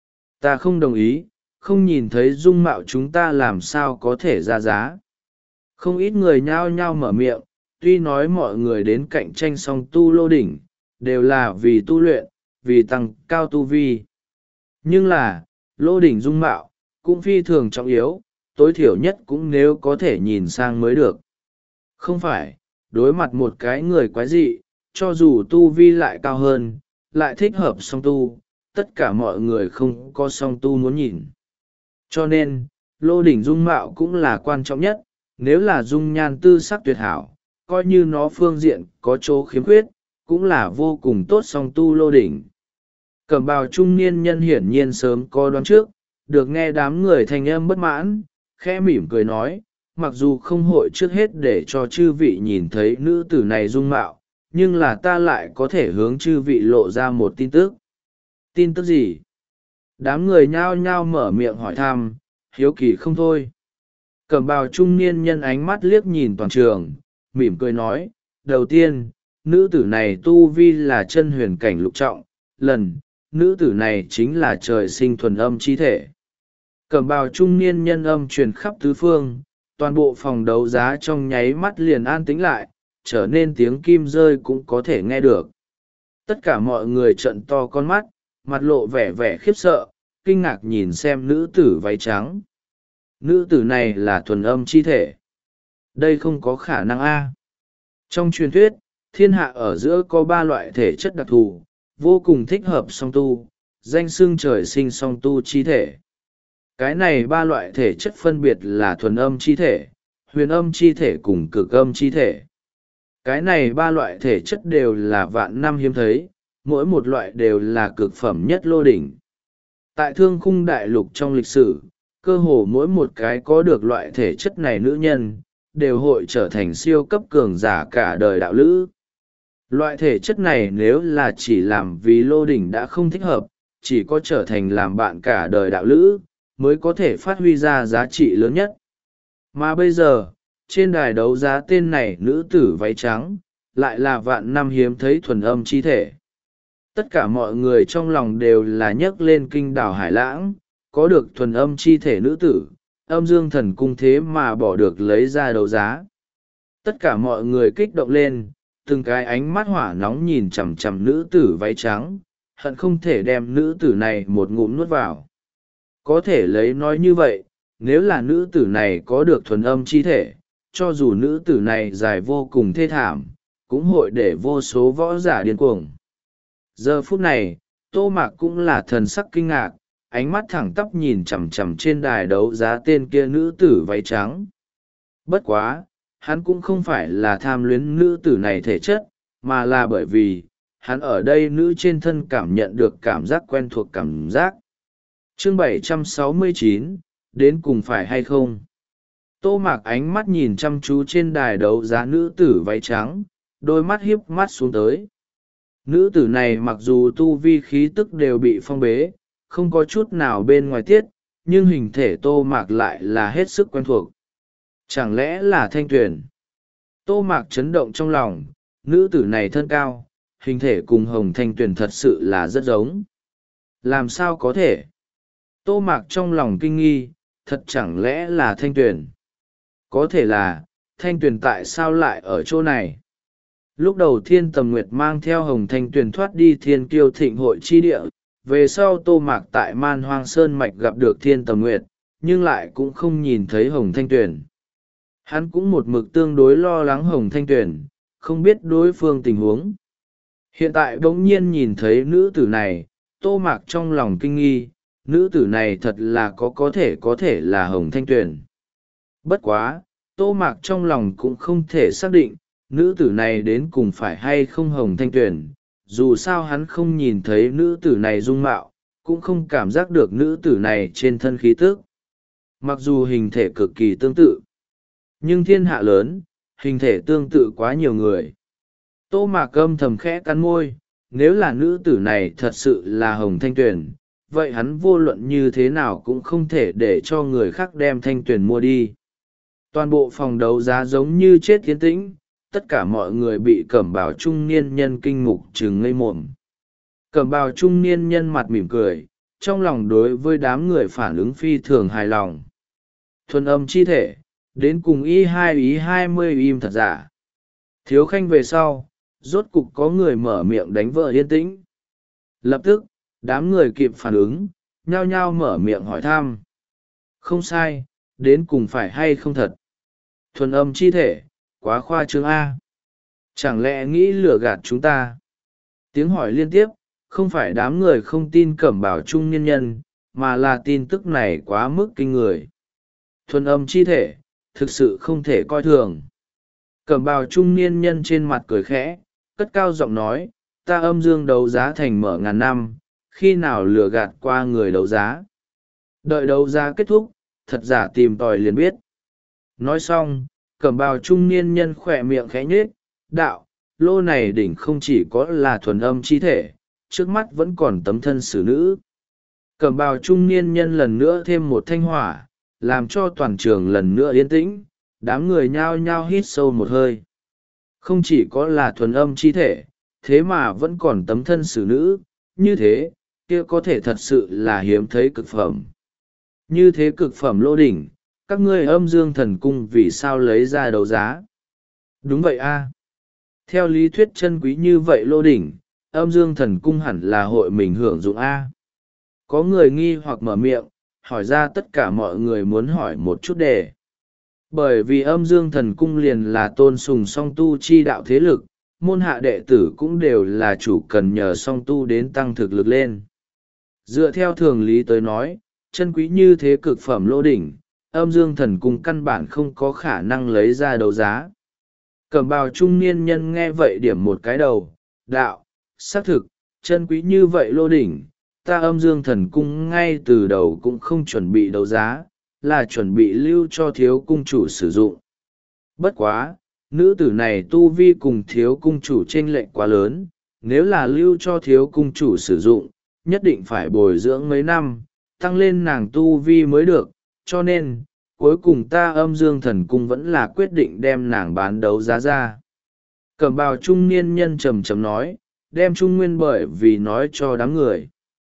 Ta không đồng ý, không nhìn thấy dung mạo chúng ta làm sao có thể ra giá. Không ít người nhao nhao mở miệng, tuy nói mọi người đến cạnh tranh song tu lô đỉnh, đều là vì tu luyện, vì tăng cao tu vi. Nhưng là, lô đỉnh dung mạo, cũng phi thường trọng yếu, tối thiểu nhất cũng nếu có thể nhìn sang mới được. Không phải, đối mặt một cái người quái dị, cho dù tu vi lại cao hơn, lại thích hợp song tu, tất cả mọi người không có song tu muốn nhìn. Cho nên, lô đỉnh dung mạo cũng là quan trọng nhất, nếu là dung nhan tư sắc tuyệt hảo, coi như nó phương diện có chỗ khiếm khuyết, cũng là vô cùng tốt song tu lô đỉnh. Cẩm bào trung niên nhân hiển nhiên sớm có đoán trước, được nghe đám người thành âm bất mãn, khẽ mỉm cười nói, mặc dù không hội trước hết để cho chư vị nhìn thấy nữ tử này dung mạo, nhưng là ta lại có thể hướng chư vị lộ ra một tin tức. Tin tức gì? Đám người nhao nhao mở miệng hỏi thăm, hiếu kỳ không thôi. Cẩm bào trung niên nhân ánh mắt liếc nhìn toàn trường, mỉm cười nói, đầu tiên, nữ tử này tu vi là chân huyền cảnh lục trọng, lần, nữ tử này chính là trời sinh thuần âm chi thể. Cẩm bào trung niên nhân âm truyền khắp tứ phương, toàn bộ phòng đấu giá trong nháy mắt liền an tĩnh lại, trở nên tiếng kim rơi cũng có thể nghe được. Tất cả mọi người trợn to con mắt, mặt lộ vẻ vẻ khiếp sợ, kinh ngạc nhìn xem nữ tử váy trắng. Nữ tử này là thuần âm chi thể. Đây không có khả năng a. Trong truyền thuyết, thiên hạ ở giữa có ba loại thể chất đặc thù, vô cùng thích hợp song tu, danh xưng trời sinh song tu chi thể. Cái này ba loại thể chất phân biệt là thuần âm chi thể, huyền âm chi thể cùng cực âm chi thể. Cái này ba loại thể chất đều là vạn năm hiếm thấy, mỗi một loại đều là cực phẩm nhất lô đỉnh. Tại thương khung đại lục trong lịch sử, cơ hồ mỗi một cái có được loại thể chất này nữ nhân, đều hội trở thành siêu cấp cường giả cả đời đạo lữ. Loại thể chất này nếu là chỉ làm vì lô đỉnh đã không thích hợp, chỉ có trở thành làm bạn cả đời đạo lữ, mới có thể phát huy ra giá trị lớn nhất. Mà bây giờ, trên đài đấu giá tên này nữ tử váy trắng, lại là vạn năm hiếm thấy thuần âm chi thể. Tất cả mọi người trong lòng đều là nhấc lên kinh đảo Hải Lãng, có được thuần âm chi thể nữ tử, âm dương thần cung thế mà bỏ được lấy ra đấu giá. Tất cả mọi người kích động lên, từng cái ánh mắt hỏa nóng nhìn chằm chằm nữ tử váy trắng, hận không thể đem nữ tử này một ngụm nuốt vào. Có thể lấy nói như vậy, nếu là nữ tử này có được thuần âm chi thể, cho dù nữ tử này dài vô cùng thê thảm, cũng hội để vô số võ giả điên cuồng. Giờ phút này, Tô Mạc cũng là thần sắc kinh ngạc, ánh mắt thẳng tắp nhìn chằm chằm trên đài đấu giá tên kia nữ tử váy trắng. Bất quá, hắn cũng không phải là tham luyến nữ tử này thể chất, mà là bởi vì, hắn ở đây nữ trên thân cảm nhận được cảm giác quen thuộc cảm giác. Chương bảy trăm sáu mươi chín, đến cùng phải hay không? Tô Mạc ánh mắt nhìn chăm chú trên đài đấu giá nữ tử váy trắng, đôi mắt hiếp mắt xuống tới. Nữ tử này mặc dù tu vi khí tức đều bị phong bế, không có chút nào bên ngoài tiết, nhưng hình thể Tô Mạc lại là hết sức quen thuộc. Chẳng lẽ là Thanh Tuyền? Tô Mạc chấn động trong lòng, nữ tử này thân cao, hình thể cùng Hồng Thanh Tuyền thật sự là rất giống. Làm sao có thể? Tô Mạc trong lòng kinh nghi, thật chẳng lẽ là Thanh Tuyền? Có thể là, Thanh Tuyền tại sao lại ở chỗ này? Lúc đầu Thiên Tầm Nguyệt mang theo Hồng Thanh Tuyền thoát đi Thiên Kiêu Thịnh hội chi địa, về sau Tô Mạc tại Man Hoang Sơn Mạch gặp được Thiên Tầm Nguyệt, nhưng lại cũng không nhìn thấy Hồng Thanh Tuyền. Hắn cũng một mực tương đối lo lắng Hồng Thanh Tuyền, không biết đối phương tình huống. Hiện tại bỗng nhiên nhìn thấy nữ tử này, Tô Mạc trong lòng kinh nghi, nữ tử này thật là có có thể có thể là Hồng Thanh Tuyền. Bất quá, Tô Mạc trong lòng cũng không thể xác định, nữ tử này đến cùng phải hay không Hồng Thanh Tuyền, dù sao hắn không nhìn thấy nữ tử này dung mạo, cũng không cảm giác được nữ tử này trên thân khí tức. Mặc dù hình thể cực kỳ tương tự, nhưng thiên hạ lớn, hình thể tương tự quá nhiều người. Tô Mạc âm thầm khẽ cắn môi, nếu là nữ tử này thật sự là Hồng Thanh Tuyền, vậy hắn vô luận như thế nào cũng không thể để cho người khác đem Thanh Tuyền mua đi. Toàn bộ phòng đấu giá giống như chết tiến tĩnh, tất cả mọi người bị cẩm bào trung niên nhân kinh mục trừng ngây mồm. Cẩm bào trung niên nhân mặt mỉm cười, trong lòng đối với đám người phản ứng phi thường hài lòng. Thuần âm chi thể, đến cùng y hai ý hai mươi im thật giả. Thiếu khanh về sau, rốt cục có người mở miệng đánh vỡ yên tĩnh. Lập tức, đám người kịp phản ứng, nhao nhao mở miệng hỏi thăm. Không sai, đến cùng phải hay không thật. Thuần âm chi thể, quá khoa trương A. Chẳng lẽ nghĩ lừa gạt chúng ta? Tiếng hỏi liên tiếp, không phải đám người không tin cẩm bảo trung niên nhân, mà là tin tức này quá mức kinh người. Thuần âm chi thể, thực sự không thể coi thường. Cẩm bào trung niên nhân trên mặt cười khẽ, cất cao giọng nói, ta âm dương đấu giá thành mở ngàn năm, khi nào lừa gạt qua người đấu giá. Đợi đấu giá kết thúc, thật giả tìm tòi liền biết. Nói xong, cẩm bào trung niên nhân khỏe miệng khẽ nhết, đạo, lô này đỉnh không chỉ có là thuần âm chi thể, trước mắt vẫn còn tấm thân xử nữ. Cẩm bào trung niên nhân lần nữa thêm một thanh hỏa, làm cho toàn trường lần nữa yên tĩnh, đám người nhao nhao hít sâu một hơi. Không chỉ có là thuần âm chi thể, thế mà vẫn còn tấm thân xử nữ, như thế, kia có thể thật sự là hiếm thấy cực phẩm. Như thế cực phẩm lô đỉnh, các ngươi âm dương thần cung vì sao lấy ra đấu giá? Đúng vậy a. Theo lý thuyết chân quý như vậy lô đỉnh, âm dương thần cung hẳn là hội mình hưởng dụng a. Có người nghi hoặc mở miệng, hỏi ra tất cả mọi người muốn hỏi một chút đề. Bởi vì âm dương thần cung liền là tôn sùng song tu chi đạo thế lực, môn hạ đệ tử cũng đều là chủ cần nhờ song tu đến tăng thực lực lên. Dựa theo thường lý tới nói, chân quý như thế cực phẩm lô đỉnh, âm dương thần cung căn bản không có khả năng lấy ra đấu giá. Cẩm bào trung niên nhân nghe vậy điểm một cái đầu, đạo, xác thực, chân quý như vậy lô đỉnh, ta âm dương thần cung ngay từ đầu cũng không chuẩn bị đấu giá, là chuẩn bị lưu cho thiếu cung chủ sử dụng. Bất quá, nữ tử này tu vi cùng thiếu cung chủ chênh lệch quá lớn, nếu là lưu cho thiếu cung chủ sử dụng, nhất định phải bồi dưỡng mấy năm, tăng lên nàng tu vi mới được, cho nên, cuối cùng ta âm dương thần cung vẫn là quyết định đem nàng bán đấu giá ra. Cẩm bào trung niên nhân trầm trầm nói, đem trung nguyên bởi vì nói cho đám người.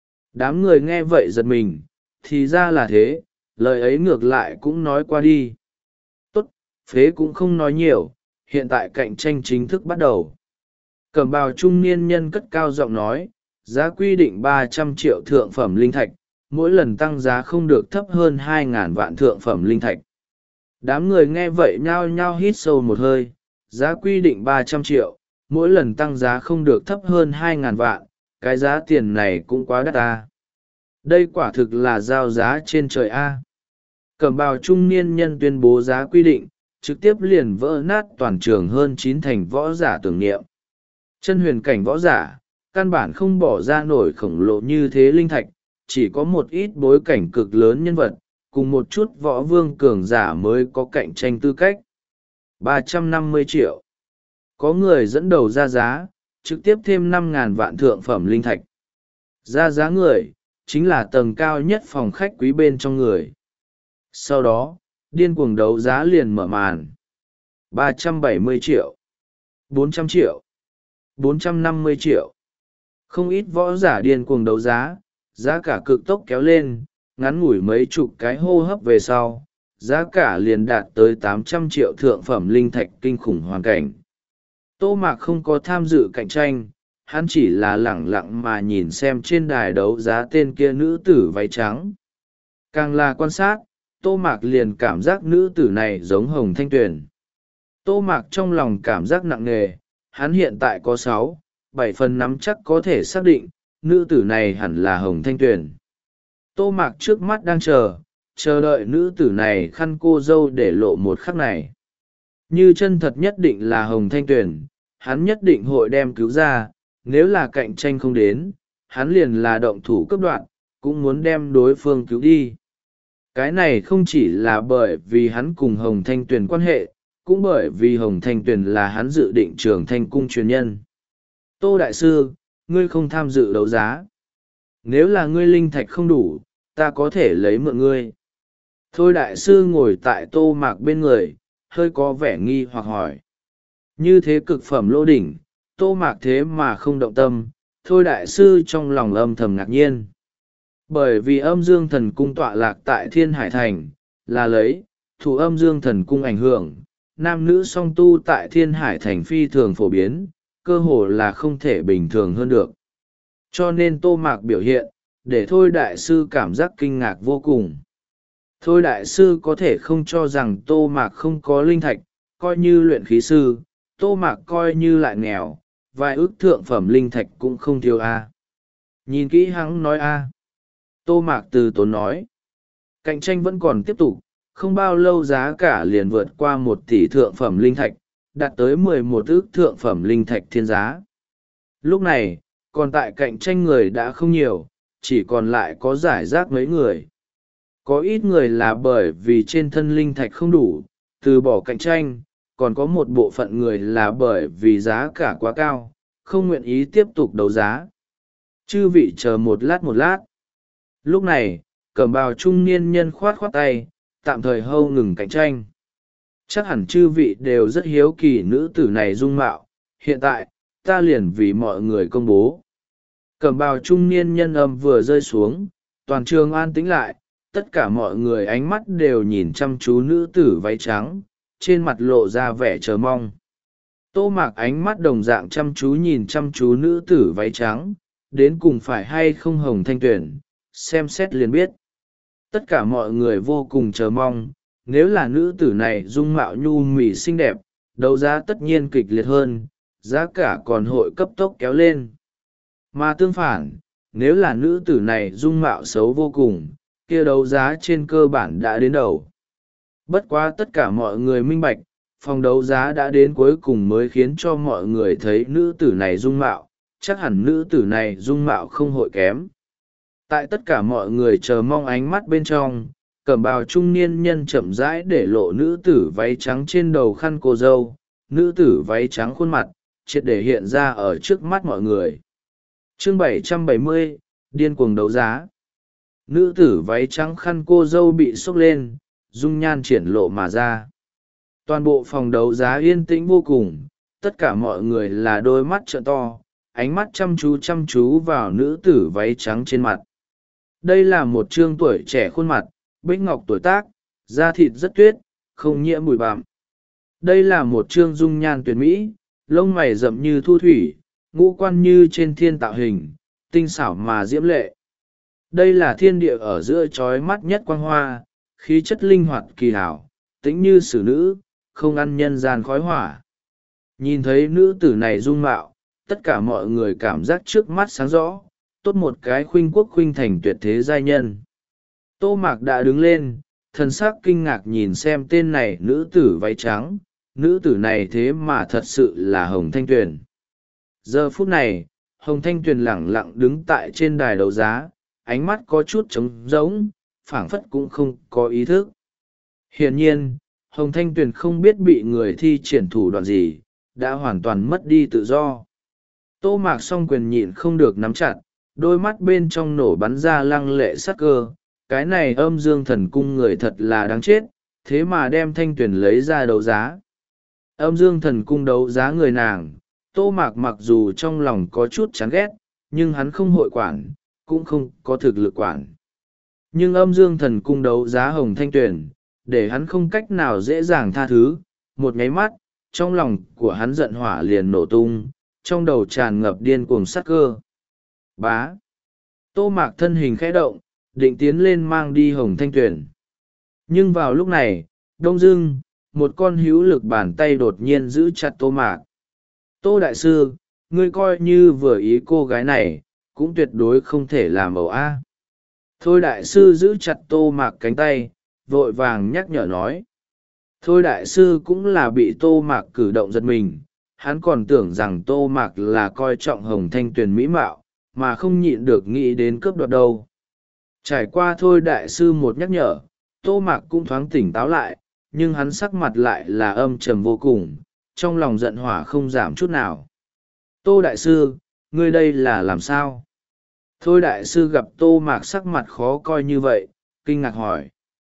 Đám người nghe vậy giật mình, thì ra là thế, lời ấy ngược lại cũng nói qua đi. Tốt, phế cũng không nói nhiều, hiện tại cạnh tranh chính thức bắt đầu. Cẩm bào trung niên nhân cất cao giọng nói, giá quy định ba trăm triệu thượng phẩm linh thạch, mỗi lần tăng giá không được thấp hơn hai ngàn vạn thượng phẩm linh thạch. Đám người nghe vậy nhao nhao hít sâu một hơi, giá quy định ba trăm triệu, mỗi lần tăng giá không được thấp hơn hai ngàn vạn, cái giá tiền này cũng quá đắt ta. Đây quả thực là giao giá trên trời A. Cẩm bào trung niên nhân tuyên bố giá quy định, trực tiếp liền vỡ nát toàn trường hơn chín thành võ giả tưởng niệm. Chân huyền cảnh võ giả, căn bản không bỏ ra nổi khổng lồ như thế linh thạch, chỉ có một ít bối cảnh cực lớn nhân vật, cùng một chút võ vương cường giả mới có cạnh tranh tư cách. ba trăm năm mươi triệu. Có người dẫn đầu ra giá, trực tiếp thêm năm ngàn vạn thượng phẩm linh thạch. Ra giá người, chính là tầng cao nhất phòng khách quý bên trong người. Sau đó, điên cuồng đấu giá liền mở màn. ba trăm bảy mươi triệu. bốn trăm triệu. bốn trăm năm mươi triệu. Không ít võ giả điên cuồng đấu giá, giá cả cực tốc kéo lên, ngắn ngủi mấy chục cái hô hấp về sau, giá cả liền đạt tới tám trăm triệu thượng phẩm linh thạch kinh khủng hoàn cảnh. Tô Mạc không có tham dự cạnh tranh, hắn chỉ là lẳng lặng mà nhìn xem trên đài đấu giá tên kia nữ tử váy trắng. Càng là quan sát, Tô Mạc liền cảm giác nữ tử này giống Hồng Thanh Tuyền. Tô Mạc trong lòng cảm giác nặng nề, hắn hiện tại có sáu, bảy phần nắm chắc có thể xác định, nữ tử này hẳn là Hồng Thanh Tuyền. Tô Mạc trước mắt đang chờ, chờ đợi nữ tử này khăn cô dâu để lộ một khắc này. Như chân thật nhất định là Hồng Thanh Tuyền, hắn nhất định hội đem cứu ra, nếu là cạnh tranh không đến, hắn liền là động thủ cấp đoạn, cũng muốn đem đối phương cứu đi. Cái này không chỉ là bởi vì hắn cùng Hồng Thanh Tuyền quan hệ, cũng bởi vì Hồng Thanh Tuyền là hắn dự định Trường Thanh cung truyền nhân. Tô Đại Sư, ngươi không tham dự đấu giá. Nếu là ngươi linh thạch không đủ, ta có thể lấy mượn ngươi. Thôi Đại Sư ngồi tại Tô Mạc bên người, hơi có vẻ nghi hoặc hỏi. Như thế cực phẩm lô đỉnh, Tô Mạc thế mà không động tâm, Thôi Đại Sư trong lòng âm thầm ngạc nhiên. Bởi vì âm dương thần cung tọa lạc tại Thiên Hải Thành, là lấy, thủ âm dương thần cung ảnh hưởng, nam nữ song tu tại Thiên Hải Thành phi thường phổ biến, cơ hồ là không thể bình thường hơn được. Cho nên Tô Mạc biểu hiện, để Thôi Đại Sư cảm giác kinh ngạc vô cùng. Thôi Đại Sư có thể không cho rằng Tô Mạc không có linh thạch, coi như luyện khí sư, Tô Mạc coi như lại nghèo, vài ước thượng phẩm linh thạch cũng không thiếu a. Nhìn kỹ hắn nói a. Tô Mạc từ tốn nói. Cạnh tranh vẫn còn tiếp tục, không bao lâu giá cả liền vượt qua một tỷ thượng phẩm linh thạch, đạt tới mười một ước thượng phẩm linh thạch thiên giá. Lúc này, còn tại cạnh tranh người đã không nhiều, chỉ còn lại có giải rác mấy người. Có ít người là bởi vì trên thân linh thạch không đủ, từ bỏ cạnh tranh, còn có một bộ phận người là bởi vì giá cả quá cao, không nguyện ý tiếp tục đấu giá. Chư vị chờ một lát một lát. Lúc này, cẩm bào trung niên nhân khoát khoát tay, tạm thời hâu ngừng cạnh tranh. Chắc hẳn chư vị đều rất hiếu kỳ nữ tử này dung mạo, hiện tại, ta liền vì mọi người công bố. Cẩm bào trung niên nhân âm vừa rơi xuống, toàn trường an tĩnh lại, tất cả mọi người ánh mắt đều nhìn chăm chú nữ tử váy trắng, trên mặt lộ ra vẻ chờ mong. Tô Mạc ánh mắt đồng dạng chăm chú nhìn chăm chú nữ tử váy trắng, đến cùng phải hay không Hồng Thanh Tuyền, xem xét liền biết. Tất cả mọi người vô cùng chờ mong, nếu là nữ tử này dung mạo nhu mì xinh đẹp, đấu giá tất nhiên kịch liệt hơn, giá cả còn hội cấp tốc kéo lên. Mà tương phản, nếu là nữ tử này dung mạo xấu vô cùng, kia đấu giá trên cơ bản đã đến đầu. Bất quá tất cả mọi người minh bạch, phòng đấu giá đã đến cuối cùng mới khiến cho mọi người thấy nữ tử này dung mạo, chắc hẳn nữ tử này dung mạo không hội kém. Tại tất cả mọi người chờ mong ánh mắt bên trong, cẩm bào trung niên nhân chậm rãi để lộ nữ tử váy trắng trên đầu khăn cô dâu, nữ tử váy trắng khuôn mặt triệt để hiện ra ở trước mắt mọi người. Chương bảy trăm bảy mươi, điên cuồng đấu giá. Nữ tử váy trắng khăn cô dâu bị xốc lên, dung nhan triển lộ mà ra. Toàn bộ phòng đấu giá yên tĩnh vô cùng, tất cả mọi người là đôi mắt trợn to, ánh mắt chăm chú chăm chú vào nữ tử váy trắng trên mặt. Đây là một trương tuổi trẻ khuôn mặt, bích ngọc tuổi tác, da thịt rất tuyết, không nhiễm bụi bặm. Đây là một trương dung nhan tuyệt mỹ, lông mày rậm như thu thủy, ngũ quan như trên thiên tạo hình, tinh xảo mà diễm lệ. Đây là thiên địa ở giữa trói mắt nhất quang hoa, khí chất linh hoạt kỳ hảo, tĩnh như xử nữ, không ăn nhân gian khói hỏa. Nhìn thấy nữ tử này dung mạo, tất cả mọi người cảm giác trước mắt sáng rõ, tốt một cái khuynh quốc khuynh thành tuyệt thế giai nhân. Tô Mạc đã đứng lên, thần sắc kinh ngạc nhìn xem tên này nữ tử váy trắng, nữ tử này thế mà thật sự là Hồng Thanh Tuyền. Giờ phút này, Hồng Thanh Tuyền lẳng lặng đứng tại trên đài đấu giá, ánh mắt có chút trống rỗng, phảng phất cũng không có ý thức. Hiển nhiên, Hồng Thanh Tuyền không biết bị người thi triển thủ đoạn gì, đã hoàn toàn mất đi tự do. Tô Mạc song quyền nhịn không được nắm chặt, đôi mắt bên trong nổ bắn ra lăng lệ sắc cơ. Cái này âm dương thần cung người thật là đáng chết, thế mà đem Thanh Tuyền lấy ra đấu giá. Âm dương thần cung đấu giá người nàng, Tô Mạc mặc dù trong lòng có chút chán ghét, nhưng hắn không hội quản, cũng không có thực lực quản. Nhưng âm dương thần cung đấu giá Hồng Thanh Tuyền, để hắn không cách nào dễ dàng tha thứ. Một nháy mắt, trong lòng của hắn giận hỏa liền nổ tung, trong đầu tràn ngập điên cuồng sát cơ. Bá. Tô Mạc thân hình khẽ động, định tiến lên mang đi Hồng Thanh Tuyền. Nhưng vào lúc này, đông dưng, một con hữu lực bàn tay đột nhiên giữ chặt Tô Mạc. Tô Đại Sư, ngươi coi như vừa ý cô gái này, cũng tuyệt đối không thể làm ẩu a. Thôi Đại Sư giữ chặt Tô Mạc cánh tay, vội vàng nhắc nhở nói. Thôi Đại Sư cũng là bị Tô Mạc cử động giật mình, hắn còn tưởng rằng Tô Mạc là coi trọng Hồng Thanh Tuyền mỹ mạo, mà không nhịn được nghĩ đến cướp đoạt đâu. Trải qua Thôi Đại Sư một nhắc nhở, Tô Mạc cũng thoáng tỉnh táo lại, nhưng hắn sắc mặt lại là âm trầm vô cùng, trong lòng giận hỏa không giảm chút nào. Tô Đại Sư, ngươi đây là làm sao? Thôi Đại Sư gặp Tô Mạc sắc mặt khó coi như vậy, kinh ngạc hỏi.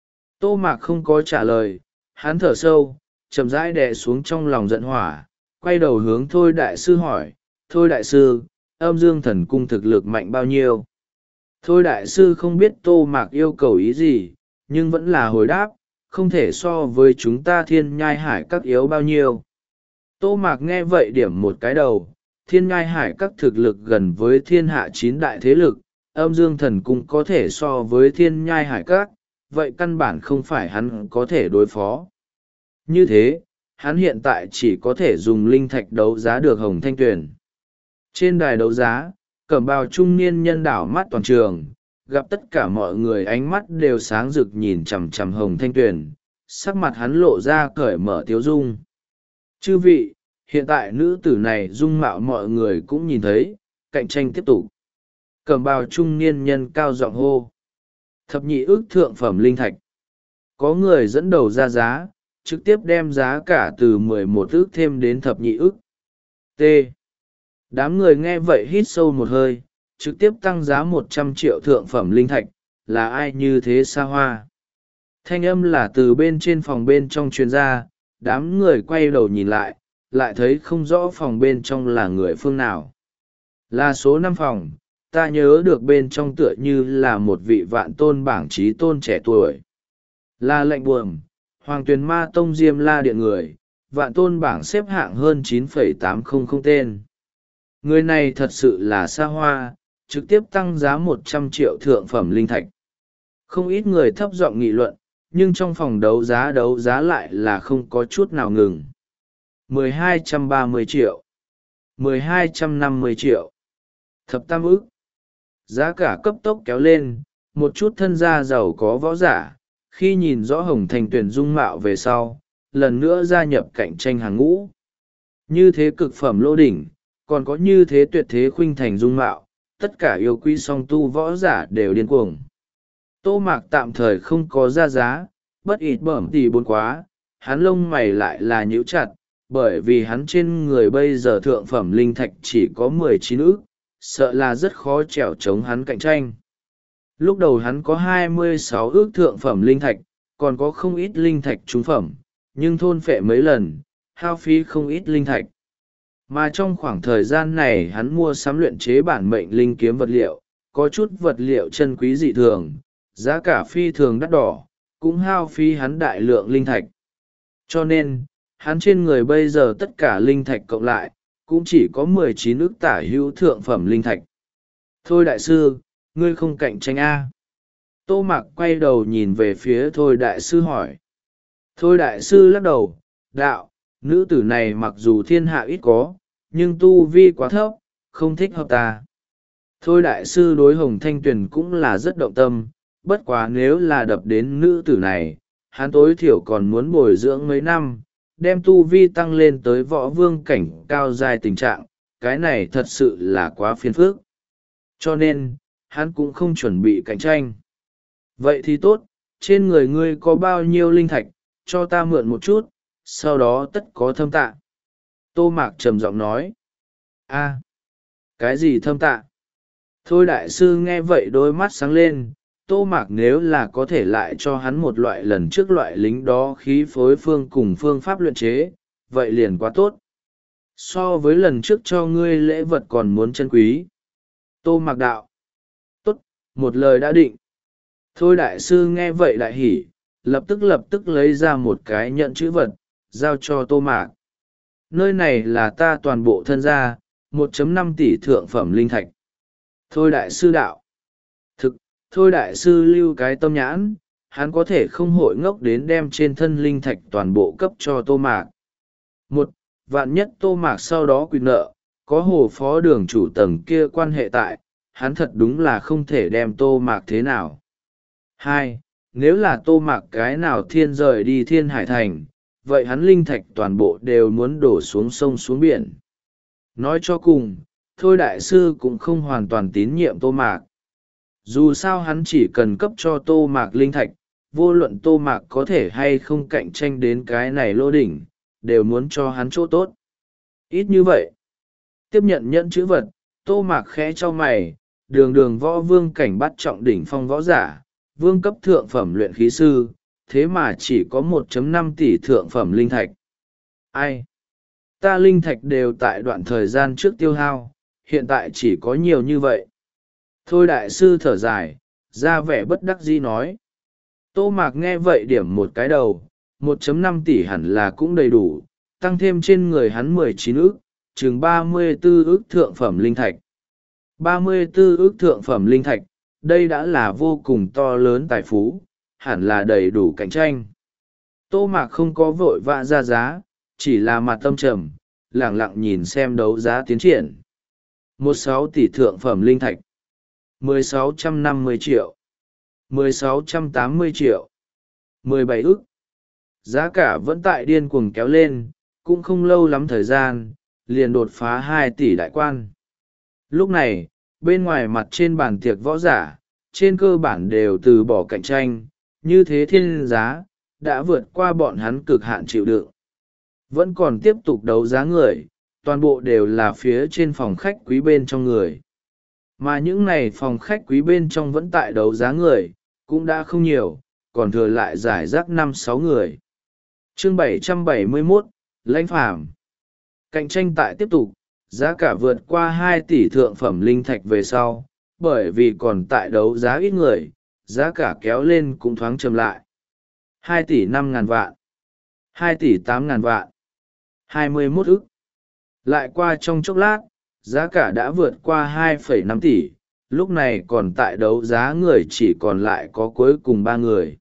Tô Mạc không có trả lời, hắn thở sâu, chậm rãi đè xuống trong lòng giận hỏa, quay đầu hướng Thôi Đại Sư hỏi. Thôi Đại Sư, âm dương thần cung thực lực mạnh bao nhiêu? Thôi Đại Sư không biết Tô Mạc yêu cầu ý gì, nhưng vẫn là hồi đáp, không thể so với chúng ta Thiên Nhai Hải các yếu bao nhiêu. Tô Mạc nghe vậy điểm một cái đầu, Thiên Nhai Hải các thực lực gần với thiên hạ chín đại thế lực, âm dương thần cung có thể so với Thiên Nhai Hải các, vậy căn bản không phải hắn có thể đối phó. Như thế, hắn hiện tại chỉ có thể dùng linh thạch đấu giá được Hồng Thanh Tuyền. Trên đài đấu giá, cẩm bào trung niên nhân đảo mắt toàn trường, gặp tất cả mọi người ánh mắt đều sáng rực nhìn chằm chằm Hồng Thanh Tuyền, sắc mặt hắn lộ ra cởi mở tiếu dung. Chư vị, hiện tại nữ tử này dung mạo mọi người cũng nhìn thấy, cạnh tranh tiếp tục. Cẩm bào trung niên nhân cao giọng hô. Thập nhị ức thượng phẩm linh thạch. Có người dẫn đầu ra giá, trực tiếp đem giá cả từ mười một ức thêm đến thập nhị ức. T. Đám người nghe vậy hít sâu một hơi, trực tiếp tăng giá một trăm triệu thượng phẩm linh thạch, là ai như thế xa hoa. Thanh âm là từ bên trên phòng bên trong truyền ra, đám người quay đầu nhìn lại, lại thấy không rõ phòng bên trong là người phương nào. Là số năm phòng, ta nhớ được bên trong tựa như là một vị vạn tôn bảng trí tôn trẻ tuổi. Là lệnh buồm, Hoàng Tuyền Ma Tông Diêm La Điện người, vạn tôn bảng xếp hạng hơn chín phẩy tám không không tên. Người này thật sự là xa hoa, trực tiếp tăng giá một trăm triệu thượng phẩm linh thạch. Không ít người thấp giọng nghị luận, nhưng trong phòng đấu giá đấu giá lại là không có chút nào ngừng. mười hai trăm ba mươi triệu, mười hai trăm năm mươi triệu, thập tam ức. Giá cả cấp tốc kéo lên, một chút thân gia giàu có võ giả, khi nhìn rõ Hồng Thanh Tuyền dung mạo về sau, lần nữa gia nhập cạnh tranh hàng ngũ. Như thế cực phẩm lô đỉnh, còn có như thế tuyệt thế khuynh thành dung mạo, tất cả yêu quý song tu võ giả đều điên cuồng. Tô Mạc tạm thời không có ra giá, bất ít bẩm tỉ bốn quá, hắn lông mày lại là nhíu chặt, bởi vì hắn trên người bây giờ thượng phẩm linh thạch chỉ có mười chín ức, sợ là rất khó trèo chống hắn cạnh tranh. Lúc đầu hắn có hai mươi sáu ước thượng phẩm linh thạch, còn có không ít linh thạch trúng phẩm, nhưng thôn phệ mấy lần, hao phí không ít linh thạch. Mà trong khoảng thời gian này hắn mua sắm luyện chế bản mệnh linh kiếm vật liệu, có chút vật liệu chân quý dị thường, giá cả phi thường đắt đỏ, cũng hao phí hắn đại lượng linh thạch. Cho nên, hắn trên người bây giờ tất cả linh thạch cộng lại, cũng chỉ có mười chín ức tả hữu thượng phẩm linh thạch. Thôi đại sư, ngươi không cạnh tranh a? Tô Mạc quay đầu nhìn về phía Thôi đại sư hỏi. Thôi đại sư lắc đầu, đạo, nữ tử này mặc dù thiên hạ ít có, nhưng tu vi quá thấp, không thích hợp ta. Thôi đại sư đối Hồng Thanh Tuyền cũng là rất động tâm, bất quá nếu là đập đến nữ tử này, hắn tối thiểu còn muốn bồi dưỡng mấy năm, đem tu vi tăng lên tới võ vương cảnh cao dài tình trạng, cái này thật sự là quá phiền phức. Cho nên, hắn cũng không chuẩn bị cạnh tranh. Vậy thì tốt, trên người ngươi có bao nhiêu linh thạch, cho ta mượn một chút, sau đó tất có thâm tạ. Tô Mạc trầm giọng nói. A, cái gì thâm tạ? Thôi đại sư nghe vậy đôi mắt sáng lên. Tô Mạc nếu là có thể lại cho hắn một loại lần trước loại lính đó khí phối phương cùng phương pháp luyện chế, vậy liền quá tốt. So với lần trước cho ngươi lễ vật còn muốn chân quý. Tô Mạc đạo. Tốt, một lời đã định. Thôi đại sư nghe vậy đại hỉ, lập tức lập tức lấy ra một cái nhận chữ vật, giao cho Tô Mạc. Nơi này là ta toàn bộ thân gia, một phẩy năm tỷ thượng phẩm linh thạch. Thôi đại sư đạo. Thực, thôi đại sư lưu cái tâm nhãn, hắn có thể không hội ngốc đến đem trên thân linh thạch toàn bộ cấp cho Tô Mạc. Một, vạn nhất Tô Mạc sau đó quy nợ, có hồ phó đường chủ tầng kia quan hệ tại, hắn thật đúng là không thể đem Tô Mạc thế nào. Hai, nếu là Tô Mạc cái nào thiên rời đi Thiên Hải Thành, vậy hắn linh thạch toàn bộ đều muốn đổ xuống sông xuống biển. Nói cho cùng, thôi đại sư cũng không hoàn toàn tín nhiệm Tô Mạc. Dù sao hắn chỉ cần cấp cho Tô Mạc linh thạch, vô luận Tô Mạc có thể hay không cạnh tranh đến cái này lô đỉnh, đều muốn cho hắn chỗ tốt. Ít như vậy. Tiếp nhận nhận chữ vật, Tô Mạc khẽ cho mày, đường đường võ vương cảnh bắt trọng đỉnh phong võ giả, vương cấp thượng phẩm luyện khí sư, thế mà chỉ có một phẩy năm tỷ thượng phẩm linh thạch. Ai? Ta linh thạch đều tại đoạn thời gian trước tiêu hao, hiện tại chỉ có nhiều như vậy. Thôi đại sư thở dài, ra vẻ bất đắc dĩ nói. Tô Mạc nghe vậy điểm một cái đầu, một phẩy năm tỷ hẳn là cũng đầy đủ, tăng thêm trên người hắn mười chín ức, chừng ba mươi tư ức thượng phẩm linh thạch. ba mươi tư ức thượng phẩm linh thạch, đây đã là vô cùng to lớn tài phú, hẳn là đầy đủ cạnh tranh. Tô Mạc không có vội vã ra giá, chỉ là mặt tâm trầm, lẳng lặng nhìn xem đấu giá tiến triển. một phẩy sáu tỷ thượng phẩm linh thạch, mười sáu trăm năm mươi triệu, mười sáu trăm tám mươi triệu, mười bảy ức. Giá cả vẫn tại điên cuồng kéo lên, cũng không lâu lắm thời gian, liền đột phá hai tỷ đại quan. Lúc này, bên ngoài mặt trên bàn tiệc võ giả, trên cơ bản đều từ bỏ cạnh tranh, như thế thiên giá, đã vượt qua bọn hắn cực hạn chịu đựng. Vẫn còn tiếp tục đấu giá người, toàn bộ đều là phía trên phòng khách quý bên trong người. Mà những này phòng khách quý bên trong vẫn tại đấu giá người, cũng đã không nhiều, còn thừa lại giải rác năm sáu người. Chương bảy trăm bảy mươi mốt, Lãnh Phàm. Cạnh tranh tại tiếp tục, giá cả vượt qua hai tỷ thượng phẩm linh thạch về sau, bởi vì còn tại đấu giá ít người, giá cả kéo lên cũng thoáng chậm lại. hai tỷ năm ngàn vạn, hai tỷ tám ngàn vạn, hai mươi mốt ức. Lại qua trong chốc lát, giá cả đã vượt qua hai phẩy năm tỷ, lúc này còn tại đấu giá người chỉ còn lại có cuối cùng ba người.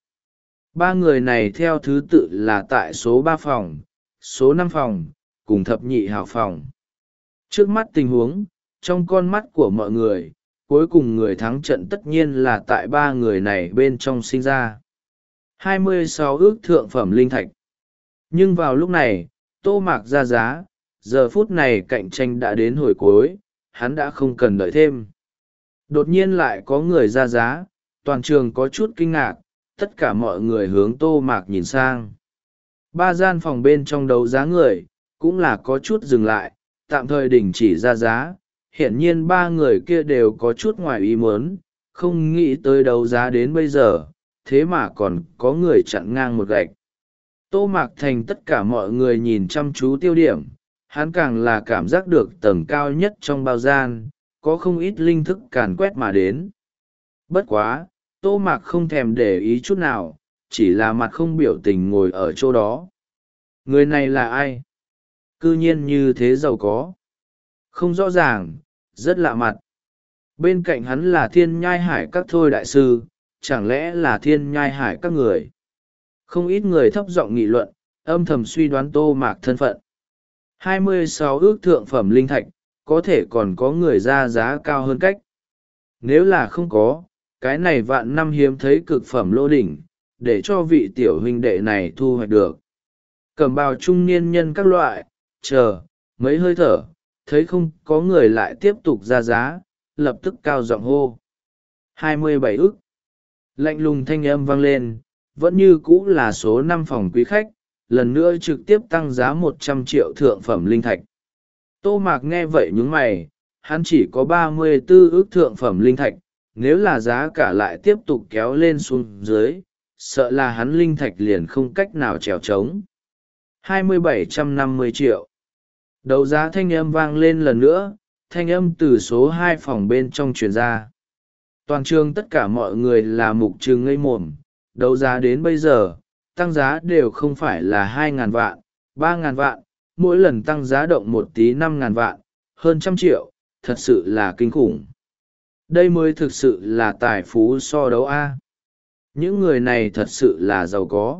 Ba người này theo thứ tự là tại số ba phòng, số năm phòng, cùng thập nhị hào phòng. Trước mắt tình huống, trong con mắt của mọi người, cuối cùng người thắng trận tất nhiên là tại ba người này bên trong sinh ra. hai mươi sáu ước thượng phẩm linh thạch. Nhưng vào lúc này, Tô Mạc ra giá, giờ phút này cạnh tranh đã đến hồi cuối, hắn đã không cần đợi thêm. Đột nhiên lại có người ra giá, toàn trường có chút kinh ngạc, tất cả mọi người hướng Tô Mạc nhìn sang. Ba gian phòng bên trong đấu giá người, cũng là có chút dừng lại, tạm thời đình chỉ ra giá. Hiển nhiên ba người kia đều có chút ngoài ý muốn, không nghĩ tới đấu giá đến bây giờ, thế mà còn có người chặn ngang một gạch. Tô Mạc Thành tất cả mọi người nhìn chăm chú tiêu điểm, hắn càng là cảm giác được tầng cao nhất trong bao gian, có không ít linh thức càn quét mà đến. Bất quá, Tô Mạc không thèm để ý chút nào, chỉ là mặt không biểu tình ngồi ở chỗ đó. Người này là ai? Cư nhiên như thế giàu có. Không rõ ràng, rất lạ mặt. Bên cạnh hắn là Thiên Nhai Hải các thôi đại sư, chẳng lẽ là Thiên Nhai Hải các người? Không ít người thấp giọng nghị luận, âm thầm suy đoán Tô Mạc thân phận. hai mươi sáu ước thượng phẩm linh thạch, có thể còn có người ra giá cao hơn cách. Nếu là không có, cái này vạn năm hiếm thấy cực phẩm lô đỉnh, để cho vị tiểu huynh đệ này thu hoạch được. Cẩm bào trung niên nhân các loại, chờ, mấy hơi thở, thấy không có người lại tiếp tục ra giá, lập tức cao giọng hô. hai mươi bảy ức. Lạnh lùng thanh âm vang lên, vẫn như cũ là số năm phòng quý khách, lần nữa trực tiếp tăng giá một trăm triệu thượng phẩm linh thạch. Tô Mạc nghe vậy nhướng mày, hắn chỉ có ba mươi tư ức thượng phẩm linh thạch, nếu là giá cả lại tiếp tục kéo lên xuống dưới, sợ là hắn linh thạch liền không cách nào trèo trống. hai mươi bảy trăm năm mươi triệu. Đấu giá thanh âm vang lên lần nữa, thanh âm từ số hai phòng bên trong truyền ra. Toàn trường tất cả mọi người là mục trừng ngây mồm, đấu giá đến bây giờ, tăng giá đều không phải là hai ngàn vạn, ba ngàn vạn, mỗi lần tăng giá động một tí năm ngàn vạn, hơn trăm triệu, thật sự là kinh khủng. Đây mới thực sự là tài phú so đấu A. Những người này thật sự là giàu có.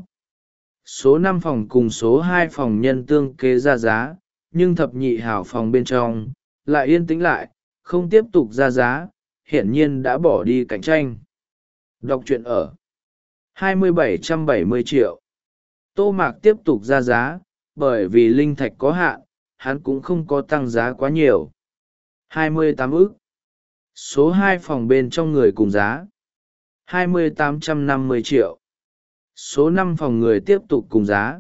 Số năm phòng cùng số hai phòng nhân tương kế ra giá, nhưng thập nhị hảo phòng bên trong, lại yên tĩnh lại, không tiếp tục ra giá, hiển nhiên đã bỏ đi cạnh tranh. Đọc truyện ở hai mươi bảy trăm bảy mươi triệu. Tô Mạc tiếp tục ra giá, bởi vì linh thạch có hạn, hắn cũng không có tăng giá quá nhiều. hai mươi tám ức. Số hai phòng bên trong người cùng giá. hai mươi tám trăm năm mươi triệu. Số năm phòng người tiếp tục cùng giá.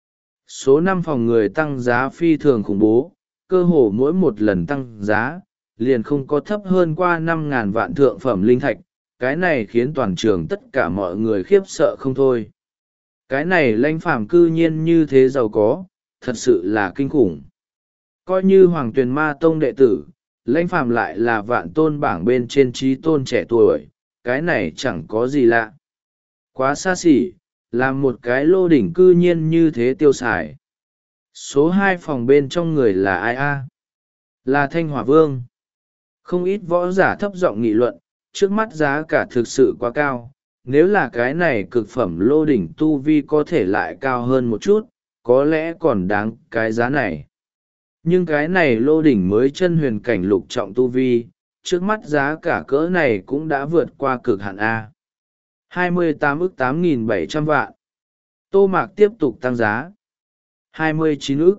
Số năm phòng người tăng giá phi thường khủng bố, cơ hồ mỗi một lần tăng giá, liền không có thấp hơn qua năm ngàn vạn thượng phẩm linh thạch. Cái này khiến toàn trường tất cả mọi người khiếp sợ không thôi. Cái này Lãnh Phàm cư nhiên như thế giàu có, thật sự là kinh khủng. Coi như Hoàng Tuyền Ma Tông đệ tử, Lãnh Phàm lại là vạn tôn bảng bên trên trí tôn trẻ tuổi, cái này chẳng có gì lạ. Quá xa xỉ, làm một cái lô đỉnh cư nhiên như thế tiêu xài. Số hai phòng bên trong người là ai a? Là Thanh Hỏa Vương. Không ít võ giả thấp giọng nghị luận, trước mắt giá cả thực sự quá cao. Nếu là cái này cực phẩm lô đỉnh tu vi có thể lại cao hơn một chút, có lẽ còn đáng cái giá này. Nhưng cái này lô đỉnh mới chân huyền cảnh lục trọng tu vi, trước mắt giá cả cỡ này cũng đã vượt qua cực hạn A. hai mươi tám ức tám nghìn bảy trăm vạn. Tô Mạc tiếp tục tăng giá. hai mươi chín ức.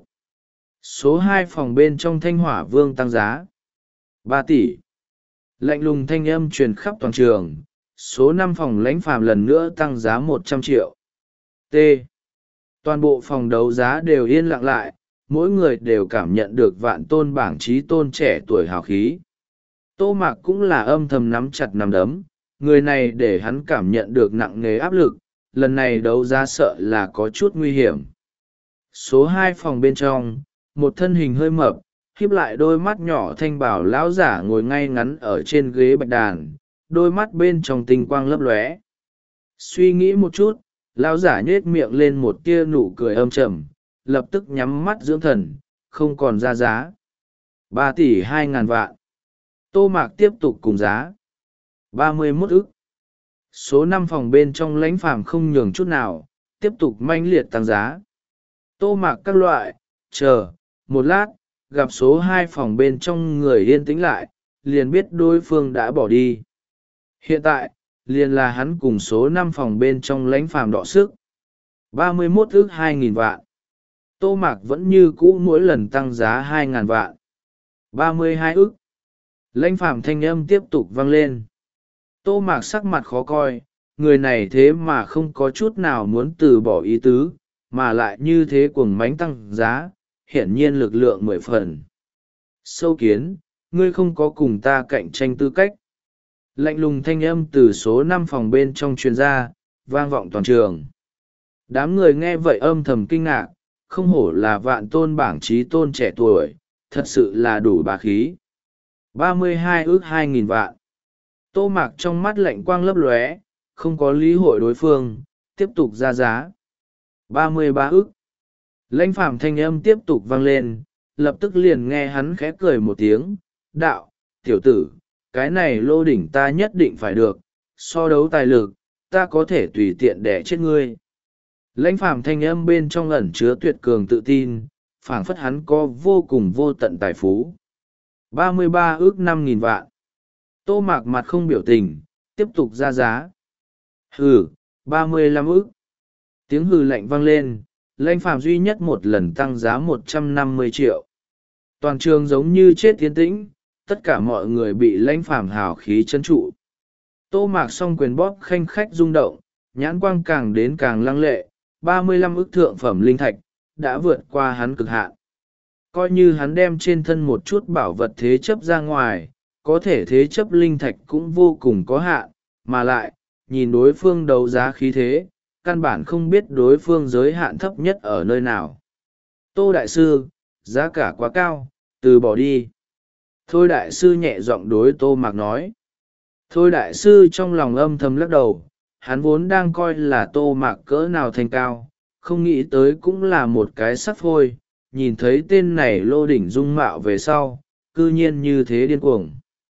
Số hai phòng bên trong Thanh Hỏa Vương tăng giá. ba tỷ. Lạnh lùng thanh âm truyền khắp toàn trường, số năm phòng Lãnh Phàm lần nữa tăng giá một trăm triệu. T. Toàn bộ phòng đấu giá đều yên lặng lại, mỗi người đều cảm nhận được vạn tôn bảng trí tôn trẻ tuổi hào khí. Tô Mạc cũng là âm thầm nắm chặt nắm đấm, người này để hắn cảm nhận được nặng nề áp lực, lần này đấu giá sợ là có chút nguy hiểm. Số hai phòng bên trong, một thân hình hơi mập, híp lại đôi mắt nhỏ thanh bảo lão giả ngồi ngay ngắn ở trên ghế bạch đàn, đôi mắt bên trong tinh quang lấp lóe. Suy nghĩ một chút, lão giả nhếch miệng lên một tia nụ cười âm trầm, lập tức nhắm mắt dưỡng thần, không còn ra giá. ba tỷ hai ngàn vạn. Tô Mạc tiếp tục cùng giá. ba mươi mốt ức. Số năm phòng bên trong Lãnh Phàm không nhường chút nào, tiếp tục manh liệt tăng giá. Tô Mạc các loại, chờ, một lát, gặp số hai phòng bên trong người yên tĩnh lại, liền biết đối phương đã bỏ đi. Hiện tại, liền là hắn cùng số năm phòng bên trong Lãnh Phàm đọ sức. ba mươi mốt ức hai nghìn vạn. Tô Mạc vẫn như cũ mỗi lần tăng giá hai ngàn vạn. ba mươi hai ức. Lãnh phàm thanh âm tiếp tục vang lên. Tô Mạc sắc mặt khó coi, người này thế mà không có chút nào muốn từ bỏ ý tứ, mà lại như thế cuồng mánh tăng giá, hiển nhiên lực lượng mười phần. Sâu kiến, ngươi không có cùng ta cạnh tranh tư cách. Lạnh lùng thanh âm từ số năm phòng bên trong truyền ra, vang vọng toàn trường. Đám người nghe vậy âm thầm kinh ngạc, không hổ là vạn tôn bảng trí tôn trẻ tuổi, thật sự là đủ bá khí. ba mươi hai ước hai nghìn vạn. Tô Mạc trong mắt lạnh quang lấp lóe, không có lý hội đối phương, tiếp tục ra giá. ba mươi ba ước. Lãnh phàm thanh âm tiếp tục vang lên, lập tức liền nghe hắn khẽ cười một tiếng. Đạo, tiểu tử, cái này lô đỉnh ta nhất định phải được, so đấu tài lực, ta có thể tùy tiện đẻ chết ngươi. Lãnh phàm thanh âm bên trong ẩn chứa tuyệt cường tự tin, phảng phất hắn có vô cùng vô tận tài phú. ba mươi ba ước năm nghìn vạn. Tô Mạc mặt không biểu tình, tiếp tục ra giá. Hừ, ba mươi lăm ước. Tiếng hừ lạnh vang lên, lãnh phàm duy nhất một lần tăng giá một trăm năm mươi triệu. Toàn trường giống như chết tiến tĩnh, tất cả mọi người bị lãnh phàm hào khí trấn trụ. Tô Mạc song quyền bóp khanh khách rung động, nhãn quang càng đến càng lăng lệ, ba mươi lăm ức thượng phẩm linh thạch, đã vượt qua hắn cực hạn. Coi như hắn đem trên thân một chút bảo vật thế chấp ra ngoài, có thể thế chấp linh thạch cũng vô cùng có hạn, mà lại, nhìn đối phương đấu giá khí thế, căn bản không biết đối phương giới hạn thấp nhất ở nơi nào. Tô Đại Sư, giá cả quá cao, từ bỏ đi. Thôi Đại Sư nhẹ giọng đối Tô Mạc nói. Thôi Đại Sư trong lòng âm thầm lắc đầu, hắn vốn đang coi là Tô Mạc cỡ nào thành cao, không nghĩ tới cũng là một cái sắt phôi, nhìn thấy tên này lô đỉnh dung mạo về sau, cư nhiên như thế điên cuồng.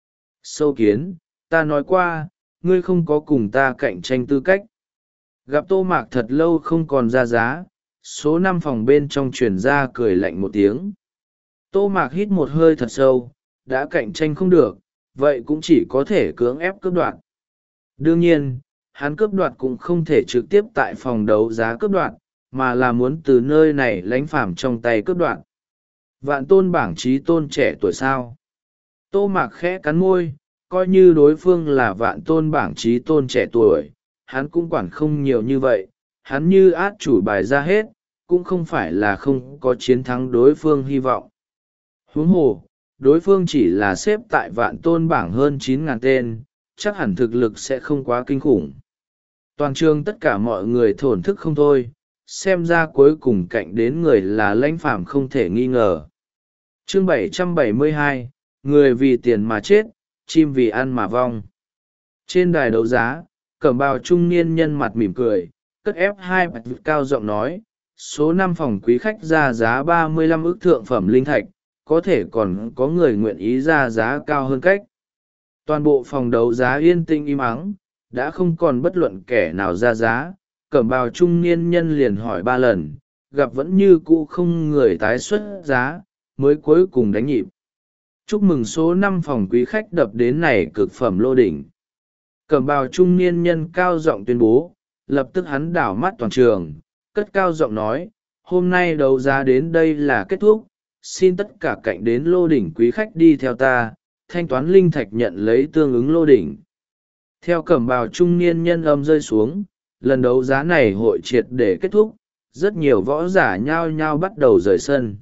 Sâu kiến, ta nói qua, ngươi không có cùng ta cạnh tranh tư cách. Gặp Tô Mạc thật lâu không còn ra giá, số năm phòng bên trong truyền ra cười lạnh một tiếng. Tô Mạc hít một hơi thật sâu, đã cạnh tranh không được, vậy cũng chỉ có thể cưỡng ép cướp đoạt. Đương nhiên, hắn cướp đoạt cũng không thể trực tiếp tại phòng đấu giá cướp đoạt, mà là muốn từ nơi này lãnh phàm trong tay cướp đoạt. Vạn tôn bảng trí tôn trẻ tuổi sao. Tô Mạc khẽ cắn môi, coi như đối phương là vạn tôn bảng trí tôn trẻ tuổi, hắn cũng quản không nhiều như vậy, hắn như át chủ bài ra hết, cũng không phải là không có chiến thắng đối phương hy vọng. Huống hồ, đối phương chỉ là xếp tại vạn tôn bảng hơn chín ngàn tên, chắc hẳn thực lực sẽ không quá kinh khủng. Toàn trường tất cả mọi người thổn thức không thôi, xem ra cuối cùng cạnh đến người là lãnh phàm không thể nghi ngờ. Chương bảy trăm bảy mươi hai, người vì tiền mà chết, chim vì ăn mà vong. Trên đài đấu giá, cẩm bào trung niên nhân mặt mỉm cười, cất ép hai bạch cao giọng nói, số năm phòng quý khách ra giá ba mươi lăm ức thượng phẩm linh thạch, có thể còn có người nguyện ý ra giá cao hơn cách. Toàn bộ phòng đấu giá yên tĩnh im ắng, đã không còn bất luận kẻ nào ra giá, cẩm bào trung niên nhân liền hỏi ba lần, gặp vẫn như cũ không người tái xuất giá, mới cuối cùng đánh nhịp. Chúc mừng số năm phòng quý khách đập đến này cực phẩm lô đỉnh. Cẩm bào trung niên nhân cao giọng tuyên bố, lập tức hắn đảo mắt toàn trường, cất cao giọng nói, hôm nay đấu giá đến đây là kết thúc, xin tất cả cạnh đến lô đỉnh quý khách đi theo ta, thanh toán linh thạch nhận lấy tương ứng lô đỉnh. Theo cẩm bào trung niên nhân âm rơi xuống, lần đấu giá này hội triệt để kết thúc, rất nhiều võ giả nhao nhao bắt đầu rời sân.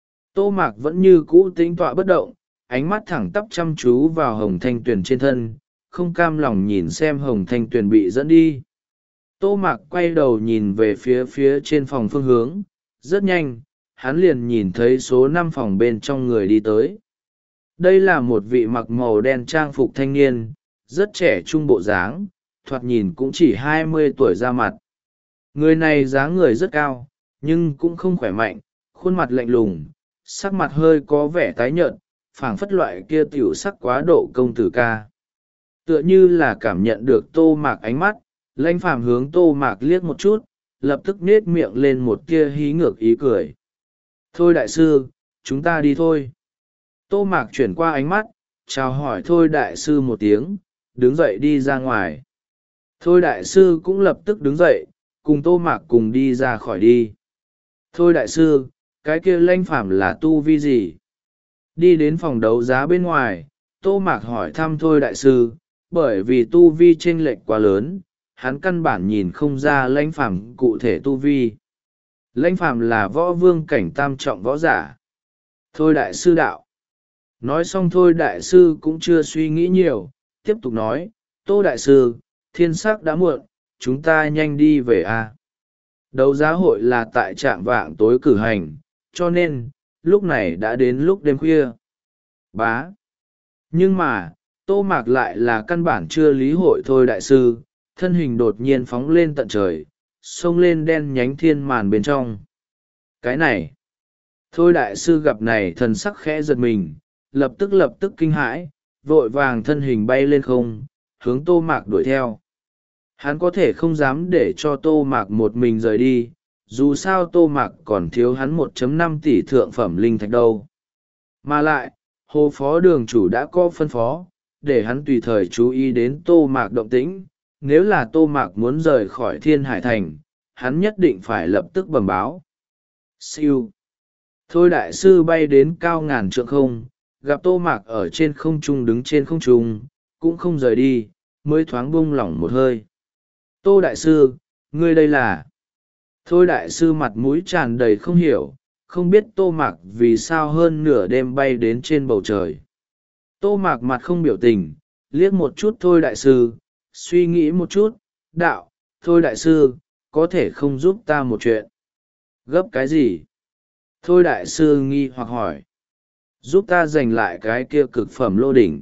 Tô Mạc vẫn như cũ tĩnh tọa bất động, ánh mắt thẳng tắp chăm chú vào hồng thanh tuyền trên thân, không cam lòng nhìn xem hồng thanh tuyền bị dẫn đi. Tô Mạc quay đầu nhìn về phía phía trên phòng phương hướng, rất nhanh, hắn liền nhìn thấy số năm phòng bên trong người đi tới. Đây là một vị mặc màu đen trang phục thanh niên, rất trẻ trung bộ dáng, thoạt nhìn cũng chỉ hai mươi tuổi ra mặt. Người này dáng người rất cao, nhưng cũng không khỏe mạnh, khuôn mặt lạnh lùng, sắc mặt hơi có vẻ tái nhợt, phảng phất loại kia tiểu sắc quá độ công tử ca. Tựa như là cảm nhận được Tô Mạc ánh mắt, lãnh phàm hướng Tô Mạc liếc một chút, lập tức nết miệng lên một kia hí ngược ý cười. Thôi đại sư, chúng ta đi thôi. Tô Mạc chuyển qua ánh mắt, chào hỏi Thôi đại sư một tiếng, đứng dậy đi ra ngoài. Thôi đại sư cũng lập tức đứng dậy, cùng Tô Mạc cùng đi ra khỏi đi. Thôi đại sư, cái kia lãnh phàm là tu vi gì? Đi đến phòng đấu giá bên ngoài, Tô Mạc hỏi thăm thôi đại sư, bởi vì tu vi chênh lệch quá lớn, hắn căn bản nhìn không ra lãnh phàm cụ thể tu vi. Lãnh phàm là võ vương cảnh tam trọng võ giả. Thôi đại sư đạo. Nói xong thôi đại sư cũng chưa suy nghĩ nhiều, tiếp tục nói, Tô đại sư, thiên sắc đã muộn, chúng ta nhanh đi về a. Đấu giá hội là tại trạm vạng tối cử hành, cho nên, lúc này đã đến lúc đêm khuya. Bá. Nhưng mà, Tô Mạc lại là căn bản chưa lý hội thôi đại sư, thân hình đột nhiên phóng lên tận trời, xông lên đen nhánh thiên màn bên trong. Cái này. Thôi đại sư gặp này thần sắc khẽ giật mình, lập tức lập tức kinh hãi, vội vàng thân hình bay lên không, hướng Tô Mạc đuổi theo. Hắn có thể không dám để cho Tô Mạc một mình rời đi, dù sao Tô Mạc còn thiếu hắn một phẩy năm tỷ thượng phẩm linh thạch đâu. Mà lại, hồ phó đường chủ đã có phân phó, để hắn tùy thời chú ý đến Tô Mạc động tĩnh. Nếu là Tô Mạc muốn rời khỏi Thiên Hải Thành, hắn nhất định phải lập tức bẩm báo. Siêu. Thôi đại sư bay đến cao ngàn trượng không, gặp Tô Mạc ở trên không trung đứng trên không trung, cũng không rời đi, mới thoáng buông lỏng một hơi. Tô đại sư, ngươi đây là... Thôi đại sư mặt mũi tràn đầy không hiểu, không biết Tô Mạc vì sao hơn nửa đêm bay đến trên bầu trời. Tô Mạc mặt không biểu tình, liếc một chút Thôi đại sư, suy nghĩ một chút, đạo, Thôi đại sư, có thể không giúp ta một chuyện. Gấp cái gì? Thôi đại sư nghi hoặc hỏi. Giúp ta giành lại cái kia cực phẩm lô đỉnh.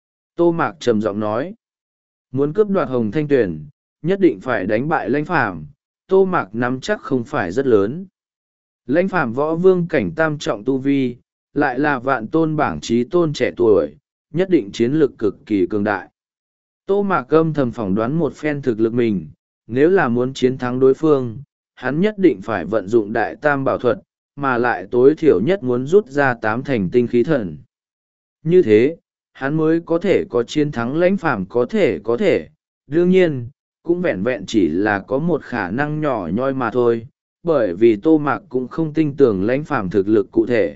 Tô Mạc trầm giọng nói. Muốn cướp đoạt hồng thanh tuyển, nhất định phải đánh bại lãnh phàm. Tô Mạc nắm chắc không phải rất lớn. Lãnh phàm võ vương cảnh tam trọng tu vi, lại là vạn tôn bảng trí tôn trẻ tuổi, nhất định chiến lực cực kỳ cường đại. Tô Mạc âm thầm phỏng đoán một phen thực lực mình, nếu là muốn chiến thắng đối phương, hắn nhất định phải vận dụng đại tam bảo thuật, mà lại tối thiểu nhất muốn rút ra tám thành tinh khí thần. Như thế, hắn mới có thể có chiến thắng lãnh phàm có thể có thể, đương nhiên, cũng vẹn vẹn chỉ là có một khả năng nhỏ nhoi mà thôi, bởi vì Tô Mạc cũng không tin tưởng lãnh phàm thực lực cụ thể.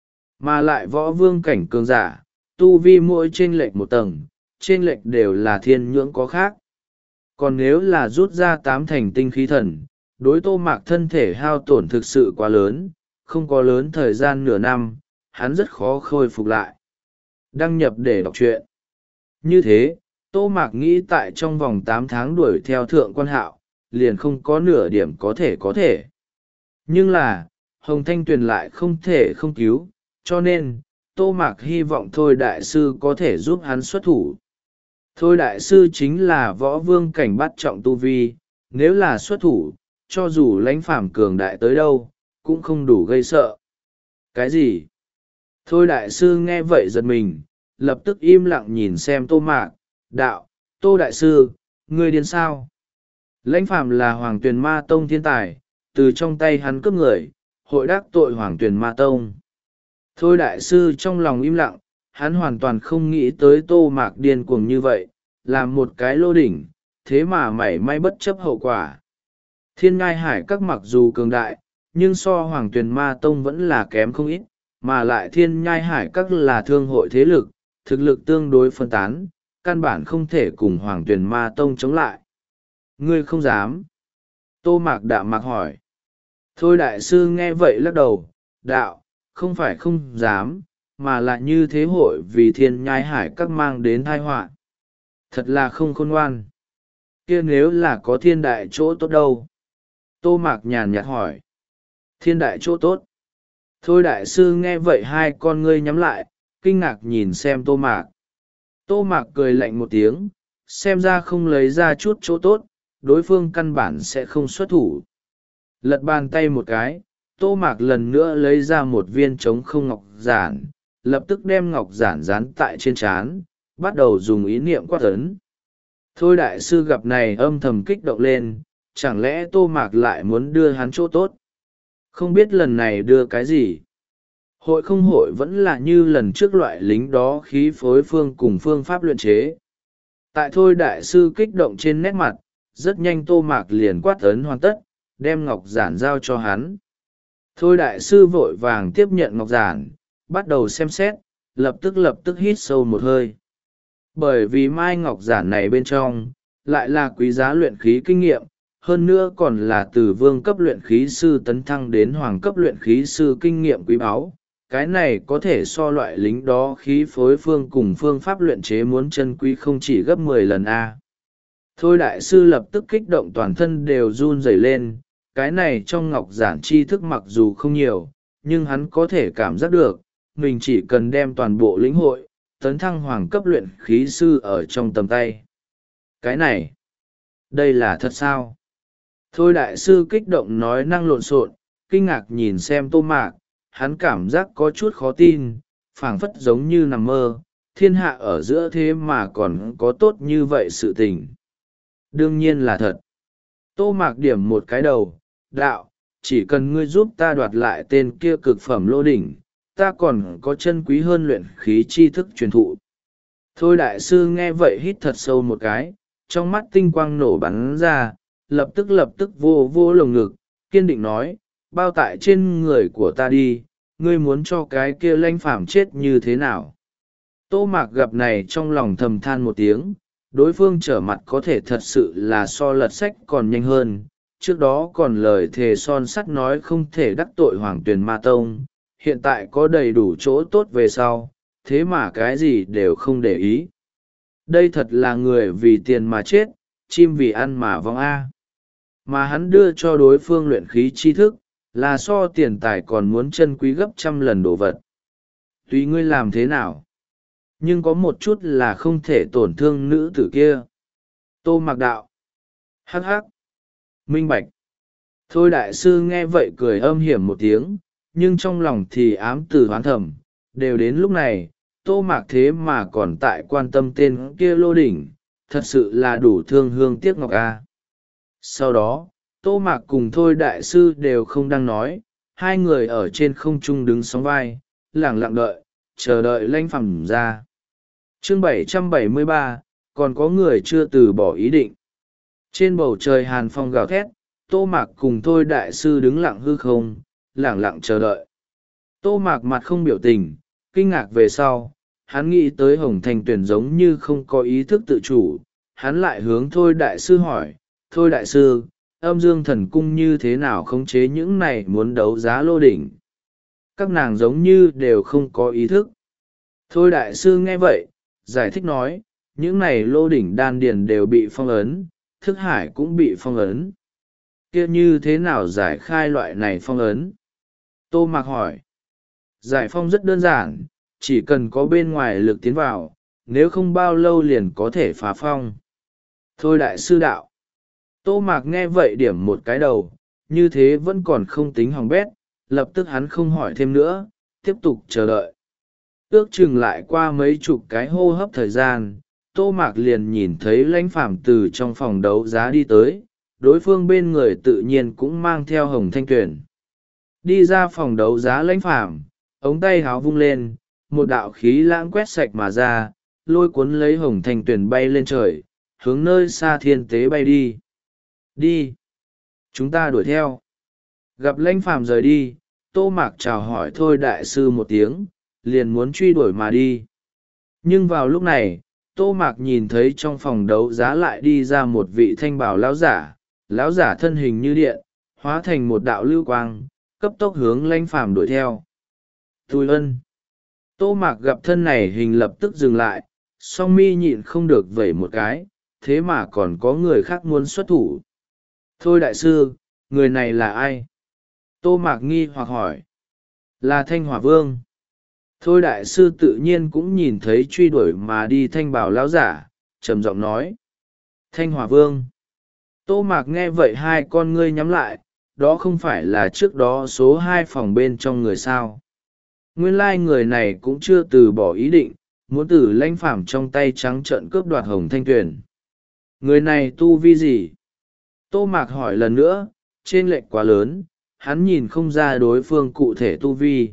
Mà lại võ vương cảnh cường giả, tu vi mỗi chênh lệch một tầng, chênh lệch đều là thiên nhưỡng có khác. Còn nếu là rút ra tám thành tinh khí thần, đối Tô Mạc thân thể hao tổn thực sự quá lớn, không có lớn thời gian nửa năm, hắn rất khó khôi phục lại. Đăng nhập để đọc truyện. Như thế, Tô Mạc nghĩ tại trong vòng tám tháng đuổi theo thượng quan hạo, liền không có nửa điểm có thể có thể. Nhưng là, Hồng Thanh Tuyền lại không thể không cứu, cho nên, Tô Mạc hy vọng Thôi Đại Sư có thể giúp hắn xuất thủ. Thôi Đại Sư chính là võ vương cảnh bát trọng tu vi, nếu là xuất thủ, cho dù lãnh phàm cường đại tới đâu, cũng không đủ gây sợ. Cái gì? Thôi đại sư nghe vậy giật mình, lập tức im lặng nhìn xem Tô Mạc, đạo, Tô đại sư, ngươi điên sao? Lãnh phàm là Hoàng Tuyền Ma Tông thiên tài, từ trong tay hắn cướp người, hội đắc tội Hoàng Tuyền Ma Tông. Thôi đại sư trong lòng im lặng, hắn hoàn toàn không nghĩ tới Tô Mạc điên cuồng như vậy, làm một cái lô đỉnh, thế mà mảy may bất chấp hậu quả. Thiên ngai hải các mặc dù cường đại, nhưng so Hoàng Tuyền Ma Tông vẫn là kém không ít, mà lại thiên nhai hải các là thương hội thế lực, thực lực tương đối phân tán, căn bản không thể cùng Hoàng Tuyền Ma Tông chống lại. Ngươi không dám. Tô Mạc đạm mạc hỏi. Thôi đại sư nghe vậy lắc đầu, đạo, không phải không dám, mà là như thế hội vì thiên nhai hải các mang đến tai họa. Thật là không khôn ngoan. Kia nếu là có thiên đại chỗ tốt đâu? Tô Mạc nhàn nhạt hỏi. Thiên đại chỗ tốt. Thôi đại sư nghe vậy hai con ngươi nhắm lại, kinh ngạc nhìn xem Tô Mạc. Tô Mạc cười lạnh một tiếng, xem ra không lấy ra chút chỗ tốt, đối phương căn bản sẽ không xuất thủ. Lật bàn tay một cái, Tô Mạc lần nữa lấy ra một viên trống không ngọc giản, lập tức đem ngọc giản dán tại trên trán, bắt đầu dùng ý niệm quát ấn. Thôi đại sư gặp này âm thầm kích động lên, chẳng lẽ Tô Mạc lại muốn đưa hắn chỗ tốt? Không biết lần này đưa cái gì? Hội không hội vẫn là như lần trước loại lính đó khí phối phương cùng phương pháp luyện chế. Tại thôi đại sư kích động trên nét mặt, rất nhanh Tô Mạc liền quát ấn hoàn tất, đem ngọc giản giao cho hắn. Thôi đại sư vội vàng tiếp nhận ngọc giản, bắt đầu xem xét, lập tức lập tức hít sâu một hơi. Bởi vì mai ngọc giản này bên trong lại là quý giá luyện khí kinh nghiệm, hơn nữa còn là từ vương cấp luyện khí sư tấn thăng đến hoàng cấp luyện khí sư kinh nghiệm quý báu. Cái này có thể so loại lính đó khí phối phương cùng phương pháp luyện chế muốn chân quý không chỉ gấp mười lần a. Thôi đại sư lập tức kích động toàn thân đều run rẩy lên. Cái này trong ngọc giản tri thức mặc dù không nhiều, nhưng hắn có thể cảm giác được mình chỉ cần đem toàn bộ lĩnh hội tấn thăng hoàng cấp luyện khí sư ở trong tầm tay. Cái này, đây là thật sao? Thôi đại sư kích động nói năng lộn xộn, kinh ngạc nhìn xem Tô Mạc, hắn cảm giác có chút khó tin, phảng phất giống như nằm mơ, thiên hạ ở giữa thế mà còn có tốt như vậy sự tình. Đương nhiên là thật. Tô Mạc điểm một cái đầu, đạo, chỉ cần ngươi giúp ta đoạt lại tên kia cực phẩm lô đỉnh, ta còn có chân quý hơn luyện khí tri thức truyền thụ. Thôi đại sư nghe vậy hít thật sâu một cái, trong mắt tinh quang nổ bắn ra, lập tức lập tức vô vô lồng ngực, kiên định nói, bao tại trên người của ta đi, ngươi muốn cho cái kia lãnh phàm chết như thế nào? Tô Mạc gặp này trong lòng thầm than một tiếng, đối phương trở mặt có thể thật sự là so lật sách còn nhanh hơn, trước đó còn lời thề son sắt nói không thể đắc tội Hoàng Tuyền Ma Tông, hiện tại có đầy đủ chỗ tốt về sau, thế mà cái gì đều không để ý. Đây thật là người vì tiền mà chết, chim vì ăn mà vong a. Mà hắn đưa cho đối phương luyện khí tri thức, là so tiền tài còn muốn chân quý gấp trăm lần đồ vật. Tùy ngươi làm thế nào, nhưng có một chút là không thể tổn thương nữ tử kia. Tô Mạc đạo. Hắc hắc. Minh bạch. Thôi đại sư nghe vậy cười âm hiểm một tiếng, nhưng trong lòng thì ám từ hoán thầm, đều đến lúc này, Tô Mạc thế mà còn tại quan tâm tên kia lô đỉnh, thật sự là đủ thương hương tiếc ngọc a. Sau đó, Tô Mạc cùng Thôi đại sư đều không đang nói, hai người ở trên không trung đứng sóng vai, lẳng lặng đợi, chờ đợi lãnh phàm ra. Chương bảy trăm bảy mươi ba, còn có người chưa từ bỏ ý định. Trên bầu trời hàn phong gào thét, Tô Mạc cùng Thôi đại sư đứng lặng hư không, lẳng lặng chờ đợi. Tô Mạc mặt không biểu tình, kinh ngạc về sau, hắn nghĩ tới Hồng Thanh Tuyền giống như không có ý thức tự chủ, hắn lại hướng Thôi đại sư hỏi, Thôi đại sư, âm dương thần cung như thế nào khống chế những này muốn đấu giá lô đỉnh? Các nàng giống như đều không có ý thức. Thôi đại sư nghe vậy, giải thích nói, những này lô đỉnh đan điền đều bị phong ấn, thức hải cũng bị phong ấn. Kia như thế nào giải khai loại này phong ấn? Tô Mạc hỏi. Giải phong rất đơn giản, chỉ cần có bên ngoài lực tiến vào, nếu không bao lâu liền có thể phá phong. Thôi đại sư đạo. Tô Mạc nghe vậy điểm một cái đầu, như thế vẫn còn không tính hỏng bét, lập tức hắn không hỏi thêm nữa, tiếp tục chờ đợi. Ước chừng lại qua mấy chục cái hô hấp thời gian, Tô Mạc liền nhìn thấy lãnh phàm từ trong phòng đấu giá đi tới, đối phương bên người tự nhiên cũng mang theo Hồng Thanh Tuyền. Đi ra phòng đấu giá lãnh phàm, ống tay háo vung lên, một đạo khí lãng quét sạch mà ra, lôi cuốn lấy Hồng Thanh Tuyền bay lên trời, hướng nơi xa thiên tế bay đi. Đi! Chúng ta đuổi theo. Gặp lãnh phàm rời đi, Tô Mạc chào hỏi Thôi đại sư một tiếng, liền muốn truy đuổi mà đi. Nhưng vào lúc này, Tô Mạc nhìn thấy trong phòng đấu giá lại đi ra một vị thanh bảo lão giả, lão giả thân hình như điện, hóa thành một đạo lưu quang, cấp tốc hướng lãnh phàm đuổi theo. Tùy ân! Tô Mạc gặp thân này hình lập tức dừng lại, song mi nhịn không được vẩy một cái, thế mà còn có người khác muốn xuất thủ. Thôi đại sư, người này là ai? Tô Mạc nghi hoặc hỏi. Là Thanh Hỏa Vương. Thôi đại sư tự nhiên cũng nhìn thấy truy đuổi mà đi thanh bảo lão giả, trầm giọng nói. Thanh Hỏa Vương. Tô Mạc nghe vậy hai con ngươi nhắm lại, đó không phải là trước đó số hai phòng bên trong người sao. Nguyên lai người này cũng chưa từ bỏ ý định, muốn từ lãnh phàm trong tay trắng trợn cướp đoạt Hồng Thanh Tuyền. Người này tu vi gì? Tô Mạc hỏi lần nữa, trên lệch quá lớn, hắn nhìn không ra đối phương cụ thể tu vi.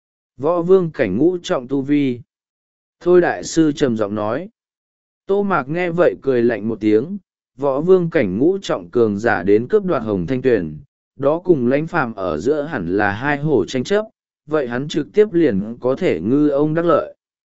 Võ vương cảnh ngũ trọng tu vi. Thôi đại sư trầm giọng nói. Tô Mạc nghe vậy cười lạnh một tiếng, võ vương cảnh ngũ trọng cường giả đến cướp đoạt Hồng Thanh Tuyền, đó cùng lãnh phàm ở giữa hẳn là hai hổ tranh chấp, vậy hắn trực tiếp liền có thể ngư ông đắc lợi.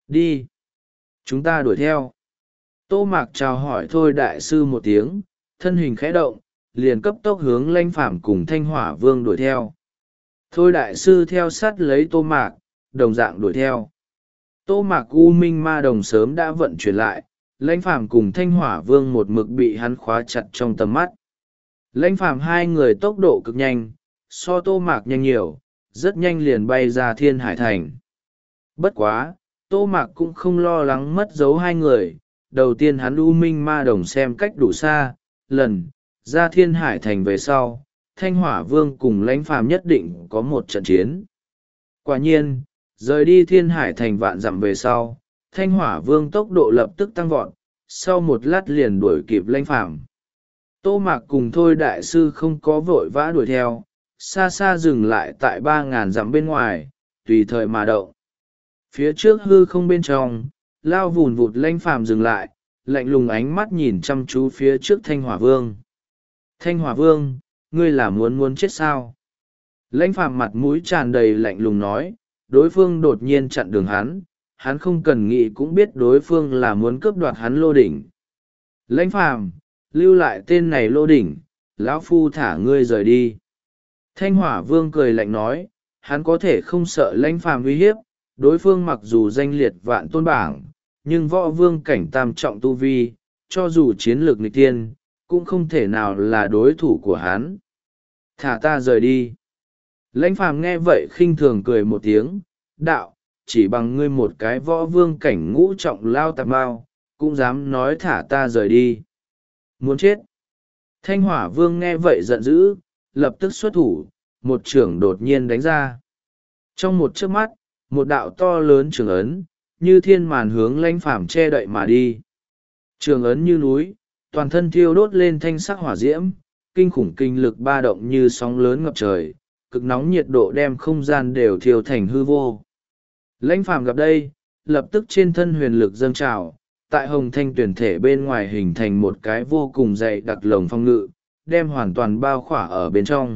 Đi, chúng ta đuổi theo. Tô Mạc chào hỏi Thôi đại sư một tiếng, thân hình khẽ động, liền cấp tốc hướng Lãnh Phàm cùng Thanh Hỏa Vương đuổi theo. Thôi đại sư theo sát lấy Tô Mạc, đồng dạng đuổi theo. Tô Mạc U Minh Ma Đồng sớm đã vận chuyển lại, Lãnh Phàm cùng Thanh Hỏa Vương một mực bị hắn khóa chặt trong tầm mắt. Lãnh Phàm hai người tốc độ cực nhanh, so Tô Mạc nhanh nhiều, rất nhanh liền bay ra Thiên Hải Thành. Bất quá, Tô Mạc cũng không lo lắng mất dấu hai người. Đầu tiên hắn U Minh Ma Đồng xem cách đủ xa, lần ra Thiên Hải Thành về sau, Thanh Hỏa Vương cùng Lãnh Phàm nhất định có một trận chiến. Quả nhiên, rời đi Thiên Hải Thành vạn dặm về sau, Thanh Hỏa Vương tốc độ lập tức tăng vọt, sau một lát liền đuổi kịp Lãnh Phàm. Tô Mạc cùng Thôi đại sư không có vội vã đuổi theo, xa xa dừng lại tại ba ngàn dặm bên ngoài, tùy thời mà động. Phía trước hư không bên trong, lao vùn vụt Lãnh Phàm dừng lại, lạnh lùng ánh mắt nhìn chăm chú phía trước Thanh Hỏa Vương. Thanh Hỏa Vương, ngươi là muốn muốn chết sao? Lãnh Phàm mặt mũi tràn đầy lạnh lùng nói, đối phương đột nhiên chặn đường hắn, hắn không cần nghĩ cũng biết đối phương là muốn cướp đoạt hắn Lô Đỉnh. Lãnh Phàm, lưu lại tên này Lô Đỉnh, lão phu thả ngươi rời đi. Thanh Hỏa Vương cười lạnh nói, hắn có thể không sợ Lãnh Phàm uy hiếp, đối phương mặc dù danh liệt vạn tôn bảng, nhưng võ vương cảnh tam trọng tu vi, cho dù chiến lược nghịch tiên, cũng không thể nào là đối thủ của hắn. Thả ta rời đi. Lãnh Phàm nghe vậy khinh thường cười một tiếng, đạo, chỉ bằng ngươi một cái võ vương cảnh ngũ trọng lao tạp bao, cũng dám nói thả ta rời đi. Muốn chết. Thanh Hỏa Vương nghe vậy giận dữ, lập tức xuất thủ, một chưởng đột nhiên đánh ra. Trong một chớp mắt, một đạo to lớn trường ấn, như thiên màn hướng Lãnh Phàm che đậy mà đi. Trường ấn như núi, toàn thân thiêu đốt lên thanh sắc hỏa diễm, kinh khủng kinh lực ba động như sóng lớn ngập trời, cực nóng nhiệt độ đem không gian đều thiêu thành hư vô. Lãnh Phàm gặp đây, lập tức trên thân huyền lực dâng trào, tại hồng thanh tuyển thể bên ngoài hình thành một cái vô cùng dày đặc lồng phong ngự, đem hoàn toàn bao khỏa ở bên trong.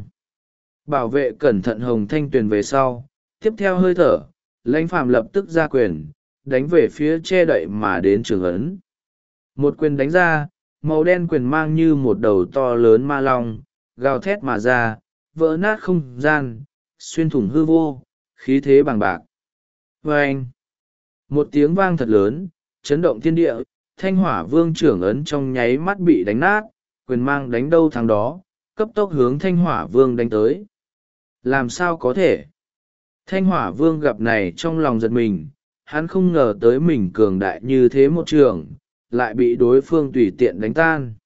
Bảo vệ cẩn thận hồng thanh tuyển về sau, tiếp theo hơi thở, Lãnh Phàm lập tức ra quyền, đánh về phía che đậy mà đến trường ấn. Một quyền đánh ra, màu đen quyền mang như một đầu to lớn ma long, gào thét mà ra, vỡ nát không gian, xuyên thủng hư vô, khí thế bằng bạc. Vâng! Một tiếng vang thật lớn, chấn động thiên địa, Thanh Hỏa Vương trưởng ấn trong nháy mắt bị đánh nát, quyền mang đánh đâu thắng đó, cấp tốc hướng Thanh Hỏa Vương đánh tới. Làm sao có thể? Thanh Hỏa Vương gặp này trong lòng giật mình, hắn không ngờ tới mình cường đại như thế một trường, lại bị đối phương tùy tiện đánh tan.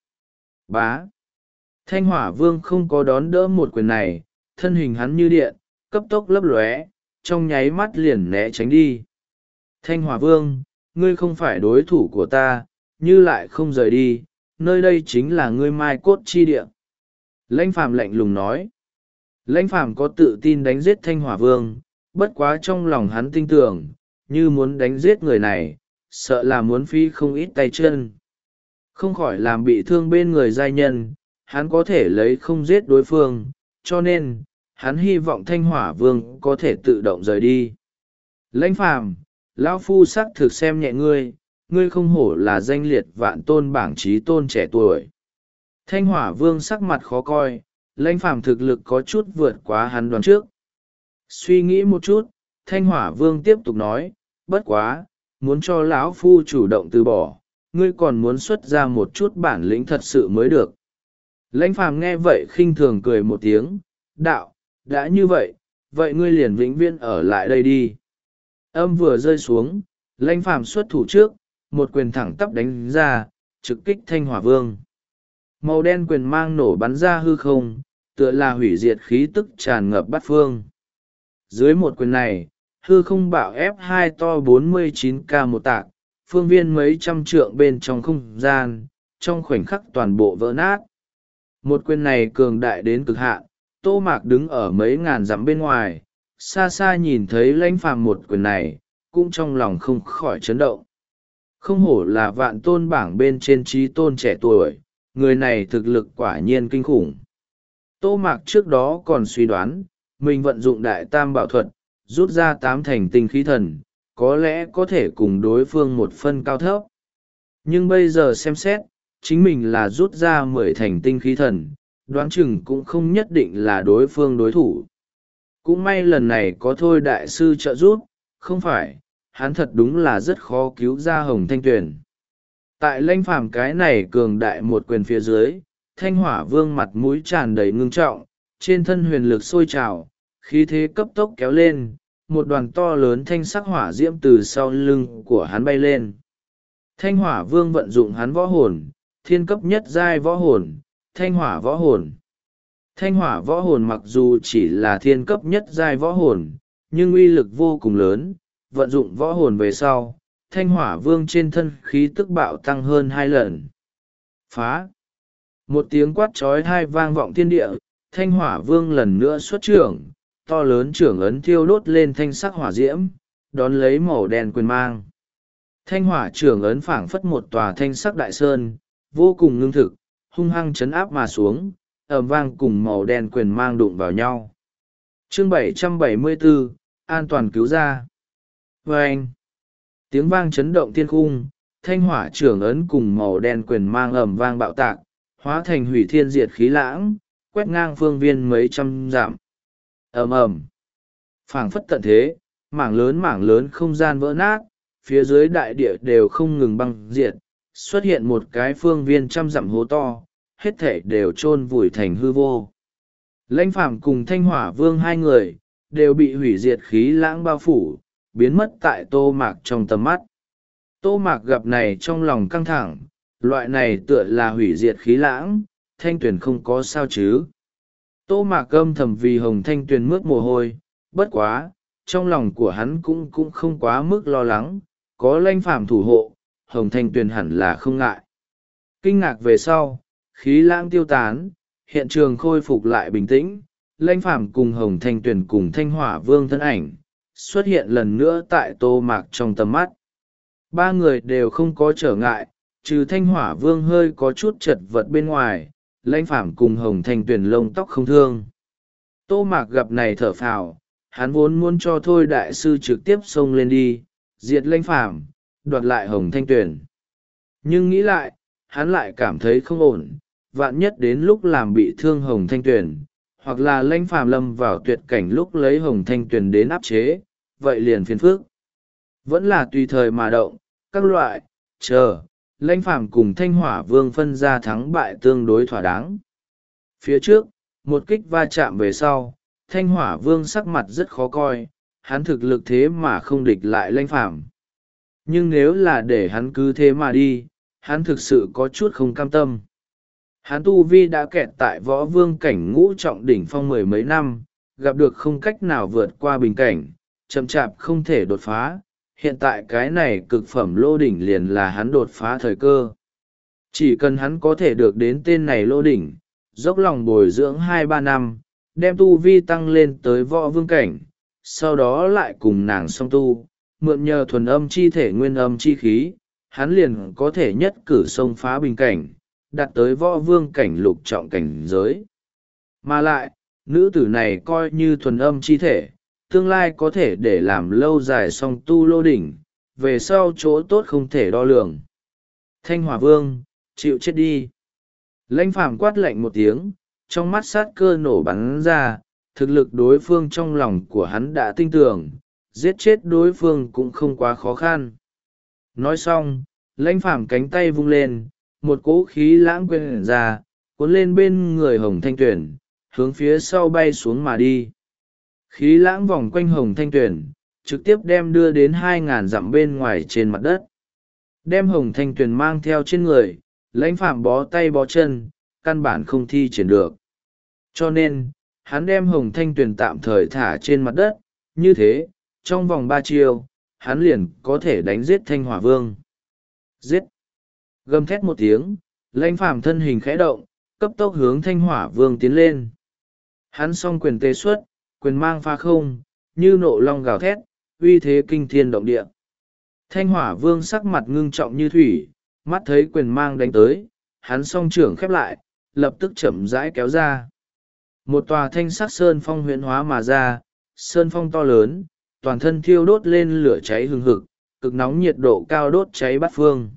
Bá! Thanh Hỏa Vương không có đón đỡ một quyền này, thân hình hắn như điện, cấp tốc lấp lóe, trong nháy mắt liền né tránh đi. Thanh Hỏa Vương, ngươi không phải đối thủ của ta, như lại không rời đi, nơi đây chính là ngươi mai cốt chi địa. Lãnh Phàm lạnh lùng nói. Lãnh Phàm có tự tin đánh giết Thanh Hỏa Vương, bất quá trong lòng hắn tin tưởng, như muốn đánh giết người này, sợ là muốn phi không ít tay chân. Không khỏi làm bị thương bên người giai nhân, hắn có thể lấy không giết đối phương, cho nên, hắn hy vọng Thanh Hỏa Vương có thể tự động rời đi. Lãnh Phàm, lão phu sắc thực xem nhẹ ngươi, ngươi không hổ là danh liệt vạn tôn bảng trí tôn trẻ tuổi. Thanh Hỏa Vương sắc mặt khó coi, Lãnh Phàm thực lực có chút vượt quá hắn đoán trước. Suy nghĩ một chút, Thanh Hỏa Vương tiếp tục nói, bất quá, muốn cho lão phu chủ động từ bỏ, ngươi còn muốn xuất ra một chút bản lĩnh thật sự mới được. Lãnh Phàm nghe vậy khinh thường cười một tiếng, đạo, đã như vậy, vậy ngươi liền vĩnh viễn ở lại đây đi. Âm vừa rơi xuống, Lãnh Phàm xuất thủ trước, một quyền thẳng tắp đánh ra, trực kích Thanh Hỏa Vương. Màu đen quyền mang nổ bắn ra hư không, tựa là hủy diệt khí tức tràn ngập bát phương. Dưới một quyền này, hư không bạo ép hai to bốn mươi chín K một tạc, phương viên mấy trăm trượng bên trong không gian, trong khoảnh khắc toàn bộ vỡ nát. Một quyền này cường đại đến cực hạn, Tô Mạc đứng ở mấy ngàn dặm bên ngoài, xa xa nhìn thấy Lãnh Phàm một quyền này, cũng trong lòng không khỏi chấn động. Không hổ là vạn tôn bảng bên trên trí tôn trẻ tuổi, người này thực lực quả nhiên kinh khủng. Tô Mạc trước đó còn suy đoán, mình vận dụng đại tam bảo thuật, rút ra tám thành tinh khí thần, có lẽ có thể cùng đối phương một phân cao thấp. Nhưng bây giờ xem xét, chính mình là rút ra mười thành tinh khí thần, đoán chừng cũng không nhất định là đối phương đối thủ. Cũng may lần này có Thôi đại sư trợ giúp, không phải, hắn thật đúng là rất khó cứu ra Hồng Thanh Tuyền. Tại Lãnh Phàm cái này cường đại một quyền phía dưới, Thanh Hỏa Vương mặt mũi tràn đầy ngưng trọng, trên thân huyền lực sôi trào, khí thế cấp tốc kéo lên, một đoàn to lớn thanh sắc hỏa diễm từ sau lưng của hắn bay lên. Thanh Hỏa Vương vận dụng hắn võ hồn, thiên cấp nhất giai võ hồn, Thanh Hỏa võ hồn. Thanh Hỏa võ hồn mặc dù chỉ là thiên cấp nhất giai võ hồn, nhưng uy lực vô cùng lớn, vận dụng võ hồn về sau, Thanh Hỏa Vương trên thân khí tức bạo tăng hơn hai lần. Phá! Một tiếng quát trói tai vang vọng thiên địa, Thanh Hỏa Vương lần nữa xuất trưởng, to lớn trưởng ấn thiêu đốt lên thanh sắc hỏa diễm, đón lấy màu đen quyền mang. Thanh hỏa trưởng ấn phảng phất một tòa thanh sắc đại sơn, vô cùng ngưng thực, hung hăng chấn áp mà xuống, ầm vang cùng màu đen quyền mang đụng vào nhau. Chương bảy trăm bảy mươi bốn, an toàn cứu ra. Vâng! Tiếng vang chấn động thiên khung, thanh hỏa trưởng ấn cùng màu đen quyền mang ầm vang bạo tạc, hóa thành hủy thiên diệt khí lãng, quét ngang phương viên mấy trăm dặm. Ầm ầm, phảng phất tận thế, mảng lớn mảng lớn không gian vỡ nát, phía dưới đại địa đều không ngừng băng diệt, xuất hiện một cái phương viên trăm dặm hố to, hết thảy đều chôn vùi thành hư vô. Lãnh Phàm cùng Thanh Hỏa Vương hai người đều bị hủy diệt khí lãng bao phủ, biến mất tại Tô Mạc trong tầm mắt. Tô Mạc gặp này trong lòng căng thẳng, loại này tựa là hủy diệt khí lãng, Thanh Tuyền không có sao chứ. Tô Mạc âm thầm vì Hồng Thanh Tuyền mướt mồ hôi, bất quá, trong lòng của hắn cũng cũng không quá mức lo lắng, có Lãnh Phàm thủ hộ, Hồng Thanh Tuyền hẳn là không ngại. Kinh ngạc về sau, khí lãng tiêu tán, hiện trường khôi phục lại bình tĩnh, Lãnh Phàm cùng Hồng Thanh Tuyền cùng Thanh Hỏa Vương thân ảnh, xuất hiện lần nữa tại Tô Mạc trong tầm mắt. Ba người đều không có trở ngại, trừ Thanh Hỏa Vương hơi có chút chật vật bên ngoài, Lãnh Phàm cùng Hồng Thanh Tuyền lông tóc không thương. Tô Mạc gặp này thở phào, hắn vốn muốn cho Thôi đại sư trực tiếp xông lên đi, diệt Lãnh Phàm, đoạt lại Hồng Thanh Tuyền. Nhưng nghĩ lại, hắn lại cảm thấy không ổn, vạn nhất đến lúc làm bị thương Hồng Thanh Tuyền, hoặc là Lãnh Phàm lâm vào tuyệt cảnh lúc lấy Hồng Thanh Tuyền đến áp chế, vậy liền phiền phức. Vẫn là tùy thời mà động, các loại, chờ, Lãnh Phàm cùng Thanh Hỏa Vương phân ra thắng bại tương đối thỏa đáng. Phía trước, một kích va chạm về sau, Thanh Hỏa Vương sắc mặt rất khó coi, hắn thực lực thế mà không địch lại Lãnh Phàm. Nhưng nếu là để hắn cứ thế mà đi, hắn thực sự có chút không cam tâm. Hắn tu vi đã kẹt tại võ vương cảnh ngũ trọng đỉnh phong mười mấy năm, gặp được không cách nào vượt qua bình cảnh, chậm chạp không thể đột phá. Hiện tại cái này cực phẩm lô đỉnh liền là hắn đột phá thời cơ. Chỉ cần hắn có thể được đến tên này lô đỉnh, dốc lòng bồi dưỡng hai ba năm, đem tu vi tăng lên tới võ vương cảnh, sau đó lại cùng nàng song tu, mượn nhờ thuần âm chi thể nguyên âm chi khí, hắn liền có thể nhất cử xông phá bình cảnh, đạt tới võ vương cảnh lục trọng cảnh giới. Mà lại, nữ tử này coi như thuần âm chi thể, tương lai có thể để làm lâu dài song tu lô đỉnh, về sau chỗ tốt không thể đo lường. Thanh Hỏa Vương, chịu chết đi. Lãnh Phàm quát lạnh một tiếng, trong mắt sát cơ nổ bắn ra, thực lực đối phương trong lòng của hắn đã tin tưởng, giết chết đối phương cũng không quá khó khăn. Nói xong, Lãnh Phàm cánh tay vung lên, một cỗ khí lãng quên ra, cuốn lên bên người Hồng Thanh Tuyền, hướng phía sau bay xuống mà đi. Khí lãng vòng quanh Hồng Thanh Tuyền, trực tiếp đem đưa đến hai ngàn dặm bên ngoài trên mặt đất. Đem Hồng Thanh Tuyền mang theo trên người, Lãnh Phàm bó tay bó chân, căn bản không thi triển được. Cho nên, hắn đem Hồng Thanh Tuyền tạm thời thả trên mặt đất, như thế, trong vòng ba chiêu, hắn liền có thể đánh giết Thanh Hỏa Vương. Giết! Gầm thét một tiếng, Lãnh Phàm thân hình khẽ động, cấp tốc hướng Thanh Hỏa Vương tiến lên. Hắn song quyền tê xuất, quyền mang pha không, như nộ long gào thét, uy thế kinh thiên động địa. Thanh Hỏa Vương sắc mặt ngưng trọng như thủy, mắt thấy quyền mang đánh tới, hắn song trưởng khép lại, lập tức chậm rãi kéo ra. Một tòa thanh sắc sơn phong huyễn hóa mà ra, sơn phong to lớn, toàn thân thiêu đốt lên lửa cháy hừng hực, cực nóng nhiệt độ cao đốt cháy bát phương.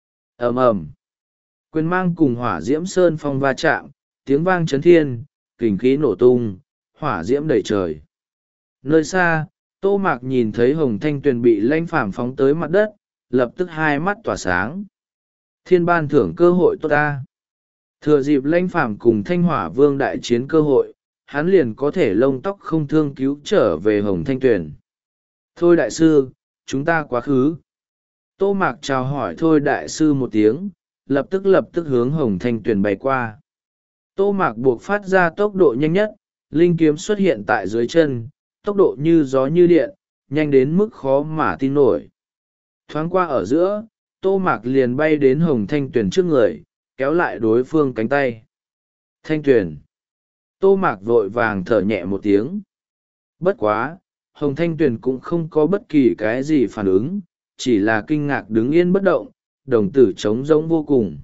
Ầm ầm, quyền mang cùng hỏa diễm sơn phong va chạm, tiếng vang chấn thiên, kình khí nổ tung, hỏa diễm đầy trời. Nơi xa, Tô Mạc nhìn thấy Hồng Thanh Tuyền bị Lãnh Phàm phóng tới mặt đất, lập tức hai mắt tỏa sáng. Thiên ban thưởng cơ hội tốt ta. Thừa dịp Lãnh Phàm cùng Thanh Hỏa Vương đại chiến cơ hội, hắn liền có thể lông tóc không thương cứu trở về Hồng Thanh Tuyền. Thôi đại sư, chúng ta quá khứ. Tô Mạc chào hỏi Thôi đại sư một tiếng, lập tức lập tức hướng Hồng Thanh Tuyền bay qua. Tô Mạc buộc phát ra tốc độ nhanh nhất, linh kiếm xuất hiện tại dưới chân, tốc độ như gió như điện, nhanh đến mức khó mà tin nổi. Thoáng qua ở giữa, Tô Mạc liền bay đến Hồng Thanh Tuyền trước người, kéo lại đối phương cánh tay. Thanh Tuyền. Tô Mạc vội vàng thở nhẹ một tiếng. Bất quá, Hồng Thanh Tuyền cũng không có bất kỳ cái gì phản ứng, chỉ là kinh ngạc đứng yên bất động, đồng tử trống rỗng vô cùng.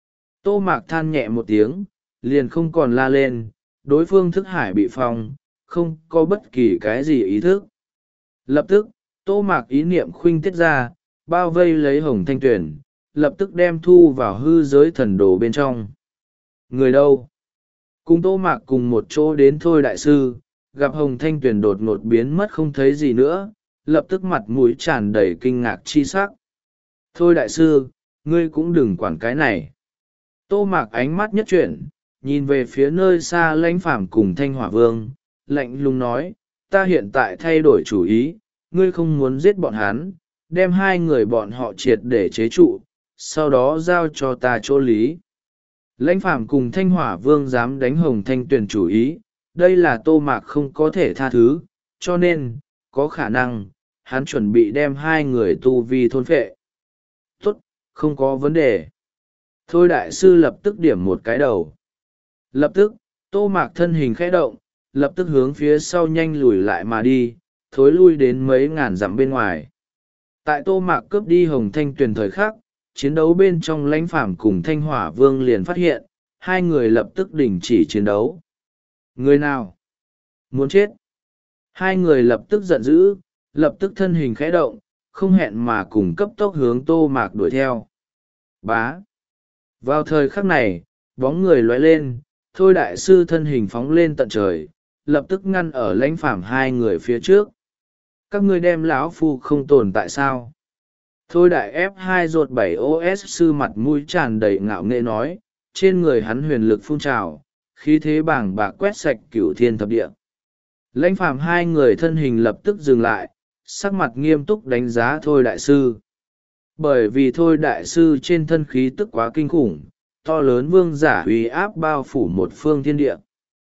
Tô Mạc than nhẹ một tiếng, liền không còn la lên, đối phương thức hải bị phong, không có bất kỳ cái gì ý thức. Lập tức, Tô Mạc ý niệm khuynh tiết ra, bao vây lấy Hồng Thanh Tuyền, lập tức đem thu vào hư giới thần đồ bên trong. Người đâu? Cùng Tô Mạc cùng một chỗ đến Thôi đại sư, gặp Hồng Thanh Tuyền đột ngột biến mất không thấy gì nữa, lập tức mặt mũi tràn đầy kinh ngạc chi sắc. Thôi đại sư, ngươi cũng đừng quản cái này. Tô Mạc ánh mắt nhất chuyển, nhìn về phía nơi xa Lãnh Phàm cùng Thanh Hỏa Vương, lạnh lùng nói, ta hiện tại thay đổi chủ ý, ngươi không muốn giết bọn hắn, đem hai người bọn họ triệt để chế trụ, sau đó giao cho ta chỗ lý. Lãnh Phàm cùng Thanh Hỏa Vương dám đánh Hồng Thanh Tuyền chủ ý, đây là Tô Mạc không có thể tha thứ, cho nên, có khả năng, hắn chuẩn bị đem hai người tu vi thôn phệ. Tốt, không có vấn đề. Thôi đại sư lập tức điểm một cái đầu. Lập tức, Tô Mạc thân hình khẽ động, lập tức hướng phía sau nhanh lùi lại mà đi, thối lui đến mấy ngàn dặm bên ngoài. Tại Tô Mạc cướp đi Hồng Thanh Tuyền thời khắc, chiến đấu bên trong Lãnh Phàm cùng Thanh Hỏa Vương liền phát hiện, hai người lập tức đình chỉ chiến đấu. Người nào? Muốn chết? Hai người lập tức giận dữ, lập tức thân hình khẽ động, không hẹn mà cùng cấp tốc hướng Tô Mạc đuổi theo. Bá! Vào thời khắc này, bóng người lóe lên, Thôi đại sư thân hình phóng lên tận trời, lập tức ngăn ở Lãnh Phàm hai người phía trước. Các ngươi đem lão phu không tồn tại sao? Thôi đại ép hai ruột bảy ô ét sư mặt mũi tràn đầy ngạo nghễ nói, trên người hắn huyền lực phun trào, khí thế bàng bạc quét sạch cửu thiên thập địa. Lãnh Phàm hai người thân hình lập tức dừng lại, sắc mặt nghiêm túc đánh giá Thôi đại sư. Bởi vì Thôi đại sư trên thân khí tức quá kinh khủng, to lớn vương giả uy áp bao phủ một phương thiên địa.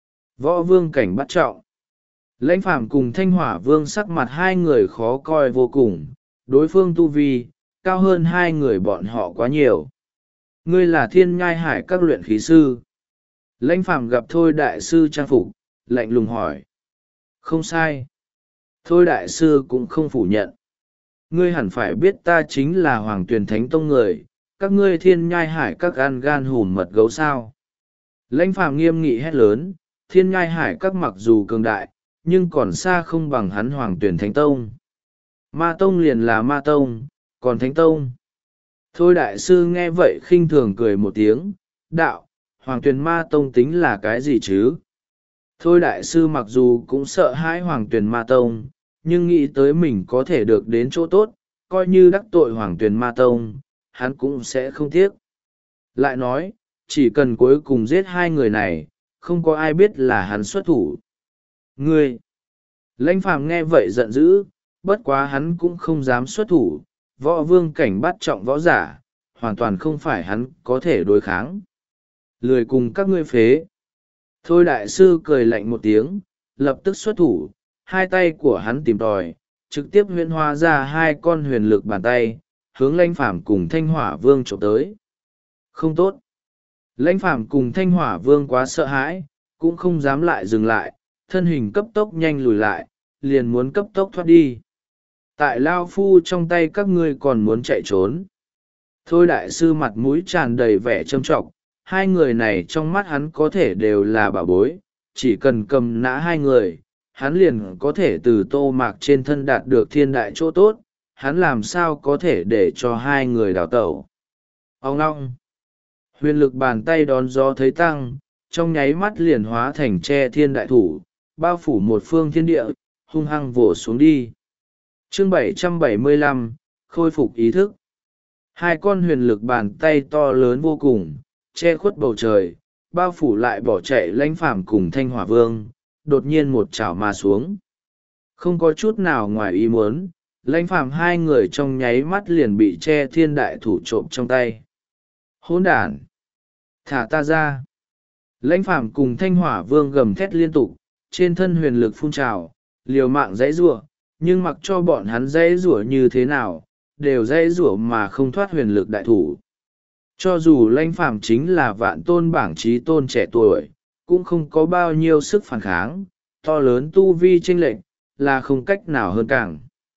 Võ vương cảnh bắt trọng. Lãnh Phàm cùng Thanh Hỏa Vương sắc mặt hai người khó coi vô cùng, đối phương tu vi, cao hơn hai người bọn họ quá nhiều. Ngươi là Thiên Nhai Hải các luyện khí sư. Lãnh Phàm gặp Thôi đại sư trang phục, lạnh lùng hỏi. Không sai. Thôi đại sư cũng không phủ nhận. Ngươi hẳn phải biết ta chính là Hoàng Tuyền Thánh Tông người, các ngươi Thiên Nhai Hải các gan gan hùm mật gấu sao. Lãnh Phàm nghiêm nghị hét lớn, Thiên Nhai Hải các mặc dù cường đại, nhưng còn xa không bằng hắn Hoàng Tuyền Thánh Tông. Ma Tông liền là Ma Tông, còn Thánh Tông. Thôi đại sư nghe vậy khinh thường cười một tiếng, đạo, Hoàng Tuyền Ma Tông tính là cái gì chứ? Thôi đại sư mặc dù cũng sợ hãi Hoàng Tuyền Ma Tông, nhưng nghĩ tới mình có thể được đến chỗ tốt, coi như đắc tội Hoàng Tuyền Ma Tông, hắn cũng sẽ không tiếc. Lại nói, chỉ cần cuối cùng giết hai người này, không có ai biết là hắn xuất thủ. Ngươi! Lãnh Phàm nghe vậy giận dữ, bất quá hắn cũng không dám xuất thủ, võ vương cảnh bắt trọng võ giả, hoàn toàn không phải hắn có thể đối kháng. Lười cùng các ngươi phế. Thôi đại sư cười lạnh một tiếng, lập tức xuất thủ, hai tay của hắn tìm tòi, trực tiếp huyễn hóa ra hai con huyền lực bàn tay, hướng Lãnh Phàm cùng Thanh Hỏa Vương chụp tới. Không tốt. Lãnh Phàm cùng Thanh Hỏa Vương quá sợ hãi, cũng không dám lại dừng lại, thân hình cấp tốc nhanh lùi lại, liền muốn cấp tốc thoát đi. Tại lao phu trong tay các ngươi còn muốn chạy trốn. Thôi đại sư mặt mũi tràn đầy vẻ trâm trọng, hai người này trong mắt hắn có thể đều là bảo bối, chỉ cần cầm nã hai người, hắn liền có thể từ Tô Mạc trên thân đạt được thiên đại chỗ tốt, hắn làm sao có thể để cho hai người đào tẩu. Ông long, huyền lực bàn tay đón gió thấy tăng, trong nháy mắt liền hóa thành tre thiên đại thủ, bao phủ một phương thiên địa, hung hăng vỗ xuống đi. Chương bảy trăm bảy mươi lăm, khôi phục ý thức. Hai con huyền lực bàn tay to lớn vô cùng, che khuất bầu trời, bao phủ lại bỏ chạy lãnh phàm cùng Thanh Hỏa Vương, đột nhiên một chảo mà xuống. Không có chút nào ngoài ý muốn, lãnh phàm hai người trong nháy mắt liền bị che thiên đại thủ trộm trong tay. Hỗn đản! Thả ta ra! Lãnh phàm cùng Thanh Hỏa Vương gầm thét liên tục, trên thân huyền lực phun trào, liều mạng dãy giụa, nhưng mặc cho bọn hắn dãy giụa như thế nào, đều dãy giụa mà không thoát huyền lực đại thủ. Cho dù lãnh phàm chính là vạn tôn bảng trí tôn trẻ tuổi, cũng không có bao nhiêu sức phản kháng, to lớn tu vi chênh lệch, là không cách nào hơn càng.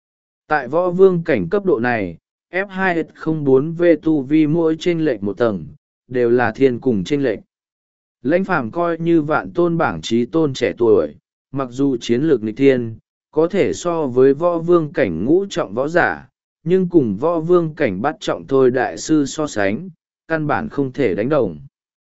Tại võ vương cảnh cấp độ này, F hai không bốn V tu vi mỗi chênh lệch một tầng, đều là thiên cùng chênh lệch. Lãnh phàm coi như vạn tôn bảng trí tôn trẻ tuổi, mặc dù chiến lược nghịch thiên, có thể so với võ vương cảnh ngũ trọng võ giả, nhưng cùng võ vương cảnh bắt trọng thôi đại sư so sánh, căn bản không thể đánh đồng.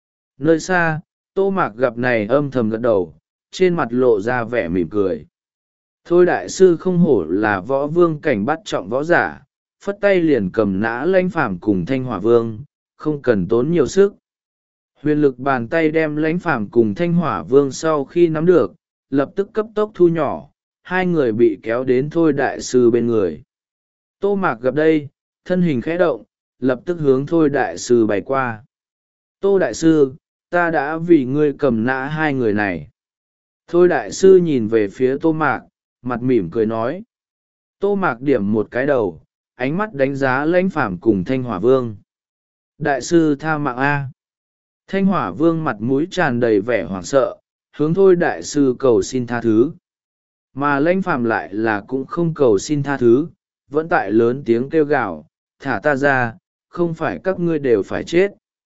Nơi xa, Tô Mạc gặp này âm thầm gật đầu, trên mặt lộ ra vẻ mỉm cười. Thôi đại sư không hổ là võ vương cảnh bắt trọng võ giả, phất tay liền cầm nã lãnh phàm cùng Thanh Hỏa Vương, không cần tốn nhiều sức. Huyền lực bàn tay đem lãnh phàm cùng Thanh Hỏa Vương sau khi nắm được, lập tức cấp tốc thu nhỏ, hai người bị kéo đến thôi đại sư bên người. Tô Mạc gặp đây, thân hình khẽ động, lập tức hướng thôi đại sư bày qua. Tô đại sư, ta đã vì ngươi cầm nã hai người này. Thôi đại sư nhìn về phía Tô Mạc, mặt mỉm cười nói. Tô Mạc điểm một cái đầu, ánh mắt đánh giá lãnh phàm cùng Thanh Hỏa Vương. Đại sư tha mạng A. Thanh Hỏa Vương mặt mũi tràn đầy vẻ hoảng sợ, hướng thôi đại sư cầu xin tha thứ. Mà lãnh phàm lại là cũng không cầu xin tha thứ, vẫn tại lớn tiếng kêu gào, thả ta ra, không phải các ngươi đều phải chết.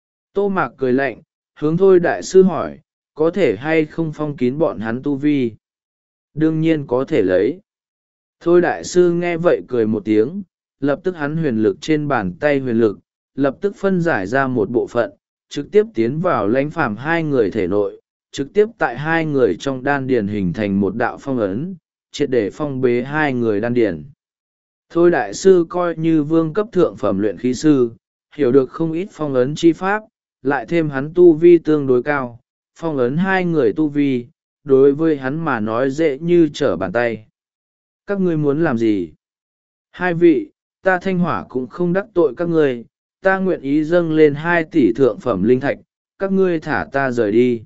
Tô Mạc cười lạnh, hướng thôi đại sư hỏi, có thể hay không phong kín bọn hắn tu vi? Đương nhiên có thể lấy. Thôi đại sư nghe vậy cười một tiếng, lập tức hắn huyền lực trên bàn tay huyền lực, lập tức phân giải ra một bộ phận, trực tiếp tiến vào lãnh phàm hai người thể nội, trực tiếp tại hai người trong đan điền hình thành một đạo phong ấn, triệt để phong bế hai người đan điền. Thôi đại sư coi như vương cấp thượng phẩm luyện khí sư, hiểu được không ít phong ấn chi pháp, lại thêm hắn tu vi tương đối cao, phong ấn hai người tu vi, đối với hắn mà nói dễ như trở bàn tay. Các ngươi muốn làm gì? Hai vị, ta Thanh Hỏa cũng không đắc tội các ngươi, ta nguyện ý dâng lên hai tỷ thượng phẩm linh thạch, các ngươi thả ta rời đi.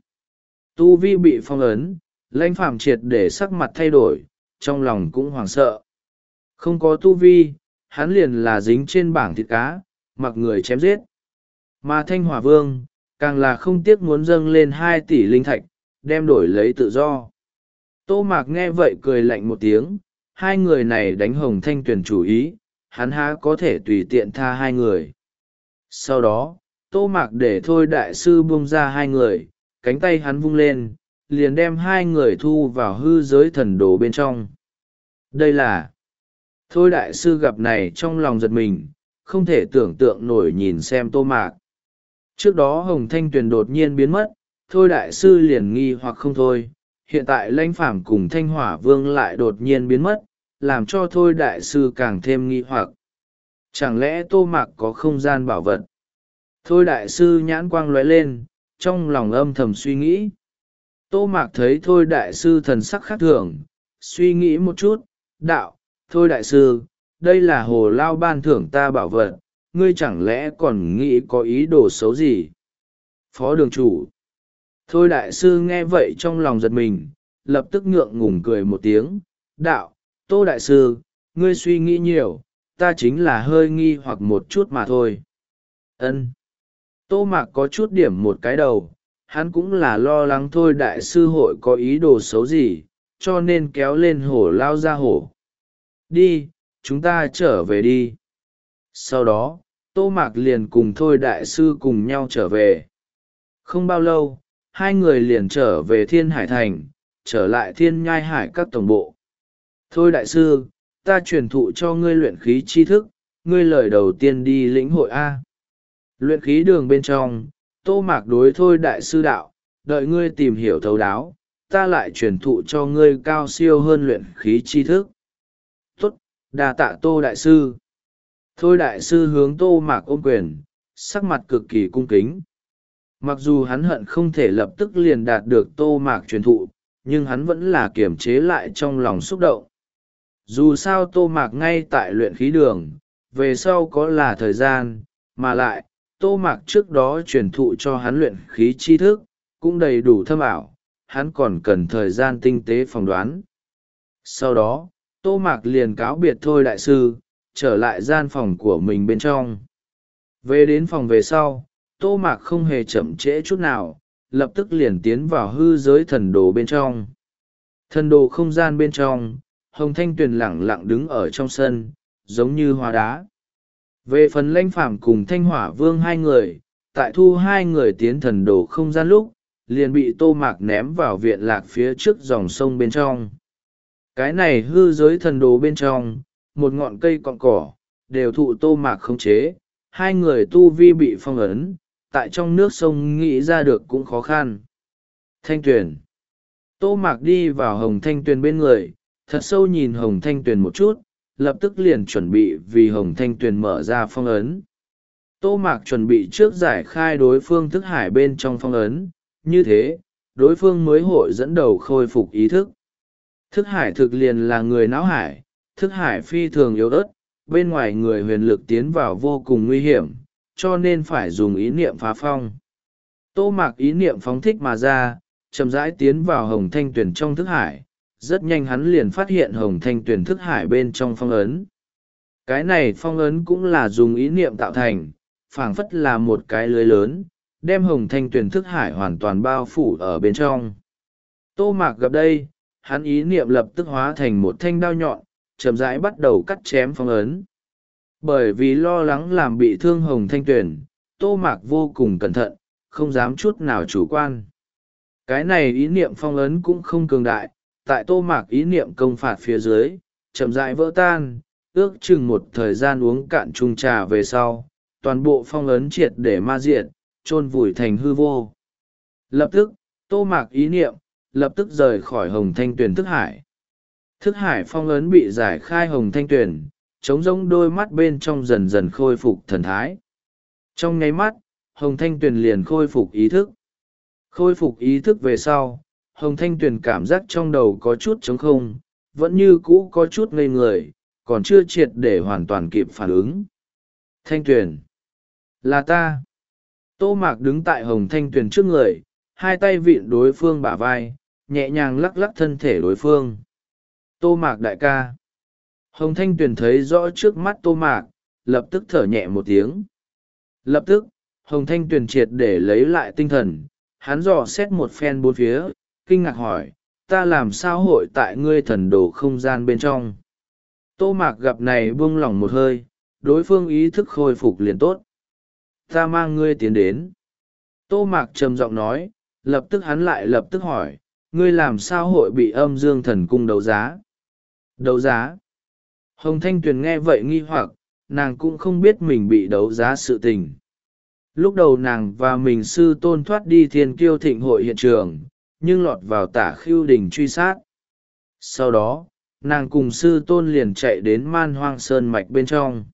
Tu vi bị phong ấn, lãnh phàm triệt để sắc mặt thay đổi, trong lòng cũng hoảng sợ. Không có tu vi, hắn liền là dính trên bảng thịt cá, mặc người chém giết. Mà Thanh Hỏa Vương, càng là không tiếc muốn dâng lên hai tỷ linh thạch, đem đổi lấy tự do. Tô Mạc nghe vậy cười lạnh một tiếng, hai người này đánh Hồng Thanh Tuyền chủ ý, hắn há có thể tùy tiện tha hai người. Sau đó, Tô Mạc để thôi đại sư buông ra hai người, cánh tay hắn vung lên, liền đem hai người thu vào hư giới thần đồ bên trong. Đây là... Thôi đại sư gặp này trong lòng giật mình, không thể tưởng tượng nổi nhìn xem Tô Mạc. Trước đó Hồng Thanh Tuyền đột nhiên biến mất, thôi đại sư liền nghi hoặc không thôi, hiện tại lãnh phàm cùng Thanh Hỏa Vương lại đột nhiên biến mất, làm cho thôi đại sư càng thêm nghi hoặc. Chẳng lẽ Tô Mạc có không gian bảo vật? Thôi đại sư nhãn quang lóe lên, trong lòng âm thầm suy nghĩ. Tô Mạc thấy thôi đại sư thần sắc khác thường, suy nghĩ một chút, đạo, thôi đại sư, đây là hồ lao ban thưởng ta bảo vật, ngươi chẳng lẽ còn nghĩ có ý đồ xấu gì? Phó đường chủ. Thôi đại sư nghe vậy trong lòng giật mình, lập tức ngượng ngùng cười một tiếng, đạo, Tô đại sư, ngươi suy nghĩ nhiều, ta chính là hơi nghi hoặc một chút mà thôi. Ân. Tô Mạc có chút điểm một cái đầu, hắn cũng là lo lắng thôi đại sư hội có ý đồ xấu gì, cho nên kéo lên hổ lao ra hổ. Đi, chúng ta trở về đi. Sau đó, Tô Mạc liền cùng thôi đại sư cùng nhau trở về. Không bao lâu, hai người liền trở về Thiên Hải Thành, trở lại thiên nhai hải các tổng bộ. Thôi đại sư, ta truyền thụ cho ngươi luyện khí tri thức, ngươi lời đầu tiên đi lĩnh hội A. Luyện khí đường bên trong, Tô Mạc đối thôi đại sư đạo, đợi ngươi tìm hiểu thấu đáo, ta lại truyền thụ cho ngươi cao siêu hơn luyện khí tri thức. Tốt, đa tạ Tô đại sư. Thôi đại sư hướng Tô Mạc ôm quyền, sắc mặt cực kỳ cung kính. Mặc dù hắn hận không thể lập tức liền đạt được Tô Mạc truyền thụ, nhưng hắn vẫn là kiềm chế lại trong lòng xúc động. Dù sao Tô Mạc ngay tại luyện khí đường, về sau có là thời gian, mà lại, Tô Mạc trước đó truyền thụ cho hắn luyện khí tri thức, cũng đầy đủ thâm ảo, hắn còn cần thời gian tinh tế phỏng đoán. Sau đó, Tô Mạc liền cáo biệt thôi đại sư, trở lại gian phòng của mình bên trong. Về đến phòng về sau, Tô Mạc không hề chậm trễ chút nào, lập tức liền tiến vào hư giới thần đồ bên trong. Thần đồ không gian bên trong, Hồng Thanh Tuyền lẳng lặng đứng ở trong sân, giống như hóa đá. Về phần Lãnh Phàm cùng Thanh Hỏa Vương hai người, tại thu hai người tiến thần đồ không gian lúc, liền bị Tô Mạc ném vào viện lạc phía trước dòng sông bên trong. Cái này hư giới thần đồ bên trong, một ngọn cây cọn cỏ, đều thụ Tô Mạc khống chế, hai người tu vi bị phong ấn, tại trong nước sông nghĩ ra được cũng khó khăn. Thanh Tuyền. Tô Mạc đi vào Hồng Thanh Tuyền bên người, thật sâu nhìn Hồng Thanh Tuyền một chút, lập tức liền chuẩn bị vì Hồng Thanh Tuyền mở ra phong ấn. Tô Mạc chuẩn bị trước giải khai đối phương thức hải bên trong phong ấn, như thế, đối phương mới hội dẫn đầu khôi phục ý thức. Thức hải thực liền là người não hải, thức hải phi thường yếu ớt, bên ngoài người huyền lực tiến vào vô cùng nguy hiểm, cho nên phải dùng ý niệm phá phong. Tô Mạc ý niệm phóng thích mà ra, chậm rãi tiến vào Hồng Thanh Tuyền trong thức hải, rất nhanh hắn liền phát hiện Hồng Thanh Tuyền thức hải bên trong phong ấn. Cái này phong ấn cũng là dùng ý niệm tạo thành, phảng phất là một cái lưới lớn, đem Hồng Thanh Tuyền thức hải hoàn toàn bao phủ ở bên trong. Tô Mạc gặp đây, hắn ý niệm lập tức hóa thành một thanh đao nhọn, chậm rãi bắt đầu cắt chém phong ấn. Bởi vì lo lắng làm bị thương Hồng Thanh Tuyền, Tô Mạc vô cùng cẩn thận, không dám chút nào chủ quan. Cái này ý niệm phong ấn cũng không cường đại, tại Tô Mạc ý niệm công phạt phía dưới, chậm rãi vỡ tan, ước chừng một thời gian uống cạn chung trà về sau, toàn bộ phong ấn triệt để ma diệt, chôn vùi thành hư vô. Lập tức, Tô Mạc ý niệm, lập tức rời khỏi Hồng Thanh Tuyền thức hải. Thức hải phong ấn bị giải khai Hồng Thanh Tuyền, trống rỗng đôi mắt bên trong dần dần khôi phục thần thái. Trong nháy mắt, Hồng Thanh Tuyền liền khôi phục ý thức. Khôi phục ý thức về sau, Hồng Thanh Tuyền cảm giác trong đầu có chút trống không, vẫn như cũ có chút ngây người, còn chưa triệt để hoàn toàn kịp phản ứng. Thanh Tuyền, là ta. Tô Mạc đứng tại Hồng Thanh Tuyền trước người, hai tay vịn đối phương bả vai, nhẹ nhàng lắc lắc thân thể đối phương. Tô Mạc đại ca. Hồng Thanh Tuyền thấy rõ trước mắt Tô Mạc, lập tức thở nhẹ một tiếng. Lập tức, Hồng Thanh Tuyền triệt để lấy lại tinh thần, hắn dò xét một phen bốn phía, kinh ngạc hỏi, ta làm sao hội tại ngươi thần đồ không gian bên trong. Tô Mạc gặp này buông lỏng một hơi, đối phương ý thức khôi phục liền tốt. Ta mang ngươi tiến đến. Tô Mạc trầm giọng nói, lập tức hắn lại lập tức hỏi, ngươi làm sao hội bị âm dương thần cung đấu giá? Đấu giá? Hồng Thanh Tuyền nghe vậy nghi hoặc, nàng cũng không biết mình bị đấu giá sự tình. Lúc đầu nàng và mình sư tôn thoát đi thiên kiêu thịnh hội hiện trường, nhưng lọt vào tả khưu đình truy sát. Sau đó, nàng cùng sư tôn liền chạy đến man hoang sơn mạch bên trong.